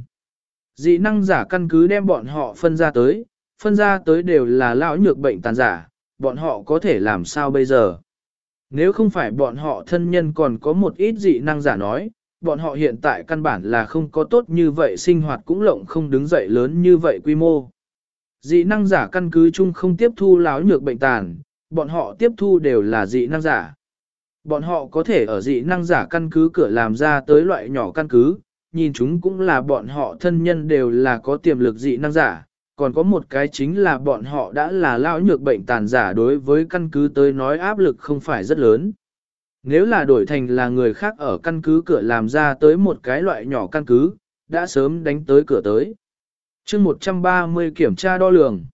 Dị năng giả căn cứ đem bọn họ phân ra tới, phân ra tới đều là lão nhược bệnh tàn giả, bọn họ có thể làm sao bây giờ? Nếu không phải bọn họ thân nhân còn có một ít dị năng giả nói, bọn họ hiện tại căn bản là không có tốt như vậy sinh hoạt cũng lộng không đứng dậy lớn như vậy quy mô. Dị năng giả căn cứ chung không tiếp thu lão nhược bệnh tàn, bọn họ tiếp thu đều là dị năng giả. Bọn họ có thể ở dị năng giả căn cứ cửa làm ra tới loại nhỏ căn cứ, nhìn chúng cũng là bọn họ thân nhân đều là có tiềm lực dị năng giả, còn có một cái chính là bọn họ đã là lão nhược bệnh tàn giả đối với căn cứ tới nói áp lực không phải rất lớn. Nếu là đổi thành là người khác ở căn cứ cửa làm ra tới một cái loại nhỏ căn cứ, đã sớm đánh tới cửa tới. chương một trăm ba mươi kiểm tra đo lường.